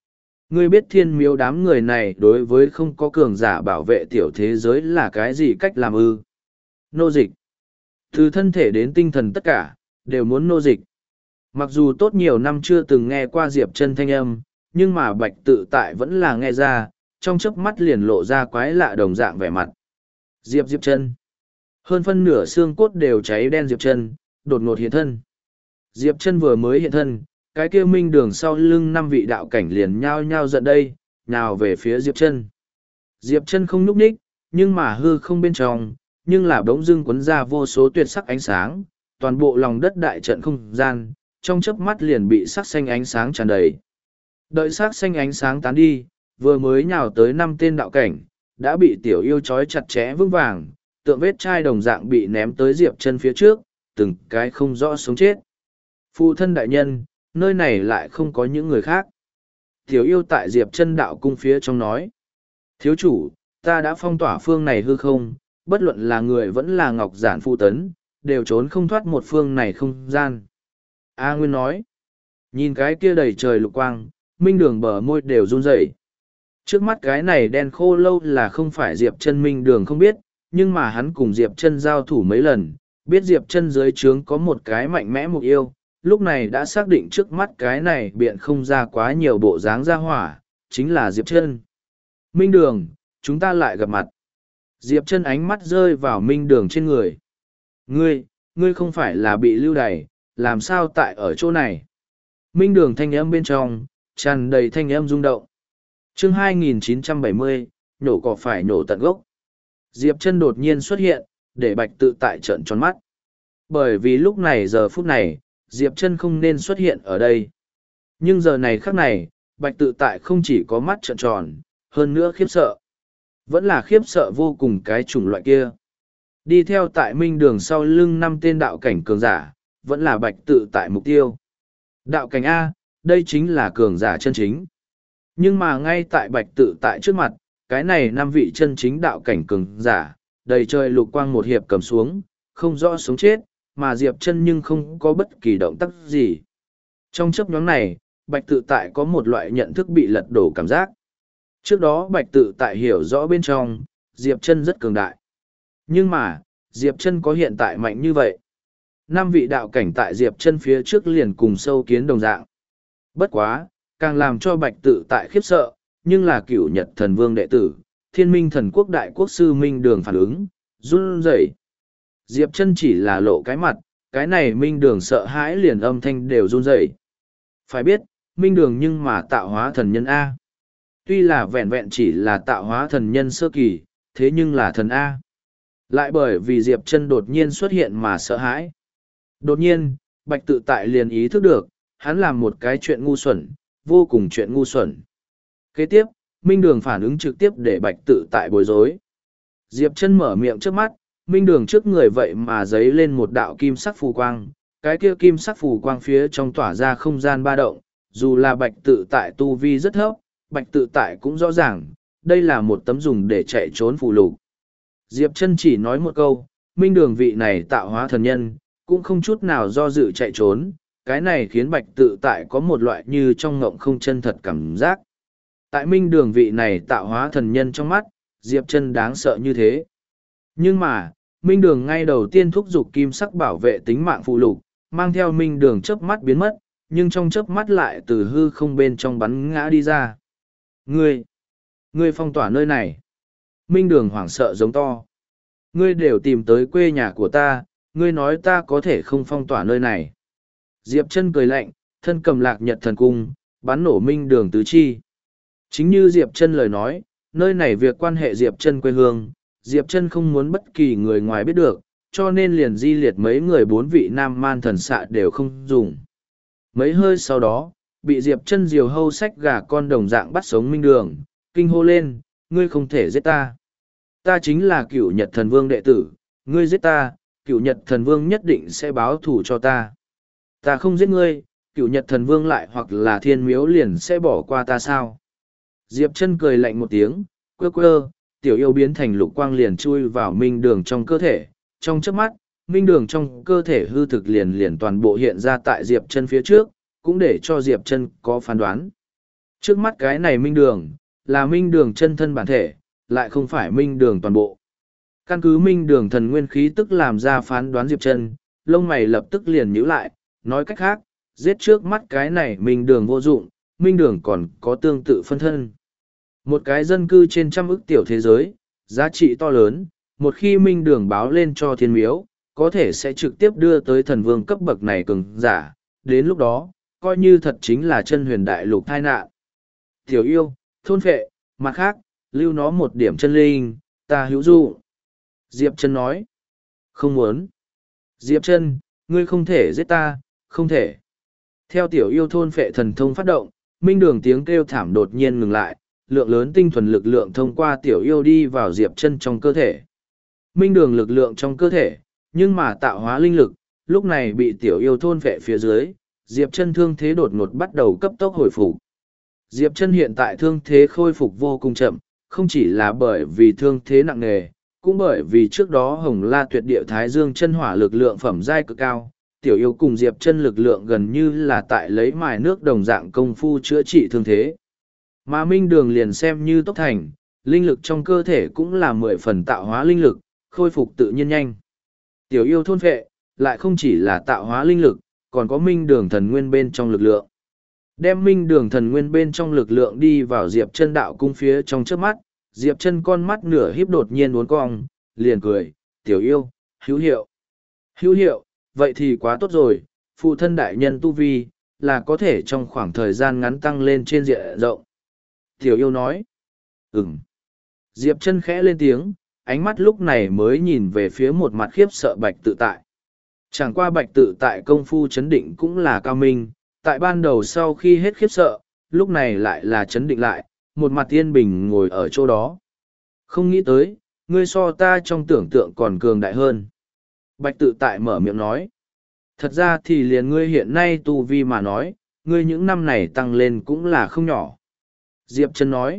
Ngươi biết thiên miếu đám người này đối với không có cường giả bảo vệ tiểu thế giới là cái gì cách làm ư? Nô dịch. Từ thân thể đến tinh thần tất cả, đều muốn nô dịch. Mặc dù tốt nhiều năm chưa từng nghe qua Diệp Chân thanh âm, nhưng mà Bạch Tự Tại vẫn là nghe ra, trong chớp mắt liền lộ ra quái lạ đồng dạng vẻ mặt. Diệp Chân. Hơn phân nửa xương cốt đều cháy đen Diệp Chân, đột ngột hiện thân. Diệp Chân vừa mới hiện thân, cái kia minh đường sau lưng 5 vị đạo cảnh liền nhao nhao giận đây, nhào về phía Diệp Chân. Diệp Chân không nhúc nhích, nhưng mà hư không bên trong, nhưng là bỗng dưng cuốn ra vô số tuyệt sắc ánh sáng, toàn bộ lòng đất đại trận không gian, trong chớp mắt liền bị sắc xanh ánh sáng tràn đầy. Đợi sắc xanh ánh sáng tán đi, vừa mới nhào tới 5 tên đạo cảnh, đã bị tiểu yêu trói chặt chẽ vững vàng, tượng vết chai đồng dạng bị ném tới Diệp Chân phía trước, từng cái không rõ sống chết. Phụ thân đại nhân, nơi này lại không có những người khác. Tiểu yêu tại Diệp Chân đạo cung phía trong nói. Thiếu chủ, ta đã phong tỏa phương này hư không, bất luận là người vẫn là ngọc giản phụ tấn, đều trốn không thoát một phương này không gian. A Nguyên nói. Nhìn cái kia đầy trời lục quang, minh đường bờ môi đều run rẩy. Trước mắt cái này đen khô lâu là không phải Diệp Chân minh đường không biết, nhưng mà hắn cùng Diệp Chân giao thủ mấy lần, biết Diệp Chân dưới trướng có một cái mạnh mẽ mục yêu, lúc này đã xác định trước mắt cái này biện không ra quá nhiều bộ dáng ra hỏa, chính là Diệp Chân. Minh đường, chúng ta lại gặp mặt. Diệp Chân ánh mắt rơi vào minh đường trên người. Ngươi không phải là bị lưu đày, làm sao tại ở chỗ này? Minh đường thanh âm bên trong, tràn đầy thanh âm rung động. Chương 2970, nhổ cỏ phải nhổ tận gốc. Diệp Chân đột nhiên xuất hiện, để Bạch Tự Tại trợn tròn mắt. Bởi vì lúc này giờ phút này, Diệp Chân không nên xuất hiện ở đây. Nhưng giờ này khắc này, Bạch Tự Tại không chỉ có mắt trợn tròn, hơn nữa khiếp sợ. Vẫn là khiếp sợ vô cùng cái chủng loại kia. Đi theo tại minh đường sau lưng 5 tên đạo cảnh cường giả, vẫn là Bạch Tự Tại mục tiêu. Đạo cảnh A, đây chính là cường giả chân chính. Nhưng mà ngay tại Bạch Tự Tại trước mặt, cái này 5 vị chân chính đạo cảnh cường giả, đầy trời lục quang một hiệp cầm xuống, không rõ sống chết, mà Diệp Chân nhưng không có bất kỳ động tác gì. Trong chớp nhoáng này, Bạch Tự Tại có một loại nhận thức bị lật đổ cảm giác. Trước đó Bạch Tự Tại hiểu rõ bên trong, Diệp Chân rất cường đại. Nhưng mà, Diệp Chân có hiện tại mạnh như vậy. 5 vị đạo cảnh tại Diệp Chân phía trước liền cùng sâu kiến đồng dạng. Bất quá, càng làm cho Bạch Tự Tại khiếp sợ, nhưng là Cửu Nhật Thần Vương đệ tử, Thiên Minh Thần Quốc đại quốc sư Minh Đường phản ứng, run rẩy. Diệp Chân chỉ là lộ cái mặt, cái này Minh Đường sợ hãi liền âm thanh đều run rẩy. Phải biết, Minh Đường nhưng mà tạo hóa thần nhân A. Tuy là vẹn vẹn chỉ là tạo hóa thần nhân sơ kỳ, thế nhưng là thần A. Lại bởi vì Diệp Chân đột nhiên xuất hiện mà sợ hãi. Đột nhiên, Bạch Tự Tại liền ý thức được, hắn làm một cái chuyện ngu xuẩn, vô cùng chuyện ngu xuẩn. Kế tiếp, Minh Đường phản ứng trực tiếp để Bạch Tự Tại bối rối. Diệp Chân mở miệng trước mắt, Minh Đường trước người vậy mà giấy lên một đạo kim sắc phù quang, cái kia kim sắc phù quang phía trong tỏa ra không gian ba động, dù là Bạch Tự Tại tu vi rất thấp, Bạch Tự Tại cũng rõ ràng, đây là một tấm dùng để chạy trốn phù lục. Diệp Chân chỉ nói một câu, Minh Đường vị này tạo hóa thần nhân, cũng không chút nào do dự chạy trốn, cái này khiến Bạch Tự Tại có một loại như trong ngộng không chân thật cảm giác. Tại Minh Đường vị này tạo hóa thần nhân trong mắt, Diệp Chân đáng sợ như thế. Nhưng mà, Minh Đường ngay đầu tiên thúc giục kim sắc bảo vệ tính mạng phù lục, mang theo Minh Đường chớp mắt biến mất, nhưng trong chớp mắt lại từ hư không bên trong bắn ngã đi ra. Ngươi phong tỏa nơi này. Minh Đường hoảng sợ giống to. Ngươi đều tìm tới quê nhà của ta, ngươi nói ta có thể không phong tỏa nơi này. Diệp Chân cười lạnh, thân cầm Lạc Nhật thần cung, bắn nổ Minh Đường tứ chi. Chính như Diệp Chân lời nói, nơi này việc quan hệ Diệp Chân quê hương, Diệp Chân không muốn bất kỳ người ngoài biết được, cho nên liền di liệt mấy người 4 vị nam man thần xạ đều không dùng. Mấy hơi sau đó, bị Diệp Chân diều hâu sách gà con đồng dạng bắt sống Minh Đường, kinh hô lên, ngươi không thể giết ta. Ta chính là Cửu Nhật Thần Vương đệ tử, ngươi giết ta, Cửu Nhật Thần Vương nhất định sẽ báo thù cho ta. Ta không giết ngươi, Cửu Nhật Thần Vương lại hoặc là Thiên Miếu liền sẽ bỏ qua ta sao? Diệp Chân cười lạnh một tiếng, quơ quơ, tiểu yêu biến thành lục quang liền chui vào Minh Đường trong cơ thể, trong chớp mắt, Minh Đường trong cơ thể hư thực liền toàn bộ hiện ra tại Diệp Chân phía trước, cũng để cho Diệp Chân có phán đoán. Trước mắt cái này minh đường, là minh đường chân thân bản thể, lại không phải minh đường toàn bộ. Căn cứ minh đường thần nguyên khí tức làm ra phán đoán Diệp Chân, lông mày lập tức liền nhíu lại, nói cách khác, giết trước mắt cái này minh đường vô dụng, minh đường còn có tương tự phân thân. Một cái dân cư trên trăm ức tiểu thế giới, giá trị to lớn, một khi minh đường báo lên cho thiên miếu, có thể sẽ trực tiếp đưa tới thần vương cấp bậc này cường giả, đến lúc đó, coi như thật chính là chân huyền đại lục tai nạn. Tiểu yêu, thôn phệ, mặt khác, lưu nó một điểm chân linh, ta hữu dụ. Diệp Chân nói. Không muốn. Diệp Chân, ngươi không thể giết ta, không thể. Theo tiểu yêu thôn phệ thần thông phát động, minh đường tiếng kêu thảm đột nhiên ngừng lại, lượng lớn tinh thuần lực lượng thông qua tiểu yêu đi vào Diệp Chân trong cơ thể. Minh đường lực lượng trong cơ thể, nhưng mà tạo hóa linh lực, lúc này bị tiểu yêu thôn phệ phía dưới, Diệp Chân thương thế đột ngột bắt đầu cấp tốc hồi phục. Diệp Chân hiện tại thương thế khôi phục vô cùng chậm, không chỉ là bởi vì thương thế nặng nề, cũng bởi vì trước đó Hồng La Tuyệt Địa Thái Dương chân hỏa lực lượng phẩm giai cực cao, tiểu yêu cùng Diệp Chân lực lượng gần như là tại lấy mài nước đồng dạng công phu chữa trị thương thế. Mà Minh Đường liền xem như tốc thành, linh lực trong cơ thể cũng là 10 phần tạo hóa linh lực, khôi phục tự nhiên nhanh. Tiểu yêu thôn phệ, lại không chỉ là tạo hóa linh lực, còn có Minh Đường thần nguyên bên trong lực lượng. Đem Minh Đường thần nguyên bên trong lực lượng đi vào Diệp Chân đạo cung phía trong chớp mắt, Diệp Chân con mắt nửa híp đột nhiên uốn cong, liền cười, "Tiểu yêu, hữu hiệu." "Hữu hiệu, vậy thì quá tốt rồi, phụ thân đại nhân tu vi, là có thể trong khoảng thời gian ngắn tăng lên trên diện rộng." Tiểu yêu nói, "Ừm." Diệp Chân khẽ lên tiếng, ánh mắt lúc này mới nhìn về phía một mặt khiếp sợ Bạch Tự Tại. Chẳng qua Bạch Tự Tại công phu chấn định cũng là cao minh, tại ban đầu sau khi hết khiếp sợ, lúc này lại là chấn định lại, một mặt yên bình ngồi ở chỗ đó. "Không nghĩ tới, ngươi so ta trong tưởng tượng còn cường đại hơn." Bạch Tự Tại mở miệng nói. "Thật ra thì liền ngươi hiện nay tu vi mà nói, ngươi những năm này tăng lên cũng là không nhỏ." Diệp Chân nói.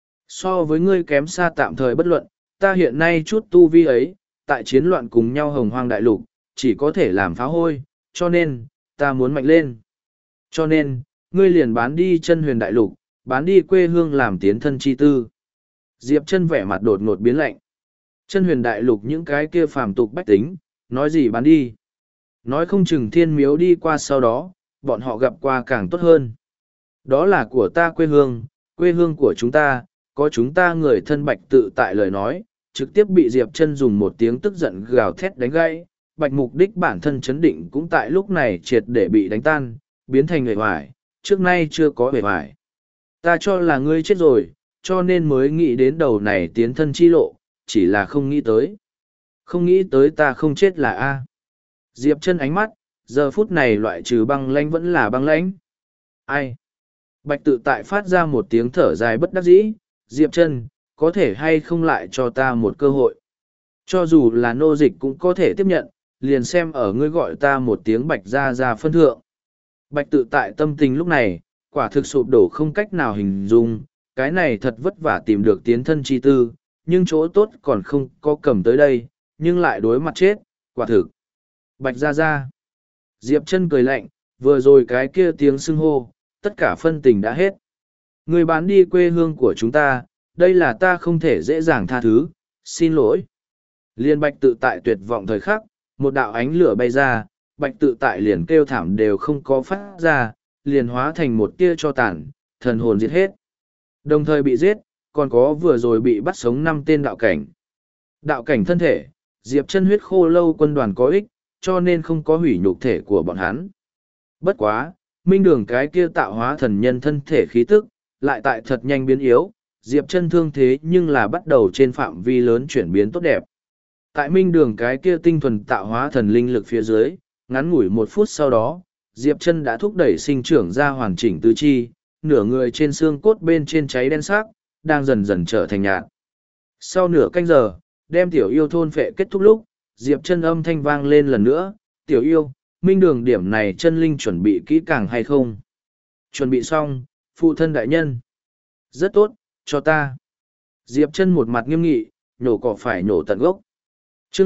"So với ngươi kém xa tạm thời bất luận, ta hiện nay chút tu vi ấy, tại chiến loạn cùng nhau hồng hoang đại lục, chỉ có thể làm phá hôi, cho nên, ta muốn mạnh lên. Cho nên, ngươi liền bán đi chân huyền đại lục, bán đi quê hương làm tiến thân chi tư." Diệp Chân vẻ mặt đột ngột biến lạnh. Chân huyền đại lục những cái kia phàm tục bách tính, nói gì bán đi. Nói không chừng thiên miếu đi qua sau đó, bọn họ gặp qua càng tốt hơn. Đó là của ta quê hương của chúng ta, có chúng ta người thân Bạch Tự Tại lời nói, trực tiếp bị Diệp Chân dùng một tiếng tức giận gào thét đánh gãy. Bạch mục đích bản thân chấn định cũng tại lúc này triệt để bị đánh tan, biến thành người hoài, trước nay chưa có người hoài. "Ta cho là ngươi chết rồi, cho nên mới nghĩ đến đầu này tiến thân chi lộ, chỉ là không nghĩ tới. Không nghĩ tới ta không chết là A." Diệp Chân ánh mắt, giờ phút này loại trừ băng lãnh vẫn là băng lãnh. "Ai?" Bạch Tự Tại phát ra một tiếng thở dài bất đắc dĩ, "Diệp Chân, có thể hay không lại cho ta một cơ hội? Cho dù là nô dịch cũng có thể tiếp nhận, liền xem ở ngươi gọi ta một tiếng Bạch gia gia phân thượng." Bạch Tự Tại tâm tình lúc này, quả thực sụp đổ không cách nào hình dung, cái này thật vất vả tìm được tiến thân chi tư, nhưng chỗ tốt còn không có cầm tới đây, nhưng lại đối mặt chết, quả thực. "Bạch gia gia." Diệp Chân cười lạnh, vừa rồi cái kia tiếng xưng hô, tất cả phân tình đã hết. "Người bán đi quê hương của chúng ta, đây là ta không thể dễ dàng tha thứ, xin lỗi." Liên Bạch Tự Tại tuyệt vọng thời khắc, một đạo ánh lửa bay ra, Bạch Tự Tại liền kêu thảm đều không có phát ra, liền hóa thành một tia cho tàn, thần hồn diệt hết. Đồng thời bị giết, còn có vừa rồi bị bắt sống 5 tên đạo cảnh. Đạo cảnh thân thể, Diệp Chân huyết khô lâu quân đoàn có ích, cho nên không có hủy nhục thể của bọn hắn. Bất quá, Minh Đường cái kia tạo hóa thần nhân thân thể khí tức, lại tại thật nhanh biến yếu, Diệp Chân thương thế nhưng là bắt đầu trên phạm vi lớn chuyển biến tốt đẹp. Tại Minh Đường cái kia tinh thuần tạo hóa thần linh lực phía dưới, ngắn ngủi 1 phút sau đó, Diệp Chân đã thúc đẩy sinh trưởng ra hoàn chỉnh tứ chi, nửa người trên xương cốt bên trên cháy đen sắc, đang dần dần trở thành nhạt. Sau nửa canh giờ, đem tiểu yêu thôn phệ kết thúc lúc, Diệp Chân âm thanh vang lên lần nữa, "Tiểu yêu, Minh Đường điểm này chân linh chuẩn bị kỹ càng hay không?" "Chuẩn bị xong, phụ thân đại nhân." "Rất tốt, cho ta." Diệp Chân một mặt nghiêm nghị, nhổ cỏ phải nhổ tận gốc. Chương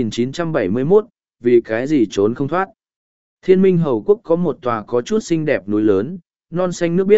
2971, vì cái gì trốn không thoát. Thiên Minh Hầu Quốc có một tòa có chút xinh đẹp núi lớn, non xanh nước biếc,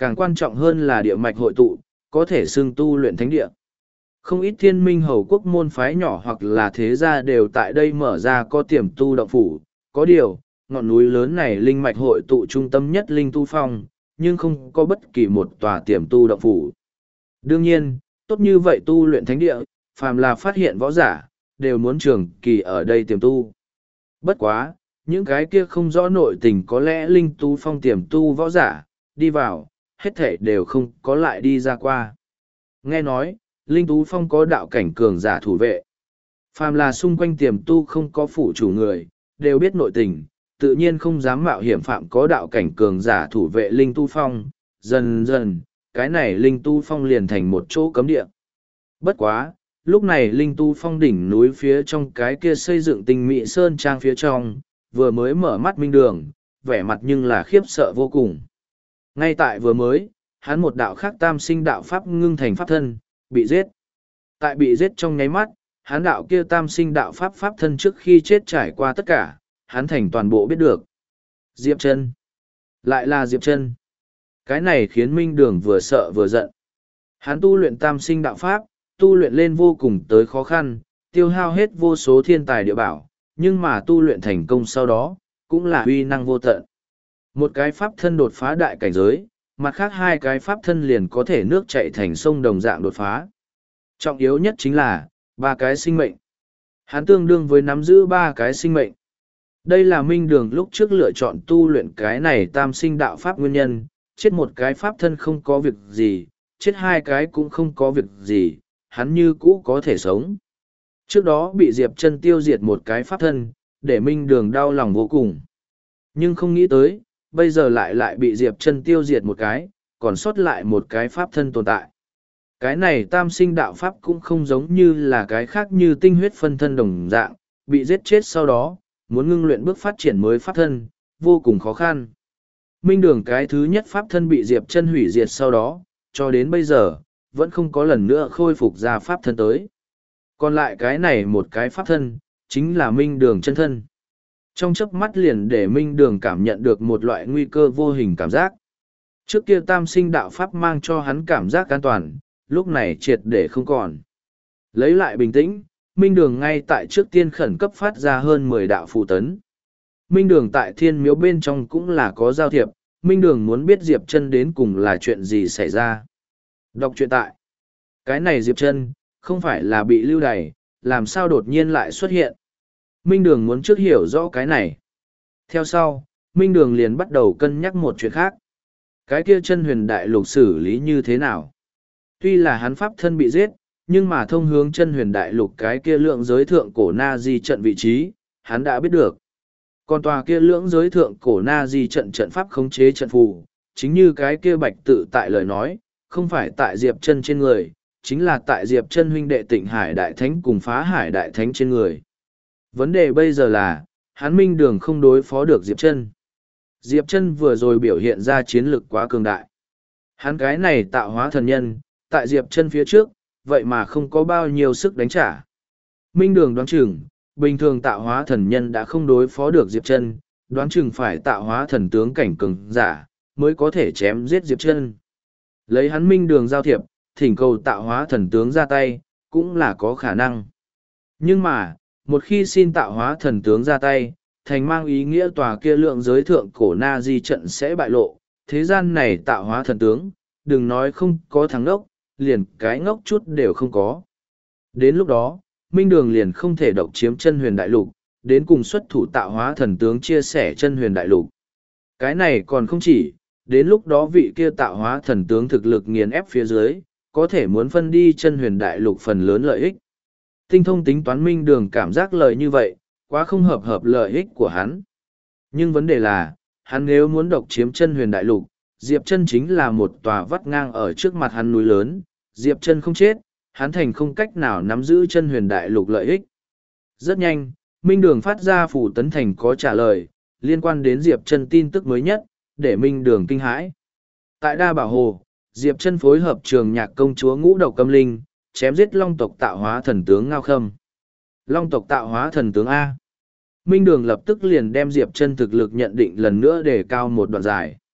Càng quan trọng hơn là địa mạch hội tụ, có thể xưng tu luyện thánh địa. Không ít thiên minh hầu quốc môn phái nhỏ hoặc là thế gia đều tại đây mở ra có tiềm tu động phủ. Có điều, ngọn núi lớn này linh mạch hội tụ trung tâm nhất linh tu phong, nhưng không có bất kỳ một tòa tiềm tu động phủ. Đương nhiên, tốt như vậy tu luyện thánh địa, phàm là phát hiện võ giả, đều muốn trường kỳ ở đây tiềm tu. Bất quá, những cái kia không rõ nội tình có lẽ linh tu phong tiềm tu võ giả, đi vào, hết thể đều không có lại đi ra qua. Nghe nói, linh tú phong có đạo cảnh cường giả thủ vệ. Phàm là xung quanh tiềm tu không có phụ chủ người, đều biết nội tình, tự nhiên không dám mạo hiểm phạm có đạo cảnh cường giả thủ vệ linh tu phong. Dần dần, cái này linh tu phong liền thành một chỗ cấm địa. Bất quá, lúc này linh tu phong đỉnh núi phía trong cái kia xây dựng tinh mỹ sơn trang phía trong, vừa mới mở mắt minh đường, vẻ mặt nhưng là khiếp sợ vô cùng. Ngay tại vừa mới, hắn một đạo khác tam sinh đạo pháp ngưng thành pháp thân, bị giết. Tại bị giết trong nháy mắt, hắn đạo kia tam sinh đạo pháp pháp thân trước khi chết trải qua tất cả, hắn thành toàn bộ biết được. Diệp Chân, lại là Diệp Chân. Cái này khiến Minh Đường vừa sợ vừa giận. Hắn tu luyện tam sinh đạo pháp, tu luyện lên vô cùng tới khó khăn, tiêu hao hết vô số thiên tài địa bảo, nhưng mà tu luyện thành công sau đó, cũng là uy năng vô tận. Một cái pháp thân đột phá đại cảnh giới, mặt khác hai cái pháp thân liền có thể nước chạy thành sông đồng dạng đột phá. Trọng yếu nhất chính là, ba cái sinh mệnh. Hắn tương đương với nắm giữ ba cái sinh mệnh. Đây là Minh Đường lúc trước lựa chọn tu luyện cái này tam sinh đạo pháp nguyên nhân, chết một cái pháp thân không có việc gì, chết hai cái cũng không có việc gì, hắn như cũ có thể sống. Trước đó bị Diệp Chân tiêu diệt một cái pháp thân, để Minh Đường đau lòng vô cùng. Nhưng không nghĩ tới, bây giờ lại bị Diệp Chân tiêu diệt một cái, còn sót lại một cái pháp thân tồn tại. Cái này tam sinh đạo pháp cũng không giống như là cái khác như tinh huyết phân thân đồng dạng, bị giết chết sau đó, muốn ngưng luyện bước phát triển mới pháp thân, vô cùng khó khăn. Minh Đường cái thứ nhất pháp thân bị Diệp Chân hủy diệt sau đó, cho đến bây giờ, vẫn không có lần nữa khôi phục ra pháp thân tới. Còn lại cái này một cái pháp thân, chính là Minh Đường chân thân. Trong chớp mắt liền để Minh Đường cảm nhận được một loại nguy cơ vô hình cảm giác. Trước kia tam sinh đạo pháp mang cho hắn cảm giác an toàn, lúc này triệt để không còn. Lấy lại bình tĩnh, Minh Đường ngay tại trước tiên khẩn cấp phát ra hơn 10 đạo phù tấn. Minh Đường tại thiên miếu bên trong cũng là có giao thiệp, Minh Đường muốn biết Diệp Chân đến cùng là chuyện gì xảy ra. Đọc truyện tại. Cái này Diệp Chân, không phải là bị lưu đày, làm sao đột nhiên lại xuất hiện. Minh Đường muốn trước hiểu rõ cái này. Theo sau, Minh Đường liền bắt đầu cân nhắc một chuyện khác. Cái kia Chân Huyền Đại Lục xử lý như thế nào? Tuy là hắn pháp thân bị giết, nhưng mà thông hướng Chân Huyền Đại Lục cái kia lượng giới thượng cổ Na Di trận vị trí, hắn đã biết được. Còn tòa kia lưỡng giới thượng cổ Na Di trận trận pháp khống chế trận phù, chính như cái kia bạch tự tại lời nói, không phải tại Diệp Chân trên người, chính là tại Diệp Chân huynh đệ Tịnh Hải Đại Thánh cùng Phá Hải Đại Thánh trên người. Vấn đề bây giờ là, hắn Minh Đường không đối phó được Diệp Chân. Diệp Chân vừa rồi biểu hiện ra chiến lực quá cường đại. Hắn cái này tạo hóa thần nhân, tại Diệp Chân phía trước, vậy mà không có bao nhiêu sức đánh trả. Minh Đường đoán chừng, bình thường tạo hóa thần nhân đã không đối phó được Diệp Chân, đoán chừng phải tạo hóa thần tướng cảnh cường giả, mới có thể chém giết Diệp Chân. Lấy hắn Minh Đường giao thiệp, thỉnh cầu tạo hóa thần tướng ra tay, cũng là có khả năng. Nhưng mà, một khi xin tạo hóa thần tướng ra tay, thành mang ý nghĩa tòa kia lượng giới thượng cổ Na Di trận sẽ bại lộ, thế gian này tạo hóa thần tướng, đừng nói không có thằng ngốc, liền cái ngốc chút đều không có. Đến lúc đó, Minh Đường liền không thể độc chiếm Chân Huyền Đại Lục, đến cùng xuất thủ tạo hóa thần tướng chia sẻ Chân Huyền Đại Lục. Cái này còn không chỉ, đến lúc đó vị kia tạo hóa thần tướng thực lực nghiền ép phía dưới, có thể muốn phân đi Chân Huyền Đại Lục phần lớn lợi ích. Tinh thông tính toán Minh Đường cảm giác lời như vậy, quá không hợp lợi ích của hắn. Nhưng vấn đề là, hắn nếu muốn độc chiếm Chân Huyền Đại Lục, Diệp Chân chính là một tòa vắt ngang ở trước mặt hắn núi lớn, Diệp Chân không chết, hắn thành không cách nào nắm giữ Chân Huyền Đại Lục lợi ích. Rất nhanh, Minh Đường phát ra phủ tấn thành có trả lời, liên quan đến Diệp Chân tin tức mới nhất, để Minh Đường kinh hãi. Tại Đa Bảo Hồ, Diệp Chân phối hợp Trường Nhạc công chúa Ngũ Độc Câm Linh, chém giết Long tộc tạo hóa thần tướng Ngao Khâm. Long tộc tạo hóa thần tướng A. Minh Đường lập tức liền đem Diệp Chân thực lực nhận định lần nữa để cao một đoạn dài.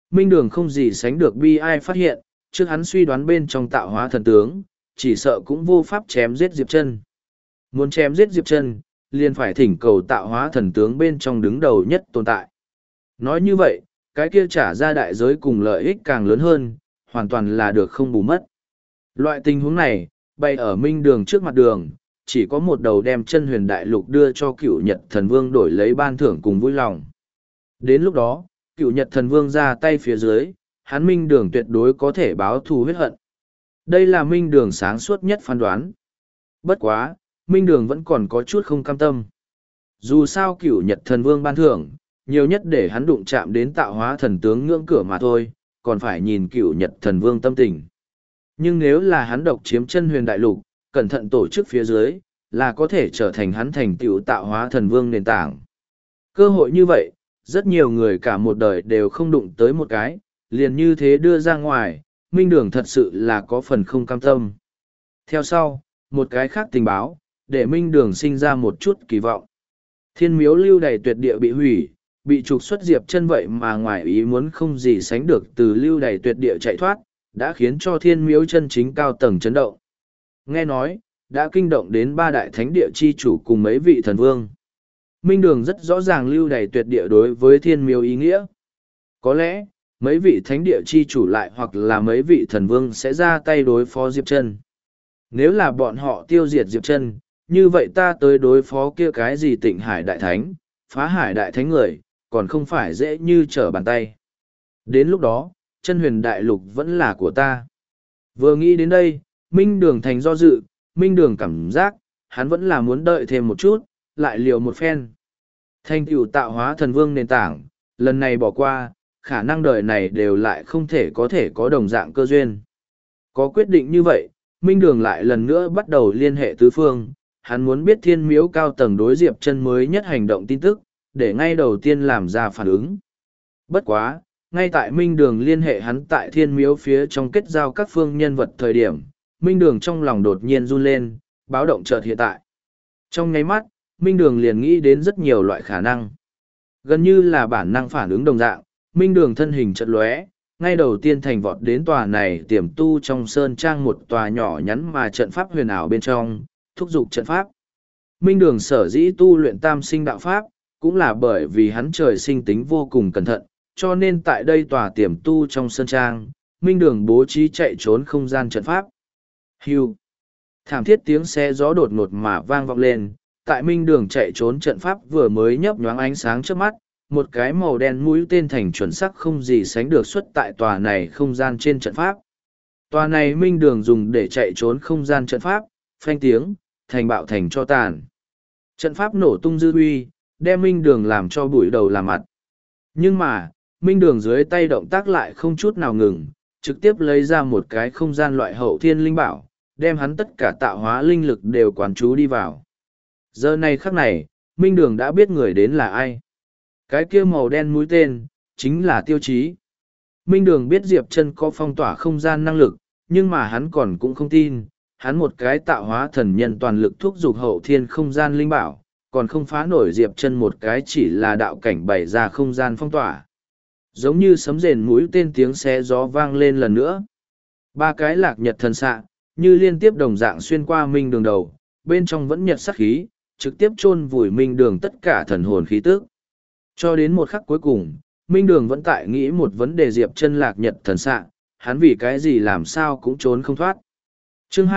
Minh Đường không gì sánh được bi ai phát hiện, trước hắn suy đoán bên trong tạo hóa thần tướng, chỉ sợ cũng vô pháp chém giết Diệp Chân. Muốn chém giết Diệp Chân, liền phải thỉnh cầu tạo hóa thần tướng bên trong đứng đầu nhất tồn tại. Nói như vậy, cái kia trả ra đại giới cùng lợi ích càng lớn hơn, hoàn toàn là được không bù mất. Loại tình huống này, bày ở Minh Đường trước mặt đường, chỉ có một đầu đem Chân Huyền Đại Lục đưa cho Cựu Nhật Thần Vương đổi lấy ban thưởng cùng vui lòng. Đến lúc đó, Cựu Nhật Thần Vương ra tay phía dưới, hắn Minh Đường tuyệt đối có thể báo thù huyết hận. Đây là Minh Đường sáng suốt nhất phán đoán. Bất quá, Minh Đường vẫn còn có chút không cam tâm. Dù sao Cựu Nhật Thần Vương ban thưởng, nhiều nhất để hắn đụng chạm đến tạo hóa thần tướng ngưỡng cửa mà thôi, còn phải nhìn Cựu Nhật Thần Vương tâm tình. Nhưng nếu là hắn độc chiếm Chân Huyền Đại Lục, cẩn thận tổ chức phía dưới, là có thể trở thành hắn thành tựu tạo hóa thần vương nền tảng. Cơ hội như vậy, rất nhiều người cả một đời đều không đụng tới một cái, liền như thế đưa ra ngoài, Minh Đường thật sự là có phần không cam tâm. Theo sau, một cái khác tình báo, để Minh Đường sinh ra một chút kỳ vọng. Thiên miếu lưu đày tuyệt địa bị hủy, bị trục xuất Diệp Chân vậy mà ngoài ý muốn không gì sánh được từ lưu đày tuyệt địa chạy thoát, đã khiến cho thiên miếu chân chính cao tầng chấn động. Nghe nói, đã kinh động đến ba đại thánh địa chi chủ cùng mấy vị thần vương. Minh Đường rất rõ ràng lưu đày tuyệt địa đối với thiên miếu ý nghĩa. Có lẽ, mấy vị thánh địa chi chủ lại hoặc là mấy vị thần vương sẽ ra tay đối phó Diệp Chân. Nếu là bọn họ tiêu diệt Diệp Chân, như vậy ta tới đối phó kia cái gì Tịnh Hải Đại Thánh, phá Hải Đại Thánh người, còn không phải dễ như trở bàn tay. Đến lúc đó, Chân Huyền Đại Lục vẫn là của ta. Vừa nghĩ đến đây, Minh Đường thành do dự, Minh Đường cảm giác, hắn vẫn là muốn đợi thêm một chút, lại liều một phen. Thành tựu tạo hóa thần vương nền tảng, lần này bỏ qua, khả năng đời này đều lại không thể có đồng dạng cơ duyên. Có quyết định như vậy, Minh Đường lại lần nữa bắt đầu liên hệ tứ phương, hắn muốn biết thiên miếu cao tầng đối Diệp Chân mới nhất hành động tin tức, để ngay đầu tiên làm ra phản ứng. Bất quá, ngay tại Minh Đường liên hệ hắn tại thiên miếu phía trong kết giao các phương nhân vật thời điểm, Minh Đường trong lòng đột nhiên run lên, báo động chợt hiện tại. Trong nháy mắt, Minh Đường liền nghĩ đến rất nhiều loại khả năng. Gần như là bản năng phản ứng đồng dạng, Minh Đường thân hình chợt lóe, ngay đầu tiên thành vọt đến tòa này tiềm tu trong sơn trang một tòa nhỏ nhắn mà trận pháp huyền ảo bên trong, thúc giục trận pháp. Minh Đường sở dĩ tu luyện tam sinh đạo pháp, cũng là bởi vì hắn trời sinh tính vô cùng cẩn thận, cho nên tại đây tòa tiềm tu trong sơn trang, Minh Đường bố trí chạy trốn không gian trận pháp. Hưu. Thảm thiết tiếng xe gió đột ngột mà vang vọng lên, tại Minh Đường chạy trốn trận pháp vừa mới nhấp nhoáng ánh sáng trước mắt, một cái màu đen mũi tên thành chuẩn sắc không gì sánh được xuất tại tòa này không gian trên trận pháp. Tòa này Minh Đường dùng để chạy trốn không gian trận pháp, phanh tiếng, thành bạo thành cho tàn. Trận pháp nổ tung dư uy, đem Minh Đường làm cho bụi đầu làm mặt. Nhưng mà, Minh Đường dưới tay động tác lại không chút nào ngừng, trực tiếp lấy ra một cái không gian loại hậu thiên linh bảo, đem hắn tất cả tạo hóa linh lực đều quán trú đi vào. Giờ này khắc này, Minh Đường đã biết người đến là ai. Cái kia màu đen mũi tên, chính là Tiêu Chí. Minh Đường biết Diệp Chân có phong tỏa không gian năng lực, nhưng mà hắn còn cũng không tin, hắn một cái tạo hóa thần nhân toàn lực thúc giục hậu thiên không gian linh bảo, còn không phá nổi Diệp Chân một cái chỉ là đạo cảnh bày ra không gian phong tỏa. Giống như sấm rền mũi tên tiếng xé gió vang lên lần nữa. Ba cái lạc nhật thần xạ, như liên tiếp đồng dạng xuyên qua Minh Đường đầu, bên trong vẫn nhật sắc khí, trực tiếp chôn vùi Minh Đường tất cả thần hồn khí tức. Cho đến một khắc cuối cùng, Minh Đường vẫn tại nghĩ một vấn đề Diệp Chân lạc nhật thần xạ, hắn vì cái gì làm sao cũng trốn không thoát. Chương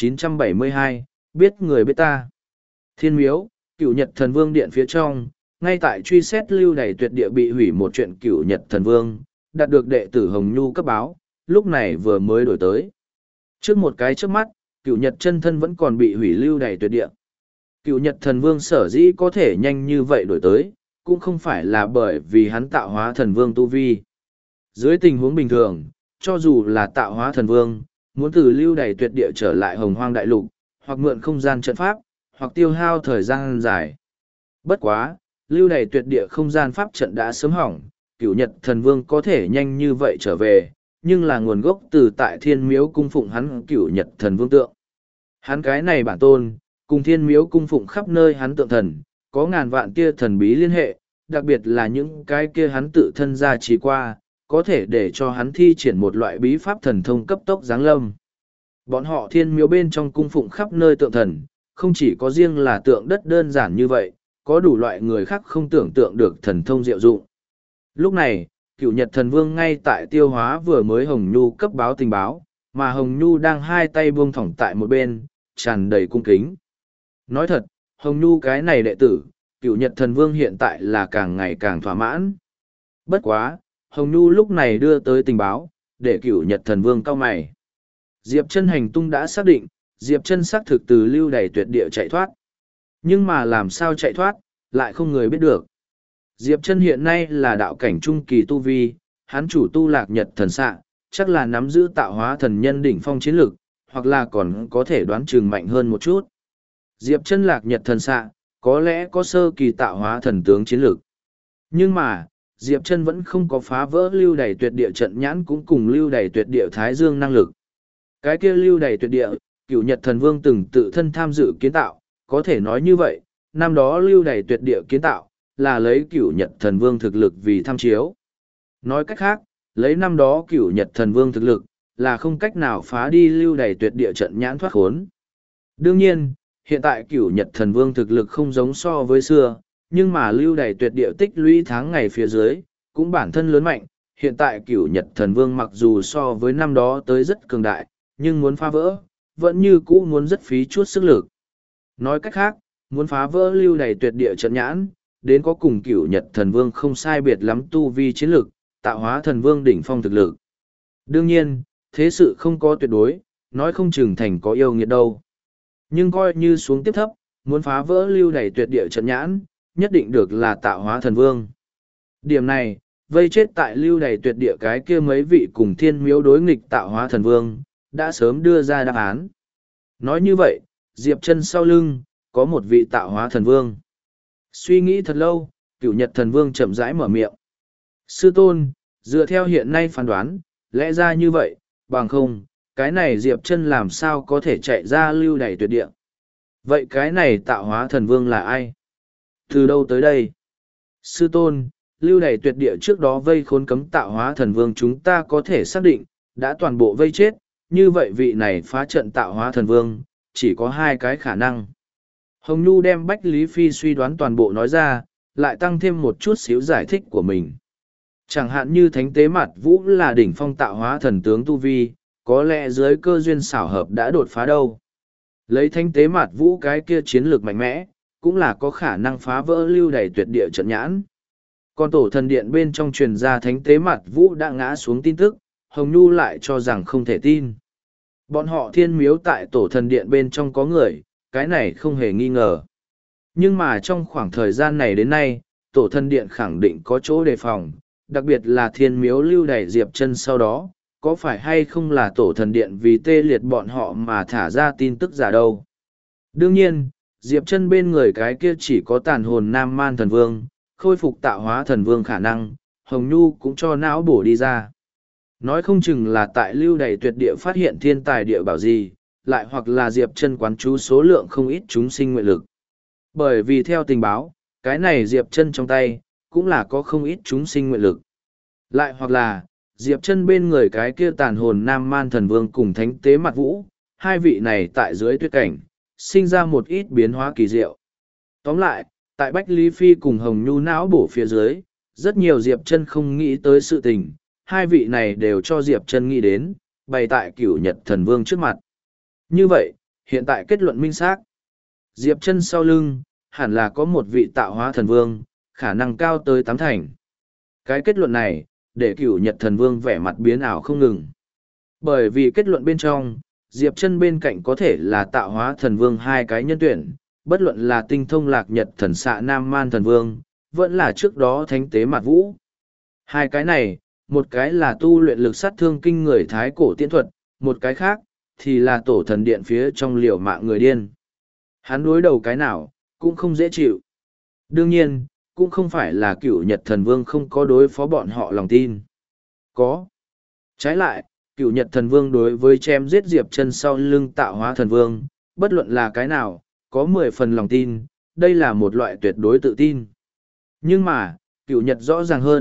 2972, biết người biết ta. Thiên miếu, Cựu Nhật Thần Vương điện phía trong, ngay tại truy xét lưu đày tuyệt địa bị hủy một chuyện Cựu Nhật Thần Vương, đạt được đệ tử Hồng Nhu cấp báo, lúc này vừa mới đổi tới. Trước một cái trước mắt, Cựu Nhật chân thân vẫn còn bị hủy lưu đày tuyệt địa. Cựu Nhật Thần Vương sở dĩ có thể nhanh như vậy đổi tới, cũng không phải là bởi vì hắn tạo hóa thần vương tu vi. Dưới tình huống bình thường, cho dù là tạo hóa thần vương, muốn từ lưu đày tuyệt địa trở lại hồng hoang đại lục, hoặc mượn không gian trận pháp, hoặc tiêu hao thời gian dài. Bất quá, lưu đày tuyệt địa không gian pháp trận đã sớm hỏng, Cửu Nhật Thần Vương có thể nhanh như vậy trở về, nhưng là nguồn gốc từ tại thiên miếu cung phụng hắn Cửu Nhật Thần Vương tượng. Hắn cái này bản tôn, cùng thiên miếu cung phụng khắp nơi hắn tượng thần, có ngàn vạn kia thần bí liên hệ, đặc biệt là những cái kia hắn tự thân ra trì qua, có thể để cho hắn thi triển một loại bí pháp thần thông cấp tốc giáng lâm. Bọn họ thiên miếu bên trong cung phụng khắp nơi tượng thần, không chỉ có riêng là tượng đất đơn giản như vậy, có đủ loại người khác không tưởng tượng được thần thông diệu dụng. Lúc này, Cửu Nhật Thần Vương ngay tại Tiêu Hóa vừa mới Hồng Nhu cấp báo tình báo, mà Hồng Nhu đang hai tay buông thõng tại một bên, tràn đầy cung kính. Nói thật, Hồng Nhu cái này đệ tử, Cửu Nhật Thần Vương hiện tại là càng ngày càng thỏa mãn. Bất quá, Hồng Nhu lúc này đưa tới tình báo, để Cửu Nhật Thần Vương cau mày. Diệp Chân hành tung đã xác định, Diệp Chân xác thực từ Lưu Đày Tuyệt Địa chạy thoát. Nhưng mà làm sao chạy thoát, lại không người biết được. Diệp Chân hiện nay là đạo cảnh trung kỳ tu vi, hắn chủ tu Lạc Nhật Thần Xạ, chắc là nắm giữ tạo hóa thần nhân đỉnh phong chiến lực, hoặc là còn có thể đoán chừng mạnh hơn một chút. Diệp Chân Lạc Nhật Thần Xạ, có lẽ có sơ kỳ tạo hóa thần tướng chiến lực. Nhưng mà, Diệp Chân vẫn không có phá vỡ Lưu Đày Tuyệt Địa trận nhãn cũng cùng Lưu Đày Tuyệt Địa Thái Dương năng lực. Cái kia Lưu Đày Tuyệt Địa, Cửu Nhật Thần Vương từng tự thân tham dự kiến tạo, có thể nói như vậy, năm đó Lưu Đày Tuyệt Địa kiến tạo, là lấy Cửu Nhật Thần Vương thực lực vì tham chiếu. Nói cách khác, lấy năm đó Cửu Nhật Thần Vương thực lực, là không cách nào phá đi Lưu Đày Tuyệt Địa trận nhãn thoát khốn. Đương nhiên, hiện tại Cửu Nhật Thần Vương thực lực không giống so với xưa, nhưng mà Lưu Đày Tuyệt Địa tích lũy tháng ngày phía dưới, cũng bản thân lớn mạnh. Hiện tại Cửu Nhật Thần Vương mặc dù so với năm đó tới rất cường đại, nhưng muốn phá vỡ, vẫn như cũ muốn rất phí chút sức lực. Nói cách khác, muốn phá vỡ Lưu Đày Tuyệt Địa trận nhãn, đến có cùng Cửu Nhật Thần Vương không sai biệt lắm tu vi chiến lực, tạo hóa thần vương đỉnh phong thực lực. Đương nhiên, thế sự không có tuyệt đối, nói không chừng thành có yêu nghiệt đâu. Nhưng coi như xuống tiếp thấp, muốn phá vỡ Lưu Đày Tuyệt Địa trận nhãn, nhất định được là tạo hóa thần vương. Điểm này, vây chết tại Lưu Đày Tuyệt Địa cái kia mấy vị cùng thiên miếu đối nghịch tạo hóa thần vương, đã sớm đưa ra đáp án. Nói như vậy, Diệp Chân sau lưng, có một vị tạo hóa thần vương. Suy nghĩ thật lâu, Cửu Nhật Thần Vương chậm rãi mở miệng. Sư tôn, dựa theo hiện nay phán đoán, lẽ ra như vậy, bằng không, cái này Diệp Chân làm sao có thể chạy ra Lưu Đày Tuyệt Địa. Vậy cái này tạo hóa thần vương là ai? Từ đâu tới đây? Sư tôn, Lưu Đày Tuyệt Địa trước đó vây khốn cấm tạo hóa thần vương chúng ta có thể xác định, đã toàn bộ vây chết, như vậy vị này phá trận tạo hóa thần vương, chỉ có hai cái khả năng. Hồng Nhu đem Bách Lý Phi suy đoán toàn bộ nói ra, lại tăng thêm một chút xíu giải thích của mình. Chẳng hạn như Thánh Tế Mạt Vũ là đỉnh phong tạo hóa thần tướng Tu Vi, có lẽ dưới cơ duyên xảo hợp đã đột phá đâu. Lấy Thánh Tế Mạt Vũ cái kia chiến lược mạnh mẽ, cũng là có khả năng phá vỡ Lưu Đày Tuyệt Địa trận nhãn. Còn tổ thần điện bên trong truyền ra Thánh Tế Mạt Vũ đã ngã xuống tin tức, Hồng Nhu lại cho rằng không thể tin. Bọn họ thiên miếu tại tổ thần điện bên trong có người, cái này không hề nghi ngờ. Nhưng mà trong khoảng thời gian này đến nay, tổ thần điện khẳng định có chỗ đề phòng, đặc biệt là thiên miếu Lưu Đày Diệp Chân sau đó, có phải hay không là tổ thần điện vì tê liệt bọn họ mà thả ra tin tức giả đâu. Đương nhiên, Diệp Chân bên người cái kia chỉ có tàn hồn Nam Man thần vương, khôi phục tạo hóa thần vương khả năng, Hồng Nhu cũng cho não bổ đi ra. Nói không chừng là tại Lưu Đày Tuyệt Địa phát hiện thiên tài địa bảo gì, lại hoặc là Diệp Chân quán chú số lượng không ít chúng sinh nguyện lực. Bởi vì theo tình báo, cái này Diệp Chân trong tay, cũng là có không ít chúng sinh nguyện lực. Lại hoặc là, Diệp Chân bên người cái kia tàn hồn Nam Man thần vương cùng Thánh Tế Mạt Vũ, hai vị này tại dưới tuyết cảnh, sinh ra một ít biến hóa kỳ diệu. Tóm lại, tại Bách Lý Phi cùng Hồng Nhu não bổ phía dưới, rất nhiều Diệp Chân không nghĩ tới sự tình, hai vị này đều cho Diệp Chân nghĩ đến, bày tại Cửu Nhật Thần Vương trước mặt. Như vậy, hiện tại kết luận minh xác. Diệp Chân sau lưng, hẳn là có một vị tạo hóa thần vương, khả năng cao tới 8 thành. Cái kết luận này, để Cửu Nhật Thần Vương vẻ mặt biến ảo không ngừng. Bởi vì kết luận bên trong, Diệp Chân bên cạnh có thể là tạo hóa thần vương hai cái nhân tuyển, bất luận là tinh thông Lạc Nhật Thần Xạ Nam Man thần vương, vẫn là trước đó Thánh Tế Mạt Vũ. Hai cái này, một cái là tu luyện lực sát thương kinh người thái cổ tiễn thuật, một cái khác thì là tổ thần điện phía trong liều mạng người điên. Hắn đối đầu cái nào, cũng không dễ chịu. Đương nhiên, cũng không phải là Cửu Nhật Thần Vương không có đối phó bọn họ lòng tin. Có. Trái lại, Cửu Nhật Thần Vương đối với chém giết Diệp Chân sau lưng tạo hóa thần vương, bất luận là cái nào, có 10 phần lòng tin, đây là một loại tuyệt đối tự tin. Nhưng mà, Cửu Nhật rõ ràng hơn,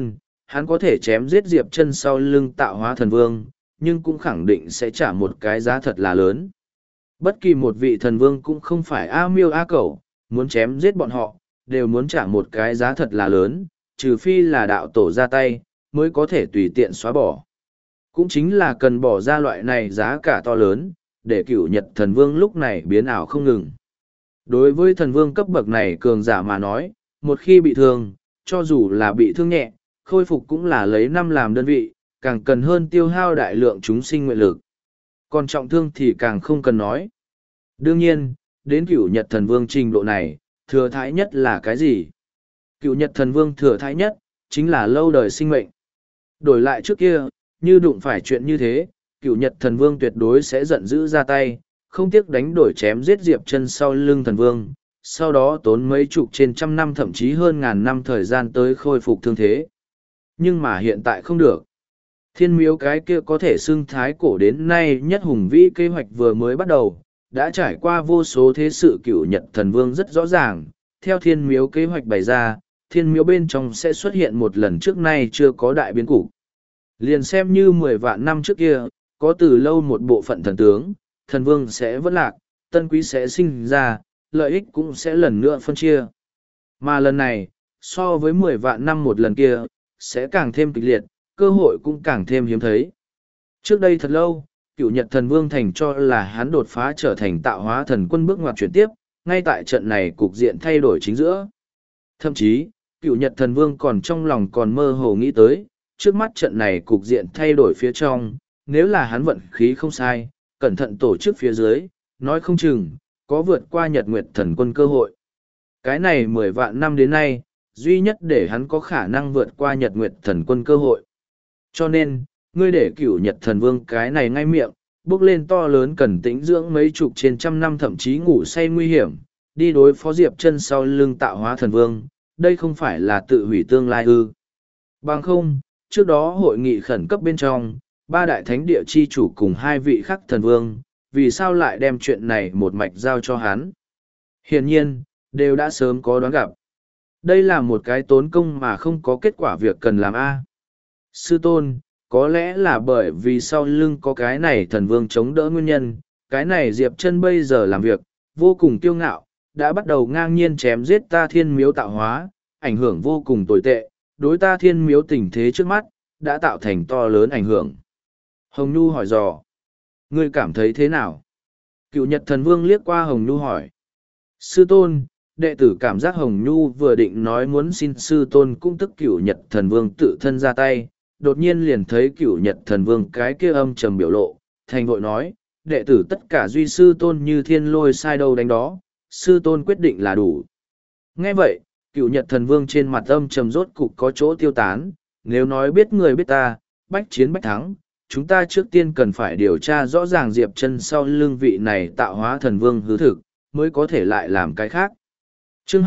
hắn có thể chém giết Diệp Chân sau lưng tạo hóa thần vương, nhưng cũng khẳng định sẽ trả một cái giá thật là lớn. Bất kỳ một vị thần vương cũng không phải A Miêu A Cẩu, muốn chém giết bọn họ, đều muốn trả một cái giá thật là lớn, trừ phi là đạo tổ ra tay, mới có thể tùy tiện xóa bỏ. Cũng chính là cần bỏ ra loại này giá cả to lớn, để Cửu Nhật thần vương lúc này biến ảo không ngừng. Đối với thần vương cấp bậc này cường giả mà nói, một khi bị thương, cho dù là bị thương nhẹ, khôi phục cũng là lấy năm làm đơn vị, càng cần hơn tiêu hao đại lượng chúng sinh nguyện lực. Còn trọng thương thì càng không cần nói. Đương nhiên, đến Cửu Nhật thần vương trình độ này, thừa thãi nhất là cái gì? Cửu Nhật thần vương thừa thãi nhất, chính là lâu đời sinh mệnh. Đổi lại trước kia, như đụng phải chuyện như thế, Cửu Nhật thần vương tuyệt đối sẽ giận dữ ra tay, không tiếc đánh đổi chém giết Diệp Chân sau lưng thần vương, sau đó tốn mấy chục trên trăm năm thậm chí hơn ngàn năm thời gian tới khôi phục thương thế. Nhưng mà hiện tại không được. Thiên miếu cái kia có thể xưng thái cổ đến nay nhất hùng vĩ kế hoạch vừa mới bắt đầu, đã trải qua vô số thế sự. Cửu Nhật thần vương rất rõ ràng, theo thiên miếu kế hoạch bày ra, thiên miếu bên trong sẽ xuất hiện một lần trước nay chưa có đại biến cục. Liền xem như 10 vạn năm trước kia, có từ lâu một bộ phận thần tướng, thần vương sẽ vẫn lạc, tân quý sẽ sinh ra, lợi ích cũng sẽ lần nữa phân chia. Mà lần này, so với 10 vạn năm một lần kia, sẽ càng thêm kịch liệt, cơ hội cũng càng thêm hiếm thấy. Trước đây thật lâu, Cửu Nhật thần vương thành cho là hắn đột phá trở thành tạo hóa thần quân bước ngoặt chuyển tiếp, ngay tại trận này cục diện thay đổi chính giữa. Thậm chí, Cửu Nhật thần vương còn trong lòng còn mơ hồ nghĩ tới, trước mắt trận này cục diện thay đổi phía trong, nếu là hắn vận khí không sai, cẩn thận tổ chức phía dưới, nói không chừng, có vượt qua Nhật Nguyệt thần quân cơ hội. Cái này 10 vạn năm đến nay, duy nhất để hắn có khả năng vượt qua Nhật Nguyệt thần quân cơ hội. Cho nên, ngươi để Cửu Nhật thần vương cái này ngay miệng, bước lên to lớn cần tĩnh dưỡng mấy chục trên trăm năm thậm chí ngủ say nguy hiểm, đi đối phó Diệp Chân sau lưng tạo hóa thần vương, đây không phải là tự hủy tương lai ư. Bằng không, trước đó hội nghị khẩn cấp bên trong, 3 đại thánh địa chi chủ cùng 2 vị khắc thần vương, vì sao lại đem chuyện này một mạch giao cho hắn? Hiển nhiên, đều đã sớm có đoán gặp. Đây là một cái tốn công mà không có kết quả việc cần làm a. Sư tôn, có lẽ là bởi vì sau lưng có cái này thần vương chống đỡ nguyên nhân, cái này Diệp Chân bây giờ làm việc, vô cùng kiêu ngạo, đã bắt đầu ngang nhiên chém giết ta thiên miếu tạo hóa, ảnh hưởng vô cùng tồi tệ, đối ta thiên miếu tình thế trước mắt, đã tạo thành to lớn ảnh hưởng. Hồng Nhu hỏi dò, ngươi cảm thấy thế nào? Cựu Nhật thần vương liếc qua Hồng Nhu hỏi. Sư tôn, đệ tử cảm giác Hồng Nhu vừa định nói muốn xin sư tôn cũng tức Cựu Nhật thần vương tự thân ra tay, đột nhiên liền thấy Cựu Nhật thần vương cái kia âm trầm biểu lộ, thành vội nói, đệ tử tất cả duy sư tôn như thiên lôi sai đâu đánh đó, sư tôn quyết định là đủ. Nghe vậy, Cựu Nhật thần vương trên mặt âm trầm rốt cục có chỗ tiêu tán, nếu nói biết người biết ta, bách chiến bách thắng, chúng ta trước tiên cần phải điều tra rõ ràng Diệp Chân sau lưng vị này tạo hóa thần vương hư thực, mới có thể lại làm cái khác. Chương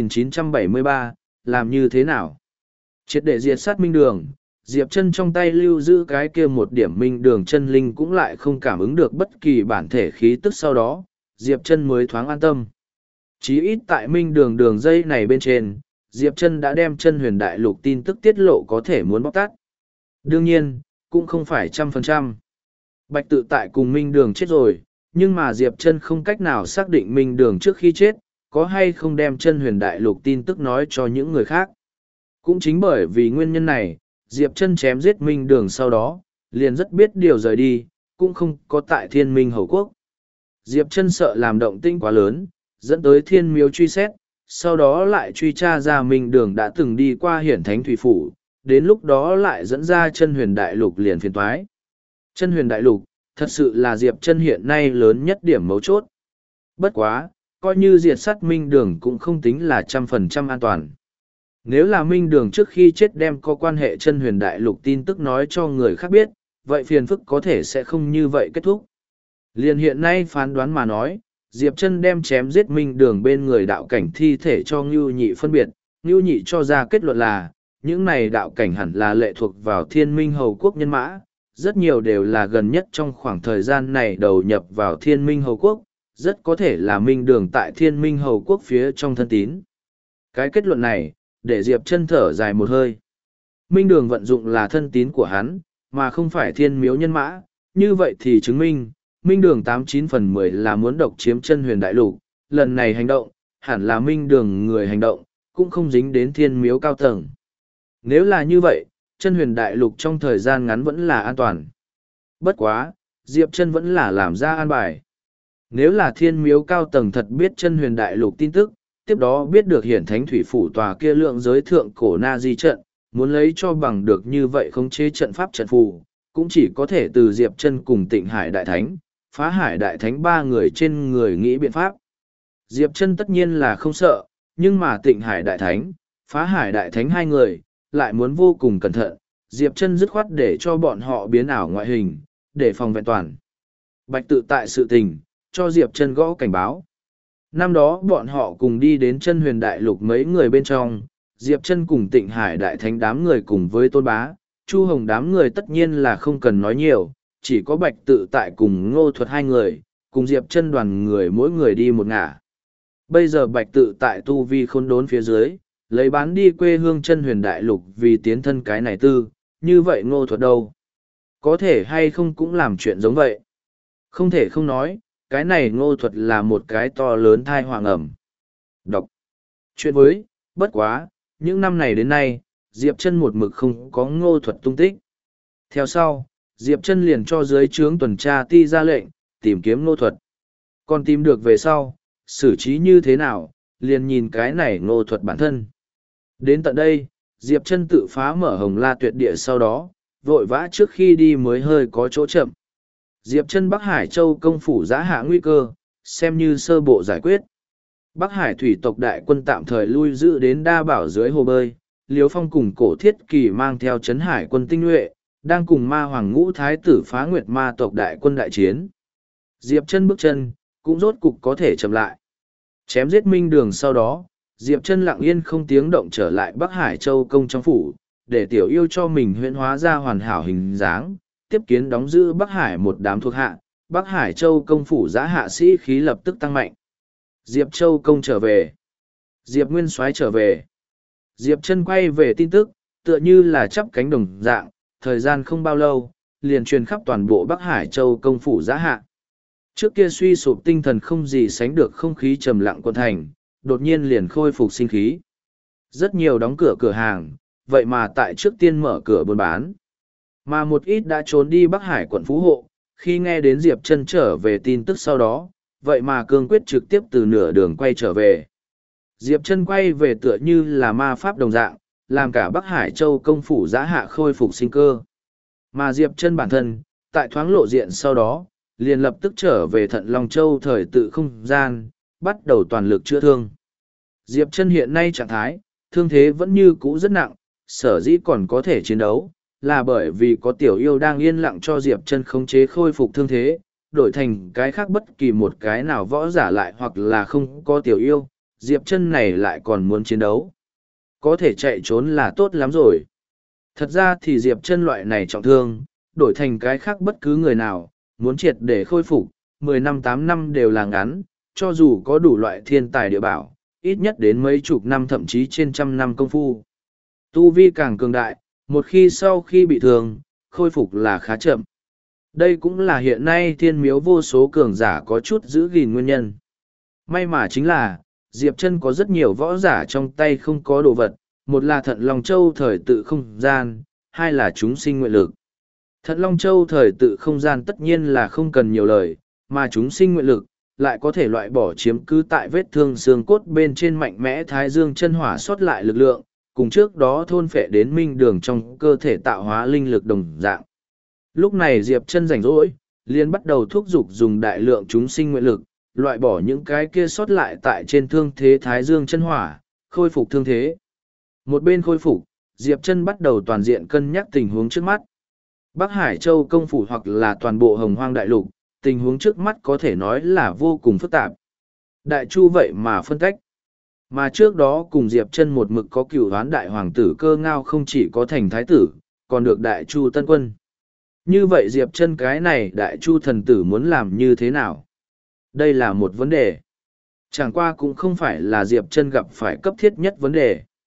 2973, làm như thế nào? Triệt để diệt sát minh đường, Diệp Chân trong tay lưu giữ cái kia một điểm minh đường chân linh cũng lại không cảm ứng được bất kỳ bản thể khí tức sau đó, Diệp Chân mới thoáng an tâm. Chí ít tại minh đường đường dây này bên trên, Diệp Chân đã đem Chân Huyền Đại Lục tin tức tiết lộ có thể muốn bóc tát. Đương nhiên, cũng không phải 100%. Bạch Tự Tại cùng minh đường chết rồi, nhưng mà Diệp Chân không cách nào xác định minh đường trước khi chết, có hay không đem Chân Huyền Đại Lục tin tức nói cho những người khác. Cũng chính bởi vì nguyên nhân này, Diệp Chân chém giết minh đường sau đó, liền rất biết điều rời đi, cũng không có tại Thiên Minh Hầu Quốc. Diệp Chân sợ làm động tĩnh quá lớn, dẫn tới Thiên Miếu truy xét, sau đó lại truy tra ra minh đường đã từng đi qua Hiển Thánh Thủy Phủ, đến lúc đó lại dẫn ra Chân Huyền Đại Lục liền phiền toái. Chân Huyền Đại Lục, thật sự là Diệp Chân hiện nay lớn nhất điểm mấu chốt. Bất quá, coi như diệt sát minh đường cũng không tính là 100% an toàn. Nếu là minh đường trước khi chết đem có quan hệ Chân Huyền Đại Lục tin tức nói cho người khác biết, vậy phiền phức có thể sẽ không như vậy kết thúc. Liền hiện nay phán đoán mà nói, Diệp Chân đem chém giết minh đường bên người đạo cảnh thi thể cho Ngưu Nhị phân biệt, Ngưu Nhị cho ra kết luận là, những này đạo cảnh hẳn là lệ thuộc vào Thiên Minh Hầu Quốc nhân mã, rất nhiều đều là gần nhất trong khoảng thời gian này đầu nhập vào Thiên Minh Hầu Quốc, rất có thể là minh đường tại Thiên Minh Hầu Quốc phía trong thân tín. Cái kết luận này, để Diệp Chân thở dài một hơi. Minh Đường vận dụng là thân tín của hắn, mà không phải thiên miếu nhân mã, như vậy thì chứng minh, Minh Đường 89/10 là muốn độc chiếm chân huyền đại lục, lần này hành động, hẳn là Minh Đường người hành động, cũng không dính đến thiên miếu cao tầng. Nếu là như vậy, chân huyền đại lục trong thời gian ngắn vẫn là an toàn. Bất quá, Diệp Chân vẫn là làm ra an bài. Nếu là thiên miếu cao tầng thật biết chân huyền đại lục tin tức, tiếp đó biết được hiển thánh thủy phủ tòa kia lượng giới thượng cổ na di trận, muốn lấy cho bằng được như vậy khống chế trận pháp trận phù, cũng chỉ có thể từ Diệp Chân cùng Tịnh Hải Đại Thánh, Phá Hải Đại Thánh ba người trên người nghĩ biện pháp. Diệp Chân tất nhiên là không sợ, nhưng mà Tịnh Hải Đại Thánh, Phá Hải Đại Thánh hai người, lại muốn vô cùng cẩn thận, Diệp Chân dứt khoát để cho bọn họ biến ảo ngoại hình, để phòng vẹn toàn. Bạch tự tại sự tình, cho Diệp Chân gõ cảnh báo. Năm đó bọn họ cùng đi đến chân huyền đại lục mấy người bên trong, Diệp Chân cùng Tịnh Hải Đại Thánh đám người cùng với Tôn Bá, Chu Hồng đám người tất nhiên là không cần nói nhiều, chỉ có Bạch tự tại cùng Ngô Thuật hai người, cùng Diệp Chân đoàn người mỗi người đi một ngả. Bây giờ Bạch tự tại tu vi khôn đốn phía dưới, lấy bán đi quê hương chân huyền đại lục vì tiến thân cái này tư, như vậy Ngô Thuật đâu? Có thể hay không cũng làm chuyện giống vậy? Không thể không nói, cái này Ngô Thuật là một cái to lớn thai họa ngầm. Đọc. Chuyện với, bất quá, những năm này đến nay, Diệp Chân một mực không có Ngô Thuật tung tích. Theo sau, Diệp Chân liền cho dưới trướng tuần tra ti ra lệnh, tìm kiếm Ngô Thuật. Còn tìm được về sau, xử trí như thế nào, liền nhìn cái này Ngô Thuật bản thân. Đến tận đây, Diệp Chân tự phá mở Hồng La Tuyệt Địa sau đó, vội vã trước khi đi mới hơi có chỗ chậm. Diệp Chân Bắc Hải Châu công phủ giã hạ nguy cơ, xem như sơ bộ giải quyết. Bắc Hải thủy tộc đại quân tạm thời lui giữ đến Đa Bảo dưới hồ bơi, Liêu Phong cùng Cổ Thiết Kỳ mang theo Trấn Hải quân tinh nhuệ, đang cùng Ma Hoàng Ngũ Thái tử phá nguyệt ma tộc đại quân đại chiến. Diệp Chân bước chân, cũng rốt cục có thể chậm lại. Chém giết Minh Đường sau đó, Diệp Chân lặng yên không tiếng động trở lại Bắc Hải Châu công trong phủ, để tiểu yêu cho mình huyễn hóa ra hoàn hảo hình dáng, tiếp kiến đóng giữ Bắc Hải một đám thuộc hạ, Bắc Hải Châu công phủ giã hạ sĩ khí lập tức tăng mạnh. Diệp Châu công trở về. Diệp Nguyên Soái trở về. Diệp Chân quay về tin tức, tựa như là chắp cánh đồng dạng, thời gian không bao lâu, liền truyền khắp toàn bộ Bắc Hải Châu công phủ giã hạ. Trước kia suy sụp tinh thần không gì sánh được không khí trầm lặng quân thành, đột nhiên liền khôi phục sinh khí. Rất nhiều đóng cửa cửa hàng, vậy mà tại trước tiên mở cửa buôn bán. Mà một ít đã trốn đi Bắc Hải quận Phú Hộ, khi nghe đến Diệp Chân trở về tin tức sau đó, vậy mà cương quyết trực tiếp từ nửa đường quay trở về. Diệp Chân quay về tựa như là ma pháp đồng dạng, làm cả Bắc Hải Châu công phủ giã hạ khôi phục sinh cơ. Mà Diệp Chân bản thân, tại thoáng lộ diện sau đó, liền lập tức trở về Thận Long Châu thời tự không gian, bắt đầu toàn lực chữa thương. Diệp Chân hiện nay trạng thái, thương thế vẫn như cũ rất nặng, sở dĩ còn có thể chiến đấu, là bởi vì có tiểu yêu đang yên lặng cho Diệp Chân khống chế khôi phục thương thế, đổi thành cái khác bất kỳ một cái nào võ giả lại hoặc là không có tiểu yêu, Diệp Chân này lại còn muốn chiến đấu. Có thể chạy trốn là tốt lắm rồi. Thật ra thì Diệp Chân loại này trọng thương, đổi thành cái khác bất cứ người nào, muốn triệt để khôi phục, 10 năm 8 năm đều là ngắn, cho dù có đủ loại thiên tài địa bảo, ít nhất đến mấy chục năm thậm chí trên trăm năm công phu. Tu vi càng cường đại, một khi sau khi bị thương, khôi phục là khá chậm. Đây cũng là hiện nay thiên miếu vô số cường giả có chút giữ gìn nguyên nhân. May mà chính là, Diệp Chân có rất nhiều võ giả trong tay không có đồ vật, một là Thận Long Châu thời tự không gian, hai là chúng sinh nguyện lực. Thận Long Châu thời tự không gian tất nhiên là không cần nhiều lời, mà chúng sinh nguyện lực, lại có thể loại bỏ chiếm cứ tại vết thương xương cốt bên trên mạnh mẽ thái dương chân hỏa sót lại lực lượng, cùng trước đó thôn phệ đến minh đường trong cơ thể tạo hóa linh lực đồng dạng. Lúc này Diệp Chân rảnh rỗi, liền bắt đầu thúc giục dùng đại lượng chúng sinh nguyện lực, loại bỏ những cái kia sót lại tại trên thương thế thái dương chân hỏa, khôi phục thương thế. Một bên khôi phục, Diệp Chân bắt đầu toàn diện cân nhắc tình huống trước mắt. Bắc Hải Châu công phủ hoặc là toàn bộ Hồng Hoang đại lục, tình huống trước mắt có thể nói là vô cùng phức tạp. Đại Chu vậy mà phân cách. Mà trước đó cùng Diệp Chân một mực có cửu hoán đại hoàng tử Cơ Ngao không chỉ có thành thái tử, còn được Đại Chu tân quân. Như vậy Diệp Chân cái này Đại Chu thần tử muốn làm như thế nào? Đây là một vấn đề. Chẳng qua cũng không phải là Diệp Chân gặp phải cấp thiết nhất vấn đề.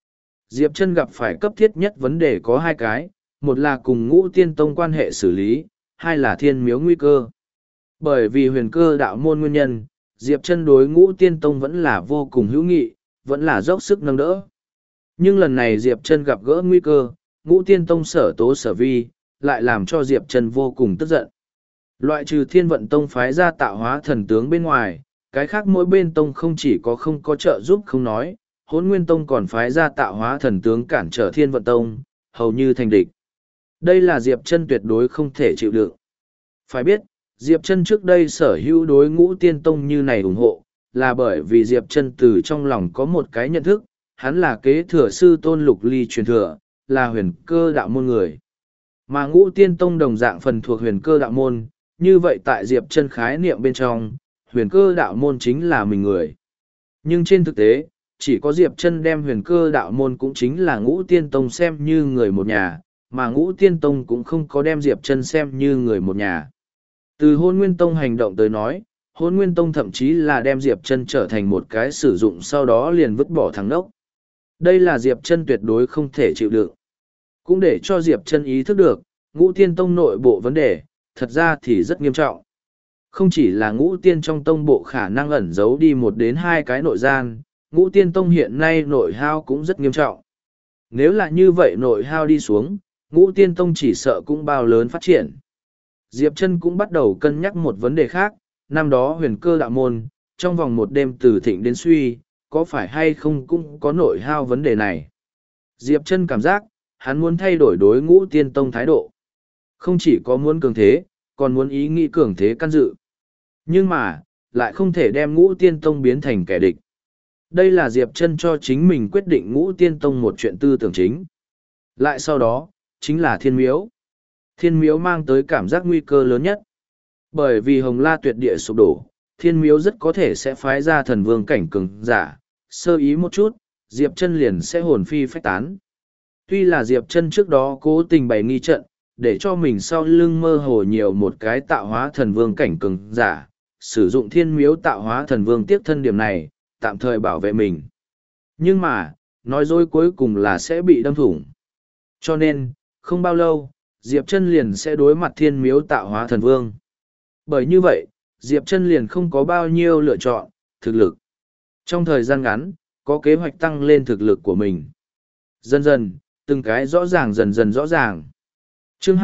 Diệp Chân gặp phải cấp thiết nhất vấn đề có hai cái, một là cùng Ngũ Tiên Tông quan hệ xử lý, hai là Thiên Miếu nguy cơ. Bởi vì huyền cơ đạo môn nguyên nhân, Diệp Chân đối Ngũ Tiên Tông vẫn là vô cùng hữu nghị, vẫn là dốc sức nâng đỡ. Nhưng lần này Diệp Chân gặp gỡ nguy cơ, Ngũ Tiên Tông sở tố sở vi, lại làm cho Diệp Chân vô cùng tức giận. Loại trừ Thiên Vận Tông phái ra tạo hóa thần tướng bên ngoài, cái khác mỗi bên tông không chỉ có không có trợ giúp không nói, Hỗn Nguyên Tông còn phái ra tạo hóa thần tướng cản trở Thiên Vận Tông, hầu như thành địch. Đây là Diệp Chân tuyệt đối không thể chịu đựng. Phải biết, Diệp Chân trước đây sở hữu đối Ngũ Tiên Tông như này ủng hộ, là bởi vì Diệp Chân từ trong lòng có một cái nhận thức, hắn là kế thừa sư Tôn Lục Ly truyền thừa, là huyền cơ đạo môn người. Mà Ngũ Tiên Tông đồng dạng phần thuộc huyền cơ đạo môn, như vậy tại Diệp Chân khái niệm bên trong, huyền cơ đạo môn chính là mình người. Nhưng trên thực tế, chỉ có Diệp Chân đem huyền cơ đạo môn cũng chính là Ngũ Tiên Tông xem như người một nhà, mà Ngũ Tiên Tông cũng không có đem Diệp Chân xem như người một nhà. Từ Hôn Nguyên Tông hành động tới nói, Hôn Nguyên Tông thậm chí là đem Diệp Chân trở thành một cái sử dụng sau đó liền vứt bỏ thằng đốc. Đây là Diệp Chân tuyệt đối không thể chịu đựng. Cũng để cho Diệp Chân ý thức được, Ngũ Tiên Tông nội bộ vấn đề, thật ra thì rất nghiêm trọng. Không chỉ là Ngũ Tiên trong tông bộ khả năng ẩn giấu đi 1 đến 2 cái nội gian, Ngũ Tiên Tông hiện nay nội hao cũng rất nghiêm trọng. Nếu là như vậy nội hao đi xuống, Ngũ Tiên Tông chỉ sợ cũng bao lớn phát triển. Diệp Chân cũng bắt đầu cân nhắc một vấn đề khác, năm đó huyền cơ đạo môn, trong vòng một đêm từ thịnh đến suy, có phải hay không cũng có nội hao vấn đề này. Diệp Chân cảm giác, hắn muốn thay đổi đối Ngũ Tiên Tông thái độ. Không chỉ có muốn cường thế, còn muốn ý nghĩ cường thế can dự. Nhưng mà, lại không thể đem Ngũ Tiên Tông biến thành kẻ địch. Đây là Diệp Chân cho chính mình quyết định Ngũ Tiên Tông một chuyện tư tưởng chính. Lại sau đó, chính là Thiên Miếu. Thiên Miếu mang tới cảm giác nguy cơ lớn nhất. Bởi vì Hồng La tuyệt địa sụp đổ, Thiên Miếu rất có thể sẽ phái ra thần vương cảnh cường giả, sơ ý một chút, Diệp Chân liền sẽ hồn phi phách tán. Tuy là Diệp Chân trước đó cố tình bày nghi trận, để cho mình sau lưng mơ hồ nhiều một cái tạo hóa thần vương cảnh cường giả, sử dụng Thiên Miếu tạo hóa thần vương tiếp thân điểm này, tạm thời bảo vệ mình. Nhưng mà, nói dối cuối cùng là sẽ bị đâm thủng. Cho nên, không bao lâu, Diệp Chân liền sẽ đối mặt Thiên Miếu tạo hóa thần vương. Bởi như vậy, Diệp Chân liền không có bao nhiêu lựa chọn, thực lực. Trong thời gian ngắn, có kế hoạch tăng lên thực lực của mình. Dần dần, từng cái rõ ràng dần dần rõ ràng. Chương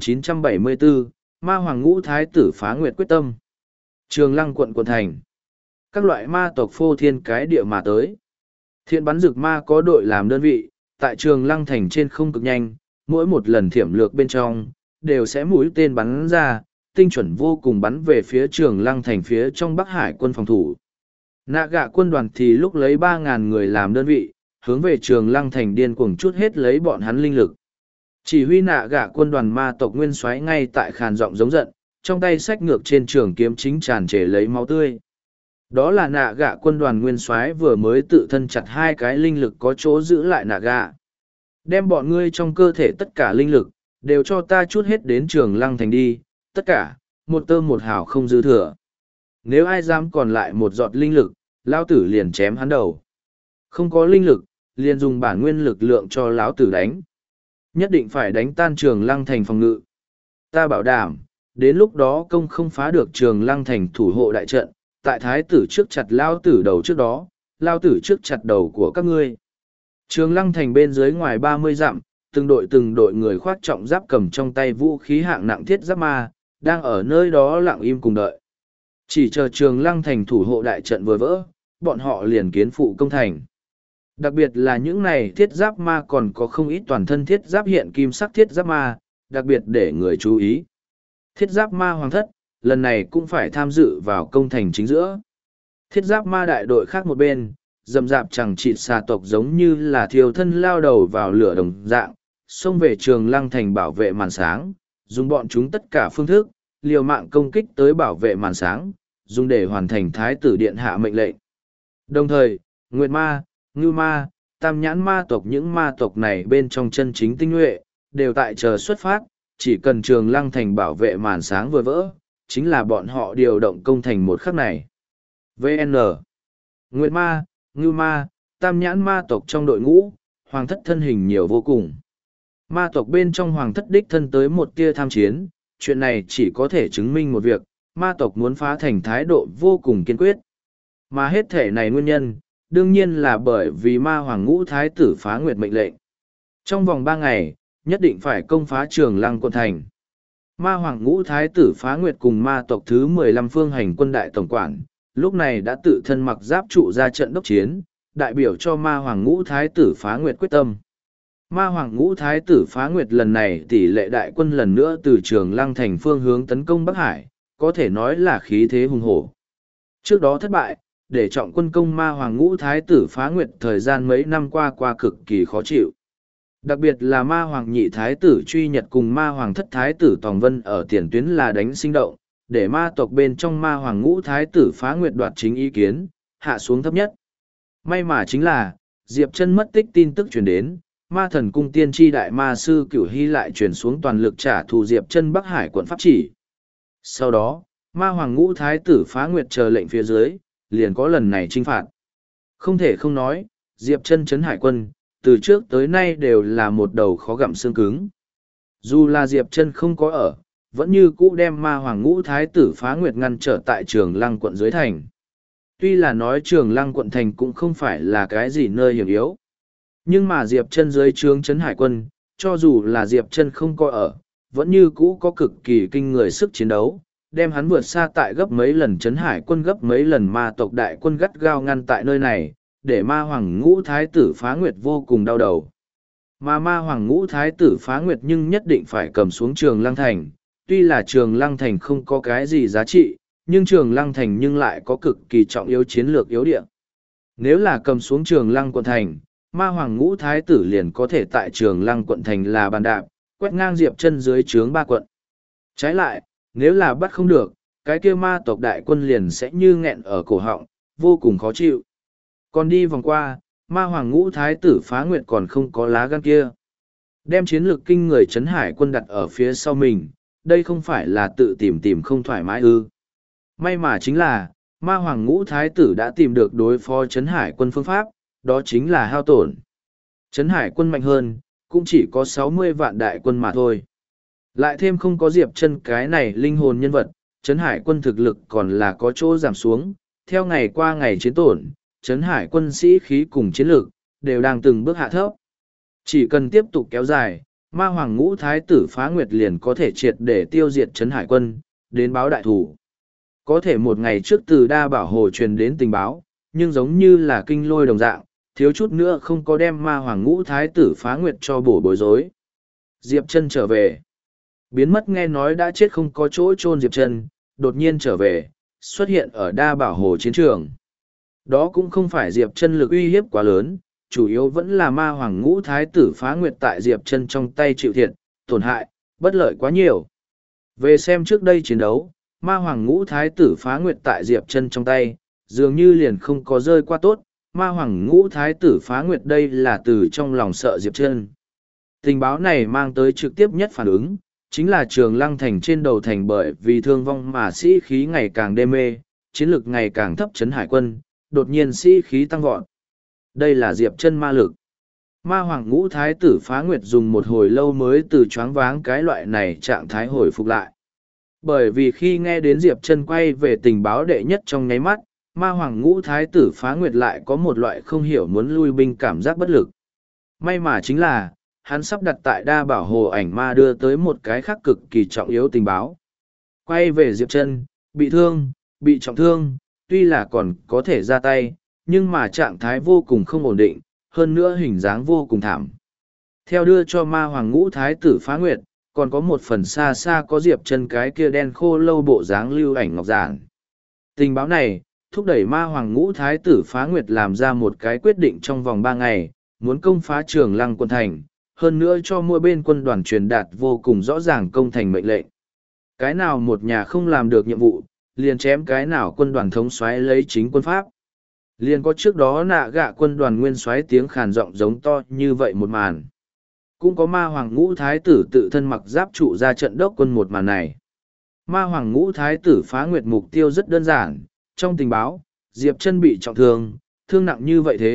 2974, Ma Hoàng Ngũ Thái tử phá nguyệt quyết tâm. Trường Lăng quận thành. Các loại ma tộc phô thiên cái địa mà tới. Thiện bắn rực ma có đội làm đơn vị, tại Trường Lăng thành trên không cực nhanh, mỗi một lần thiểm lược bên trong, đều sẽ mũi tên bắn ra, tinh chuẩn vô cùng bắn về phía Trường Lăng thành phía trong Bắc Hải quân phòng thủ. Nạ gạ quân đoàn thì lúc lấy 3.000 người làm đơn vị, hướng về Trường Lăng thành điên cuồng chút hết lấy bọn hắn linh lực. Chỉ huy nạ gạ quân đoàn ma tộc nguyên soái ngay tại khàn giọng giống giận, trong tay xách ngược trên trường kiếm chính tràn trề lấy máu tươi. Đó là nạ gạ quân đoàn nguyên soái vừa mới tự thân chặt 2 cái linh lực có chỗ giữ lại nạ gạ. Đem bọn ngươi trong cơ thể tất cả linh lực, đều cho ta chút hết đến Trường Lăng thành đi, tất cả, một tơ một hào không dư thừa. Nếu ai dám còn lại một giọt linh lực, lão tử liền chém hắn đầu. Không có linh lực, liền dùng bản nguyên lực lượng cho lão tử đánh. Nhất định phải đánh tan Trường Lăng thành phòng ngự. Ta bảo đảm, đến lúc đó công không phá được Trường Lăng thành thủ hộ đại trận, tại thái tử trước chặt lão tử đầu trước đó, lão tử trước chặt đầu của các ngươi. Trường Lăng thành bên dưới ngoài 30 dặm, từng đội người khoác trọng giáp cầm trong tay vũ khí hạng nặng thiết giáp ma, đang ở nơi đó lặng im cùng đợi. Chỉ chờ Trường Lăng thành thủ hộ đại trận vừa vỡ, bọn họ liền kiến phụ công thành. Đặc biệt là những này thiết giáp ma còn có không ít toàn thân thiết giáp hiện kim sắc thiết giáp ma, đặc biệt để người chú ý. Thiết giáp ma hoàng thất, lần này cũng phải tham dự vào công thành chính giữa. Thiết giáp ma đại đội khác một bên, rậm rạp chẳng chịt xà tộc giống như là thiêu thân lao đầu vào lửa đồng dạng, xông về Trường Lăng thành bảo vệ màn sáng, dùng bọn chúng tất cả phương thức, liều mạng công kích tới bảo vệ màn sáng, dùng để hoàn thành thái tử điện hạ mệnh lệnh. Đồng thời, Nguyệt ma, Ngưu ma, Tam nhãn ma tộc những ma tộc này bên trong chân chính tinh nhuệ, đều tại chờ xuất phát, chỉ cần Trường Lăng thành bảo vệ màn sáng vừa vỡ, chính là bọn họ điều động công thành một khắc này. VN Nguyệt ma, Ngưu ma, Tam nhãn ma tộc trong đội ngũ, hoàng thất thân hình nhiều vô cùng. Ma tộc bên trong hoàng thất đích thân tới một tia tham chiến, chuyện này chỉ có thể chứng minh một việc, ma tộc muốn phá thành thái độ vô cùng kiên quyết. Mà hết thể này nguyên nhân, đương nhiên là bởi vì ma hoàng ngũ thái tử phá nguyệt mệnh lệnh. Trong vòng 3 ngày, nhất định phải công phá Trường Lăng quận thành. Ma hoàng ngũ thái tử phá nguyệt cùng ma tộc thứ 15 phương hành quân đại tổng quản, lúc này đã tự thân mặc giáp trụ ra trận đốc chiến, đại biểu cho ma hoàng ngũ thái tử phá nguyệt quyết tâm. Ma hoàng ngũ thái tử phá nguyệt lần này tỷ lệ đại quân lần nữa từ Trường Lăng thành phương hướng tấn công Bắc Hải, có thể nói là khí thế hùng hổ. Trước đó thất bại, để trọng quân công ma hoàng ngũ thái tử phá nguyệt thời gian mấy năm qua cực kỳ khó chịu. Đặc biệt là ma hoàng nhị thái tử truy nhật cùng ma hoàng thất thái tử Tòng Vân ở tiền tuyến là đánh sinh động, để ma tộc bên trong ma hoàng ngũ thái tử phá nguyệt đoạt chính ý kiến, hạ xuống thấp nhất. May mà chính là, Diệp Chân mất tích tin tức truyền đến, ma thần cung tiên tri đại ma sư Cửu Hy lại truyền xuống toàn lực trả thù Diệp Chân Bắc Hải quận pháp chỉ. Sau đó, ma hoàng ngũ thái tử phá nguyệt chờ lệnh phía dưới, liền có lần này chinh phạt. Không thể không nói, Diệp Chân trấn hải quân, từ trước tới nay đều là một đầu khó gặm xương cứng. Dù là Diệp Chân không có ở, vẫn như cũ đem ma hoàng ngũ thái tử phá nguyệt ngăn trở tại Trường Lăng quận dưới thành. Tuy là nói Trường Lăng quận thành cũng không phải là cái gì nơi hiểm yếu. Nhưng mà Diệp Chân dưới trướng trấn hải quân, cho dù là Diệp Chân không có ở, vẫn như cũ có cực kỳ kinh người sức chiến đấu, đem hắn vượt xa tại gấp mấy lần trấn hải quân gấp mấy lần ma tộc đại quân gắt gao ngăn tại nơi này, để ma hoàng ngũ thái tử phá nguyệt vô cùng đau đầu. Mà ma hoàng ngũ thái tử phá nguyệt nhưng nhất định phải cầm xuống Trường Lăng thành, tuy là Trường Lăng thành không có cái gì giá trị, nhưng Trường Lăng thành nhưng lại có cực kỳ trọng yếu chiến lược yếu địa. Nếu là cầm xuống Trường Lăng quận thành, ma hoàng ngũ thái tử liền có thể tại Trường Lăng quận thành là bàn đạp, quét ngang Diệp Chân dưới trướng 3 quận. Trái lại, nếu là bắt không được, cái kia ma tộc đại quân liền sẽ như nghẹn ở cổ họng, vô cùng khó chịu. Còn đi vòng qua, ma hoàng ngũ thái tử phá nguyệt còn không có lá gan kia. Đem chiến lược kinh người trấn hải quân đặt ở phía sau mình, đây không phải là tự tìm không thoải mái ư. May mà chính là, ma hoàng ngũ thái tử đã tìm được đối phó trấn hải quân phương pháp, đó chính là hao tổn. Trấn hải quân mạnh hơn, cũng chỉ có 60 vạn đại quân mà thôi. Lại thêm không có Diệp Chân cái này linh hồn nhân vật, trấn hải quân thực lực còn là có chỗ giảm xuống, theo ngày qua ngày chiến tổn, trấn hải quân sĩ khí cùng chiến lược, đều đang từng bước hạ thấp. Chỉ cần tiếp tục kéo dài, ma hoàng ngũ thái tử phá nguyệt liền có thể triệt để tiêu diệt trấn hải quân, đến báo đại thủ. Có thể một ngày trước từ Đa Bảo Hồ truyền đến tình báo, nhưng giống như là kinh lôi đồng dạng, thiếu chút nữa không có đem ma hoàng ngũ thái tử phá nguyệt cho bối rối. Diệp Chân trở về. Biến mất nghe nói đã chết không có chỗ chôn Diệp Chân, đột nhiên trở về, xuất hiện ở Đa Bảo Hồ chiến trường. Đó cũng không phải Diệp Chân lực uy hiếp quá lớn, chủ yếu vẫn là ma hoàng ngũ thái tử phá nguyệt tại Diệp Chân trong tay chịu thiệt, tổn hại, bất lợi quá nhiều. Về xem trước đây chiến đấu, ma hoàng ngũ thái tử phá nguyệt tại Diệp Chân trong tay, dường như liền không có rơi qua tốt, ma hoàng ngũ thái tử phá nguyệt đây là từ trong lòng sợ Diệp Chân. Tình báo này mang tới trực tiếp nhất phản ứng, chính là Trường Lăng thành trên đầu thành bởi vì thương vong mà sĩ khí ngày càng đê mê, chiến lực ngày càng thấp trấn hải quân, đột nhiên sĩ khí tăng vọt. Đây là Diệp Chân ma lực. Ma hoàng ngũ thái tử phá nguyệt dùng một hồi lâu mới từ choáng váng cái loại này trạng thái hồi phục lại. Bởi vì khi nghe đến Diệp Chân quay về tình báo đệ nhất trong nháy mắt, ma hoàng ngũ thái tử phá nguyệt lại có một loại không hiểu muốn lui binh cảm giác bất lực. May mà chính là, hắn sắp đặt tại Đa Bảo Hồ ảnh ma đưa tới một cái khác cực kỳ trọng yếu tình báo. Quay về Diệp Chân, bị thương, bị trọng thương, tuy là còn có thể ra tay, nhưng mà trạng thái vô cùng không ổn định, hơn nữa hình dáng vô cùng thảm. Theo đưa cho ma hoàng ngũ thái tử phá nguyệt, còn có một phần xa xa có Diệp Chân cái kia đen khô lâu bộ dáng lưu ảnh ngọc giản. Tình báo này, thúc đẩy ma hoàng ngũ thái tử phá nguyệt làm ra một cái quyết định trong vòng 3 ngày, muốn công phá Trường Lăng quận thành, hơn nữa cho mỗi bên quân đoàn truyền đạt vô cùng rõ ràng công thành mệnh lệnh. Cái nào một nhà không làm được nhiệm vụ, liền chém cái nào quân đoàn thống soái lấy chính quân pháp. Liền có trước đó nạ gạ quân đoàn nguyên soái tiếng khàn giọng giống to như vậy một màn. Cũng có ma hoàng ngũ thái tử tự thân mặc giáp trụ ra trận đốc quân một màn này. Ma hoàng ngũ thái tử phá nguyệt mục tiêu rất đơn giản, trong tình báo, Diệp Chân bị trọng thương, thương nặng như vậy thế,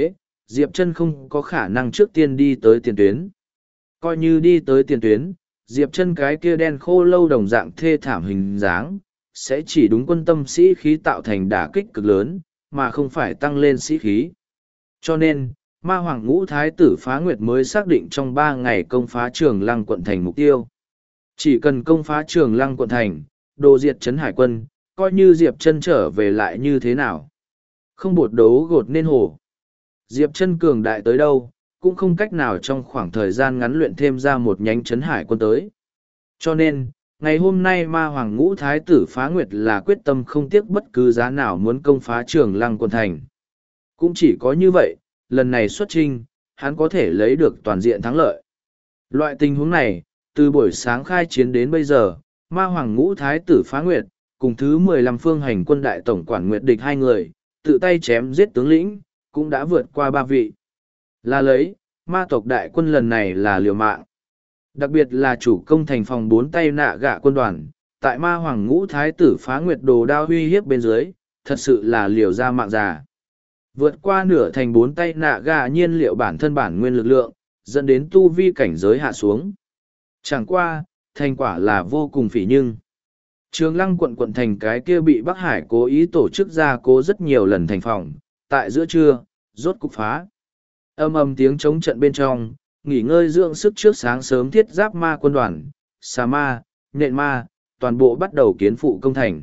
Diệp Chân không có khả năng trước tiên đi tới tiền tuyến. Coi như đi tới tiền tuyến, Diệp Chân cái kia đen khô lâu đồng dạng thê thảm hình dáng, sẽ chỉ đúng quân tâm sĩ khí tạo thành đả kích cực lớn, mà không phải tăng lên sĩ khí. Cho nên, Ma Hoàng Ngũ Thái tử Phá Nguyệt mới xác định trong 3 ngày công phá Trường Lăng quận thành mục tiêu. Chỉ cần công phá Trường Lăng quận thành, đồ diệt trấn hải quân, coi như Diệp Chân trở về lại như thế nào. Không bột đấu gột nên hổ. Diệp Chân cường đại tới đâu, cũng không cách nào trong khoảng thời gian ngắn luyện thêm ra một nhánh trấn hải quân tới. Cho nên, ngày hôm nay Ma Hoàng Ngũ Thái tử Phá Nguyệt là quyết tâm không tiếc bất cứ giá nào muốn công phá Trường Lăng quận thành. Cũng chỉ có như vậy, lần này xuất chinh, hắn có thể lấy được toàn diện thắng lợi. Loại tình huống này, từ buổi sáng khai chiến đến bây giờ, Ma Hoàng Ngũ Thái tử Phá Nguyệt, cùng thứ 15 phương hành quân đại tổng quản Nguyệt địch hai người, tự tay chém giết tướng lĩnh, cũng đã vượt qua 3 vị. Là lấy, ma tộc đại quân lần này là liều mạng. Đặc biệt là chủ công thành phòng 4 tay nạ gạ quân đoàn, tại Ma Hoàng Ngũ Thái tử Phá Nguyệt đồ đao huy hiếp bên dưới, thật sự là liều ra mạng già. Vượt qua nửa thành 4 tay nạ gạ nhiên liệu bản thân bản nguyên lực lượng, dẫn đến tu vi cảnh giới hạ xuống. Chẳng qua, thành quả là vô cùng phỉ nhưng. Trường Lăng quận thành cái kia bị Bắc Hải cố ý tổ chức ra cố rất nhiều lần thành phòng, tại giữa trưa, rốt cục phá. Âm ầm tiếng chống trận bên trong, nghỉ ngơi dưỡng sức trước sáng sớm thiết giáp ma quân đoàn, xà ma, nện ma, toàn bộ bắt đầu kiến phụ công thành.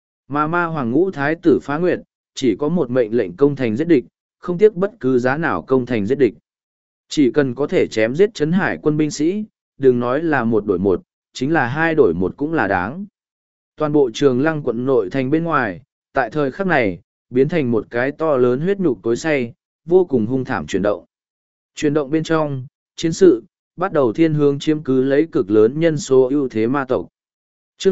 Mà Ma Hoàng Ngũ Thái tử Phá Nguyệt, chỉ có một mệnh lệnh công thành giết địch, không tiếc bất cứ giá nào công thành giết địch. Chỉ cần có thể chém giết trấn hải quân binh sĩ, đừng nói là 1 đổi 1, chính là 2 đổi 1 cũng là đáng. Toàn bộ Trường Lăng quận nội thành bên ngoài, tại thời khắc này, biến thành một cái to lớn huyết nhục tối say, vô cùng hung thảm chuyển động. Chuyển động bên trong, chiến sự, bắt đầu thiên hướng chiếm cứ lấy cực lớn nhân số ưu thế ma tộc. Chương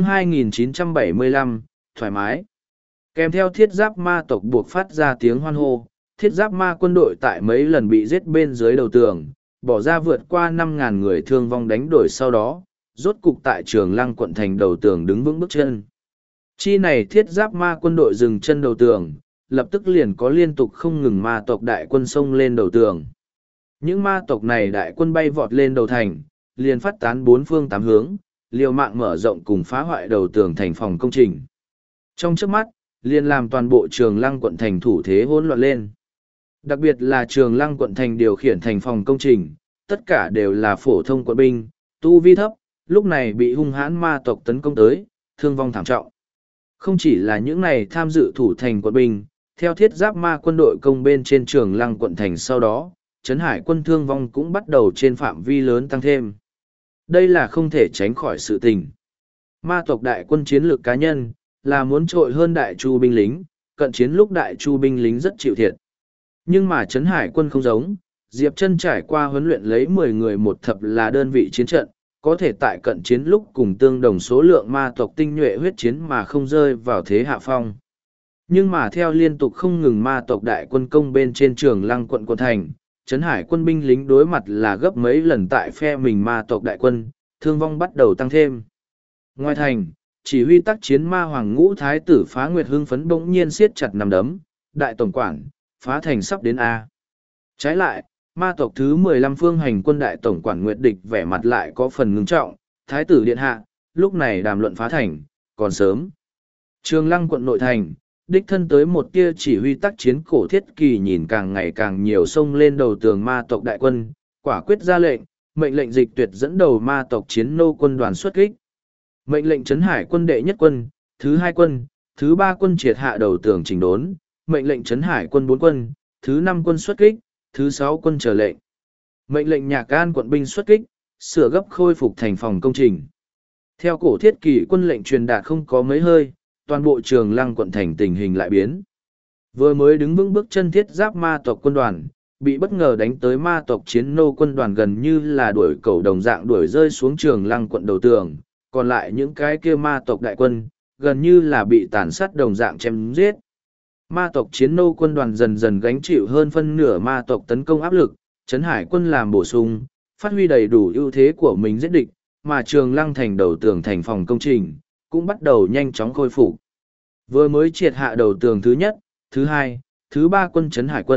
2975, thoải mái. Kèm theo thiết giáp ma tộc buộc phát ra tiếng hoan hô, thiết giáp ma quân đội tại mấy lần bị giết bên dưới đầu tường, bỏ ra vượt qua 5.000 người thương vong đánh đổi sau đó, rốt cục tại Trường Lăng quận thành đầu tường đứng vững bước chân. Chi này thiết giáp ma quân đội dừng chân đầu tường, lập tức liền có liên tục không ngừng ma tộc đại quân xông lên đầu tường. Những ma tộc này đại quân bay vọt lên đầu thành, liền phát tán 4 phương 8 hướng, liều mạng mở rộng cùng phá hoại đầu tường thành phòng công trình. Trong chớp mắt, liền làm toàn bộ Trường Lăng quận thành thủ thế hỗn loạn lên. Đặc biệt là Trường Lăng quận thành điều khiển thành phòng công trình, tất cả đều là phổ thông quận binh, tu vi thấp, lúc này bị hung hãn ma tộc tấn công tới, thương vong thảm trọng. Không chỉ là những này tham dự thủ thành quận binh, theo thiết giáp ma quân đội công bên trên Trường Lăng quận thành sau đó, trấn hải quân thương vong cũng bắt đầu trên phạm vi lớn tăng thêm. Đây là không thể tránh khỏi sự tình. Ma tộc đại quân chiến lược cá nhân, là muốn trội hơn đại chu binh lính, cận chiến lúc đại chu binh lính rất chịu thiệt. Nhưng mà trấn hải quân không giống, Diệp Chân trải qua huấn luyện lấy 10 người một thập là đơn vị chiến trận, có thể tại cận chiến lúc cùng tương đồng số lượng ma tộc tinh nhuệ huyết chiến mà không rơi vào thế hạ phong. Nhưng mà theo liên tục không ngừng ma tộc đại quân công bên trên Trường Lăng quận thành, trấn hải quân binh lính đối mặt là gấp mấy lần tại phe mình ma tộc đại quân, thương vong bắt đầu tăng thêm. Ngoài thành, chỉ huy tác chiến Ma Hoàng Ngũ Thái tử Phá Nguyệt hưng phấn bỗng nhiên siết chặt nằm đấm, đại tổng quản, phá thành sắp đến A. Trái lại, ma tộc thứ 15 phương hành quân đại tổng quản Nguyệt địch vẻ mặt lại có phần ngưng trọng, Thái tử điện hạ, lúc này đàm luận phá thành, còn sớm. Trường Lăng quận nội thành, đích thân tới một tia chỉ huy tác chiến cổ thiết kỳ nhìn càng ngày càng nhiều sông lên đầu tường ma tộc đại quân, quả quyết ra lệnh, mệnh lệnh dịch tuyệt dẫn đầu ma tộc chiến nô quân đoàn xuất kích. Mệnh lệnh trấn hải quân đệ nhất quân, thứ 2 quân, thứ 3 quân triệt hạ đầu tường chỉnh đốn, mệnh lệnh trấn hải quân 4 quân, thứ 5 quân xuất kích, thứ 6 quân chờ lệnh. Mệnh lệnh Nhạc An quận binh xuất kích, sửa gấp khôi phục thành phòng công trình. Theo cổ thiết kỷ quân lệnh truyền đạt không có mấy hơi, toàn bộ Trường Lăng quận thành tình hình lại biến. Vừa mới đứng vững bước chân thiết giáp ma tộc quân đoàn, bị bất ngờ đánh tới ma tộc chiến nô quân đoàn gần như là đuổi cầu đồng dạng đuổi rơi xuống Trường Lăng quận đầu tường, còn lại những cái kia ma tộc đại quân, gần như là bị tàn sát đồng dạng chém giết. Ma tộc chiến nô quân đoàn dần dần gánh chịu hơn phân nửa ma tộc tấn công áp lực, trấn hải quân làm bổ sung, phát huy đầy đủ ưu thế của mình giết địch, mà Trường Lăng thành đầu tường thành phòng công trình, cũng bắt đầu nhanh chóng khôi phục. Vừa mới triệt hạ đầu tường thứ nhất, thứ 2, thứ 3 quân trấn hải quân,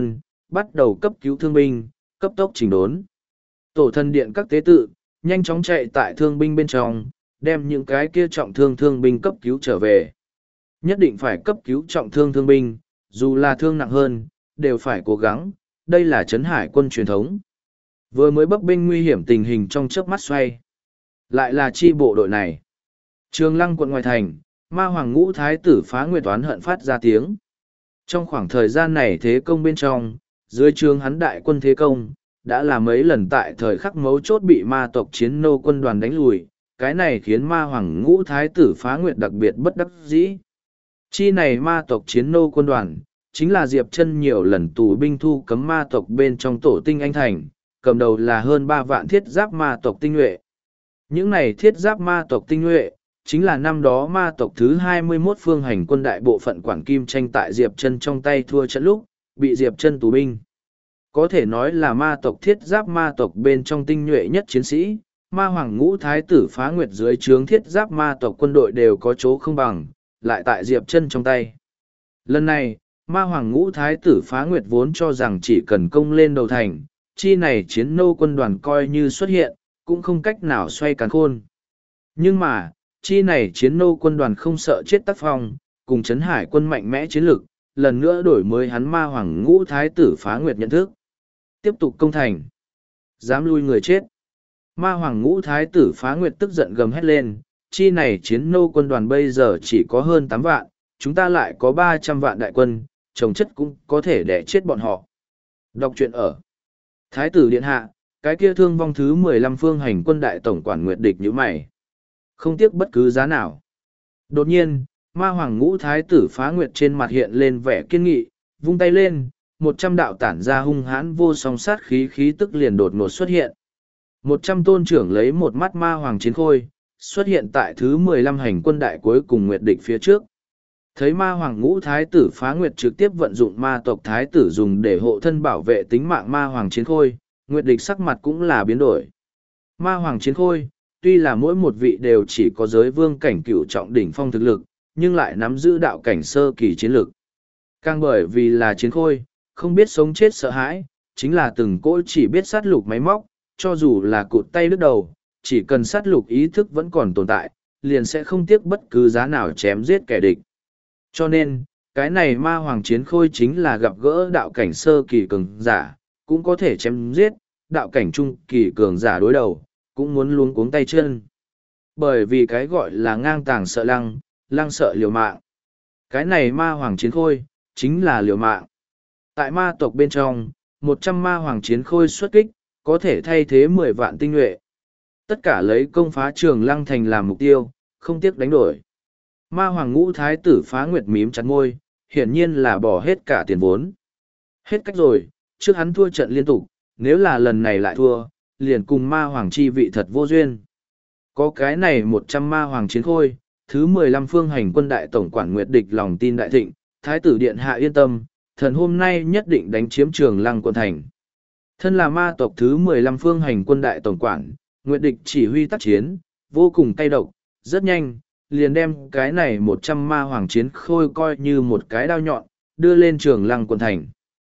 bắt đầu cấp cứu thương binh, cấp tốc chỉnh đốn. Tổ thần điện các tế tự, nhanh chóng chạy tại thương binh bên trong, đem những cái kia trọng thương thương binh cấp cứu trở về. Nhất định phải cấp cứu trọng thương thương binh, dù là thương nặng hơn, đều phải cố gắng, đây là trấn hải quân truyền thống. Vừa mới bấp bênh nguy hiểm tình hình trong chớp mắt xoay. Lại là chi bộ đội này. Trường Lăng quận ngoài thành, ma hoàng ngũ thái tử Phá Nguyệt oán hận phát ra tiếng. Trong khoảng thời gian này thế công bên trong, dưới trướng hắn đại quân thế công, đã là mấy lần tại thời khắc mấu chốt bị ma tộc chiến nô quân đoàn đánh lùi, cái này khiến ma hoàng ngũ thái tử Phá Nguyệt đặc biệt bất đắc dĩ. Chi này ma tộc chiến nô quân đoàn, chính là Diệp Chân nhiều lần tù binh thu cấm ma tộc bên trong tổ tinh anh thành, cầm đầu là hơn 3 vạn thiết giáp ma tộc tinh nhuệ. Những này thiết giáp ma tộc tinh nhuệ, chính là năm đó ma tộc thứ 21 phương hành quân đại bộ phận Quản Kim tranh tại Diệp Chân trong tay thua trận lúc, bị Diệp Chân tù binh. Có thể nói là ma tộc thiết giáp ma tộc bên trong tinh nhuệ nhất chiến sĩ, ma hoàng ngũ thái tử Phá Nguyệt dưới trướng thiết giáp ma tộc quân đội đều có chỗ không bằng, lại tại Diệp Chân trong tay. Lần này, ma hoàng ngũ thái tử Phá Nguyệt vốn cho rằng chỉ cần công lên đầu thành, chi này chiến nô quân đoàn coi như xuất hiện, cũng không cách nào xoay càn khôn. Nhưng mà, chi này chiến nô quân đoàn không sợ chết tác phong, cùng trấn hải quân mạnh mẽ chiến lực, lần nữa đổi mới hắn ma hoàng ngũ thái tử Phá Nguyệt nhận thức. Tiếp tục công thành. Dám lui người chết. Ma hoàng ngũ thái tử Phá Nguyệt tức giận gầm hét lên, chi này chiến nô quân đoàn bây giờ chỉ có hơn 8 vạn, chúng ta lại có 300 vạn đại quân, chồng chất cũng có thể đẻ chết bọn họ. Đọc truyện ở Thái tử điện hạ, cái kia thương vong thứ 15 phương hành quân đại tổng quản Nguyệt Địch như mày. Không tiếc bất cứ giá nào. Đột nhiên, ma hoàng ngũ thái tử Phá Nguyệt trên mặt hiện lên vẻ kiên nghị, vung tay lên, 100 đạo tản ra hung hãn vô song sát khí tức liền đột ngột xuất hiện. 100 tôn trưởng lấy một mắt ma hoàng chiến khôi, xuất hiện tại thứ 15 hành quân đại cuối cùng Nguyệt Địch phía trước. Thấy ma hoàng ngũ thái tử Phá Nguyệt trực tiếp vận dụng ma tộc thái tử dùng để hộ thân bảo vệ tính mạng ma hoàng chiến khôi, Nguyệt Địch sắc mặt cũng là biến đổi. Ma hoàng chiến khôi, tuy là mỗi một vị đều chỉ có giới vương cảnh cửu trọng đỉnh phong thực lực, nhưng lại nắm giữ đạo cảnh sơ kỳ chiến lực. Càng bởi vì là chiến khôi, không biết sống chết sợ hãi, chính là từng cỗ chỉ biết sát lục máy móc, cho dù là cụt tay đứt đầu, chỉ cần sát lục ý thức vẫn còn tồn tại, liền sẽ không tiếc bất cứ giá nào chém giết kẻ địch. Cho nên, cái này ma hoàng chiến khôi chính là gặp gỡ đạo cảnh sơ kỳ cường giả, cũng có thể chém giết, đạo cảnh trung kỳ cường giả đối đầu, cũng muốn luống cuống tay chân. Bởi vì cái gọi là ngang tàng sợ lăng, lăng sợ liều mạng. Cái này ma hoàng chiến khôi, chính là liều mạng. Tại ma tộc bên trong, 100 ma hoàng chiến khôi xuất kích, có thể thay thế 10 vạn tinh nhuệ. Tất cả lấy công phá Trường Lăng thành làm mục tiêu, không tiếc đánh đổi. Ma hoàng ngũ thái tử Phá Nguyệt mím chặt môi, hiển nhiên là bỏ hết cả tiền vốn. Hết cách rồi, trước hắn thua trận liên tục, nếu là lần này lại thua, liền cùng ma hoàng chi vị thật vô duyên. Có cái này 100 ma hoàng chiến khôi, thứ 15 phương hành quân đại tổng quản Nguyệt Địch lòng tin đại thịnh, thái tử điện hạ yên tâm, thần hôm nay nhất định đánh chiếm Trường Lăng quận thành. Thân là ma tộc thứ 15 phương hành quân đại tổng quản, Nguyệt Địch chỉ huy tác chiến, vô cùng cay độc, rất nhanh, liền đem cái này 100 ma hoàng chiến khôi coi như một cái đao nhọn, đưa lên Trường Lăng quận thành.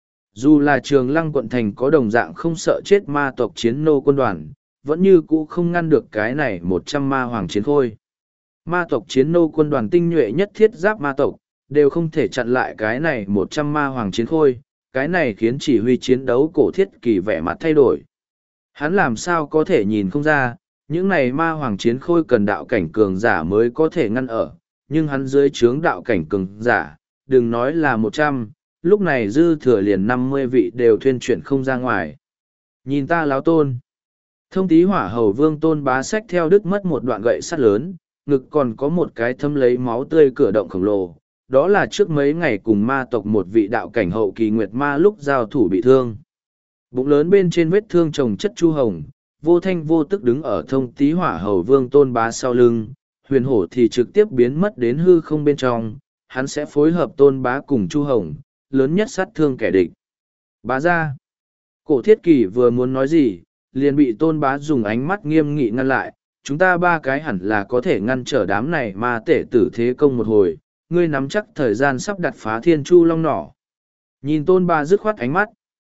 Dù là Trường Lăng quận thành có đồng dạng không sợ chết ma tộc chiến nô quân đoàn, vẫn như cũ không ngăn được cái này 100 ma hoàng chiến khôi. Ma tộc chiến nô quân đoàn tinh nhuệ nhất thiết giáp ma tộc, đều không thể chặn lại cái này 100 ma hoàng chiến khôi, cái này khiến chỉ huy chiến đấu cổ thiết kỳ vẻ mặt thay đổi. Hắn làm sao có thể nhìn không ra, những này ma hoàng chiến khôi cần đạo cảnh cường giả mới có thể ngăn ở, nhưng hắn dưới trướng đạo cảnh cường giả, đừng nói là 100, lúc này dư thừa liền 50 vị đều thuyên chuyển không ra ngoài. Nhìn ta láo tôn. Thông tí hỏa hầu vương tôn bá sách theo đứt mất một đoạn gậy sắt lớn, ngực còn có một cái thâm lấy máu tươi cửa động khổng lồ. Đó là trước mấy ngày cùng ma tộc một vị đạo cảnh hậu kỳ nguyệt ma lúc giao thủ bị thương. Bụng lớn bên trên vết thương trồng chất chu hồng, vô thanh vô tức đứng ở thông tí hỏa hầu vương tôn bá sau lưng, huyền hổ thì trực tiếp biến mất đến hư không bên trong, hắn sẽ phối hợp tôn bá cùng chu hồng, lớn nhất sát thương kẻ địch. Bá ra. Cổ thiết kỳ vừa muốn nói gì, liền bị tôn bá dùng ánh mắt nghiêm nghị ngăn lại, chúng ta ba cái hẳn là có thể ngăn trở đám này mà tể tử thế công một hồi, ngươi nắm chắc thời gian sắp đặt phá thiên chu long nỏ. Nhìn tôn bá dứt khoát ánh mắt,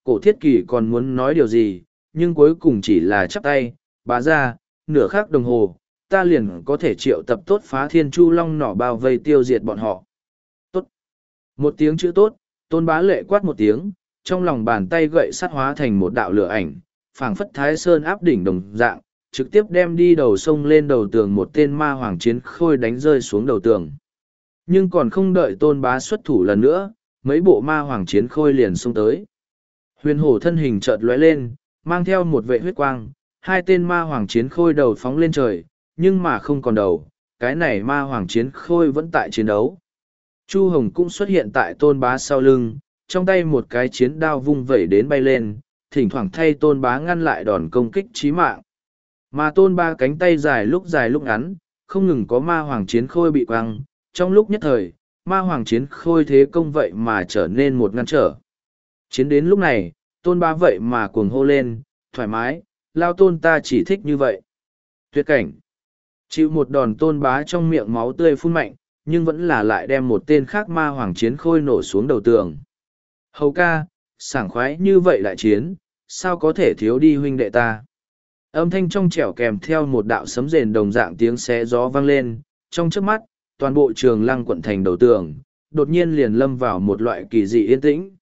Cổ thiết kỳ còn muốn nói điều gì, nhưng cuối cùng chỉ là chắp tay, bá ra, nửa khắc đồng hồ, ta liền có thể triệu tập tốt phá thiên chu long nỏ bao vây tiêu diệt bọn họ. Tốt. Một tiếng chữ tốt, Tôn Bá Lệ quát một tiếng, trong lòng bàn tay gậy sắt hóa thành một đạo lửa ảnh, phảng phất Thái Sơn áp đỉnh đồng dạng, trực tiếp đem đi đầu sông lên đầu tường một tên ma hoàng chiến khôi đánh rơi xuống đầu tường. Nhưng còn không đợi Tôn Bá xuất thủ lần nữa, mấy bộ ma hoàng chiến khôi liền xông tới. Huyền hổ thân hình chợt lóe lên, mang theo một vệ huyết quang, hai tên ma hoàng chiến khôi đầu phóng lên trời, nhưng mà không còn đầu, cái này ma hoàng chiến khôi vẫn tại chiến đấu. Chu Hồng cũng xuất hiện tại Tôn Bá sau lưng, trong tay một cái chiến đao vung vẩy đến bay lên, thỉnh thoảng thay Tôn Bá ngăn lại đòn công kích chí mạng. Mà Tôn Bá cánh tay dài lúc ngắn, không ngừng có ma hoàng chiến khôi bị quăng, trong lúc nhất thời, ma hoàng chiến khôi thế công vậy mà trở nên một ngăn trở. Chiến đến lúc này, Tôn Bá vậy mà cuồng hô lên, thoải mái, lao Tôn ta chỉ thích như vậy. Tuyệt cảnh. Chịu một đòn Tôn Bá trong miệng máu tươi phun mạnh, nhưng vẫn là lại đem một tên khác ma hoàng chiến khôi nổ xuống đầu tường. Hầu ca, sảng khoái như vậy lại chiến, sao có thể thiếu đi huynh đệ ta. Âm thanh trong trẻo kèm theo một đạo sấm rền đồng dạng tiếng xé gió vang lên, trong trước mắt, toàn bộ trường lăng quận thành đầu tường, đột nhiên liền lâm vào một loại kỳ dị yên tĩnh.